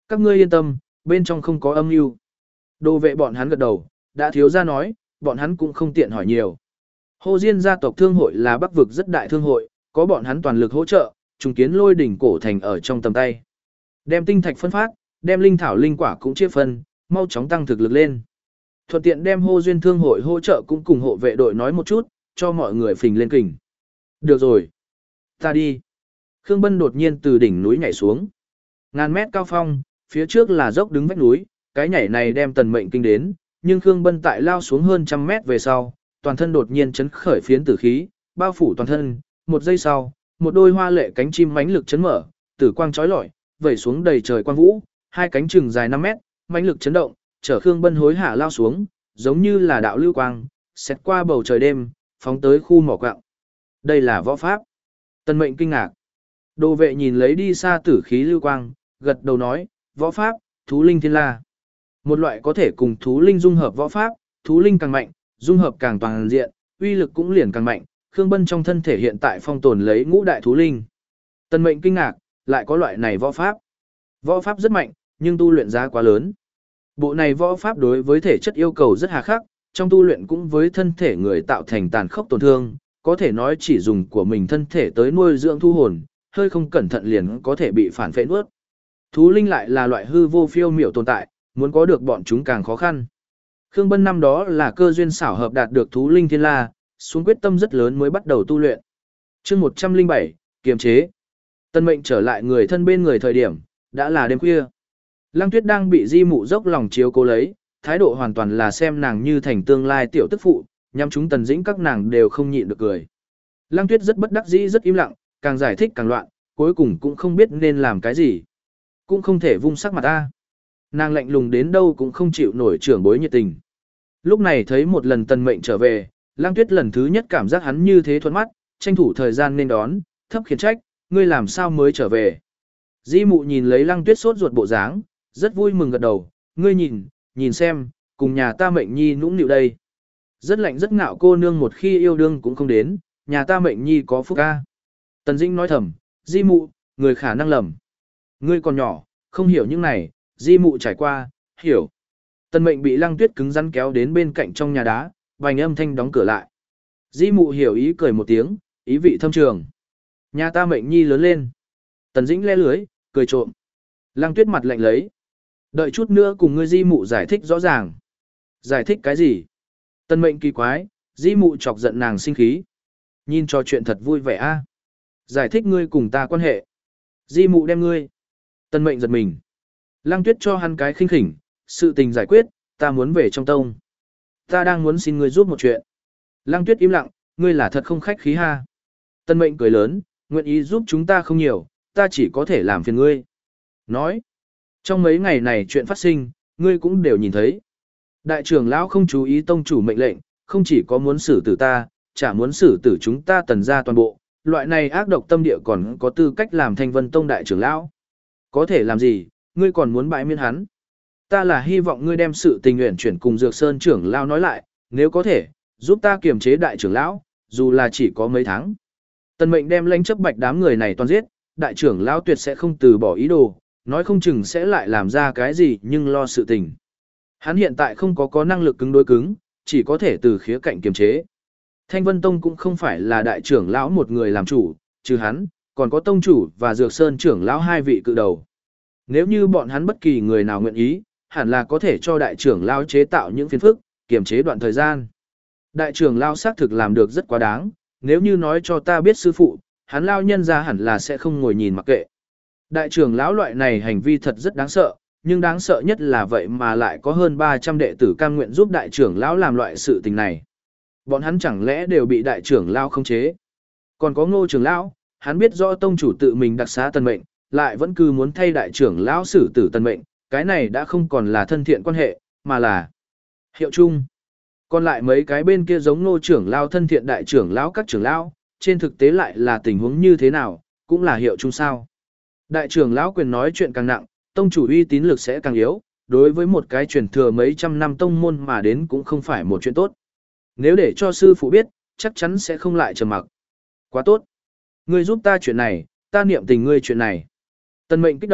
Speaker 1: Các ngươi yên tâm, bên trong không có âm mưu. Đồ vệ bọn hắn gật đầu, đã thiếu gia nói, bọn hắn cũng không tiện hỏi nhiều. Hồ Diên gia tộc thương hội là Bắc vực rất đại thương hội, có bọn hắn toàn lực hỗ trợ, trùng kiến lôi đỉnh cổ thành ở trong tầm tay. Đem tinh thạch phân phát, đem linh thảo linh quả cũng chia phân, mau chóng tăng thực lực lên. Thuận tiện đem Hồ Duyên thương hội hỗ trợ cũng cùng hộ vệ đội nói một chút, cho mọi người phình lên kình. Được rồi. Ta đi. Khương Bân đột nhiên từ đỉnh núi nhảy xuống. Ngàn mét cao phong, phía trước là dốc đứng vách núi, cái nhảy này đem Tần Mệnh kinh đến, nhưng Khương Bân tại lao xuống hơn trăm mét về sau, toàn thân đột nhiên chấn khởi phiến tử khí, bao phủ toàn thân, một giây sau, một đôi hoa lệ cánh chim mãnh lực chấn mở, tử quang chói lọi, vẩy xuống đầy trời quang vũ, hai cánh chừng dài năm mét, mãnh lực chấn động, chở Khương Bân hối hả lao xuống, giống như là đạo lưu quang, xẹt qua bầu trời đêm, phóng tới khu mỏ quặng. Đây là võ pháp. Tần Mệnh kinh ngạc. Đồ vệ nhìn lấy đi xa tử khí lưu quang, gật đầu nói, võ pháp, thú linh thiên la. Một loại có thể cùng thú linh dung hợp võ pháp, thú linh càng mạnh, dung hợp càng toàn diện, uy lực cũng liền càng mạnh. Khương Bân trong thân thể hiện tại phong tồn lấy ngũ đại thú linh. Tần Mệnh kinh ngạc, lại có loại này võ pháp. Võ pháp rất mạnh, nhưng tu luyện giá quá lớn. Bộ này võ pháp đối với thể chất yêu cầu rất hà khắc, trong tu luyện cũng với thân thể người tạo thành tàn khốc tổn thương, có thể nói chỉ dùng của mình thân thể tới nuôi dưỡng thu hồn, hơi không cẩn thận liền có thể bị phản phệ nuốt. Thú linh lại là loại hư vô phiêu miểu tồn tại, muốn có được bọn chúng càng khó khăn. Khương Bân năm đó là cơ duyên xảo hợp đạt được thú linh thiên la, xuống quyết tâm rất lớn mới bắt đầu tu luyện. Chương một trăm lẻ bảy, kiềm chế. Tần Mệnh trở lại người thân bên người thời điểm, đã là đêm khuya. Lăng Tuyết đang bị Di Mụ dốc lòng chiếu cố lấy, thái độ hoàn toàn là xem nàng như thành tương lai tiểu tức phụ, nhắm chúng Tần Dĩnh các nàng đều không nhịn được cười. Lăng Tuyết rất bất đắc dĩ rất im lặng, càng giải thích càng loạn, cuối cùng cũng không biết nên làm cái gì. Cũng không thể vung sắc mặt ta. Nàng lạnh lùng đến đâu cũng không chịu nổi trưởng bối nhiệt tình. Lúc này thấy một lần Tần Mệnh trở về, Lăng Tuyết lần thứ nhất cảm giác hắn như thế thuận mắt, tranh thủ thời gian nên đón, thấp khiển trách, ngươi làm sao mới trở về. Di Mụ nhìn lấy Lăng Tuyết sốt ruột bộ dáng, rất vui mừng gật đầu, ngươi nhìn, nhìn xem, cùng nhà ta Mệnh Nhi nũng nịu đây. Rất lạnh rất ngạo cô nương một khi yêu đương cũng không đến, nhà ta Mệnh Nhi có phúc ca. Tần Dĩnh nói thầm, Di Mụ, người khả năng lầm. Ngươi còn nhỏ, không hiểu những này, Di Mụ trải qua, hiểu. Tần Mệnh bị Lăng Tuyết cứng rắn kéo đến bên cạnh trong nhà đá, vành âm thanh đóng cửa lại. Di Mụ hiểu ý cười một tiếng, ý vị thâm trường. Nhà ta Mệnh Nhi lớn lên. Tần Dĩnh le lưới, cười trộm. Lăng Tuyết mặt lạnh lấy. Đợi chút nữa cùng ngươi Di Mụ giải thích rõ ràng. Giải thích cái gì? Tần Mệnh kỳ quái, Di Mụ chọc giận nàng sinh khí. Nhìn cho chuyện thật vui vẻ a. Giải thích ngươi cùng ta quan hệ. Di Mụ đem ngươi. Tần Mệnh giật mình. Lăng Tuyết cho hắn cái khinh khỉnh, sự tình giải quyết, ta muốn về trong tông. Ta đang muốn xin ngươi giúp một chuyện. Lăng Tuyết im lặng, ngươi là thật không khách khí ha. Tần Mệnh cười lớn, nguyện ý giúp chúng ta không nhiều, ta chỉ có thể làm phiền ngươi. Nói, trong mấy ngày này chuyện phát sinh, ngươi cũng đều nhìn thấy. Đại trưởng lão không chú ý tông chủ mệnh lệnh, không chỉ có muốn xử tử ta, chả muốn xử tử chúng ta Tần gia toàn bộ, loại này ác độc tâm địa còn có tư cách làm Thanh Vân Tông đại trưởng lão. Có thể làm gì, ngươi còn muốn bãi miễn hắn. Ta là hy vọng ngươi đem sự tình nguyện chuyển cùng Dược Sơn trưởng lão nói lại, nếu có thể, giúp ta kiềm chế đại trưởng lão, dù là chỉ có mấy tháng. Tần Mệnh đem lãnh chấp bạch đám người này toàn giết, đại trưởng lão tuyệt sẽ không từ bỏ ý đồ, nói không chừng sẽ lại làm ra cái gì nhưng lo sự tình. Hắn hiện tại không có có năng lực cứng đối cứng, chỉ có thể từ khía cạnh kiềm chế. Thanh Vân Tông cũng không phải là đại trưởng lão một người làm chủ, trừ hắn, còn có tông chủ và Dược Sơn trưởng lão hai vị cự đầu. Nếu như bọn hắn bất kỳ người nào nguyện ý, hẳn là có thể cho đại trưởng lão chế tạo những phiền phức, kiềm chế đoạn thời gian. Đại trưởng lão xác thực làm được rất quá đáng, nếu như nói cho ta biết sư phụ, hắn lao nhân ra hẳn là sẽ không ngồi nhìn mặc kệ. Đại trưởng lão loại này hành vi thật rất đáng sợ, nhưng đáng sợ nhất là vậy mà lại có hơn ba trăm đệ tử cam nguyện giúp đại trưởng lão làm loại sự tình này. Bọn hắn chẳng lẽ đều bị đại trưởng lão khống chế? Còn có Ngô trưởng lão, hắn biết rõ tông chủ tự mình đặc xá Tần Mệnh, lại vẫn cứ muốn thay đại trưởng lão xử tử Tần Mệnh, cái này đã không còn là thân thiện quan hệ, mà là hiệu chung. Còn lại mấy cái bên kia giống Ngô trưởng lão thân thiện đại trưởng lão các trưởng lão, trên thực tế lại là tình huống như thế nào, cũng là hiệu chung sao? Đại trưởng lão quyền nói chuyện càng nặng, tông chủ uy tín lực sẽ càng yếu, đối với một cái truyền thừa mấy trăm năm tông môn mà đến cũng không phải một chuyện tốt. Nếu để cho sư phụ biết, chắc chắn sẽ không lại trầm mặc. Quá tốt. Ngươi giúp ta chuyện này, ta niệm tình ngươi chuyện này. Tần Mệnh kích động,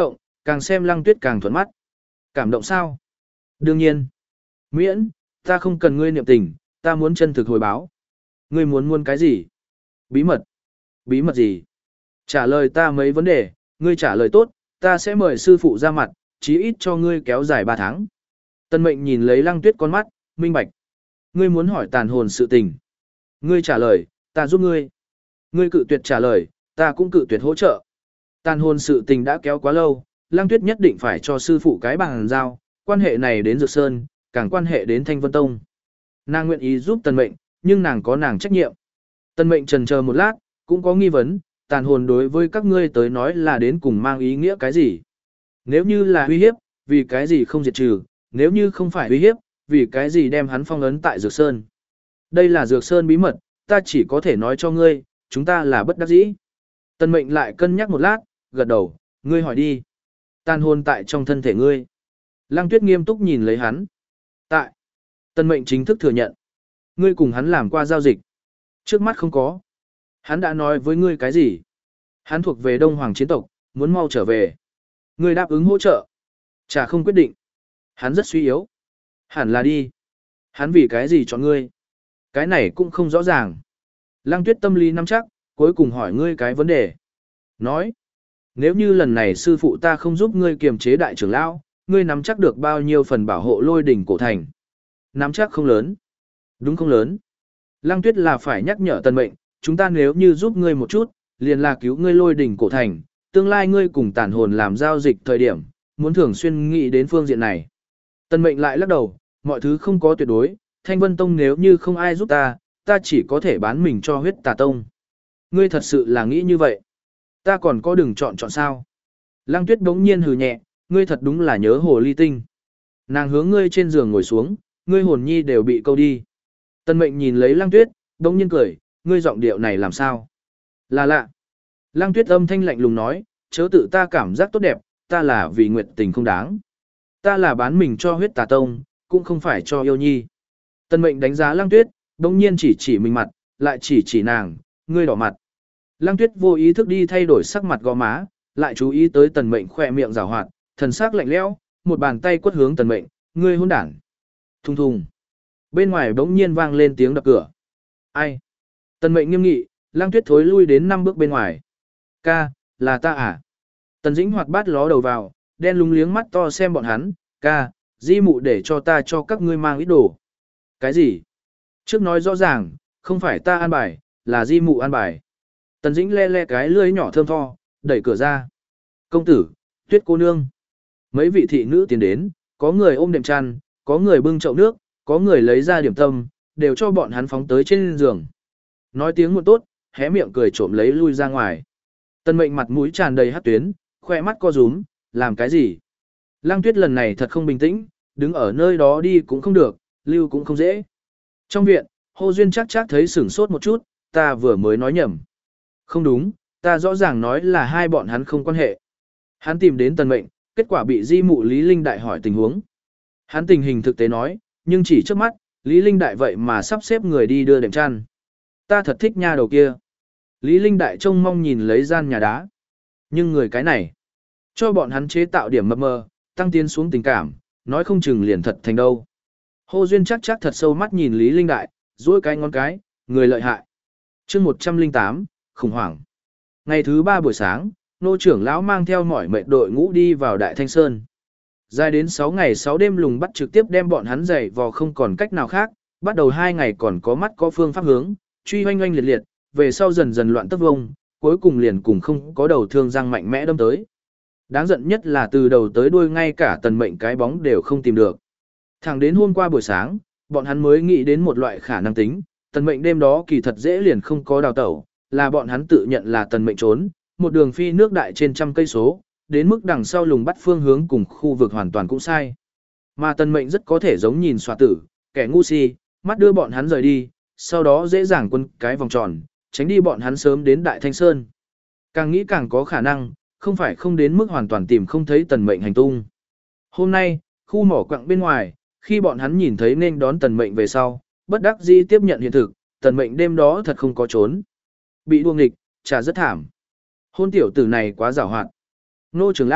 Speaker 1: Càng xem Lăng Tuyết càng thuận mắt. Cảm động sao? Đương nhiên. Miễn, ta không cần ngươi niệm tình, ta muốn chân thực hồi báo. Ngươi muốn muốn cái gì? Bí mật. Bí mật gì? Trả lời ta mấy vấn đề, ngươi trả lời tốt, ta sẽ mời sư phụ ra mặt, chí ít cho ngươi kéo dài ba tháng. Tân Mệnh nhìn lấy Lăng Tuyết con mắt, minh bạch. Ngươi muốn hỏi tàn hồn sự tình. Ngươi trả lời, ta giúp ngươi. Ngươi cự tuyệt trả lời, ta cũng cự tuyệt hỗ trợ. Tàn hồn sự tình đã kéo quá lâu, Lăng Tuyết nhất định phải cho sư phụ cái bàn giao, quan hệ này đến Dược Sơn, càng quan hệ đến Thanh Vân Tông. Nàng nguyện ý giúp Tân Mệnh, nhưng nàng có nàng trách nhiệm. Tân Mệnh chần chờ một lát, cũng có nghi vấn, tàn hồn đối với các ngươi tới nói là đến cùng mang ý nghĩa cái gì? Nếu như là uy hiếp, vì cái gì không diệt trừ, nếu như không phải uy hiếp, vì cái gì đem hắn phong ấn tại Dược Sơn? Đây là Dược Sơn bí mật, ta chỉ có thể nói cho ngươi, chúng ta là bất đắc dĩ. Tân Mệnh lại cân nhắc một lát, gật đầu, ngươi hỏi đi. Tàn hồn tại trong thân thể ngươi. Lăng Tuyết nghiêm túc nhìn lấy hắn. Tại. Tân Mệnh chính thức thừa nhận. Ngươi cùng hắn làm qua giao dịch. Trước mắt không có. Hắn đã nói với ngươi cái gì? Hắn thuộc về Đông Hoàng chiến tộc, muốn mau trở về. Ngươi đáp ứng hỗ trợ. Chả không quyết định. Hắn rất suy yếu. Hẳn là đi. Hắn vì cái gì chọn ngươi? Cái này cũng không rõ ràng. Lăng Tuyết tâm lý nắm chắc, cuối cùng hỏi ngươi cái vấn đề. Nói. Nếu như lần này sư phụ ta không giúp ngươi kiềm chế đại trưởng lão, ngươi nắm chắc được bao nhiêu phần bảo hộ lôi đỉnh cổ thành? Nắm chắc không lớn. Đúng không lớn. Lăng Tuyết là phải nhắc nhở Tân Mệnh, chúng ta nếu như giúp ngươi một chút, liền là cứu ngươi lôi đỉnh cổ thành, tương lai ngươi cùng tàn hồn làm giao dịch thời điểm, muốn thường xuyên nghĩ đến phương diện này. Tân Mệnh lại lắc đầu, mọi thứ không có tuyệt đối, Thanh Vân Tông nếu như không ai giúp ta, ta chỉ có thể bán mình cho huyết tà tông. Ngươi thật sự là nghĩ như vậy. Ta còn có đừng chọn chọn sao. Lăng Tuyết bỗng nhiên hừ nhẹ, ngươi thật đúng là nhớ hồ ly tinh. Nàng hướng ngươi trên giường ngồi xuống, ngươi hồn nhi đều bị câu đi. Tân Mệnh nhìn lấy Lăng Tuyết, bỗng nhiên cười, ngươi giọng điệu này làm sao? Là lạ. Lăng Tuyết âm thanh lạnh lùng nói, chớ tự ta cảm giác tốt đẹp, ta là vì nguyệt tình không đáng. Ta là bán mình cho huyết tà tông, cũng không phải cho yêu nhi. Tân Mệnh đánh giá Lăng Tuyết, bỗng nhiên chỉ chỉ mình mặt, lại chỉ chỉ nàng, ngươi đỏ mặt. Lăng Tuyết vô ý thức đi thay đổi sắc mặt gò má, lại chú ý tới Tần Mệnh khỏe miệng rào hoạt, thần sắc lạnh lẽo, một bàn tay quất hướng Tần Mệnh, ngươi hỗn đản. Thùng thùng. Bên ngoài bỗng nhiên vang lên tiếng đập cửa. Ai? Tần Mệnh nghiêm nghị, Lăng Tuyết thối lui đến năm bước bên ngoài. Ca, là ta à? Tần Dĩnh hoạt bát ló đầu vào, đen lúng liếng mắt to xem bọn hắn, ca, di mụ để cho ta cho các ngươi mang ít đồ. Cái gì? Trước nói rõ ràng, không phải ta an bài, là di mụ an bài. Tần Dĩnh le le cái lưỡi nhỏ thơm tho, đẩy cửa ra. Công tử, Tuyết cô nương. Mấy vị thị nữ tiến đến, có người ôm đệm chăn, có người bưng chậu nước, có người lấy ra điểm tâm, đều cho bọn hắn phóng tới trên giường. Nói tiếng muộn tốt, hé miệng cười trộm lấy lui ra ngoài. Tần Mệnh mặt mũi tràn đầy hắc tuyến, khoe mắt co rúm, làm cái gì? Lăng Tuyết lần này thật không bình tĩnh, đứng ở nơi đó đi cũng không được, lưu cũng không dễ. Trong viện, Hồ Duyên chắc chắc thấy sửng sốt một chút, ta vừa mới nói nhầm. Không đúng, ta rõ ràng nói là hai bọn hắn không quan hệ. Hắn tìm đến Tần Mệnh, kết quả bị di mụ Lý Linh Đại hỏi tình huống. Hắn tình hình thực tế nói, nhưng chỉ trước mắt, Lý Linh Đại vậy mà sắp xếp người đi đưa đệm chăn. Ta thật thích nha đầu kia. Lý Linh Đại trông mong nhìn lấy gian nhà đá. Nhưng người cái này, cho bọn hắn chế tạo điểm mập mờ, tăng tiến xuống tình cảm, nói không chừng liền thật thành đâu. Hồ Duyên chắc chắc thật sâu mắt nhìn Lý Linh Đại, duỗi cái ngón cái, người lợi hại. Chương một trăm lẻ tám, khủng hoảng. Ngày thứ ba buổi sáng, nô trưởng lão mang theo mọi mệnh đội ngũ đi vào Đại Thanh Sơn. Dài đến sáu ngày sáu đêm lùng bắt trực tiếp đem bọn hắn dày vò không còn cách nào khác, bắt đầu hai ngày còn có mắt có phương pháp hướng, truy hoanh hoanh liệt liệt, về sau dần dần loạn tất vông, cuối cùng liền cùng không có đầu thương răng mạnh mẽ đâm tới. Đáng giận nhất là từ đầu tới đuôi ngay cả Tần Mệnh cái bóng đều không tìm được. Thẳng đến hôm qua buổi sáng, bọn hắn mới nghĩ đến một loại khả năng tính, Tần Mệnh đêm đó kỳ thật dễ liền không có đào tẩu, là bọn hắn tự nhận là Tần Mệnh trốn, một đường phi nước đại trên trăm cây số, đến mức đằng sau lùng bắt phương hướng cùng khu vực hoàn toàn cũng sai. Mà Tần Mệnh rất có thể giống nhìn xòa tử, kẻ ngu si, mắt đưa bọn hắn rời đi, sau đó dễ dàng quân cái vòng tròn, tránh đi bọn hắn sớm đến Đại Thanh Sơn. Càng nghĩ càng có khả năng, không phải không đến mức hoàn toàn tìm không thấy Tần Mệnh hành tung. Hôm nay, khu mỏ quặng bên ngoài, khi bọn hắn nhìn thấy nên đón Tần Mệnh về sau, bất đắc dĩ tiếp nhận hiện thực, Tần Mệnh đêm đó thật không có trốn. Bị đuông nghịch, trả rất thảm. Hôn tiểu tử này quá giàu hoạt. Nô trưởng lão,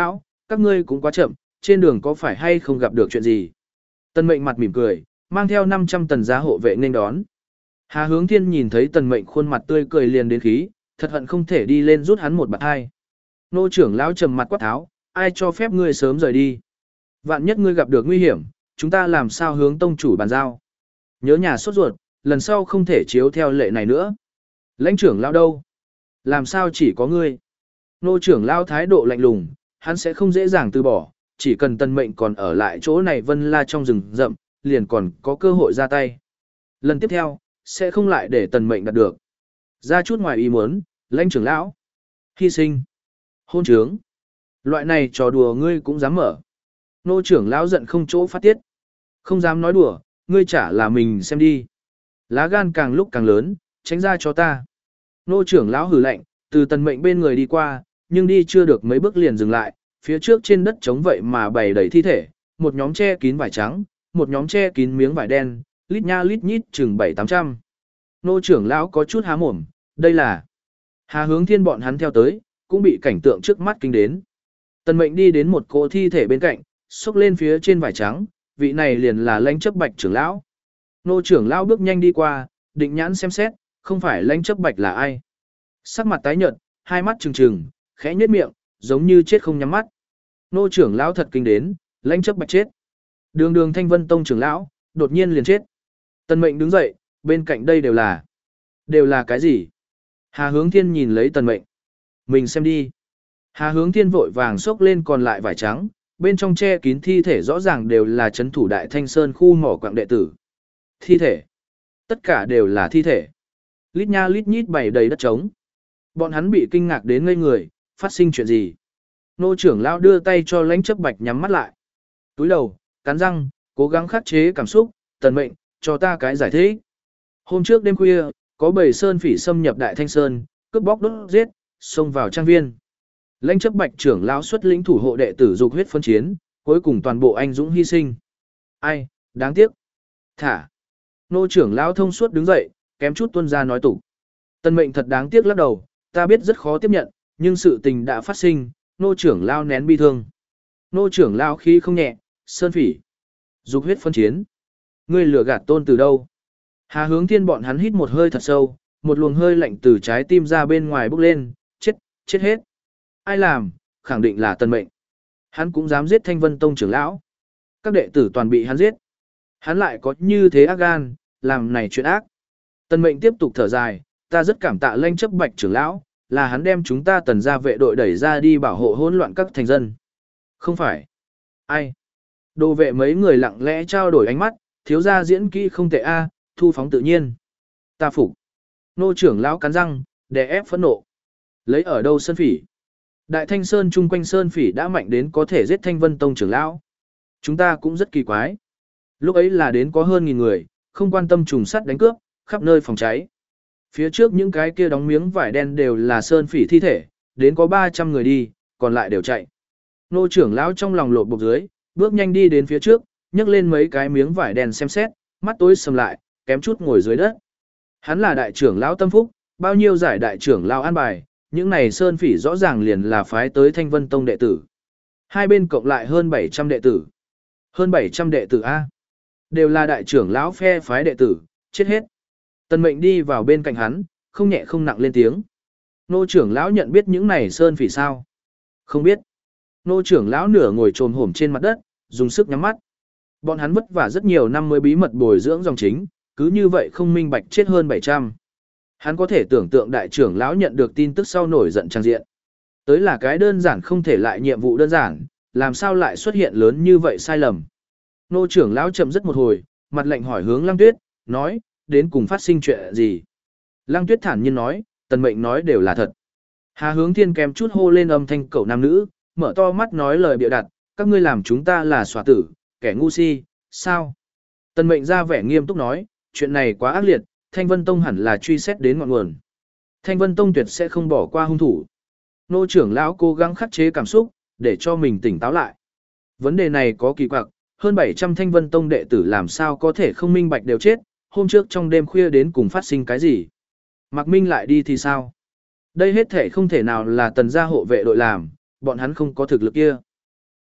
Speaker 1: các ngươi cũng quá chậm, trên đường có phải hay không gặp được chuyện gì. Tần Mệnh mặt mỉm cười, mang theo năm trăm tần gia hộ vệ nên đón. Hà Hướng Thiên nhìn thấy Tần Mệnh khuôn mặt tươi cười liền đến khí, thật hận không thể đi lên rút hắn một bạt hai. Nô trưởng lão trầm mặt quát tháo, ai cho phép ngươi sớm rời đi. Vạn nhất ngươi gặp được nguy hiểm, chúng ta làm sao hướng tông chủ bàn giao. Nhớ nhà sốt ruột, lần sau không thể chiếu theo lệ này nữa. Lãnh trưởng lão đâu? Làm sao chỉ có ngươi? Nô trưởng lão thái độ lạnh lùng, hắn sẽ không dễ dàng từ bỏ, chỉ cần Tần Mệnh còn ở lại chỗ này Vân La trong rừng rậm, liền còn có cơ hội ra tay. Lần tiếp theo, sẽ không lại để Tần Mệnh đạt được. Ra chút ngoài ý muốn, lãnh trưởng lão. Hy sinh. Hôn trướng. Loại này trò đùa ngươi cũng dám mở. Nô trưởng lão giận không chỗ phát tiết. Không dám nói đùa, ngươi chả là mình xem đi. Lá gan càng lúc càng lớn, tránh ra cho ta. Nô trưởng lão hừ lạnh, từ Tần Mệnh bên người đi qua, nhưng đi chưa được mấy bước liền dừng lại, phía trước trên đất trống vậy mà bày đầy thi thể, một nhóm che kín vải trắng, một nhóm che kín miếng vải đen, lít nha lít nhít chừng bảy tám trăm. Nô trưởng lão có chút há mồm, đây là Hà Hướng Thiên bọn hắn theo tới, cũng bị cảnh tượng trước mắt kinh đến. Tần Mệnh đi đến một cỗ thi thể bên cạnh, xúc lên phía trên vải trắng, vị này liền là Lãnh Chấp Bạch trưởng lão. Nô trưởng lão bước nhanh đi qua, định nhãn xem xét, không phải Lãnh Chấp Bạch là ai. Sắc mặt tái nhợt, hai mắt trừng trừng, khẽ nhếch miệng, giống như chết không nhắm mắt. Nô trưởng lão thật kinh đến, Lãnh Chấp Bạch chết. Đường Đường Thanh Vân Tông trưởng lão, đột nhiên liền chết. Tần Mệnh đứng dậy, bên cạnh đây đều là đều là cái gì? Hà Hướng Thiên nhìn lấy Tần Mệnh. Mình xem đi. Hà Hướng Thiên vội vàng xốc lên còn lại vải trắng, bên trong che kín thi thể rõ ràng đều là trấn thủ Đại Thanh Sơn khu mỏ quặng đệ tử. Thi thể. Tất cả đều là thi thể. Lít nha lít nhít bày đầy đất trống. Bọn hắn bị kinh ngạc đến ngây người, phát sinh chuyện gì? Nô trưởng lão đưa tay cho Lãnh Chấp Bạch nhắm mắt lại. Túi đầu, cắn răng, cố gắng khắc chế cảm xúc, Tần Mệnh, cho ta cái giải thích. Hôm trước đêm khuya, có bầy sơn phỉ xâm nhập Đại Thanh Sơn, cướp bóc đốt giết, xông vào trang viên. Lãnh Chấp Bạch trưởng lão xuất lĩnh thủ hộ đệ tử dục huyết phân chiến, cuối cùng toàn bộ anh dũng hy sinh. Ai, đáng tiếc. Thả. Nô trưởng lão thông suốt đứng dậy, kém chút tuôn ra nói tục. Tần Mệnh thật đáng tiếc lắc đầu, ta biết rất khó tiếp nhận, nhưng sự tình đã phát sinh, nô trưởng lão nén bi thương. Nô trưởng lão khí không nhẹ, sơn phỉ. Dục huyết phân chiến. Ngươi lừa gạt tôn từ đâu? Hà Hướng Thiên bọn hắn hít một hơi thật sâu, một luồng hơi lạnh từ trái tim ra bên ngoài bốc lên, chết, chết hết. Ai làm, khẳng định là Tần Mệnh. Hắn cũng dám giết Thanh Vân Tông trưởng lão. Các đệ tử toàn bị hắn giết. Hắn lại có như thế ác gan, làm này chuyện ác. Tần Mệnh tiếp tục thở dài, ta rất cảm tạ Lãnh Chấp Bạch trưởng lão, là hắn đem chúng ta Tần gia vệ đội đẩy ra đi bảo hộ hỗn loạn các thành dân. Không phải. Ai? Đồ vệ mấy người lặng lẽ trao đổi ánh mắt, thiếu gia diễn kỹ không tệ a, thu phóng tự nhiên. Ta phục. Nô trưởng lão cắn răng, đè ép phẫn nộ. Lấy ở đâu sơn phỉ? Đại Thanh Sơn chung quanh sơn phỉ đã mạnh đến có thể giết Thanh Vân Tông trưởng lão. Chúng ta cũng rất kỳ quái. Lúc ấy là đến có hơn nghìn người, không quan tâm trùng sắt đánh cướp, khắp nơi phòng cháy. Phía trước những cái kia đóng miếng vải đen đều là sơn phỉ thi thể, đến có ba trăm người đi, còn lại đều chạy. Nô trưởng lão trong lòng lột bột dưới, bước nhanh đi đến phía trước, nhấc lên mấy cái miếng vải đen xem xét, mắt tối sầm lại, kém chút ngồi dưới đất. Hắn là đại trưởng lão tâm phúc, bao nhiêu giải đại trưởng lão an bài, những này sơn phỉ rõ ràng liền là phái tới Thanh Vân Tông đệ tử. Hai bên cộng lại hơn bảy trăm đệ tử. Hơn bảy trăm đệ tử A. Đều là đại trưởng lão phe phái đệ tử, chết hết. Tần Mệnh đi vào bên cạnh hắn, không nhẹ không nặng lên tiếng. Nô trưởng lão nhận biết những này sơn phỉ sao? Không biết. Nô trưởng lão nửa ngồi trồm hổm trên mặt đất, dùng sức nhắm mắt. Bọn hắn vất vả rất nhiều năm mới bí mật bồi dưỡng dòng chính, cứ như vậy không minh bạch chết hơn bảy trăm. Hắn có thể tưởng tượng đại trưởng lão nhận được tin tức sau nổi giận trang diện. Tới là cái đơn giản không thể lại nhiệm vụ đơn giản, làm sao lại xuất hiện lớn như vậy sai lầm. Nô trưởng lão chậm rất một hồi, mặt lạnh hỏi hướng Lăng Tuyết, nói, đến cùng phát sinh chuyện gì. Lăng Tuyết thản nhiên nói, Tần Mệnh nói đều là thật. Hà Hướng Thiên kèm chút hô lên âm thanh cẩu nam nữ, mở to mắt nói lời bịa đặt, các ngươi làm chúng ta là xóa tử, kẻ ngu si, sao? Tần Mệnh ra vẻ nghiêm túc nói, chuyện này quá ác liệt, Thanh Vân Tông hẳn là truy xét đến ngọn nguồn. Thanh Vân Tông tuyệt sẽ không bỏ qua hung thủ. Nô trưởng lão cố gắng khắc chế cảm xúc, để cho mình tỉnh táo lại. Vấn đề này có kỳ quặc, hơn bảy trăm Thanh Vân Tông đệ tử làm sao có thể không minh bạch đều chết, hôm trước trong đêm khuya đến cùng phát sinh cái gì? Mạc Minh lại đi thì sao? Đây hết thể không thể nào là Tần gia hộ vệ đội làm, bọn hắn không có thực lực kia.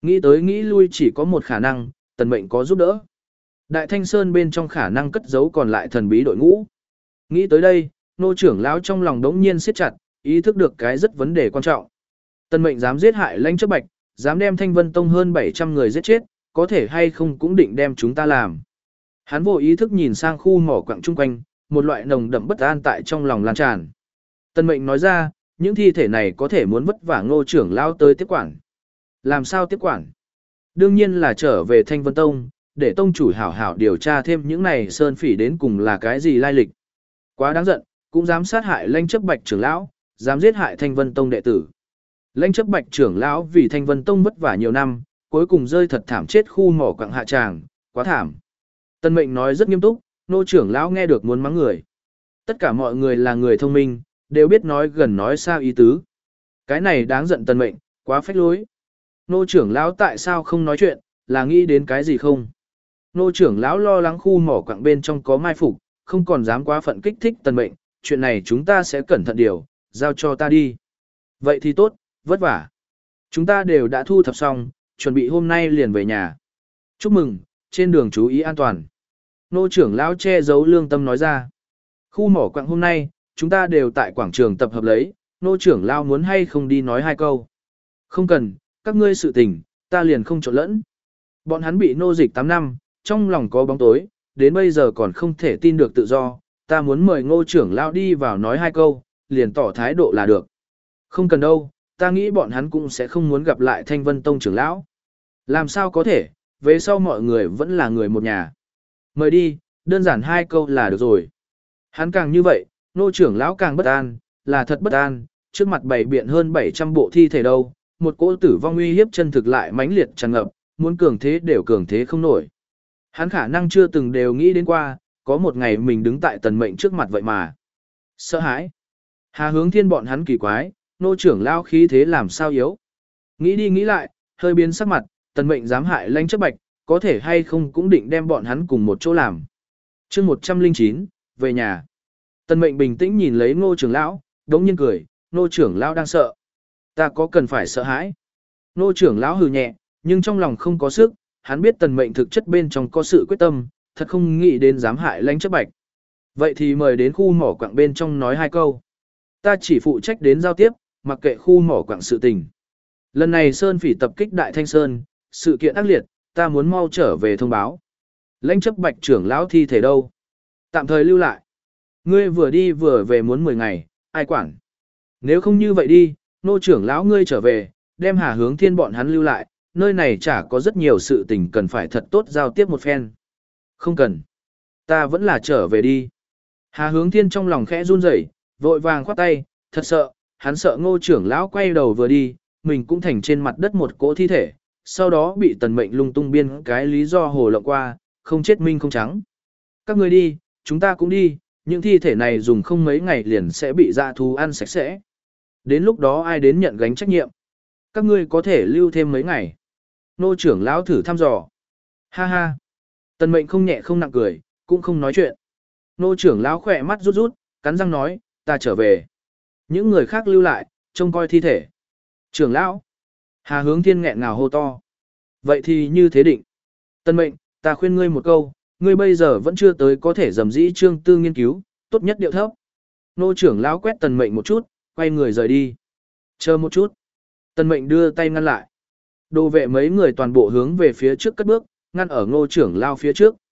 Speaker 1: Nghĩ tới nghĩ lui chỉ có một khả năng, tần mệnh có giúp đỡ. Đại Thanh Sơn bên trong khả năng cất giấu còn lại thần bí đội ngũ. Nghĩ tới đây, nô trưởng lão trong lòng đống nhiên siết chặt, ý thức được cái rất vấn đề quan trọng. Tần mệnh dám giết hại Lãnh Chấp Bạch, dám đem Thanh Vân Tông hơn bảy trăm người giết chết, có thể hay không cũng định đem chúng ta làm. Hắn vô ý thức nhìn sang khu mỏ quặng chung quanh, một loại nồng đậm bất an tại trong lòng lan tràn. Tần mệnh nói ra, những thi thể này có thể muốn vất vả ngô trưởng lão tới tiếp quản. Làm sao tiếp quản? Đương nhiên là trở về Thanh Vân Tông, để tông chủ hảo hảo điều tra thêm những này sơn phỉ đến cùng là cái gì lai lịch. Quá đáng giận, cũng dám sát hại Lãnh Chấp Bạch trưởng lão, dám giết hại Thanh Vân Tông đệ tử. Lãnh Chấp Bạch trưởng lão vì Thanh Vân Tông vất vả nhiều năm, cuối cùng rơi thật thảm chết khu mỏ quặng hạ tràng, quá thảm. Tân mệnh nói rất nghiêm túc, nô trưởng lão nghe được muốn mắng người. Tất cả mọi người là người thông minh, đều biết nói gần nói xa ý tứ. Cái này đáng giận tân mệnh, quá phách lối. Nô trưởng lão tại sao không nói chuyện, là nghĩ đến cái gì không? Nô trưởng lão lo lắng khu mỏ quặng bên trong có mai phục, không còn dám quá phận kích thích tân mệnh, chuyện này chúng ta sẽ cẩn thận điều, giao cho ta đi. Vậy thì tốt, vất vả. Chúng ta đều đã thu thập xong, chuẩn bị hôm nay liền về nhà. Chúc mừng, trên đường chú ý an toàn. Nô trưởng lão che giấu lương tâm nói ra. Khu mỏ quặng hôm nay, chúng ta đều tại quảng trường tập hợp lấy, nô trưởng lão muốn hay không đi nói hai câu. Không cần, các ngươi sự tình, ta liền không trộn lẫn. Bọn hắn bị nô dịch tám năm, trong lòng có bóng tối, đến bây giờ còn không thể tin được tự do, ta muốn mời ngô trưởng lão đi vào nói hai câu, liền tỏ thái độ là được. Không cần đâu, ta nghĩ bọn hắn cũng sẽ không muốn gặp lại Thanh Vân Tông trưởng lão. Làm sao có thể, về sau mọi người vẫn là người một nhà. Mời đi, đơn giản hai câu là được rồi. Hắn càng như vậy, nô trưởng lão càng bất an, là thật bất an, trước mặt bày biện hơn bảy trăm bộ thi thể đâu, một cỗ tử vong uy hiếp chân thực lại mãnh liệt tràn ngập, muốn cường thế đều cường thế không nổi. Hắn khả năng chưa từng đều nghĩ đến qua, có một ngày mình đứng tại tần mệnh trước mặt vậy mà. Sợ hãi. Hà Hướng Thiên bọn hắn kỳ quái, nô trưởng lão khí thế làm sao yếu. Nghĩ đi nghĩ lại, hơi biến sắc mặt, tần mệnh dám hại Lãnh Chấp Bạch, có thể hay không cũng định đem bọn hắn cùng một chỗ làm. chương một trăm lẻ chín, về nhà. Tần mệnh bình tĩnh nhìn lấy ngô trưởng lão, đống nhiên cười, ngô trưởng lão đang sợ. Ta có cần phải sợ hãi? Ngô trưởng lão hừ nhẹ, nhưng trong lòng không có sức, hắn biết tần mệnh thực chất bên trong có sự quyết tâm, thật không nghĩ đến dám hại Lãnh Chấp Bạch. Vậy thì mời đến khu mỏ quặng bên trong nói hai câu. Ta chỉ phụ trách đến giao tiếp, mặc kệ khu mỏ quặng sự tình. Lần này Sơn Phỉ tập kích Đại Thanh Sơn, sự kiện ác liệt, ta muốn mau trở về thông báo. Lãnh Chấp Bạch trưởng lão thi thể đâu? Tạm thời lưu lại. Ngươi vừa đi vừa về muốn mười ngày, ai quản? Nếu không như vậy đi, nô trưởng lão ngươi trở về, đem Hà Hướng Thiên bọn hắn lưu lại, nơi này chả có rất nhiều sự tình cần phải thật tốt giao tiếp một phen. Không cần. Ta vẫn là trở về đi. Hà Hướng Thiên trong lòng khẽ run rẩy, vội vàng khoát tay, thật sợ, hắn sợ ngô trưởng lão quay đầu vừa đi, mình cũng thành trên mặt đất một cỗ thi thể, sau đó bị tần mệnh lung tung biên cái lý do hồ lộng qua, không chết minh không trắng. Các người đi, chúng ta cũng đi, những thi thể này dùng không mấy ngày liền sẽ bị dã thú ăn sạch sẽ. Đến lúc đó ai đến nhận gánh trách nhiệm? Các ngươi có thể lưu thêm mấy ngày. Nô trưởng lão thử thăm dò. Ha ha. Tần mệnh không nhẹ không nặng cười, cũng không nói chuyện. Nô trưởng lão khỏe mắt rút rút, cắn răng nói, ta trở về. Những người khác lưu lại, trông coi thi thể. Trưởng lão. Hà Hướng Thiên nghẹn ngào hô to. Vậy thì như thế định. Tân mệnh, ta khuyên ngươi một câu, ngươi bây giờ vẫn chưa tới có thể dầm dĩ trương tư nghiên cứu, tốt nhất điệu thấp. Nô trưởng lão quét tần mệnh một chút, quay người rời đi. Chờ một chút. Tần mệnh đưa tay ngăn lại. Đồ vệ mấy người toàn bộ hướng về phía trước cất bước, ngăn ở ngô trưởng lão phía trước.